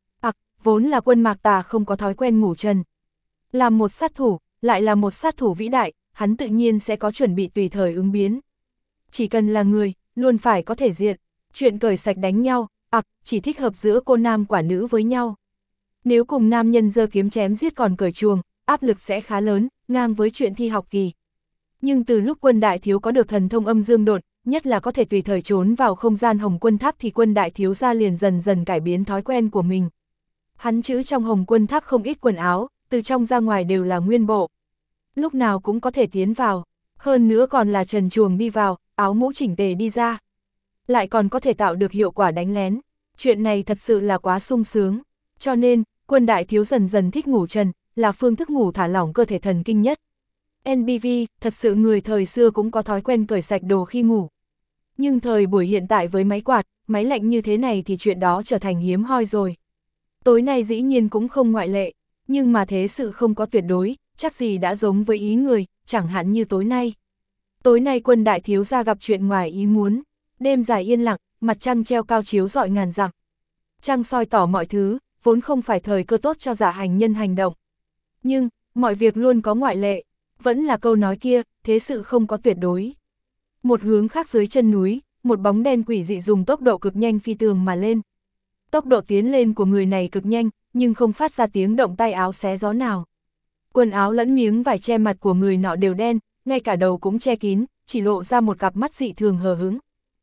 Vốn là Quân Mạc Tà không có thói quen ngủ trần. Làm một sát thủ, lại là một sát thủ vĩ đại, hắn tự nhiên sẽ có chuẩn bị tùy thời ứng biến. Chỉ cần là người, luôn phải có thể diện, chuyện cởi sạch đánh nhau, chỉ thích hợp giữa cô nam quả nữ với nhau. Nếu cùng nam nhân giơ kiếm chém giết còn cởi chuồng, áp lực sẽ khá lớn, ngang với chuyện thi học kỳ. Nhưng từ lúc Quân đại thiếu có được thần thông âm dương độn, nhất là có thể tùy thời trốn vào không gian Hồng Quân Tháp thì Quân đại thiếu gia liền dần dần cải biến thói quen của mình. Hắn trữ trong Hồng Quân Tháp không ít quần áo, từ trong ra ngoài đều là nguyên bộ. Lúc nào cũng có thể tiến vào, hơn nữa còn là trần truồng đi vào, áo mũ chỉnh tề đi ra. Lại còn có thể tạo được hiệu quả đánh lén, chuyện này thật sự là quá sung sướng. Cho nên, Quân đại thiếu dần dần thích ngủ trần, là phương thức ngủ thả lỏng cơ thể thần kinh nhất. NBV, thật sự người thời xưa cũng có thói quen cởi sạch đồ khi ngủ. Nhưng thời buổi hiện tại với máy quạt, máy lạnh như thế này thì chuyện đó trở thành hiếm hoi rồi. Tối nay dĩ nhiên cũng không ngoại lệ, nhưng mà thế sự không có tuyệt đối, chắc gì đã giống với ý người, chẳng hạn như tối nay. Tối nay Quân đại thiếu gia gặp chuyện ngoài ý muốn, đêm dài yên lặng, mặt trăng treo cao chiếu rọi ngàn dặm. Trăng soi tỏ mọi thứ, vốn không phải thời cơ tốt cho giả hành nhân hành động. Nhưng, mọi việc luôn có ngoại lệ, vẫn là câu nói kia, thế sự không có tuyệt đối. Một hướng khác dưới chân núi, một bóng đen quỷ dị dùng tốc độ cực nhanh phi tường mà lên. Tốc độ tiến lên của người này cực nhanh, nhưng không phát ra tiếng động tay áo xé gió nào. Quần áo lẫn miếng vải che mặt của người nọ đều đen, ngay cả đầu cũng che kín, chỉ lộ ra một cặp mắt dị thường hờ hững.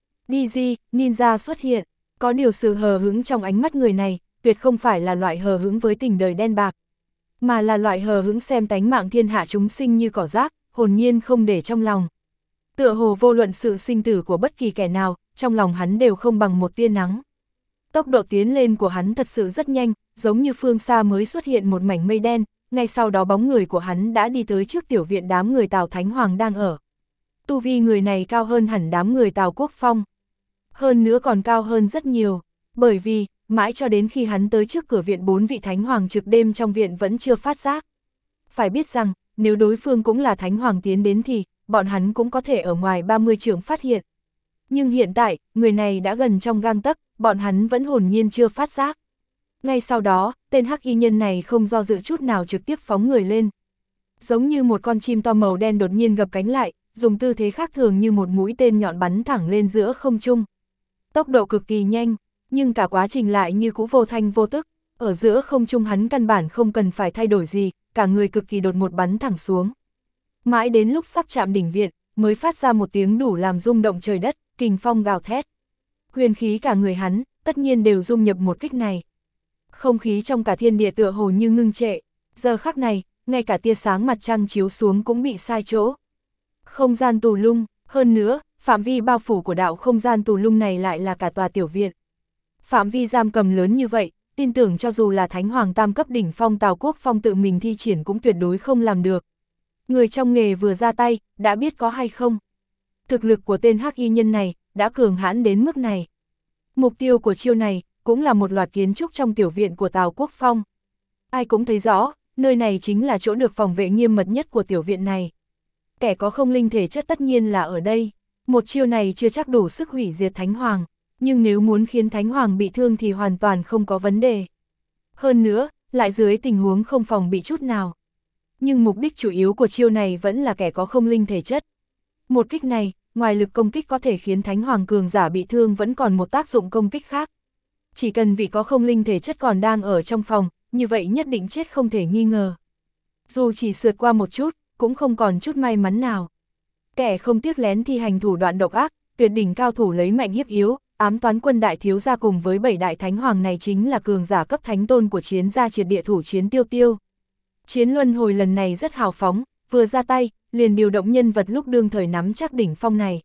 DZ, ninja xuất hiện, có điều sự hờ hững trong ánh mắt người này, tuyệt không phải là loại hờ hững với tình đời đen bạc, mà là loại hờ hững xem tánh mạng thiên hạ chúng sinh như cỏ rác, hồn nhiên không để trong lòng. Tựa hồ vô luận sự sinh tử của bất kỳ kẻ nào, trong lòng hắn đều không bằng một tia nắng. Tốc độ tiến lên của hắn thật sự rất nhanh, giống như phương xa mới xuất hiện một mảnh mây đen, ngay sau đó bóng người của hắn đã đi tới trước tiểu viện đám người Tào Thánh Hoàng đang ở. Tu vi người này cao hơn hẳn đám người Tào Quốc Phong. Hơn nữa còn cao hơn rất nhiều, bởi vì, mãi cho đến khi hắn tới trước cửa viện 4 vị Thánh Hoàng trực đêm trong viện vẫn chưa phát giác. Phải biết rằng, nếu đối phương cũng là Thánh Hoàng tiến đến thì, bọn hắn cũng có thể ở ngoài 30 trượng phát hiện. Nhưng hiện tại, người này đã gần trong gang tấc, bọn hắn vẫn hồn nhiên chưa phát giác. Ngay sau đó, tên hắc y nhân này không do dự chút nào trực tiếp phóng người lên. Giống như một con chim to màu đen đột nhiên gập cánh lại, dùng tư thế khác thường như một mũi tên nhọn bắn thẳng lên giữa không trung. Tốc độ cực kỳ nhanh, nhưng cả quá trình lại như cũ vô thanh vô tức, ở giữa không trung hắn căn bản không cần phải thay đổi gì, cả người cực kỳ đột ngột bắn thẳng xuống. Mãi đến lúc sắp chạm đỉnh viện, mới phát ra một tiếng đủ làm rung động trời đất, kình phong gào thét. Huyền khí cả người hắn, tất nhiên đều dung nhập một kích này. Không khí trong cả thiên địa tựa hồ như ngưng trệ, giờ khắc này, ngay cả tia sáng mặt trăng chiếu xuống cũng bị sai chỗ. Không gian tù lung, hơn nữa, phạm vi bao phủ của đạo không gian tù lung này lại là cả tòa tiểu viện. Phạm vi giam cầm lớn như vậy, tin tưởng cho dù là Thánh Hoàng tam cấp đỉnh phong Tào Quốc Phong tự mình thi triển cũng tuyệt đối không làm được. Người trong nghề vừa ra tay, đã biết có hay không. Thực lực của tên hắc y nhân này, đã cường hãn đến mức này. Mục tiêu của chiêu này, cũng là một loạt kiến trúc trong tiểu viện của Tào Quốc Phong. Ai cũng thấy rõ, nơi này chính là chỗ được phòng vệ nghiêm mật nhất của tiểu viện này. Kẻ có không linh thể chất tất nhiên là ở đây. Một chiêu này chưa chắc đủ sức hủy diệt Thánh Hoàng, nhưng nếu muốn khiến Thánh Hoàng bị thương thì hoàn toàn không có vấn đề. Hơn nữa, lại dưới tình huống không phòng bị chút nào. Nhưng mục đích chủ yếu của chiêu này vẫn là kẻ có không linh thể chất. Một kích này, ngoài lực công kích có thể khiến Thánh Hoàng cường giả bị thương vẫn còn một tác dụng công kích khác. Chỉ cần vị có không linh thể chất còn đang ở trong phòng, như vậy nhất định chết không thể nghi ngờ. Dù chỉ sượt qua một chút, cũng không còn chút may mắn nào. Kẻ không tiếc lén thi hành thủ đoạn độc ác, tuyệt đỉnh cao thủ lấy mạnh hiếp yếu, ám toán Quân đại thiếu gia cùng với 7 đại Thánh Hoàng này chính là cường giả cấp thánh tôn của Chiến gia triệt địa thủ Chiến Tiêu Tiêu. Chiến luân hồi lần này rất hào phóng, vừa ra tay, liền điều động nhân vật lúc đương thời nắm chắc đỉnh phong này.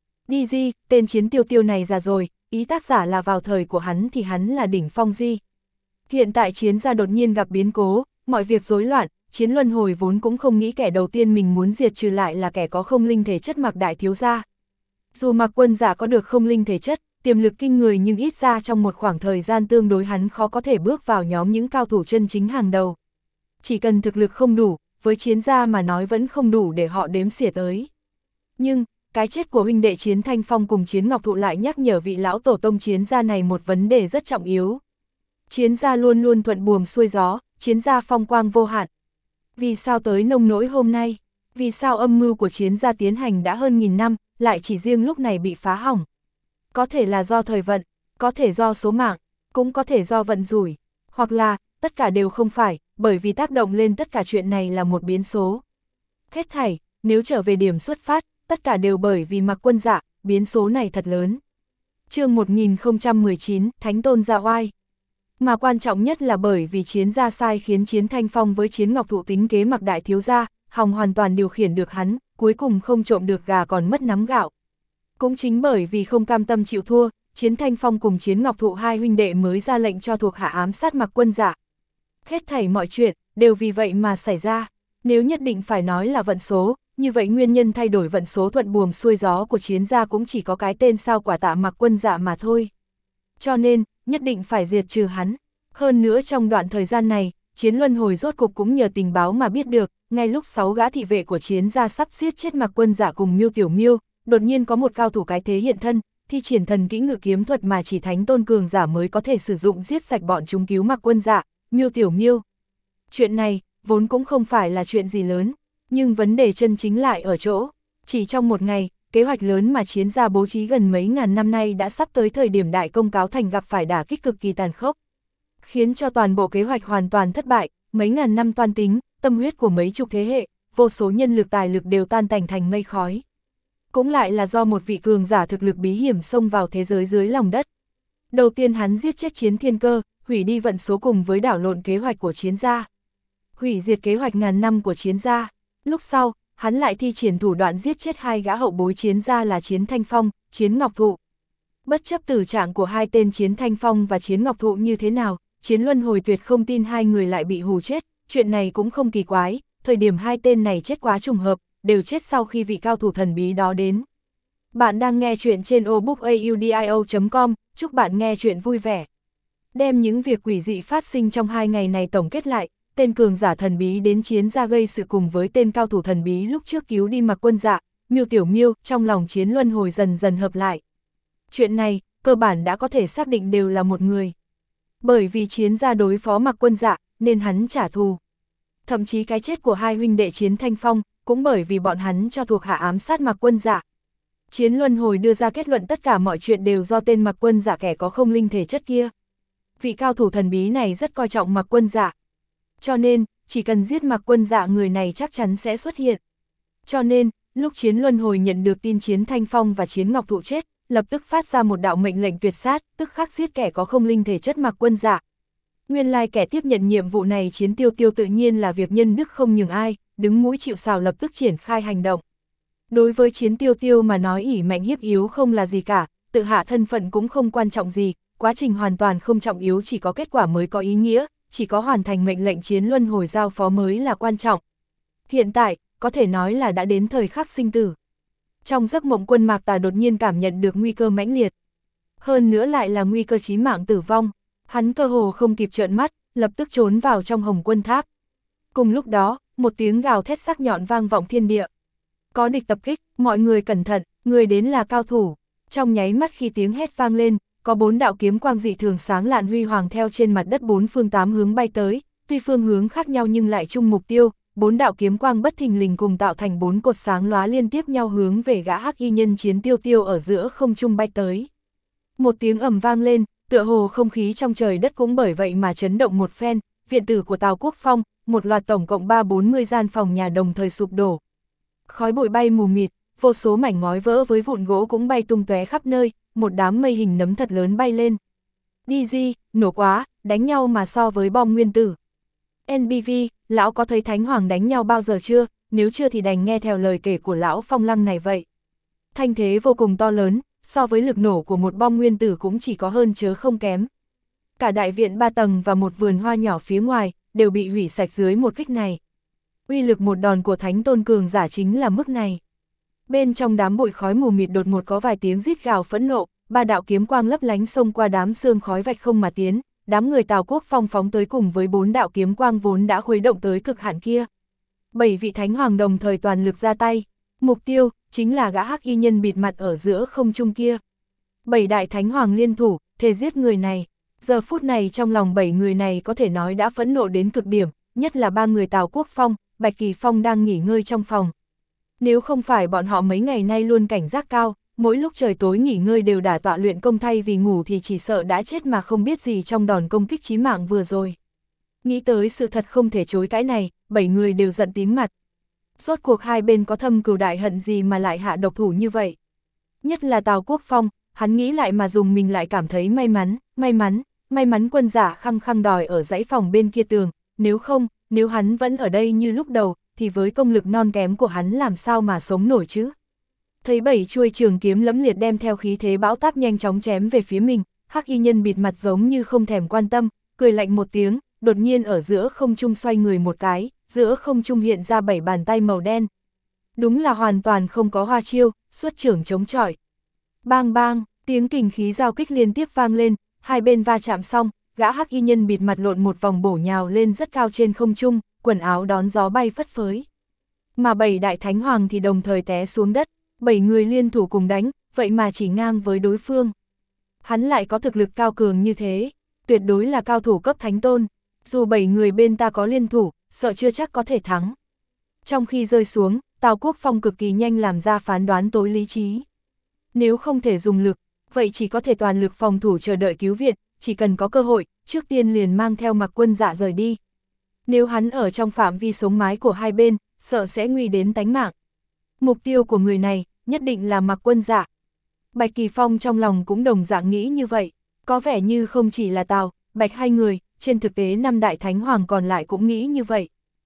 DZ, tên Chiến Tiêu Tiêu này già rồi, ý tác giả là vào thời của hắn thì hắn là đỉnh phong di. Hiện tại Chiến gia đột nhiên gặp biến cố, mọi việc rối loạn, Chiến luân hồi vốn cũng không nghĩ kẻ đầu tiên mình muốn diệt trừ lại là kẻ có không linh thể chất Mạc đại thiếu gia. Dù Mạc quân giả có được không linh thể chất, tiềm lực kinh người nhưng ít ra trong một khoảng thời gian tương đối hắn khó có thể bước vào nhóm những cao thủ chân chính hàng đầu. Chỉ cần thực lực không đủ, với Chiến gia mà nói vẫn không đủ để họ đếm xỉa tới. Nhưng, cái chết của huynh đệ Chiến Thanh Phong cùng Chiến Ngọc Thụ lại nhắc nhở vị lão tổ tông Chiến gia này một vấn đề rất trọng yếu. Chiến gia luôn luôn thuận buồm xuôi gió, Chiến gia phong quang vô hạn. Vì sao tới nông nỗi hôm nay? Vì sao âm mưu của Chiến gia tiến hành đã hơn 1000 năm, lại chỉ riêng lúc này bị phá hỏng? Có thể là do thời vận, có thể do số mạng, cũng có thể do vận rủi, hoặc là, tất cả đều không phải, bởi vì tác động lên tất cả chuyện này là một biến số. Hết thảy, nếu trở về điểm xuất phát, tất cả đều bởi vì Mạc quân dạ, biến số này thật lớn. Chương 1019, Thánh Tôn Dạ Oai. Mà quan trọng nhất là bởi vì Chiến gia sai khiến Chiến Thanh Phong với Chiến Ngọc Thụ tính kế Mạc đại thiếu gia, hòng hoàn toàn điều khiển được hắn, cuối cùng không trộm được gà còn mất nắm gạo. Cũng chính bởi vì không cam tâm chịu thua, Chiến Thanh Phong cùng Chiến Ngọc Thụ hai huynh đệ mới ra lệnh cho thuộc hạ ám sát Mạc Quân Dạ. Hết thảy mọi chuyện, đều vì vậy mà xảy ra. Nếu nhất định phải nói là vận số, như vậy nguyên nhân thay đổi vận số thuận buồm xuôi gió của Chiến gia cũng chỉ có cái tên sao Quả Tạ Mạc Quân Dạ mà thôi. Cho nên, nhất định phải diệt trừ hắn. Hơn nữa trong đoạn thời gian này, Chiến Luân Hồi rốt cục cũng nhờ tình báo mà biết được, ngay lúc 6 gã thị vệ của Chiến gia sắp giết chết Mạc Quân Dạ cùng Miêu Tiểu Miêu, đột nhiên có một cao thủ cái thế hiện thân, thi triển thần kỹ ngự kiếm thuật mà chỉ thánh tôn cường giả mới có thể sử dụng giết sạch bọn chúng cứu Mạc Quân Dạ, Miêu Tiểu Miêu. Chuyện này, vốn cũng không phải là chuyện gì lớn, nhưng vấn đề chân chính lại ở chỗ, chỉ trong một ngày, kế hoạch lớn mà Chiến gia bố trí gần mấy ngàn năm nay đã sắp tới thời điểm đại công cáo thành gặp phải đả kích cực kỳ tàn khốc, khiến cho toàn bộ kế hoạch hoàn toàn thất bại, mấy ngàn năm toan tính, tâm huyết của mấy chục thế hệ, vô số nhân lực tài lực đều tan tành thành mây khói. Cũng lại là do một vị cường giả thực lực bí hiểm xông vào thế giới dưới lòng đất. Đầu tiên hắn giết chết Chiến Thiên Cơ, hủy đi vận số cùng với đảo lộn kế hoạch của Chiến gia. Hủy diệt kế hoạch ngàn năm của Chiến gia. Lúc sau, hắn lại thi triển thủ đoạn giết chết hai gã hậu bối Chiến gia là Chiến Thanh Phong, Chiến Ngọc Thụ. Bất chấp tử trạng của hai tên Chiến Thanh Phong và Chiến Ngọc Thụ như thế nào, Chiến Luân Hồi tuyệt không tin hai người lại bị hù chết, chuyện này cũng không kỳ quái, thời điểm hai tên này chết quá trùng hợp, đều chết sau khi vị cao thủ thần bí đó đến. Bạn đang nghe chuyện trên obookaudio.com, chúc bạn nghe chuyện vui vẻ. Đem những việc quỷ dị phát sinh trong 2 ngày này tổng kết lại, tên cường giả thần bí đến Chiến gia gây sự cùng với tên cao thủ thần bí lúc trước cứu đi Mạc Quân Dạ, Miêu Tiểu Miêu, trong lòng Chiến Luân Hồi dần dần hợp lại. Chuyện này, cơ bản đã có thể xác định đều là một người. Bởi vì Chiến gia đối phó Mạc Quân Dạ, nên hắn trả thù. Thậm chí cái chết của hai huynh đệ Chiến Thanh Phong, cũng bởi vì bọn hắn cho thuộc hạ ám sát Mạc Quân Dạ. Chiến Luân Hồi đưa ra kết luận tất cả mọi chuyện đều do tên Mạc Quân Dạ kẻ có không linh thể chất kia. Vị cao thủ thần bí này rất coi trọng Mạc Quân Dạ. Cho nên, chỉ cần giết Mạc Quân Dạ người này chắc chắn sẽ xuất hiện. Cho nên, lúc Chiến Luân Hồi nhận được tin Chiến Thanh Phong và Chiến Ngọc Thụ chết, lập tức phát ra một đạo mệnh lệnh tuyệt sát, tức khắc giết kẻ có không linh thể chất Mạc Quân Dạ. Nguyên lai kẻ tiếp nhận nhiệm vụ này Chiến Tiêu Tiêu tự nhiên là việc nhân đức không nhường ai, đứng mũi chịu sào lập tức triển khai hành động. Đối với Chiến Tiêu Tiêu mà nói ỷ mạnh hiếp yếu không là gì cả, tự hạ thân phận cũng không quan trọng gì, quá trình hoàn toàn không trọng yếu, chỉ có kết quả mới có ý nghĩa, chỉ có hoàn thành mệnh lệnh Chiến Luân Hồi giao phó mới là quan trọng. Hiện tại, có thể nói là đã đến thời khắc sinh tử. Trong giấc mộng Quân Mạc Tà đột nhiên cảm nhận được nguy cơ mãnh liệt. Hơn nữa lại là nguy cơ chí mạng tử vong, hắn cơ hồ không kịp trợn mắt, lập tức trốn vào trong Hồng Quân Tháp. Cùng lúc đó, một tiếng gào thét sắc nhọn vang vọng thiên địa. Có địch tập kích, mọi người cẩn thận, người đến là cao thủ. Trong nháy mắt khi tiếng hét vang lên, có 4 đạo kiếm quang dị thường sáng lạn huy hoàng theo trên mặt đất 4 phương 8 hướng bay tới, tuy phương hướng khác nhau nhưng lại chung mục tiêu, 4 đạo kiếm quang bất thình lình cùng tạo thành 4 cột sáng lóa liên tiếp nhau hướng về gã hắc y nhân Chiến Tiêu Tiêu ở giữa không trung bay tới. Một tiếng ầm vang lên, tựa hồ không khí trong trời đất cũng bởi vậy mà chấn động một phen, viện tử của Tào Quốc Phong, một loạt tổng cộng 340 gian phòng nhà đồng thời sụp đổ. Khói bụi bay mù mịt, vô số mảnh ngói vỡ với vụn gỗ cũng bay tung tóe khắp nơi, một đám mây hình nấm thật lớn bay lên. DG, nổ quá, đánh nhau mà so với bom nguyên tử. NBV, lão có thấy Thánh Hoàng đánh nhau bao giờ chưa, nếu chưa thì đành nghe theo lời kể của lão Phong Lăng này vậy. Thanh thế vô cùng to lớn, so với lực nổ của một bom nguyên tử cũng chỉ có hơn chớ không kém. Cả đại viện 3 tầng và một vườn hoa nhỏ phía ngoài, đều bị hủy sạch dưới một kích này. Uy lực một đòn của Thánh Tôn cường giả chính là mức này. Bên trong đám bụi khói mù mịt đột ngột có vài tiếng rít gào phẫn nộ, 3 đạo kiếm quang lấp lánh xông qua đám sương khói vạch không mà tiến, đám người Tào Quốc Phong phóng tới cùng với 4 đạo kiếm quang vốn đã khuấy động tới cực hạn kia. 7 vị Thánh Hoàng đồng thời toàn lực ra tay, mục tiêu chính là gã hắc y nhân bịt mặt ở giữa không trung kia. 7 đại Thánh Hoàng liên thủ, thề giết người này. Giờ phút này trong lòng 7 người này có thể nói đã phẫn nộ đến cực điểm, nhất là 3 người Tào Quốc Phong, Bạch Kỳ Phong đang nghỉ ngơi trong phòng. Nếu không phải bọn họ mấy ngày nay luôn cảnh giác cao, mỗi lúc trời tối nghỉ ngơi đều đả tọa luyện công thay vì ngủ thì chỉ sợ đã chết mà không biết gì trong đòn công kích chí mạng vừa rồi. Nghĩ tới sự thật không thể chối cãi này, 7 người đều giận tím mặt. Rốt cuộc hai bên có thâm cừu đại hận gì mà lại hạ độc thủ như vậy. Nhất là Tào Quốc Phong, hắn nghĩ lại mà dùng mình lại cảm thấy may mắn Quân giả khăng khăng đòi ở dãy phòng bên kia tường, nếu hắn vẫn ở đây như lúc đầu, thì với công lực non kém của hắn làm sao mà sống nổi chứ. Thấy 7 chuôi trường kiếm lẫm liệt đem theo khí thế bão táp nhanh chóng chém về phía mình, Hắc y nhân bịt mặt giống như không thèm quan tâm, cười lạnh một tiếng, đột nhiên ở giữa không trung xoay người một cái, giữa không trung hiện ra 7 bàn tay màu đen. Đúng là hoàn toàn không có hoa chiêu, xuất trưởng chống chọi. Bang bang, tiếng kình khí giao kích liên tiếp vang lên, hai bên va chạm xong, gã Hắc y nhân bịt mặt lộn một vòng bổ nhào lên rất cao trên không trung, quần áo đón gió bay phất phới. Mà 7 đại thánh hoàng thì đồng thời té xuống đất, 7 người liên thủ cùng đánh, vậy mà chỉ ngang với đối phương. Hắn lại có thực lực cao cường như thế, tuyệt đối là cao thủ cấp thánh tôn, dù 7 người bên ta có liên thủ, sợ chưa chắc có thể thắng. Trong khi rơi xuống, Tào Quốc Phong cực kỳ nhanh làm ra phán đoán tối lý trí. Nếu không thể dùng lực, vậy chỉ có thể toàn lực phòng thủ chờ đợi cứu viện, chỉ cần có cơ hội, trước tiên liền mang theo Mạc Quân Dạ rời đi. Nếu hắn ở trong phạm vi sống mái của hai bên, sợ sẽ nguy đến tánh mạng. Mục tiêu của người này, nhất định là Mạc Quân Dạ. Bạch Kỳ Phong trong lòng cũng đồng dạng nghĩ như vậy, có vẻ như không chỉ là Tào, Bạch hai người, trên thực tế 5 đại thánh hoàng còn lại cũng nghĩ như vậy.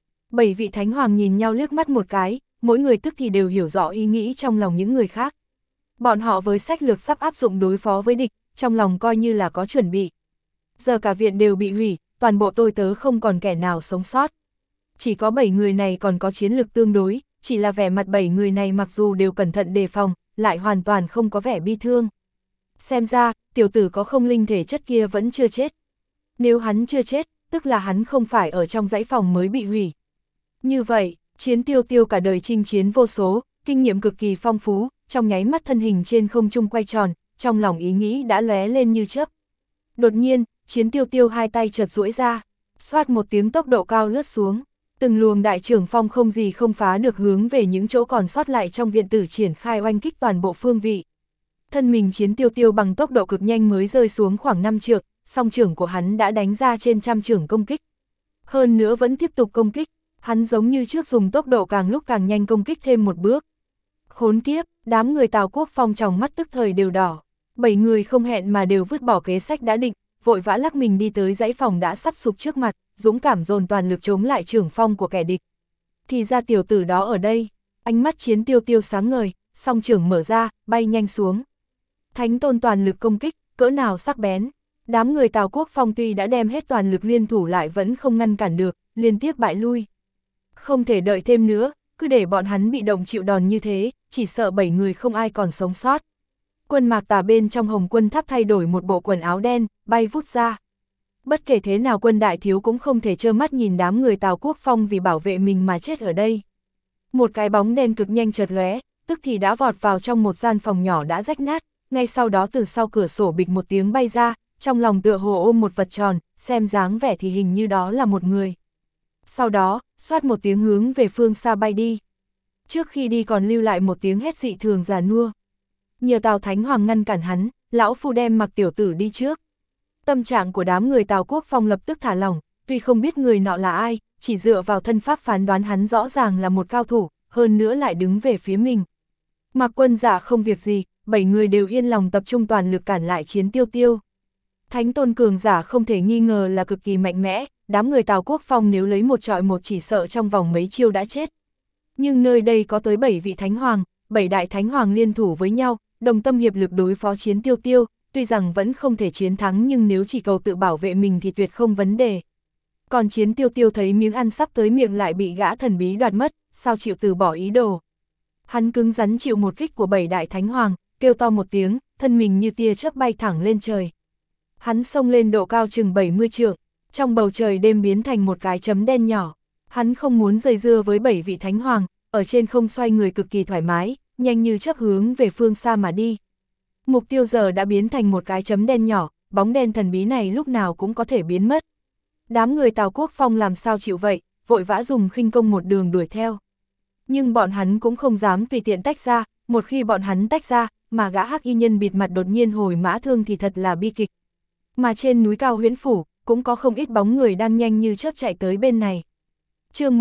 7 vị thánh hoàng nhìn nhau liếc mắt một cái, mỗi người tức thì đều hiểu rõ ý nghĩ trong lòng những người khác. Bọn họ với sách lược sắp áp dụng đối phó với địch, trong lòng coi như là có chuẩn bị. Giờ cả viện đều bị hủy, toàn bộ tôi tớ không còn kẻ nào sống sót. Chỉ có 7 người này còn có chiến lược tương đối, chỉ là vẻ mặt 7 người này mặc dù đều cẩn thận đề phòng, lại hoàn toàn không có vẻ bi thương. Xem ra, tiểu tử có không linh thể chất kia vẫn chưa chết. Nếu hắn chưa chết, tức là hắn không phải ở trong dãy phòng mới bị hủy. Như vậy, Chiến Tiêu Tiêu cả đời chinh chiến vô số, kinh nghiệm cực kỳ phong phú, trong nháy mắt thân hình trên không trung quay tròn, trong lòng ý nghĩ đã lóe lên như chớp. Đột nhiên, Chiến Tiêu Tiêu hai tay chợt duỗi ra, xoát một tiếng tốc độ cao lướt xuống, từng luồng đại trưởng phong không gì không phá được hướng về những chỗ còn sót lại trong viện tử triển khai oanh kích toàn bộ phương vị. Thân mình Chiến Tiêu Tiêu bằng tốc độ cực nhanh mới rơi xuống khoảng 5 trượng, song trưởng của hắn đã đánh ra trên trăm trưởng công kích. Hơn nữa vẫn tiếp tục công kích, hắn giống như trước dùng tốc độ càng lúc càng nhanh công kích thêm một bước. Khốn kiếp, đám người Tào Quốc Phong trong mắt tức thời đều đỏ, 7 người không hẹn mà đều vứt bỏ kế sách đã định, vội vã lắc mình đi tới dãy phòng đã sắp sụp trước mặt, dũng cảm dồn toàn lực chống lại trưởng phong của kẻ địch. Thì ra tiểu tử đó ở đây, ánh mắt Chiến Tiêu Tiêu sáng ngời, song trưởng mở ra, bay nhanh xuống. Thánh tôn toàn lực công kích, cỡ nào sắc bén. Đám người Tào Quốc Phong tuy đã đem hết toàn lực liên thủ lại vẫn không ngăn cản được, liên tiếp bại lui. Không thể đợi thêm nữa, cứ để bọn hắn bị động chịu đòn như thế, chỉ sợ 7 người không ai còn sống sót. Quân Mạc Tà bên trong Hồng Quân Tháp thay đổi một bộ quần áo đen, bay vút ra. Bất kể thế nào Quân đại thiếu cũng không thể trơ mắt nhìn đám người Tào Quốc Phong vì bảo vệ mình mà chết ở đây. Một cái bóng đen cực nhanh chợt lóe, tức thì đã vọt vào trong một gian phòng nhỏ đã rách nát, ngay sau đó từ sau cửa sổ bịch một tiếng bay ra, trong lòng tựa hồ ôm một vật tròn, xem dáng vẻ thì hình như đó là một người. Sau đó, xoát một tiếng hướng về phương xa bay đi. Trước khi đi còn lưu lại một tiếng hét dị thường già nua. Nhờ Tào Thánh Hoàng ngăn cản hắn, lão phu đem Mặc tiểu tử đi trước. Tâm trạng của đám người Tào Quốc Phong lập tức thả lỏng, tuy không biết người nọ là ai, chỉ dựa vào thân pháp phán đoán hắn rõ ràng là một cao thủ, hơn nữa lại đứng về phía mình. Mạc Quân Dạ không việc gì, 7 người đều yên lòng tập trung toàn lực cản lại Chiến Tiêu Tiêu. Thánh tôn cường giả không thể nghi ngờ là cực kỳ mạnh mẽ, đám người Tào Quốc Phong nếu lấy một trọi một chỉ sợ trong vòng mấy chiêu đã chết. Nhưng nơi đây có tới 7 vị thánh hoàng, 7 đại thánh hoàng liên thủ với nhau, đồng tâm hiệp lực đối phó Chiến Tiêu Tiêu, tuy rằng vẫn không thể chiến thắng nhưng nếu chỉ cầu tự bảo vệ mình thì tuyệt không vấn đề. Còn Chiến Tiêu Tiêu thấy miếng ăn sắp tới miệng lại bị gã thần bí đoạt mất, sao chịu từ bỏ ý đồ. Hắn cứng rắn chịu một kích của 7 đại thánh hoàng, kêu to một tiếng, thân mình như tia chớp bay thẳng lên trời. Hắn xông lên độ cao chừng 70 trượng, trong bầu trời đêm biến thành một cái chấm đen nhỏ. Hắn không muốn dây dưa với 7 vị thánh hoàng, ở trên không xoay người cực kỳ thoải mái, nhanh như chớp hướng về phương xa mà đi. Mục tiêu giờ đã biến thành một cái chấm đen nhỏ, bóng đen thần bí này lúc nào cũng có thể biến mất. Đám người Tào Quốc Phong làm sao chịu vậy, vội vã dùng khinh công một đường đuổi theo. Nhưng bọn hắn cũng không dám tùy tiện tách ra, một khi bọn hắn tách ra, mà gã hắc y nhân bịt mặt đột nhiên hồi mã thương thì thật là bi kịch. Mà trên núi cao Huyễn Phủ, cũng có không ít bóng người đang nhanh như chớp chạy tới bên này. Chương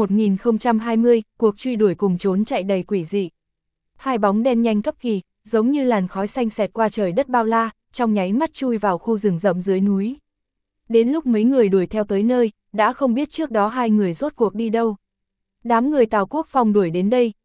1020, cuộc truy đuổi cùng trốn chạy đầy quỷ dị. Hai bóng đen nhanh cấp kỳ, giống như làn khói xanh xẹt qua trời đất bao la, trong nháy mắt chui vào khu rừng rậm dưới núi. Đến lúc mấy người đuổi theo tới nơi, đã không biết trước đó hai người rốt cuộc đi đâu. Đám người Tào Quốc Phong đuổi đến đây,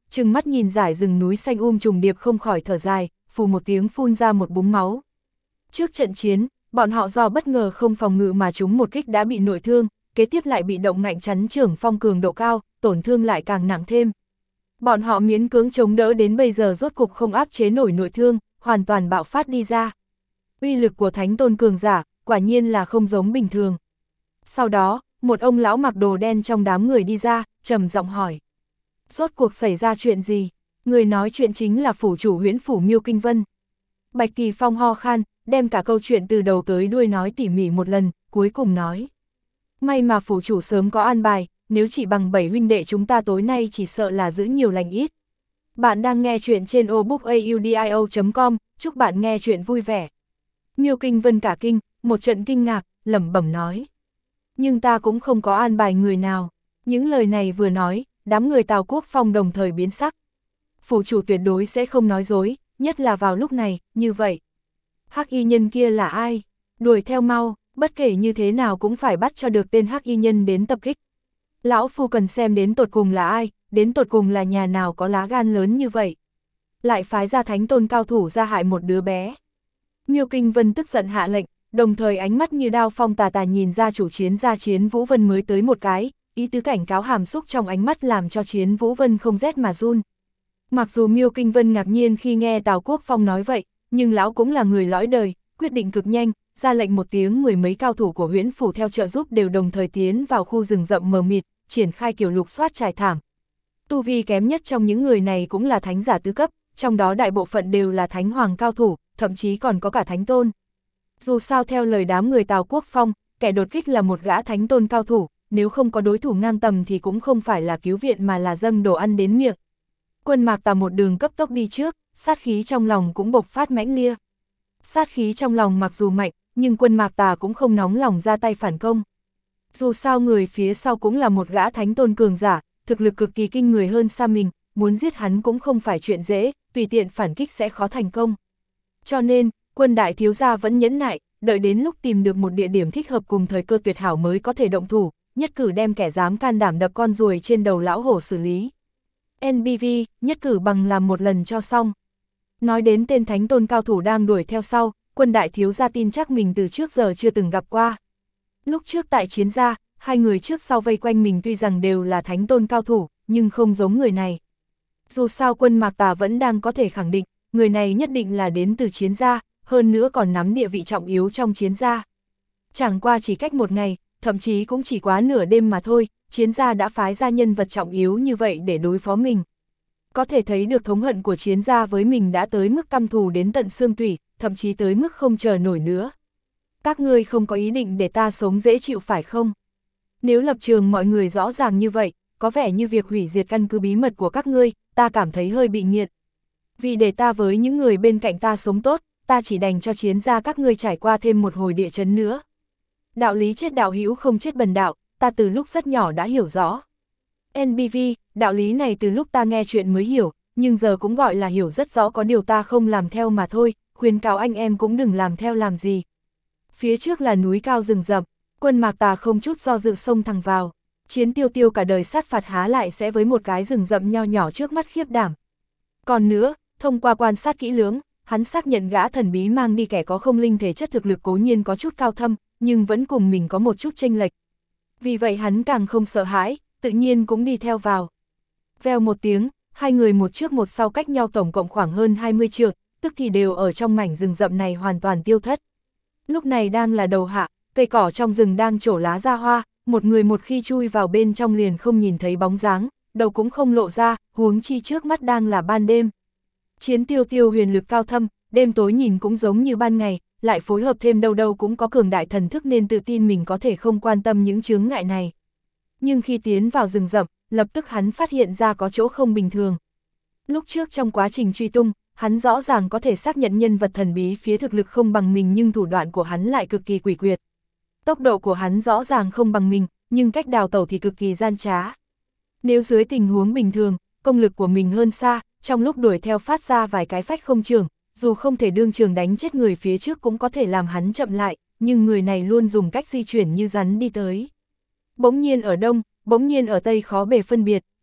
trừng mắt nhìn dải rừng núi xanh trùng điệp không khỏi thở dài, phù một tiếng phun ra một búng máu. Trước trận chiến, bọn họ do bất ngờ không phòng ngự mà chúng một kích đã bị nội thương, kế tiếp lại bị động ngạnh chắn trưởng phong cường độ cao, tổn thương lại càng nặng thêm. Bọn họ miễn cưỡng chống đỡ đến bây giờ rốt cục không áp chế nổi nội thương, hoàn toàn bạo phát đi ra. Uy lực của thánh tôn cường giả, quả nhiên là không giống bình thường. Sau đó, một ông lão mặc đồ đen trong đám người đi ra, trầm giọng hỏi. Rốt cuộc xảy ra chuyện gì? Người nói chuyện chính là phủ chủ Huyễn Phủ Miêu Kinh Vân. Bạch Kỳ Phong ho khan, đem cả câu chuyện từ đầu tới đuôi nói tỉ mỉ một lần, cuối cùng nói. May mà phủ chủ sớm có an bài, nếu chỉ bằng 7 huynh đệ chúng ta tối nay chỉ sợ là giữ nhiều lành ít. Bạn đang nghe chuyện trên obookaudio.com, chúc bạn nghe chuyện vui vẻ. Miêu Kinh Vân cả kinh, một trận kinh ngạc, lẩm bẩm nói. Nhưng ta cũng không có an bài người nào. Những lời này vừa nói, đám người Tào Quốc Phong đồng thời biến sắc. Phủ chủ tuyệt đối sẽ không nói dối, nhất là vào lúc này, như vậy. Hắc y nhân kia là ai? Đuổi theo mau, bất kể như thế nào cũng phải bắt cho được tên hắc y nhân đến tập kích. Lão phu cần xem đến tột cùng là ai, đến tột cùng là nhà nào có lá gan lớn như vậy. Lại phái ra thánh tôn cao thủ ra hại một đứa bé. Miêu Kinh Vân tức giận hạ lệnh, đồng thời ánh mắt như đao phong tà tà nhìn ra chủ chiến gia Chiến Vũ Vân mới tới một cái, ý tứ cảnh cáo hàm xúc trong ánh mắt làm cho Chiến Vũ Vân không rét mà run. Mặc dù Miêu Kinh Vân ngạc nhiên khi nghe Tào Quốc Phong nói vậy, nhưng lão cũng là người lõi đời, quyết định cực nhanh, ra lệnh một tiếng, mười mấy cao thủ của Huyễn Phủ theo trợ giúp đều đồng thời tiến vào khu rừng rậm mờ mịt, triển khai kiểu lục soát trải thảm. Tu vi kém nhất trong những người này cũng là thánh giả tứ cấp, trong đó đại bộ phận đều là thánh hoàng cao thủ, thậm chí còn có cả thánh tôn. Dù sao theo lời đám người Tào Quốc Phong, kẻ đột kích là một gã thánh tôn cao thủ, nếu không có đối thủ ngang tầm thì cũng không phải là cứu viện mà là dâng đồ ăn đến miệng. Quân Mạc Tà một đường cấp tốc đi trước, sát khí trong lòng cũng bộc phát mãnh liệt. Sát khí trong lòng mặc dù mạnh, nhưng Quân Mạc Tà cũng không nóng lòng ra tay phản công. Dù sao người phía sau cũng là một gã thánh tôn cường giả, thực lực cực kỳ kinh người hơn xa mình, muốn giết hắn cũng không phải chuyện dễ, tùy tiện phản kích sẽ khó thành công. Cho nên, Quân đại thiếu gia vẫn nhẫn nại, đợi đến lúc tìm được một địa điểm thích hợp cùng thời cơ tuyệt hảo mới có thể động thủ, nhất cử đem kẻ dám can đảm đập con ruồi trên đầu lão hổ xử lý. NBV, nhất cử bằng làm một lần cho xong. Nói đến tên thánh tôn cao thủ đang đuổi theo sau, Quân đại thiếu gia tin chắc mình từ trước giờ chưa từng gặp qua. Lúc trước tại chiến gia, hai người trước sau vây quanh mình tuy rằng đều là thánh tôn cao thủ, nhưng không giống người này. Dù sao Quân Mạc Tà vẫn đang có thể khẳng định, người này nhất định là đến từ chiến gia, hơn nữa còn nắm địa vị trọng yếu trong chiến gia. Chẳng qua chỉ cách một ngày, thậm chí cũng chỉ quá nửa đêm mà thôi, chiến gia đã phái ra nhân vật trọng yếu như vậy để đối phó mình. Có thể thấy được thống hận của chiến gia với mình đã tới mức căm thù đến tận xương tủy, thậm chí tới mức không chờ nổi nữa. Các ngươi không có ý định để ta sống dễ chịu phải không? Nếu lập trường mọi người rõ ràng như vậy, có vẻ như việc hủy diệt căn cứ bí mật của các ngươi, ta cảm thấy hơi bị nghiện. Vì để ta với những người bên cạnh ta sống tốt, ta chỉ đành cho chiến gia các ngươi trải qua thêm một hồi địa chấn nữa. Đạo lý chết đạo hữu không chết bần đạo, ta từ lúc rất nhỏ đã hiểu rõ. NBV, đạo lý này từ lúc ta nghe chuyện mới hiểu, nhưng giờ cũng gọi là hiểu rất rõ, có điều ta không làm theo mà thôi, khuyên cáo anh em cũng đừng làm theo làm gì. Phía trước là núi cao rừng rậm, Quân Mạc Tà không chút do dự xông thẳng vào. Chiến Tiêu Tiêu cả đời sát phạt há lại sẽ với một cái rừng rậm nho nhỏ trước mắt khiếp đảm. Còn nữa, thông qua quan sát kỹ lưỡng, hắn xác nhận gã thần bí mang đi kẻ có không linh thể chất thực lực cố nhiên có chút cao thâm, nhưng vẫn cùng mình có một chút chênh lệch. Vì vậy hắn càng không sợ hãi, tự nhiên cũng đi theo vào. Vèo một tiếng, hai người một trước một sau cách nhau tổng cộng khoảng hơn 20 trượng, tức thì đều ở trong mảnh rừng rậm này hoàn toàn tiêu thất. Lúc này đang là đầu hạ, cây cỏ trong rừng đang trổ lá ra hoa, một người một khi chui vào bên trong liền không nhìn thấy bóng dáng, đầu cũng không lộ ra, huống chi trước mắt đang là ban đêm. Chiến Tiêu Tiêu huyền lực cao thâm, đêm tối nhìn cũng giống như ban ngày, lại phối hợp thêm đâu đâu cũng có cường đại thần thức nên tự tin mình có thể không quan tâm những chướng ngại này. Nhưng khi tiến vào rừng rậm, lập tức hắn phát hiện ra có chỗ không bình thường. Lúc trước trong quá trình truy tung, hắn rõ ràng có thể xác nhận nhân vật thần bí phía thực lực không bằng mình, nhưng thủ đoạn của hắn lại cực kỳ quỷ quyệt. Tốc độ của hắn rõ ràng không bằng mình, nhưng cách đào tẩu thì cực kỳ gian trá. Nếu dưới tình huống bình thường, công lực của mình hơn xa, trong lúc đuổi theo phát ra vài cái phách không trường, dù không thể đương trường đánh chết người phía trước cũng có thể làm hắn chậm lại, nhưng người này luôn dùng cách di chuyển như rắn đi tới. Bỗng nhiên ở đông, bỗng nhiên ở tây khó bề phân biệt,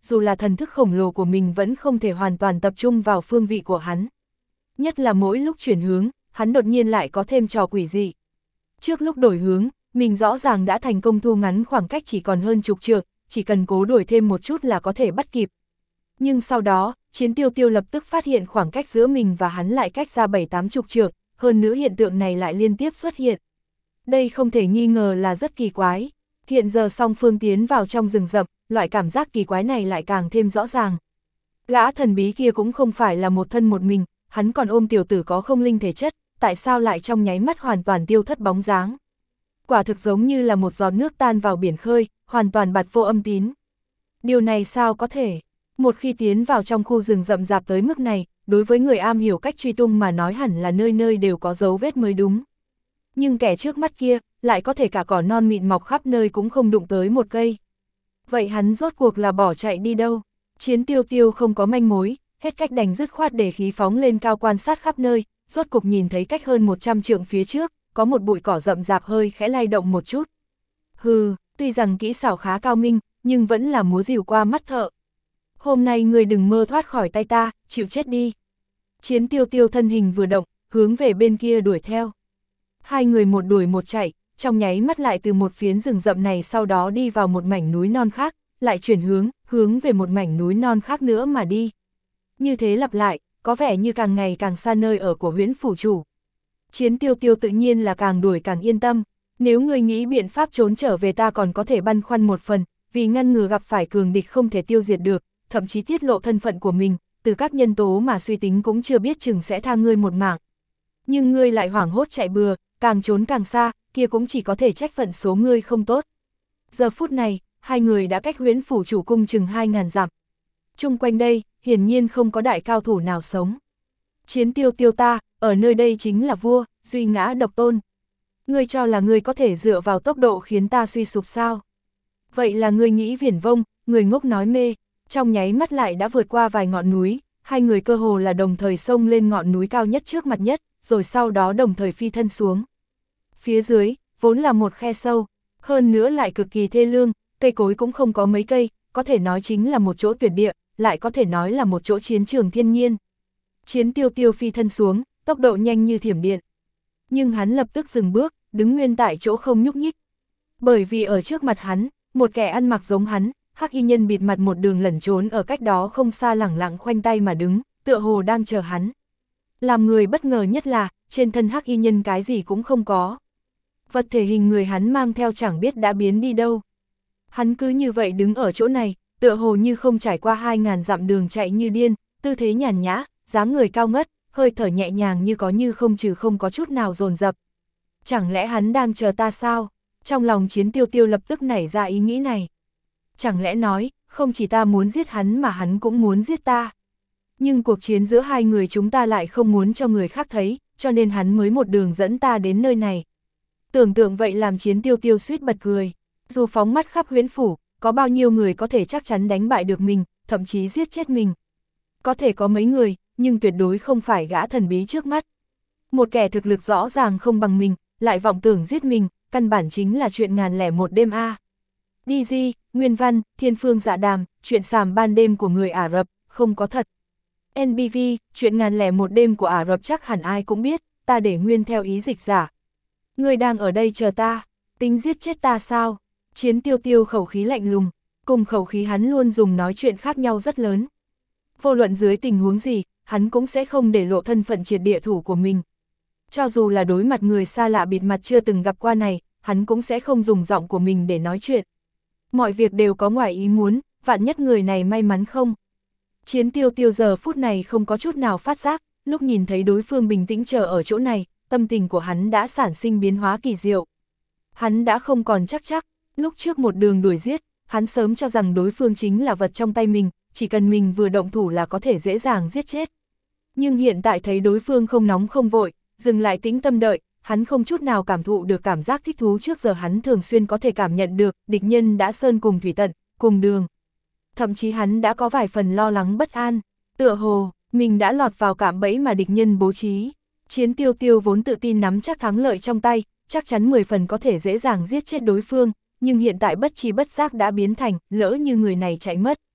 dù là thần thức khổng lồ của mình vẫn không thể hoàn toàn tập trung vào phương vị của hắn. Nhất là mỗi lúc chuyển hướng, hắn đột nhiên lại có thêm trò quỷ dị. Trước lúc đổi hướng, mình rõ ràng đã thành công thu ngắn khoảng cách chỉ còn hơn chục trượng, chỉ cần cố đuổi thêm một chút là có thể bắt kịp. Nhưng sau đó, Chiến Tiêu Tiêu lập tức phát hiện khoảng cách giữa mình và hắn lại cách ra 7-8 chục trượng, hơn nữa hiện tượng này lại liên tiếp xuất hiện. Đây không thể nghi ngờ là rất kỳ quái. Hiện giờ song phương tiến vào trong rừng rậm, loại cảm giác kỳ quái này lại càng thêm rõ ràng. Gã thần bí kia cũng không phải là một thân một mình, hắn còn ôm tiểu tử có không linh thể chất, tại sao lại trong nháy mắt hoàn toàn tiêu thất bóng dáng. Quả thực giống như là một giọt nước tan vào biển khơi, hoàn toàn bạt vô âm tín. Điều này sao có thể? Một khi tiến vào trong khu rừng rậm rạp tới mức này, đối với người am hiểu cách truy tung mà nói hẳn là nơi nơi đều có dấu vết mới đúng. Nhưng kẻ trước mắt kia, lại có thể cả cỏ non mịn mọc khắp nơi cũng không đụng tới một cây. Vậy hắn rốt cuộc là bỏ chạy đi đâu? Chiến Tiêu Tiêu không có manh mối, hết cách đành dứt khoát để khí phóng lên cao quan sát khắp nơi, rốt cuộc nhìn thấy cách hơn 100 trượng phía trước, có một bụi cỏ rậm rạp hơi khẽ lay động một chút. Hừ, tuy rằng kỹ xảo khá cao minh, nhưng vẫn là múa rìu qua mắt thợ. Hôm nay người đừng mơ thoát khỏi tay ta, chịu chết đi. Chiến Tiêu Tiêu thân hình vừa động, hướng về bên kia đuổi theo. Hai người một đuổi một chạy, trong nháy mắt lại từ một phiến rừng rậm này sau đó đi vào một mảnh núi non khác, lại chuyển hướng về một mảnh núi non khác nữa mà đi. Như thế lặp lại, có vẻ như càng ngày càng xa nơi ở của Huyễn phủ chủ. Chiến Tiêu Tiêu tự nhiên là càng đuổi càng yên tâm, nếu người nghĩ biện pháp trốn trở về ta còn có thể băn khoăn một phần, vì ngăn ngừa gặp phải cường địch không thể tiêu diệt được, thậm chí tiết lộ thân phận của mình, từ các nhân tố mà suy tính cũng chưa biết chừng sẽ tha ngươi một mạng. Nhưng ngươi lại hoảng hốt chạy bừa, càng trốn càng xa, kia cũng chỉ có thể trách phận số ngươi không tốt. Giờ phút này, hai người đã cách Huyễn phủ chủ cung chừng 2000 dặm. Chung quanh đây, hiển nhiên không có đại cao thủ nào sống. Chiến Tiêu Tiêu ta, ở nơi đây chính là vua, duy ngã độc tôn. Ngươi cho là ngươi có thể dựa vào tốc độ khiến ta suy sụp sao? Vậy là ngươi nghĩ viển vông, người ngốc nói mê, trong nháy mắt lại đã vượt qua vài ngọn núi, hai người cơ hồ là đồng thời xông lên ngọn núi cao nhất trước mặt nhất, rồi sau đó đồng thời phi thân xuống. Phía dưới, vốn là một khe sâu, hơn nữa lại cực kỳ thê lương, cây cối cũng không có mấy cây, có thể nói chính là một chỗ tuyệt địa, lại có thể nói là một chỗ chiến trường thiên nhiên. Chiến Tiêu Tiêu phi thân xuống, tốc độ nhanh như thiểm điện. Nhưng hắn lập tức dừng bước, đứng nguyên tại chỗ không nhúc nhích. Bởi vì ở trước mặt hắn, một kẻ ăn mặc giống hắn, hắc y nhân bịt mặt một đường lẩn trốn ở cách đó không xa lẳng lặng khoanh tay mà đứng, tựa hồ đang chờ hắn. Làm người bất ngờ nhất là, trên thân hắc y nhân cái gì cũng không có. Vật thể hình người hắn mang theo chẳng biết đã biến đi đâu. Hắn cứ như vậy đứng ở chỗ này, tựa hồ như không trải qua 2000 dặm đường chạy như điên, tư thế nhàn nhã, dáng người cao ngất, hơi thở nhẹ nhàng như có như không trừ không có chút nào dồn dập. Chẳng lẽ hắn đang chờ ta sao? Trong lòng Chiến Tiêu Tiêu lập tức nảy ra ý nghĩ này. Chẳng lẽ nói, không chỉ ta muốn giết hắn mà hắn cũng muốn giết ta. Nhưng cuộc chiến giữa hai người chúng ta lại không muốn cho người khác thấy, cho nên hắn mới một đường dẫn ta đến nơi này. Tưởng tượng vậy làm Chiến Tiêu Tiêu suýt bật cười. Dù phóng mắt khắp Huyễn phủ, có bao nhiêu người có thể chắc chắn đánh bại được mình, thậm chí giết chết mình. Có thể có mấy người, nhưng tuyệt đối không phải gã thần bí trước mắt. Một kẻ thực lực rõ ràng không bằng mình, lại vọng tưởng giết mình, căn bản chính là chuyện 1001 đêm a. DG, Nguyên văn, Thiên Phương Dạ Đàm, chuyện xàm ban đêm của người Ả Rập, không có thật. NBV, chuyện 1001 đêm của Ả Rập chắc hẳn ai cũng biết, ta để nguyên theo ý dịch giả. Ngươi đang ở đây chờ ta, tính giết chết ta sao? Chiến Tiêu Tiêu khẩu khí lạnh lùng, cùng khẩu khí hắn luôn dùng nói chuyện khác nhau rất lớn. Vô luận dưới tình huống gì, hắn cũng sẽ không để lộ thân phận triệt địa thủ của mình. Cho dù là đối mặt người xa lạ bịt mặt chưa từng gặp qua này, hắn cũng sẽ không dùng giọng của mình để nói chuyện. Mọi việc đều có ngoài ý muốn, vạn nhất người này may mắn không. Chiến Tiêu Tiêu giờ phút này không có chút nào phát giác, lúc nhìn thấy đối phương bình tĩnh chờ ở chỗ này, tâm tình của hắn đã sản sinh biến hóa kỳ diệu. Hắn đã không còn chắc, lúc trước một đường đuổi giết, hắn sớm cho rằng đối phương chính là vật trong tay mình, chỉ cần mình vừa động thủ là có thể dễ dàng giết chết. Nhưng hiện tại thấy đối phương không nóng không vội, dừng lại tĩnh tâm đợi, hắn không chút nào cảm thụ được cảm giác thích thú trước giờ hắn thường xuyên có thể cảm nhận được, địch nhân đã sơn cùng thủy tận, cùng đường. Thậm chí hắn đã có vài phần lo lắng bất an, tựa hồ, mình đã lọt vào cạm bẫy mà địch nhân bố trí. Chiến Tiêu Tiêu vốn tự tin nắm chắc thắng lợi trong tay, chắc chắn 10 phần có thể dễ dàng giết chết đối phương, nhưng hiện tại bất tri bất giác đã biến thành, lỡ như người này chạy mất.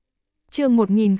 Chương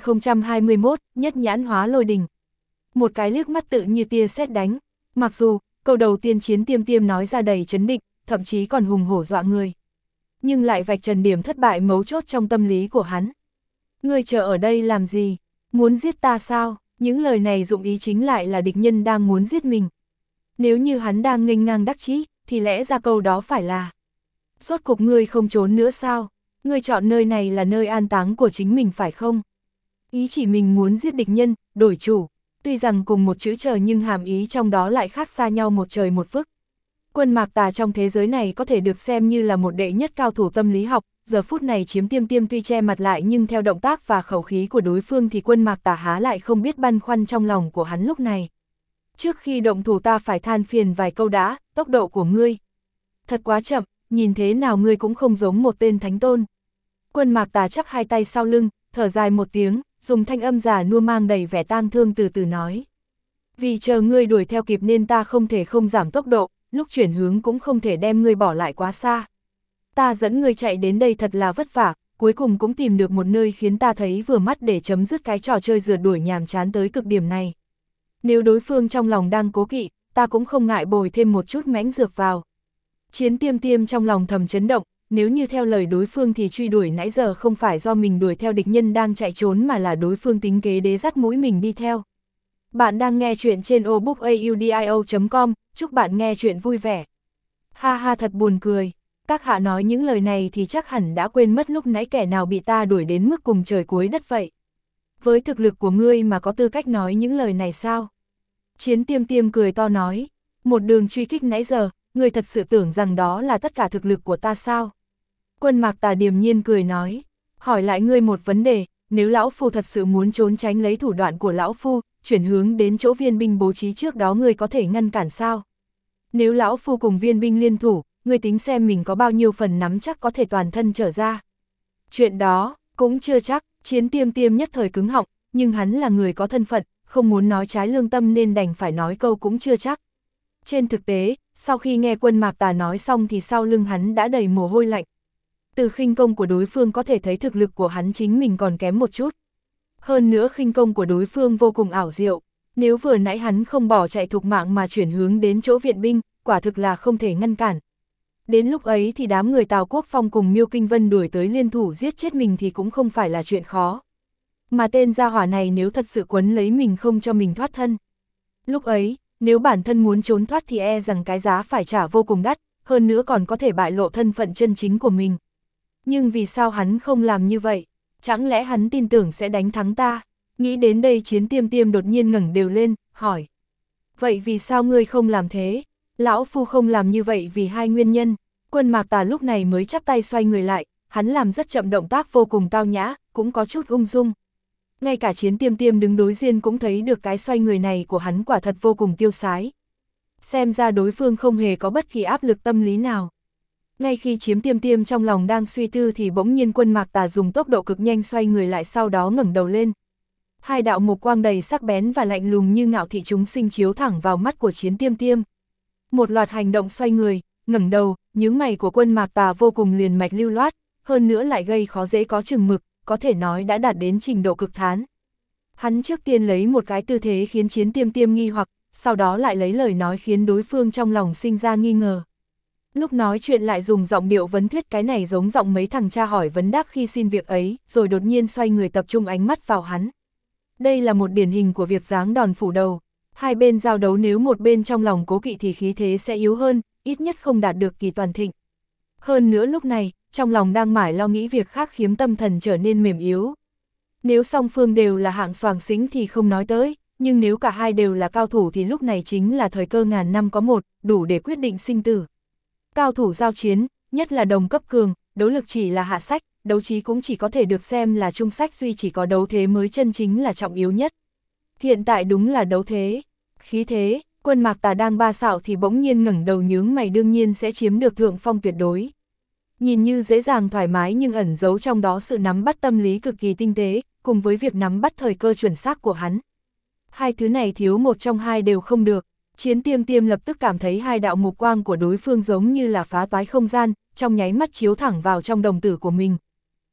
1021, nhất nhãn hóa lôi đình. Một cái liếc mắt tự như tia sét đánh, mặc dù câu đầu tiên Chiến Tiêm Tiêm nói ra đầy trấn định, thậm chí còn hùng hổ dọa người, nhưng lại vạch trần điểm thất bại mấu chốt trong tâm lý của hắn. Ngươi chờ ở đây làm gì? Muốn giết ta sao? Những lời này dụng ý chính lại là địch nhân đang muốn giết mình. Nếu như hắn đang nghênh ngang đắc chí, thì lẽ ra câu đó phải là: rốt cục ngươi không trốn nữa sao? Ngươi chọn nơi này là nơi an táng của chính mình phải không? Ý chỉ mình muốn giết địch nhân, đổi chủ. Tuy rằng cùng một chữ chờ nhưng hàm ý trong đó lại khác xa nhau một trời một vực. Quân Mạc Tà trong thế giới này có thể được xem như là một đệ nhất cao thủ tâm lý học, giờ phút này Chiếm Tiêm Tiêm tuy che mặt lại nhưng theo động tác và khẩu khí của đối phương thì Quân Mạc Tà há lại không biết băn khoăn trong lòng của hắn lúc này. Trước khi động thủ ta phải than phiền vài câu đã, tốc độ của ngươi thật quá chậm, nhìn thế nào ngươi cũng không giống một tên thánh tôn. Quân Mạc Tà chắp hai tay sau lưng, thở dài một tiếng, dùng thanh âm già nua mang đầy vẻ tang thương từ từ nói: vì chờ ngươi đuổi theo kịp nên ta không thể không giảm tốc độ, lúc chuyển hướng cũng không thể đem ngươi bỏ lại quá xa. Ta dẫn ngươi chạy đến đây thật là vất vả, cuối cùng cũng tìm được một nơi khiến ta thấy vừa mắt để chấm dứt cái trò chơi rượt đuổi nhàm chán tới cực điểm này. Nếu đối phương trong lòng đang cố kỵ, ta cũng không ngại bồi thêm một chút mãnh dược vào. Chiến Tiêm Tiêm trong lòng thầm chấn động, nếu như theo lời đối phương thì truy đuổi nãy giờ không phải do mình đuổi theo địch nhân đang chạy trốn mà là đối phương tính kế đế dắt mũi mình đi theo. Bạn đang nghe chuyện trên obookaudio.com, chúc bạn nghe chuyện vui vẻ. Ha ha, thật buồn cười, các hạ nói những lời này thì chắc hẳn đã quên mất lúc nãy kẻ nào bị ta đuổi đến mức cùng trời cuối đất vậy. Với thực lực của ngươi mà có tư cách nói những lời này sao? Chiến Tiêm Tiêm cười to nói, một đường truy kích nãy giờ, ngươi thật sự tưởng rằng đó là tất cả thực lực của ta sao? Quân Mạc Tà điềm nhiên cười nói, hỏi lại ngươi một vấn đề, nếu lão phu thật sự muốn trốn tránh lấy thủ đoạn của lão phu, chuyển hướng đến chỗ viên binh bố trí trước đó ngươi có thể ngăn cản sao? Nếu lão phu cùng viên binh liên thủ, ngươi tính xem mình có bao nhiêu phần nắm chắc có thể toàn thân trở ra. Chuyện đó, cũng chưa chắc. Chiến Tiêm Tiêm nhất thời cứng họng, nhưng hắn là người có thân phận, không muốn nói trái lương tâm nên đành phải nói câu cũng chưa chắc. Trên thực tế, sau khi nghe Quân Mạc Tà nói xong thì sau lưng hắn đã đầy mồ hôi lạnh. Từ khinh công của đối phương có thể thấy thực lực của hắn chính mình còn kém một chút. Hơn nữa khinh công của đối phương vô cùng ảo diệu, nếu vừa nãy hắn không bỏ chạy thục mạng mà chuyển hướng đến chỗ viện binh, quả thực là không thể ngăn cản. Đến lúc ấy thì đám người Tào Quốc Phong cùng Miêu Kinh Vân đuổi tới liên thủ giết chết mình thì cũng không phải là chuyện khó. Mà tên gia hỏa này nếu thật sự quấn lấy mình không cho mình thoát thân, lúc ấy, nếu bản thân muốn trốn thoát thì e rằng cái giá phải trả vô cùng đắt, hơn nữa còn có thể bại lộ thân phận chân chính của mình. Nhưng vì sao hắn không làm như vậy? Chẳng lẽ hắn tin tưởng sẽ đánh thắng ta? Nghĩ đến đây Chiến Tiêm Tiêm đột nhiên ngẩng đều lên, hỏi. Vậy vì sao ngươi không làm thế? Lão phu không làm như vậy vì hai nguyên nhân. Quân Mạc Tà lúc này mới chắp tay xoay người lại, hắn làm rất chậm, động tác vô cùng tao nhã, cũng có chút ung dung. Ngay cả Chiến Tiêm Tiêm đứng đối diện cũng thấy được cái xoay người này của hắn quả thật vô cùng tiêu sái. Xem ra đối phương không hề có bất kỳ áp lực tâm lý nào. Ngay khi Chiến Tiêm Tiêm trong lòng đang suy tư thì bỗng nhiên Quân Mạc Tà dùng tốc độ cực nhanh xoay người lại, sau đó ngẩng đầu lên. Hai đạo mục quang đầy sắc bén và lạnh lùng như ngạo thị chúng sinh chiếu thẳng vào mắt của Chiến Tiêm Tiêm. Một loạt hành động xoay người, ngẩng đầu, nhướng mày của Quân Mạc Tà vô cùng liền mạch lưu loát, hơn nữa lại gây khó dễ có chừng mực, có thể nói đã đạt đến trình độ cực thán. Hắn trước tiên lấy một cái tư thế khiến Chiến Tiêm Tiêm nghi hoặc, sau đó lại lấy lời nói khiến đối phương trong lòng sinh ra nghi ngờ. Lúc nói chuyện lại dùng giọng điệu vấn thuyết, cái này giống giọng mấy thằng cha hỏi vấn đáp khi xin việc ấy, rồi đột nhiên xoay người tập trung ánh mắt vào hắn. Đây là một điển hình của việc giáng đòn phủ đầu. Hai bên giao đấu nếu một bên trong lòng cố kỵ thì khí thế sẽ yếu hơn, ít nhất không đạt được kỳ toàn thịnh. Hơn nữa lúc này, trong lòng đang mải lo nghĩ việc khác khiến tâm thần trở nên mềm yếu. Nếu song phương đều là hạng xoàng xính thì không nói tới, nhưng nếu cả hai đều là cao thủ thì lúc này chính là thời cơ ngàn năm có một, đủ để quyết định sinh tử. Cao thủ giao chiến, nhất là đồng cấp cường, đấu lực chỉ là hạ sách, đấu trí cũng chỉ có thể được xem là trung sách, duy chỉ có đấu thế mới chân chính là trọng yếu nhất. Hiện tại đúng là đấu thế, khí thế. Quân Mạc Tà đang ba xạo thì bỗng nhiên ngẩng đầu nhướng mày, đương nhiên sẽ chiếm được thượng phong tuyệt đối. Nhìn như dễ dàng thoải mái nhưng ẩn giấu trong đó sự nắm bắt tâm lý cực kỳ tinh tế, cùng với việc nắm bắt thời cơ chuẩn xác của hắn. Hai thứ này thiếu một trong hai đều không được. Chiến Tiêm Tiêm lập tức cảm thấy hai đạo mục quang của đối phương giống như là phá toái không gian, trong nháy mắt chiếu thẳng vào trong đồng tử của mình.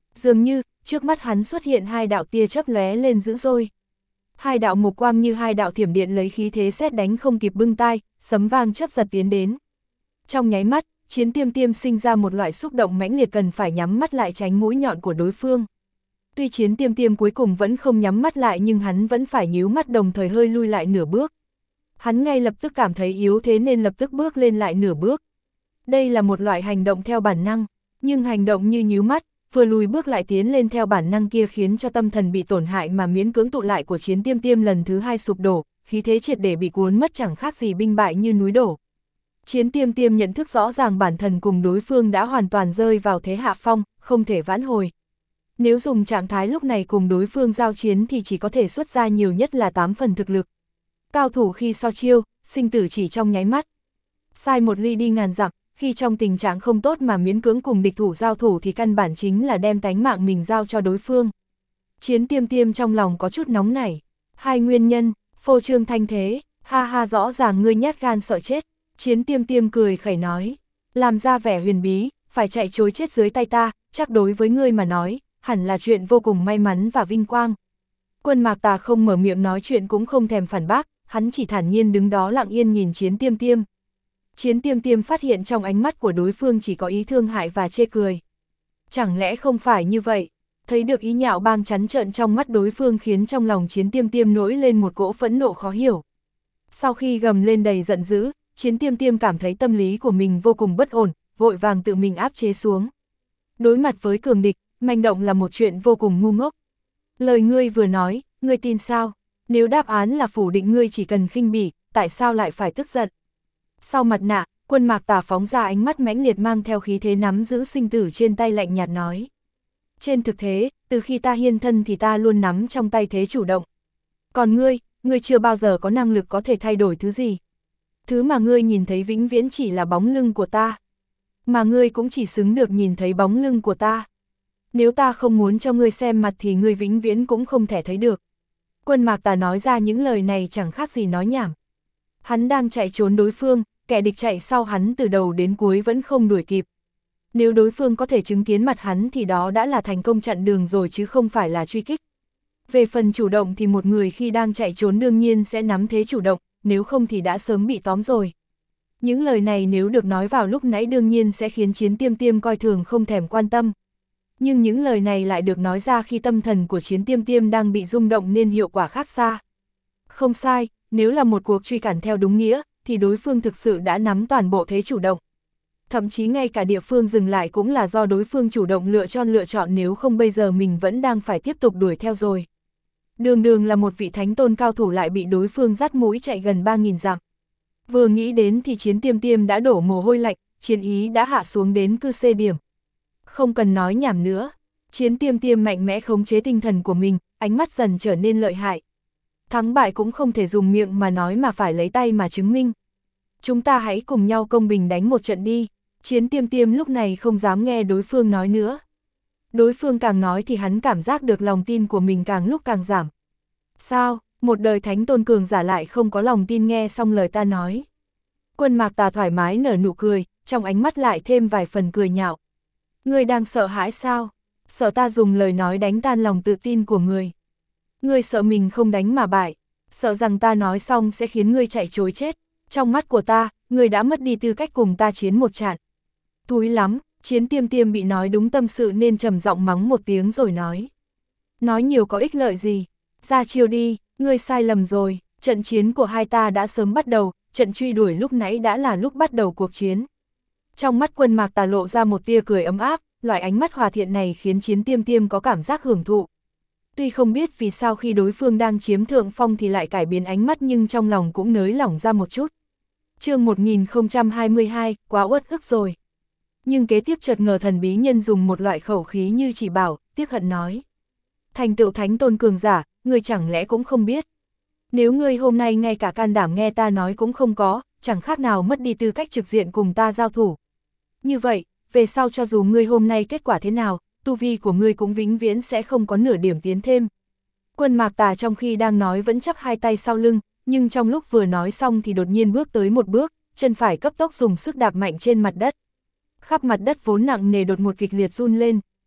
Dường như, trước mắt hắn xuất hiện hai đạo tia chớp lóe lên dữ dội. Hai đạo mục quang như hai đạo thiểm điện lấy khí thế sét đánh không kịp bưng tai, sấm vang chớp giật tiến đến. Trong nháy mắt, Chiến Tiêm Tiêm sinh ra một loại xúc động mãnh liệt cần phải nhắm mắt lại tránh mũi nhọn của đối phương. Tuy Chiến Tiêm Tiêm cuối cùng vẫn không nhắm mắt lại nhưng hắn vẫn phải nhíu mắt đồng thời hơi lui lại nửa bước. Hắn ngay lập tức cảm thấy yếu thế nên lập tức bước lên lại nửa bước. Đây là một loại hành động theo bản năng, nhưng hành động như nhíu mắt, vừa lùi bước lại tiến lên theo bản năng kia khiến cho tâm thần bị tổn hại mà miễn cưỡng tụ lại của Chiến Tiêm Tiêm lần thứ hai sụp đổ, khí thế triệt để bị cuốn mất chẳng khác gì binh bại như núi đổ. Chiến Tiêm Tiêm nhận thức rõ ràng bản thân cùng đối phương đã hoàn toàn rơi vào thế hạ phong, không thể vãn hồi. Nếu dùng trạng thái lúc này cùng đối phương giao chiến thì chỉ có thể xuất ra nhiều nhất là 8 phần thực lực. Cao thủ khi so chiêu, sinh tử chỉ trong nháy mắt. Sai một ly đi ngàn dặm, khi trong tình trạng không tốt mà miễn cưỡng cùng địch thủ giao thủ thì căn bản chính là đem tánh mạng mình giao cho đối phương. Chiến Tiêm Tiêm trong lòng có chút nóng nảy. Hai nguyên nhân, phô trương thanh thế, ha ha rõ ràng ngươi nhát gan sợ chết. Chiến Tiêm Tiêm cười khẩy nói, làm ra vẻ huyền bí, phải chạy trối chết dưới tay ta, chắc đối với ngươi mà nói, hẳn là chuyện vô cùng may mắn và vinh quang. Quân Mạc Tà không mở miệng nói chuyện cũng không thèm phản bác, hắn chỉ thản nhiên đứng đó lặng yên nhìn Chiến Tiêm Tiêm. Chiến Tiêm Tiêm phát hiện trong ánh mắt của đối phương chỉ có ý thương hại và chê cười. Chẳng lẽ không phải như vậy? Thấy được ý nhạo bang trắng trợn trong mắt đối phương khiến trong lòng Chiến Tiêm Tiêm nổi lên một cỗ phẫn nộ khó hiểu. Sau khi gầm lên đầy giận dữ, Chiến Tiêm Tiêm cảm thấy tâm lý của mình vô cùng bất ổn, vội vàng tự mình áp chế xuống. Đối mặt với cường địch, manh động là một chuyện vô cùng ngu ngốc. Lời ngươi vừa nói, ngươi tin sao? Nếu đáp án là phủ định ngươi chỉ cần khinh bỉ, tại sao lại phải tức giận? Sau mặt nạ, Quân Mạc Tà phóng ra ánh mắt mãnh liệt mang theo khí thế nắm giữ sinh tử trên tay lạnh nhạt nói. Trên thực tế, từ khi ta hiên thân thì ta luôn nắm trong tay thế chủ động. Còn ngươi chưa bao giờ có năng lực có thể thay đổi thứ gì. Thứ mà ngươi nhìn thấy vĩnh viễn chỉ là bóng lưng của ta. Mà ngươi cũng chỉ xứng được nhìn thấy bóng lưng của ta. Nếu ta không muốn cho ngươi xem mặt thì ngươi vĩnh viễn cũng không thể thấy được. Quân Mạc Tà nói ra những lời này chẳng khác gì nói nhảm. Hắn đang chạy trốn đối phương, kẻ địch chạy sau hắn từ đầu đến cuối vẫn không đuổi kịp. Nếu đối phương có thể chứng kiến mặt hắn thì đó đã là thành công chặn đường rồi chứ không phải là truy kích. Về phần chủ động thì một người khi đang chạy trốn đương nhiên sẽ nắm thế chủ động, nếu không thì đã sớm bị tóm rồi. Những lời này nếu được nói vào lúc nãy đương nhiên sẽ khiến Chiến Tiêm Tiêm coi thường không thèm quan tâm. Nhưng những lời này lại được nói ra khi tâm thần của Chiến Tiêm Tiêm đang bị rung động nên hiệu quả khác xa. Không sai, nếu là một cuộc truy cản theo đúng nghĩa, thì đối phương thực sự đã nắm toàn bộ thế chủ động. Thậm chí ngay cả địa phương dừng lại cũng là do đối phương chủ động lựa chọn nếu không bây giờ mình vẫn đang phải tiếp tục đuổi theo rồi. Đường đường là một vị thánh tôn cao thủ lại bị đối phương dắt mũi chạy gần 3.000 dặm. Vừa nghĩ đến thì Chiến Tiêm Tiêm đã đổ mồ hôi lạnh, chiến ý đã hạ xuống đến cư C điểm. Không cần nói nhảm nữa, Chiến Tiêm Tiêm mạnh mẽ khống chế tinh thần của mình, ánh mắt dần trở nên lợi hại. Thắng bại cũng không thể dùng miệng mà nói mà phải lấy tay mà chứng minh. Chúng ta hãy cùng nhau công bình đánh một trận đi. Chiến Tiêm Tiêm lúc này không dám nghe đối phương nói nữa. Đối phương càng nói thì hắn cảm giác được lòng tin của mình càng lúc càng giảm. Sao, một đời thánh tôn cường giả lại không có lòng tin nghe xong lời ta nói. Quân Mạc Tà thoải mái nở nụ cười, trong ánh mắt lại thêm vài phần cười nhạo. Ngươi đang sợ hãi sao? Sợ ta dùng lời nói đánh tan lòng tự tin của ngươi. Ngươi sợ mình không đánh mà bại, sợ rằng ta nói xong sẽ khiến ngươi chạy trối chết. Trong mắt của ta, ngươi đã mất đi tư cách cùng ta chiến một trận. Thúi lắm, Chiến Tiêm Tiêm bị nói đúng tâm sự nên trầm giọng mắng một tiếng rồi nói. Nói nhiều có ích lợi gì, ra chiêu đi, ngươi sai lầm rồi, trận chiến của hai ta đã sớm bắt đầu, trận truy đuổi lúc nãy đã là lúc bắt đầu cuộc chiến. Trong mắt Quân Mạc Tà lộ ra một tia cười ấm áp, loại ánh mắt hòa thiện này khiến Chiến Tiêm Tiêm có cảm giác hưởng thụ. Tuy không biết vì sao khi đối phương đang chiếm thượng phong thì lại cải biến ánh mắt nhưng trong lòng cũng nới lỏng ra một chút. Chương 1022, quá uất ức rồi. Nhưng kế tiếp chợt ngờ thần bí nhân dùng một loại khẩu khí như chỉ bảo, tiếc hận nói. Thành tựu thánh tôn cường giả, ngươi chẳng lẽ cũng không biết. Nếu ngươi hôm nay ngay cả can đảm nghe ta nói cũng không có, chẳng khác nào mất đi tư cách trực diện cùng ta giao thủ. Như vậy, về sau cho dù ngươi hôm nay kết quả thế nào, tu vi của ngươi cũng vĩnh viễn sẽ không có nửa điểm tiến thêm. Quân Mạc Tà trong khi đang nói vẫn chắp hai tay sau lưng, nhưng trong lúc vừa nói xong thì đột nhiên bước tới một bước, chân phải cấp tốc dùng sức đạp mạnh trên mặt đất. Khắp mặt đất vốn nặng nề đột ngột kịch liệt run lên.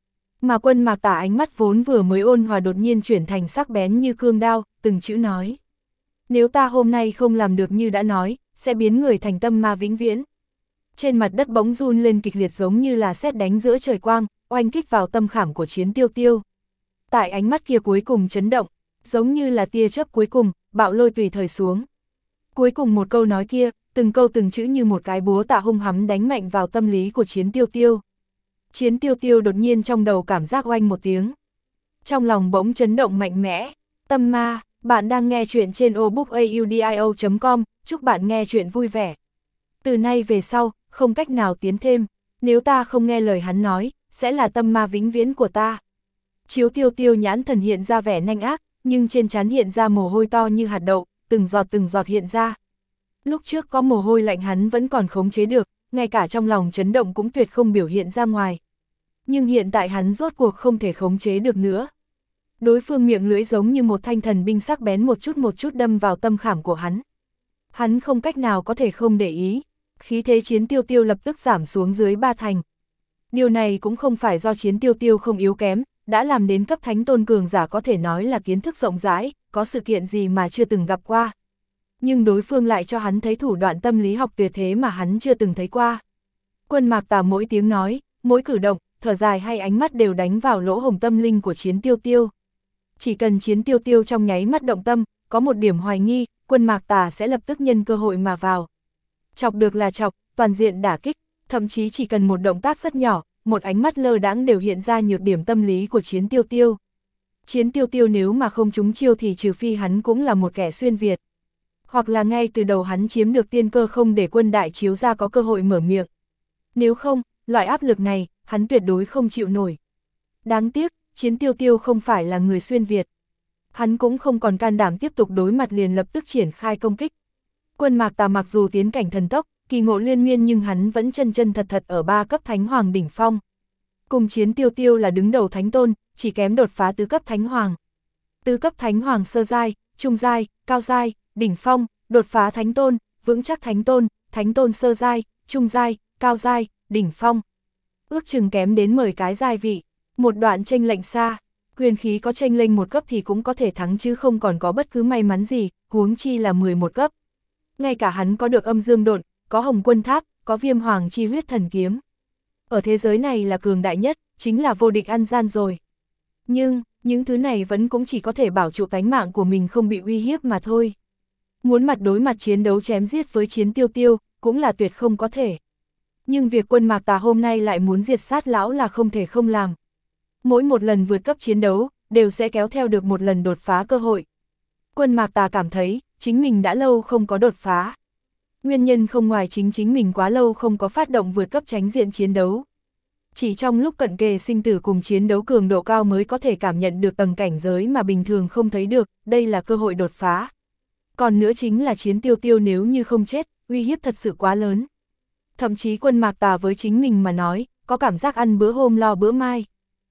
Mà Quân Mạc Tà ánh mắt vốn vừa mới ôn hòa đột nhiên chuyển thành sắc bén như cương đao, từng chữ nói. Nếu ta hôm nay không làm được như đã nói, sẽ biến người thành tâm ma vĩnh viễn. Trên mặt đất bỗng run lên kịch liệt giống như là sét đánh giữa trời quang, oanh kích vào tâm khảm của Chiến Tiêu Tiêu. Tại ánh mắt kia cuối cùng chấn động, giống như là tia chớp cuối cùng, bạo lôi tùy thời xuống. Cuối cùng một câu nói kia, từng câu từng chữ như một cái búa tạ hung hăng đánh mạnh vào tâm lý của Chiến Tiêu Tiêu. Chiến Tiêu Tiêu đột nhiên trong đầu cảm giác oanh một tiếng. Trong lòng bỗng chấn động mạnh mẽ. Tâm ma, bạn đang nghe chuyện trên obookaudio.com, chúc bạn nghe chuyện vui vẻ. Từ nay về sau, không cách nào tiến thêm, nếu ta không nghe lời hắn nói, sẽ là tâm ma vĩnh viễn của ta. Chiếu Tiêu Tiêu nhãn thần hiện ra vẻ nanh ác, nhưng trên trán hiện ra mồ hôi to như hạt đậu, từng giọt hiện ra. Lúc trước có mồ hôi lạnh hắn vẫn còn khống chế được, ngay cả trong lòng chấn động cũng tuyệt không biểu hiện ra ngoài. Nhưng hiện tại hắn rốt cuộc không thể khống chế được nữa. Đối phương miệng lưỡi giống như một thanh thần binh sắc bén một chút đâm vào tâm khảm của hắn. Hắn không cách nào có thể không để ý, khí thế Chiến Tiêu Tiêu lập tức giảm xuống dưới 3 thành. Điều này cũng không phải do Chiến Tiêu Tiêu không yếu kém, đã làm đến cấp thánh tôn cường giả có thể nói là kiến thức rộng rãi, có sự kiện gì mà chưa từng gặp qua. Nhưng đối phương lại cho hắn thấy thủ đoạn tâm lý học tuyệt thế mà hắn chưa từng thấy qua. Quân Mạc Tà mỗi tiếng nói, mỗi cử động, thở dài hay ánh mắt đều đánh vào lỗ hổng tâm linh của Chiến Tiêu Tiêu. Chỉ cần Chiến Tiêu Tiêu trong nháy mắt động tâm, có một điểm hoài nghi, Quân Mạc Tà sẽ lập tức nhân cơ hội mà vào. Chọc được là chọc, toàn diện đả kích, thậm chí chỉ cần một động tác rất nhỏ, một ánh mắt lơ đãng đều hiện ra nhược điểm tâm lý của Chiến Tiêu Tiêu. Chiến Tiêu Tiêu nếu mà không trúng chiêu thì trừ phi hắn cũng là một kẻ xuyên Việt. Hoặc là ngay từ đầu hắn chiếm được tiên cơ không để Quân Đại Chiếu ra có cơ hội mở miệng. Nếu không, loại áp lực này, hắn tuyệt đối không chịu nổi. Đáng tiếc, Chiến Tiêu Tiêu không phải là người xuyên Việt. Hắn cũng không còn can đảm tiếp tục đối mặt liền lập tức triển khai công kích. Quân Mạc Tà mặc dù tiến cảnh thần tốc, kỳ ngộ liên miên nhưng hắn vẫn chân thật ở 3 cấp Thánh Hoàng đỉnh phong. Cùng Chiến Tiêu Tiêu là đứng đầu Thánh Tôn, chỉ kém đột phá tứ cấp Thánh Hoàng. Tứ cấp Thánh Hoàng sơ giai, trung giai, cao giai, đỉnh phong, đột phá Thánh Tôn, vững chắc Thánh Tôn sơ giai, trung giai, cao giai, đỉnh phong. Ước chừng kém đến 10 cái giai vị, một đoạn chênh lệch xa, huyền khí có chênh lệch một cấp thì cũng có thể thắng chứ không còn có bất cứ may mắn gì, huống chi là 11 cấp. Ngay cả hắn có được âm dương độn, có Hồng Quân Tháp, có Viêm Hoàng chi huyết thần kiếm. Ở thế giới này là cường đại nhất, chính là vô địch ăn gian rồi. Nhưng, những thứ này vẫn cũng chỉ có thể bảo trụ tánh mạng của mình không bị uy hiếp mà thôi. Muốn mặt đối mặt chiến đấu chém giết với Chiến Tiêu Tiêu, cũng là tuyệt không có thể. Nhưng việc Quân Mạc Tà hôm nay lại muốn diệt sát lão là không thể không làm. Mỗi một lần vượt cấp chiến đấu, đều sẽ kéo theo được một lần đột phá cơ hội. Quân Mạc Tà cảm thấy, chính mình đã lâu không có đột phá. Nguyên nhân không ngoài chính mình quá lâu không có phát động vượt cấp tránh diện chiến đấu. Chỉ trong lúc cận kề sinh tử cùng chiến đấu cường độ cao mới có thể cảm nhận được tầng cảnh giới mà bình thường không thấy được, đây là cơ hội đột phá. Còn nữa chính là Chiến Tiêu Tiêu nếu như không chết, uy hiếp thật sự quá lớn. Thậm chí Quân Mạc Tà với chính mình mà nói, có cảm giác ăn bữa hôm lo bữa mai.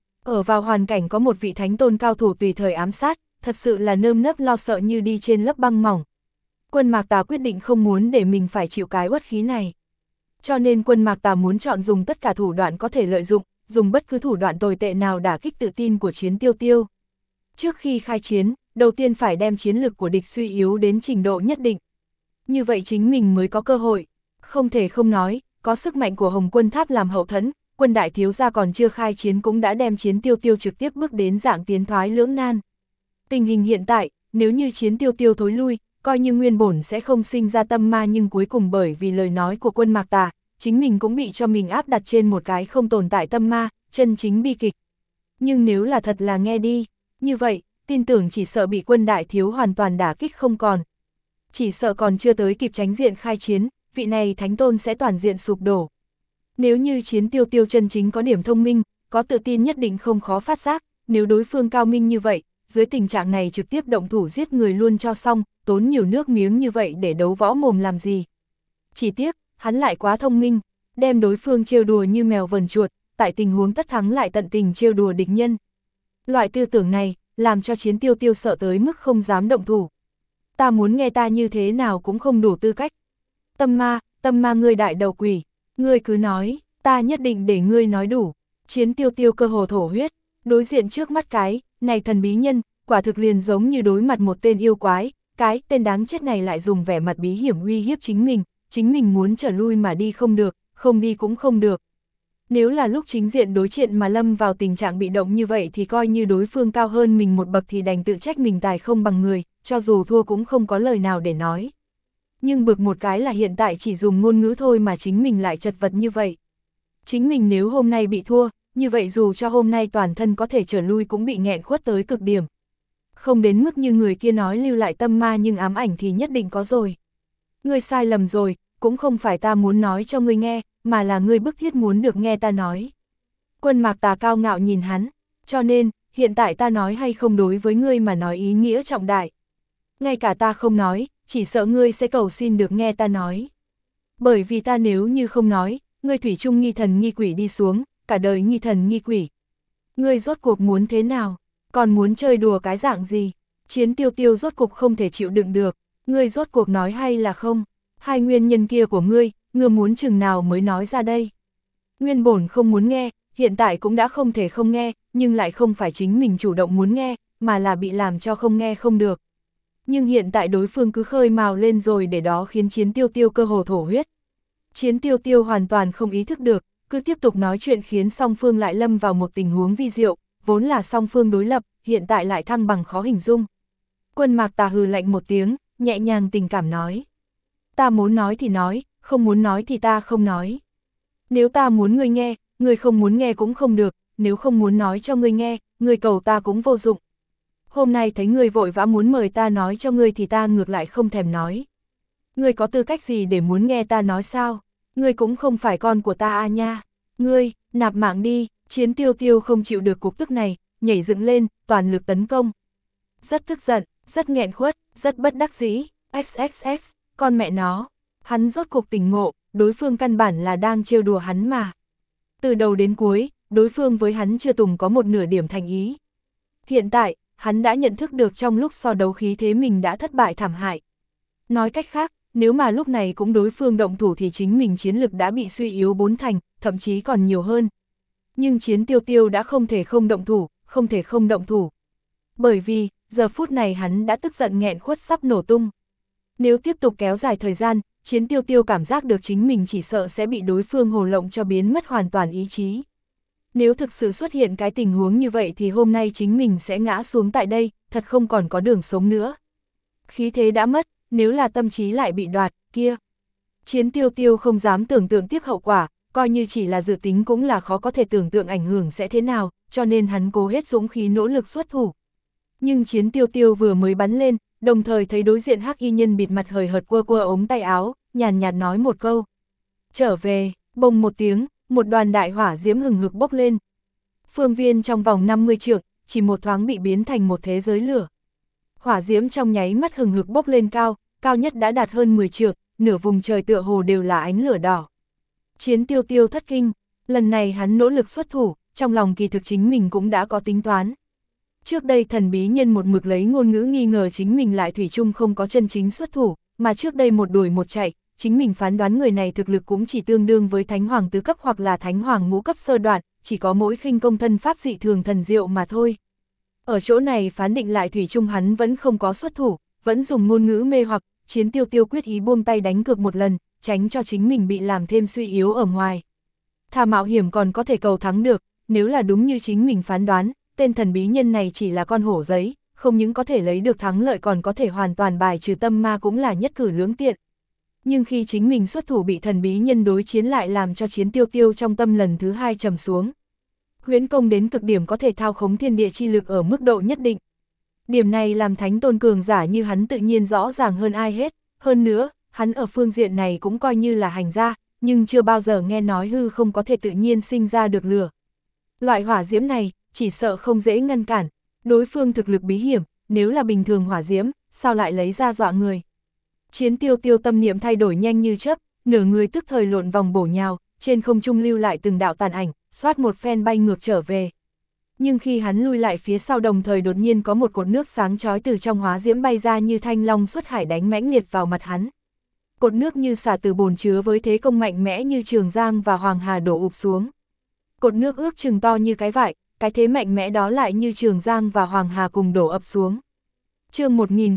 Ở vào hoàn cảnh có một vị Thánh Tôn cao thủ tùy thời ám sát, thật sự là nơm nớp lo sợ như đi trên lớp băng mỏng. Quân Mạc Tà quyết định không muốn để mình phải chịu cái uất khí này. Cho nên Quân Mạc Tà muốn chọn dùng tất cả thủ đoạn có thể lợi dụng, dùng bất cứ thủ đoạn tồi tệ nào đả kích tự tin của Chiến Tiêu Tiêu. Trước khi khai chiến, đầu tiên phải đem chiến lực của địch suy yếu đến trình độ nhất định. Như vậy chính mình mới có cơ hội. Không thể không nói, có sức mạnh của Hồng Quân Tháp làm hậu thuẫn, Quân đại thiếu gia còn chưa khai chiến cũng đã đem Chiến Tiêu Tiêu trực tiếp bước đến dạng tiến thoái lưỡng nan. Tình hình hiện tại, nếu như Chiến Tiêu Tiêu thối lui, coi như nguyên bổn sẽ không sinh ra tâm ma nhưng cuối cùng bởi vì lời nói của Quân Mạc Tà, chính mình cũng bị cho mình áp đặt trên một cái không tồn tại tâm ma, chân chính bi kịch. Nhưng nếu là thật là nghe đi, như vậy, tin tưởng chỉ sợ bị Quân đại thiếu hoàn toàn đả kích không còn. Chỉ sợ còn chưa tới kịp tránh diện khai chiến, vị này Thánh Tôn sẽ toàn diện sụp đổ. Nếu như Chiến Tiêu Tiêu chân chính có điểm thông minh, có tự tin nhất định không khó phát giác, nếu đối phương cao minh như vậy, dưới tình trạng này trực tiếp động thủ giết người luôn cho xong, tốn nhiều nước miếng như vậy để đấu võ mồm làm gì. Chỉ tiếc, hắn lại quá thông minh, đem đối phương trêu đùa như mèo vờn chuột, tại tình huống tất thắng lại tận tình trêu đùa địch nhân. Loại tư tưởng này, làm cho Chiến Tiêu Tiêu sợ tới mức không dám động thủ. Ta muốn nghe ta như thế nào cũng không đủ tư cách. Tâm ma ngươi đại đầu quỷ, ngươi cứ nói, ta nhất định để ngươi nói đủ. Chiến Tiêu Tiêu cơ hồ thổ huyết, Đối diện trước mắt cái, này thần bí nhân, quả thực liền giống như đối mặt một tên yêu quái, cái tên đáng chết này lại dùng vẻ mặt bí hiểm uy hiếp chính mình muốn trở lui mà đi không được, không đi cũng không được. Nếu là lúc chính diện đối diện mà lâm vào tình trạng bị động như vậy thì coi như đối phương cao hơn mình một bậc thì đành tự trách mình tài không bằng người, cho dù thua cũng không có lời nào để nói. Nhưng bực một cái là hiện tại chỉ dùng ngôn ngữ thôi mà chính mình lại chật vật như vậy. Chính mình nếu hôm nay bị thua, như vậy dù cho hôm nay toàn thân có thể trở lui cũng bị nghẹn khuất tới cực điểm. Không đến mức như người kia nói lưu lại tâm ma nhưng ám ảnh thì nhất định có rồi. Ngươi sai lầm rồi, cũng không phải ta muốn nói cho ngươi nghe, mà là ngươi bức thiết muốn được nghe ta nói. Quân Mạc Tà cao ngạo nhìn hắn, cho nên, hiện tại ta nói hay không đối với ngươi mà nói ý nghĩa trọng đại. Ngay cả ta không nói, chỉ sợ ngươi sẽ cầu xin được nghe ta nói. Bởi vì ta nếu như không nói, ngươi thủy chung nghi thần nghi quỷ đi xuống, cả đời nghi thần nghi quỷ. Ngươi rốt cuộc muốn thế nào? Còn muốn chơi đùa cái dạng gì? Chiến Tiêu Tiêu rốt cuộc không thể chịu đựng được, ngươi rốt cuộc nói hay là không? Hai nguyên nhân kia của ngươi muốn chừng nào mới nói ra đây? Nguyên bổn không muốn nghe, hiện tại cũng đã không thể không nghe, nhưng lại không phải chính mình chủ động muốn nghe, mà là bị làm cho không nghe không được. Nhưng hiện tại đối phương cứ khơi mào lên rồi để đó khiến Chiến Tiêu Tiêu cơ hồ thổ huyết. Chiến Tiêu Tiêu hoàn toàn không ý thức được, cứ tiếp tục nói chuyện khiến song phương lại lâm vào một tình huống vi diệu, vốn là song phương đối lập, hiện tại lại thăng bằng khó hình dung. Quân Mạc Tà hừ lạnh một tiếng, nhẹ nhàng tình cảm nói. Ta muốn nói thì nói, không muốn nói thì ta không nói. Nếu ta muốn ngươi nghe, ngươi không muốn nghe cũng không được, nếu không muốn nói cho ngươi nghe, ngươi cầu ta cũng vô dụng. Hôm nay thấy ngươi vội vã muốn mời ta nói cho ngươi thì ta ngược lại không thèm nói. Ngươi có tư cách gì để muốn nghe ta nói sao? Ngươi cũng không phải con của ta à nha. Ngươi, nạp mạng đi. Chiến Tiêu Tiêu không chịu được cục tức này, nhảy dựng lên, toàn lực tấn công. Rất tức giận, rất nghẹn khuất, rất bất đắc dĩ. XXX, con mẹ nó. Hắn rốt cuộc tỉnh ngộ, đối phương căn bản là đang trêu đùa hắn mà. Từ đầu đến cuối, đối phương với hắn chưa từng có một nửa điểm thành ý. Hiện tại, hắn đã nhận thức được trong lúc so đấu khí thế mình đã thất bại thảm hại. Nói cách khác, nếu mà lúc này cũng đối phương động thủ thì chính mình chiến lực đã bị suy yếu 4 thành, thậm chí còn nhiều hơn. Nhưng Chiến Tiêu Tiêu đã không thể không động thủ, không thể không động thủ. Bởi vì, giờ phút này hắn đã tức giận nghẹn khuất sắp nổ tung. Nếu tiếp tục kéo dài thời gian, Chiến Tiêu Tiêu cảm giác được chính mình chỉ sợ sẽ bị đối phương hồ lộng cho biến mất hoàn toàn ý chí. Nếu thực sự xuất hiện cái tình huống như vậy thì hôm nay chính mình sẽ ngã xuống tại đây, thật không còn có đường sống nữa. Khí thế đã mất, nếu là tâm trí lại bị đoạt, kia. Chiến Tiêu Tiêu không dám tưởng tượng tiếp hậu quả, coi như chỉ là dự tính cũng là khó có thể tưởng tượng ảnh hưởng sẽ thế nào, cho nên hắn cố hết dũng khí nỗ lực xuất thủ. Nhưng Chiến Tiêu Tiêu vừa mới bắn lên, đồng thời thấy đối diện hắc y nhân bịt mặt hời hợt quơ quơ ống tay áo, nhàn nhạt nói một câu. Trở về, bông một tiếng, một đoàn đại hỏa diễm hừng hực bốc lên. Phương viên trong vòng 50 trượng, chỉ một thoáng bị biến thành một thế giới lửa. Hỏa diễm trong nháy mắt hừng hực bốc lên cao, cao nhất đã đạt hơn 10 trượng, nửa vùng trời tựa hồ đều là ánh lửa đỏ. Chiến Tiêu Tiêu thất kinh, lần này hắn nỗ lực xuất thủ, trong lòng kỳ thực chính mình cũng đã có tính toán. Trước đây thần bí nhân một mực lấy ngôn ngữ nghi ngờ chính mình lại thủy chung không có chân chính xuất thủ, mà trước đây một đuổi một chạy, chính mình phán đoán người này thực lực cũng chỉ tương đương với Thánh Hoàng tứ cấp hoặc là Thánh Hoàng ngũ cấp sơ đoạn, chỉ có mỗi khinh công thân pháp dị thường thần diệu mà thôi. Ở chỗ này phán định lại thủy chung hắn vẫn không có xuất thủ, vẫn dùng ngôn ngữ mê hoặc, Chiến Tiêu Tiêu quyết ý buông tay đánh cược một lần, tránh cho chính mình bị làm thêm suy yếu ở ngoài. Thà mạo hiểm còn có thể cầu thắng được, nếu là đúng như chính mình phán đoán, tên thần bí nhân này chỉ là con hổ giấy, không những có thể lấy được thắng lợi còn có thể hoàn toàn bài trừ tâm ma cũng là nhất cử lưỡng tiện. Nhưng khi chính mình xuất thủ bị thần bí nhân đối chiến lại làm cho Chiến Tiêu Tiêu trong tâm lần thứ hai trầm xuống. Huyễn công đến cực điểm có thể thao khống thiên địa chi lực ở mức độ nhất định. Điểm này làm thánh tôn cường giả như hắn tự nhiên rõ ràng hơn ai hết, hơn nữa, hắn ở phương diện này cũng coi như là hành gia, nhưng chưa bao giờ nghe nói hư không có thể tự nhiên sinh ra được lửa. Loại hỏa diễm này, chỉ sợ không dễ ngăn cản, đối phương thực lực bí hiểm, nếu là bình thường hỏa diễm, sao lại lấy ra dọa người. Chiến Tiêu Tiêu tâm niệm thay đổi nhanh như chớp, nửa người tức thời lộn vòng bổ nhào, trên không trung lưu lại từng đạo tàn ảnh, xoát một phen bay ngược trở về. Nhưng khi hắn lui lại phía sau đồng thời đột nhiên có một cột nước sáng chói từ trong hóa diễm bay ra như thanh long xuất hải đánh mãnh liệt vào mặt hắn. Cột nước như xả từ bồn chứa với thế công mạnh mẽ như Trường Giang và Hoàng Hà đổ ụp xuống. Cột nước ước chừng to như cái vại, cái thế mạnh mẽ đó lại như Trường Giang và Hoàng Hà cùng đổ ập xuống. Chương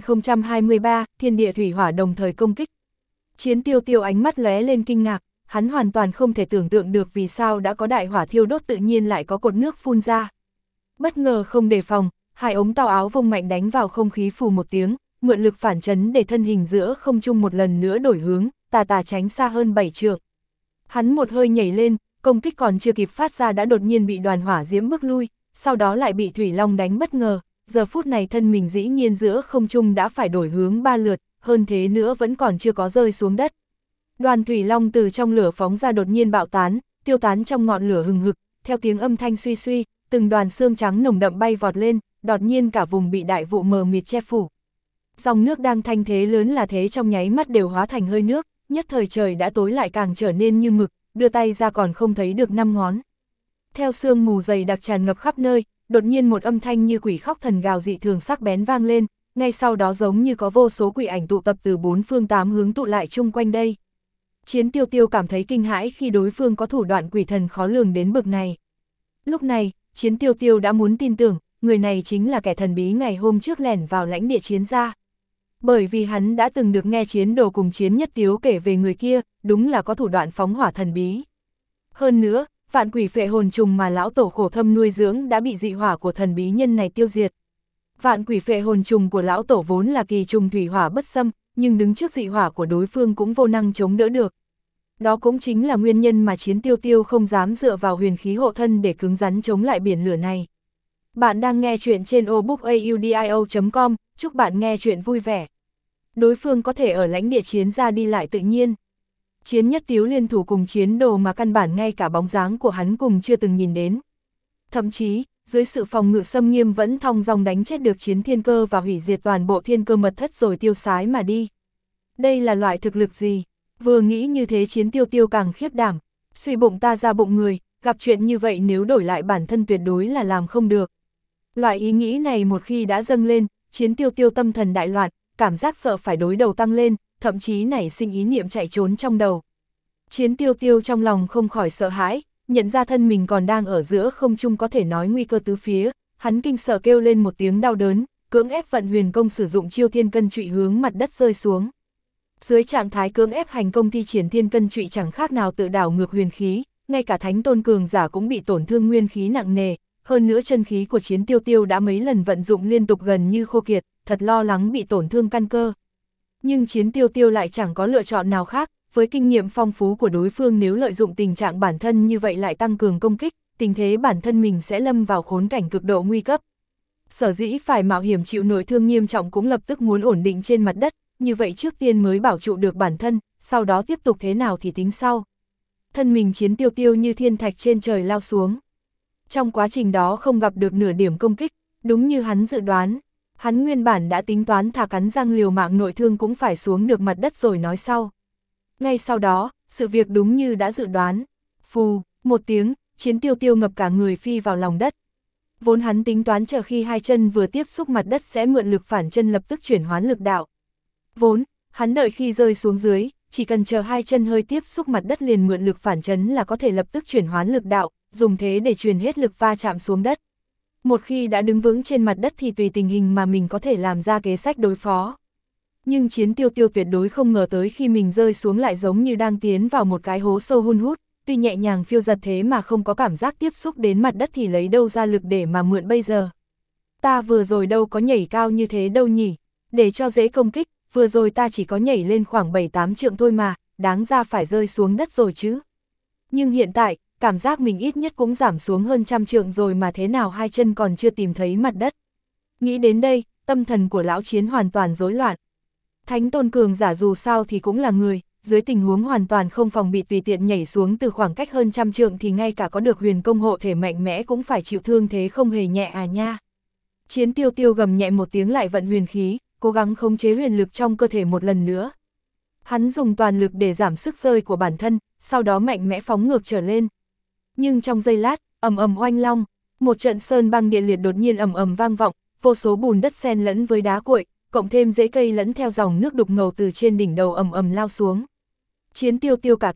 1023, thiên địa thủy hỏa đồng thời công kích. Chiến Tiêu Tiêu ánh mắt lóe lên kinh ngạc, hắn hoàn toàn không thể tưởng tượng được vì sao đã có đại hỏa thiêu đốt tự nhiên lại có cột nước phun ra. Bất ngờ không đề phòng, hai ống tay áo vung mạnh đánh vào không khí phù một tiếng, mượn lực phản chấn để thân hình giữa không trung một lần nữa đổi hướng, tà tà tránh xa hơn 7 trượng. Hắn một hơi nhảy lên, công kích còn chưa kịp phát ra đã đột nhiên bị đoàn hỏa diễm bước lui, sau đó lại bị Thủy Long đánh bất ngờ, giờ phút này thân mình dĩ nhiên giữa không trung đã phải đổi hướng 3 lượt, hơn thế nữa vẫn còn chưa có rơi xuống đất. Đoàn Thủy Long từ trong lửa phóng ra đột nhiên bạo tán, tiêu tán trong ngọn lửa hừng hực, theo tiếng âm thanh suy suy, từng đoàn xương trắng nồng đậm bay vọt lên, đột nhiên cả vùng bị đại vụ mờ mịt che phủ. Dòng nước đang thanh thế lớn là thế trong nháy mắt đều hóa thành hơi nước, nhất thời trời đã tối lại càng trở nên như mực, đưa tay ra còn không thấy được 5 ngón. Theo sương mù dày đặc tràn ngập khắp nơi, đột nhiên một âm thanh như quỷ khóc thần gào dị thường sắc bén vang lên, ngay sau đó giống như có vô số quỷ ảnh tụ tập từ 4 phương 8 hướng tụ lại chung quanh đây. Chiến Tiêu Tiêu cảm thấy kinh hãi khi đối phương có thủ đoạn quỷ thần khó lường đến bực này. Lúc này, Chiến Tiêu Tiêu đã muốn tin tưởng, người này chính là kẻ thần bí ngày hôm trước lẻn vào lãnh địa Chiến gia. Bởi vì hắn đã từng được nghe Chiến Đồ cùng Chiến Nhất Tiếu kể về người kia, đúng là có thủ đoạn phóng hỏa thần bí. Hơn nữa, vạn quỷ phệ hồn trùng mà lão tổ khổ thâm nuôi dưỡng đã bị dị hỏa của thần bí nhân này tiêu diệt. Vạn quỷ phệ hồn trùng của lão tổ vốn là kỳ trùng thủy hỏa bất xâm, nhưng đứng trước dị hỏa của đối phương cũng vô năng chống đỡ được. Đó cũng chính là nguyên nhân mà Chiến Tiêu Tiêu không dám dựa vào huyền khí hộ thân để cứng rắn chống lại biển lửa này. Bạn đang nghe chuyện trên obookaudio.com, chúc bạn nghe chuyện vui vẻ. Đối phương có thể ở lãnh địa Chiến gia đi lại tự nhiên. Chiến Nhất Tiếu liên thủ cùng Chiến Đồ mà căn bản ngay cả bóng dáng của hắn cùng chưa từng nhìn đến. Thậm chí, dưới sự phòng ngự xâm nghiêm vẫn thong dong đánh chết được Chiến Thiên Cơ và hủy diệt toàn bộ thiên cơ mật thất rồi tiêu sái mà đi. Đây là loại thực lực gì? Vừa nghĩ như thế Chiến Tiêu Tiêu càng khiếp đảm, suy bụng ta ra bụng người, gặp chuyện như vậy nếu đổi lại bản thân tuyệt đối là làm không được. Loại ý nghĩ này một khi đã dâng lên, Chiến Tiêu Tiêu tâm thần đại loạn, cảm giác sợ phải đối đầu tăng lên, thậm chí nảy sinh ý niệm chạy trốn trong đầu. Chiến Tiêu Tiêu trong lòng không khỏi sợ hãi, nhận ra thân mình còn đang ở giữa không trung có thể nói nguy cơ tứ phía, hắn kinh sợ kêu lên một tiếng đau đớn, cưỡng ép vận huyền công sử dụng chiêu thiên cân trụy hướng mặt đất rơi xuống. Dưới trạng thái cưỡng ép hành công thi triển thiên cân trụy chẳng khác nào tự đảo ngược huyền khí, ngay cả thánh tôn cường giả cũng bị tổn thương nguyên khí nặng nề, hơn nữa chân khí của Chiến Tiêu Tiêu đã mấy lần vận dụng liên tục gần như khô kiệt, thật lo lắng bị tổn thương căn cơ. Nhưng Chiến Tiêu Tiêu lại chẳng có lựa chọn nào khác, với kinh nghiệm phong phú của đối phương nếu lợi dụng tình trạng bản thân như vậy lại tăng cường công kích, tình thế bản thân mình sẽ lâm vào khốn cảnh cực độ nguy cấp. Sở dĩ phải mạo hiểm chịu nội thương nghiêm trọng cũng lập tức muốn ổn định trên mặt đất, như vậy trước tiên mới bảo trụ được bản thân, sau đó tiếp tục thế nào thì tính sau. Thân mình Chiến Tiêu Tiêu như thiên thạch trên trời lao xuống. Trong quá trình đó không gặp được nửa điểm công kích, đúng như hắn dự đoán. Hắn nguyên bản đã tính toán thà cắn răng liều mạng nội thương cũng phải xuống được mặt đất rồi nói sau. Ngay sau đó, sự việc đúng như đã dự đoán. Phù, một tiếng, Chiến Tiêu Tiêu ngập cả người phi vào lòng đất. Vốn hắn tính toán chờ khi hai chân vừa tiếp xúc mặt đất sẽ mượn lực phản chân lập tức chuyển hoán lực đạo. Vốn, hắn đợi khi rơi xuống dưới, chỉ cần chờ hai chân hơi tiếp xúc mặt đất liền mượn lực phản chấn là có thể lập tức chuyển hoán lực đạo, dùng thế để truyền hết lực va chạm xuống đất. Một khi đã đứng vững trên mặt đất thì tùy tình hình mà mình có thể làm ra kế sách đối phó. Nhưng Chiến Tiêu Tiêu tuyệt đối không ngờ tới khi mình rơi xuống lại giống như đang tiến vào một cái hố sâu hun hút, tuy nhẹ nhàng phiêu giật thế mà không có cảm giác tiếp xúc đến mặt đất thì lấy đâu ra lực để mà mượn bây giờ. Ta vừa rồi đâu có nhảy cao như thế đâu nhỉ, để cho dễ công kích, vừa rồi ta chỉ có nhảy lên khoảng 7-8 trượng thôi mà, đáng ra phải rơi xuống đất rồi chứ. Nhưng hiện tại, cảm giác mình ít nhất cũng giảm xuống hơn 100 trượng rồi mà thế nào hai chân còn chưa tìm thấy mặt đất. Nghĩ đến đây, tâm thần của lão Chiến hoàn toàn rối loạn. Thánh tôn cường giả dù sao thì cũng là người, dưới tình huống hoàn toàn không phòng bị tùy tiện nhảy xuống từ khoảng cách hơn 100 trượng thì ngay cả có được huyền công hộ thể mạnh mẽ cũng phải chịu thương thế không hề nhẹ à nha. Chiến Tiêu Tiêu gầm nhẹ một tiếng lại vận huyền khí, cố gắng khống chế huyền lực trong cơ thể một lần nữa. Hắn dùng toàn lực để giảm sức rơi của bản thân, sau đó mạnh mẽ phóng ngược trở lên. Nhưng trong giây lát, ầm ầm oanh long, một trận sơn băng địa liệt đột nhiên ầm ầm vang vọng, vô số bùn đất xen lẫn với đá cuội, cộng thêm rễ cây lẫn theo dòng nước đục ngầu từ trên đỉnh đầu ầm ầm lao xuống. Chiến Tiêu Tiêu cả kinh,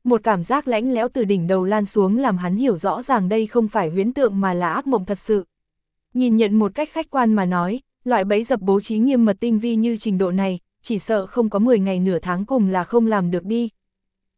một cảm giác lãnh lẽo từ đỉnh đầu lan xuống làm hắn hiểu rõ ràng đây không phải huyễn tượng mà là ác mộng thật sự. Nhìn nhận một cách khách quan mà nói, loại bẫy dập bố trí nghiêm mật tinh vi như trình độ này, chỉ sợ không có 10 ngày nửa tháng cùng là không làm được đi,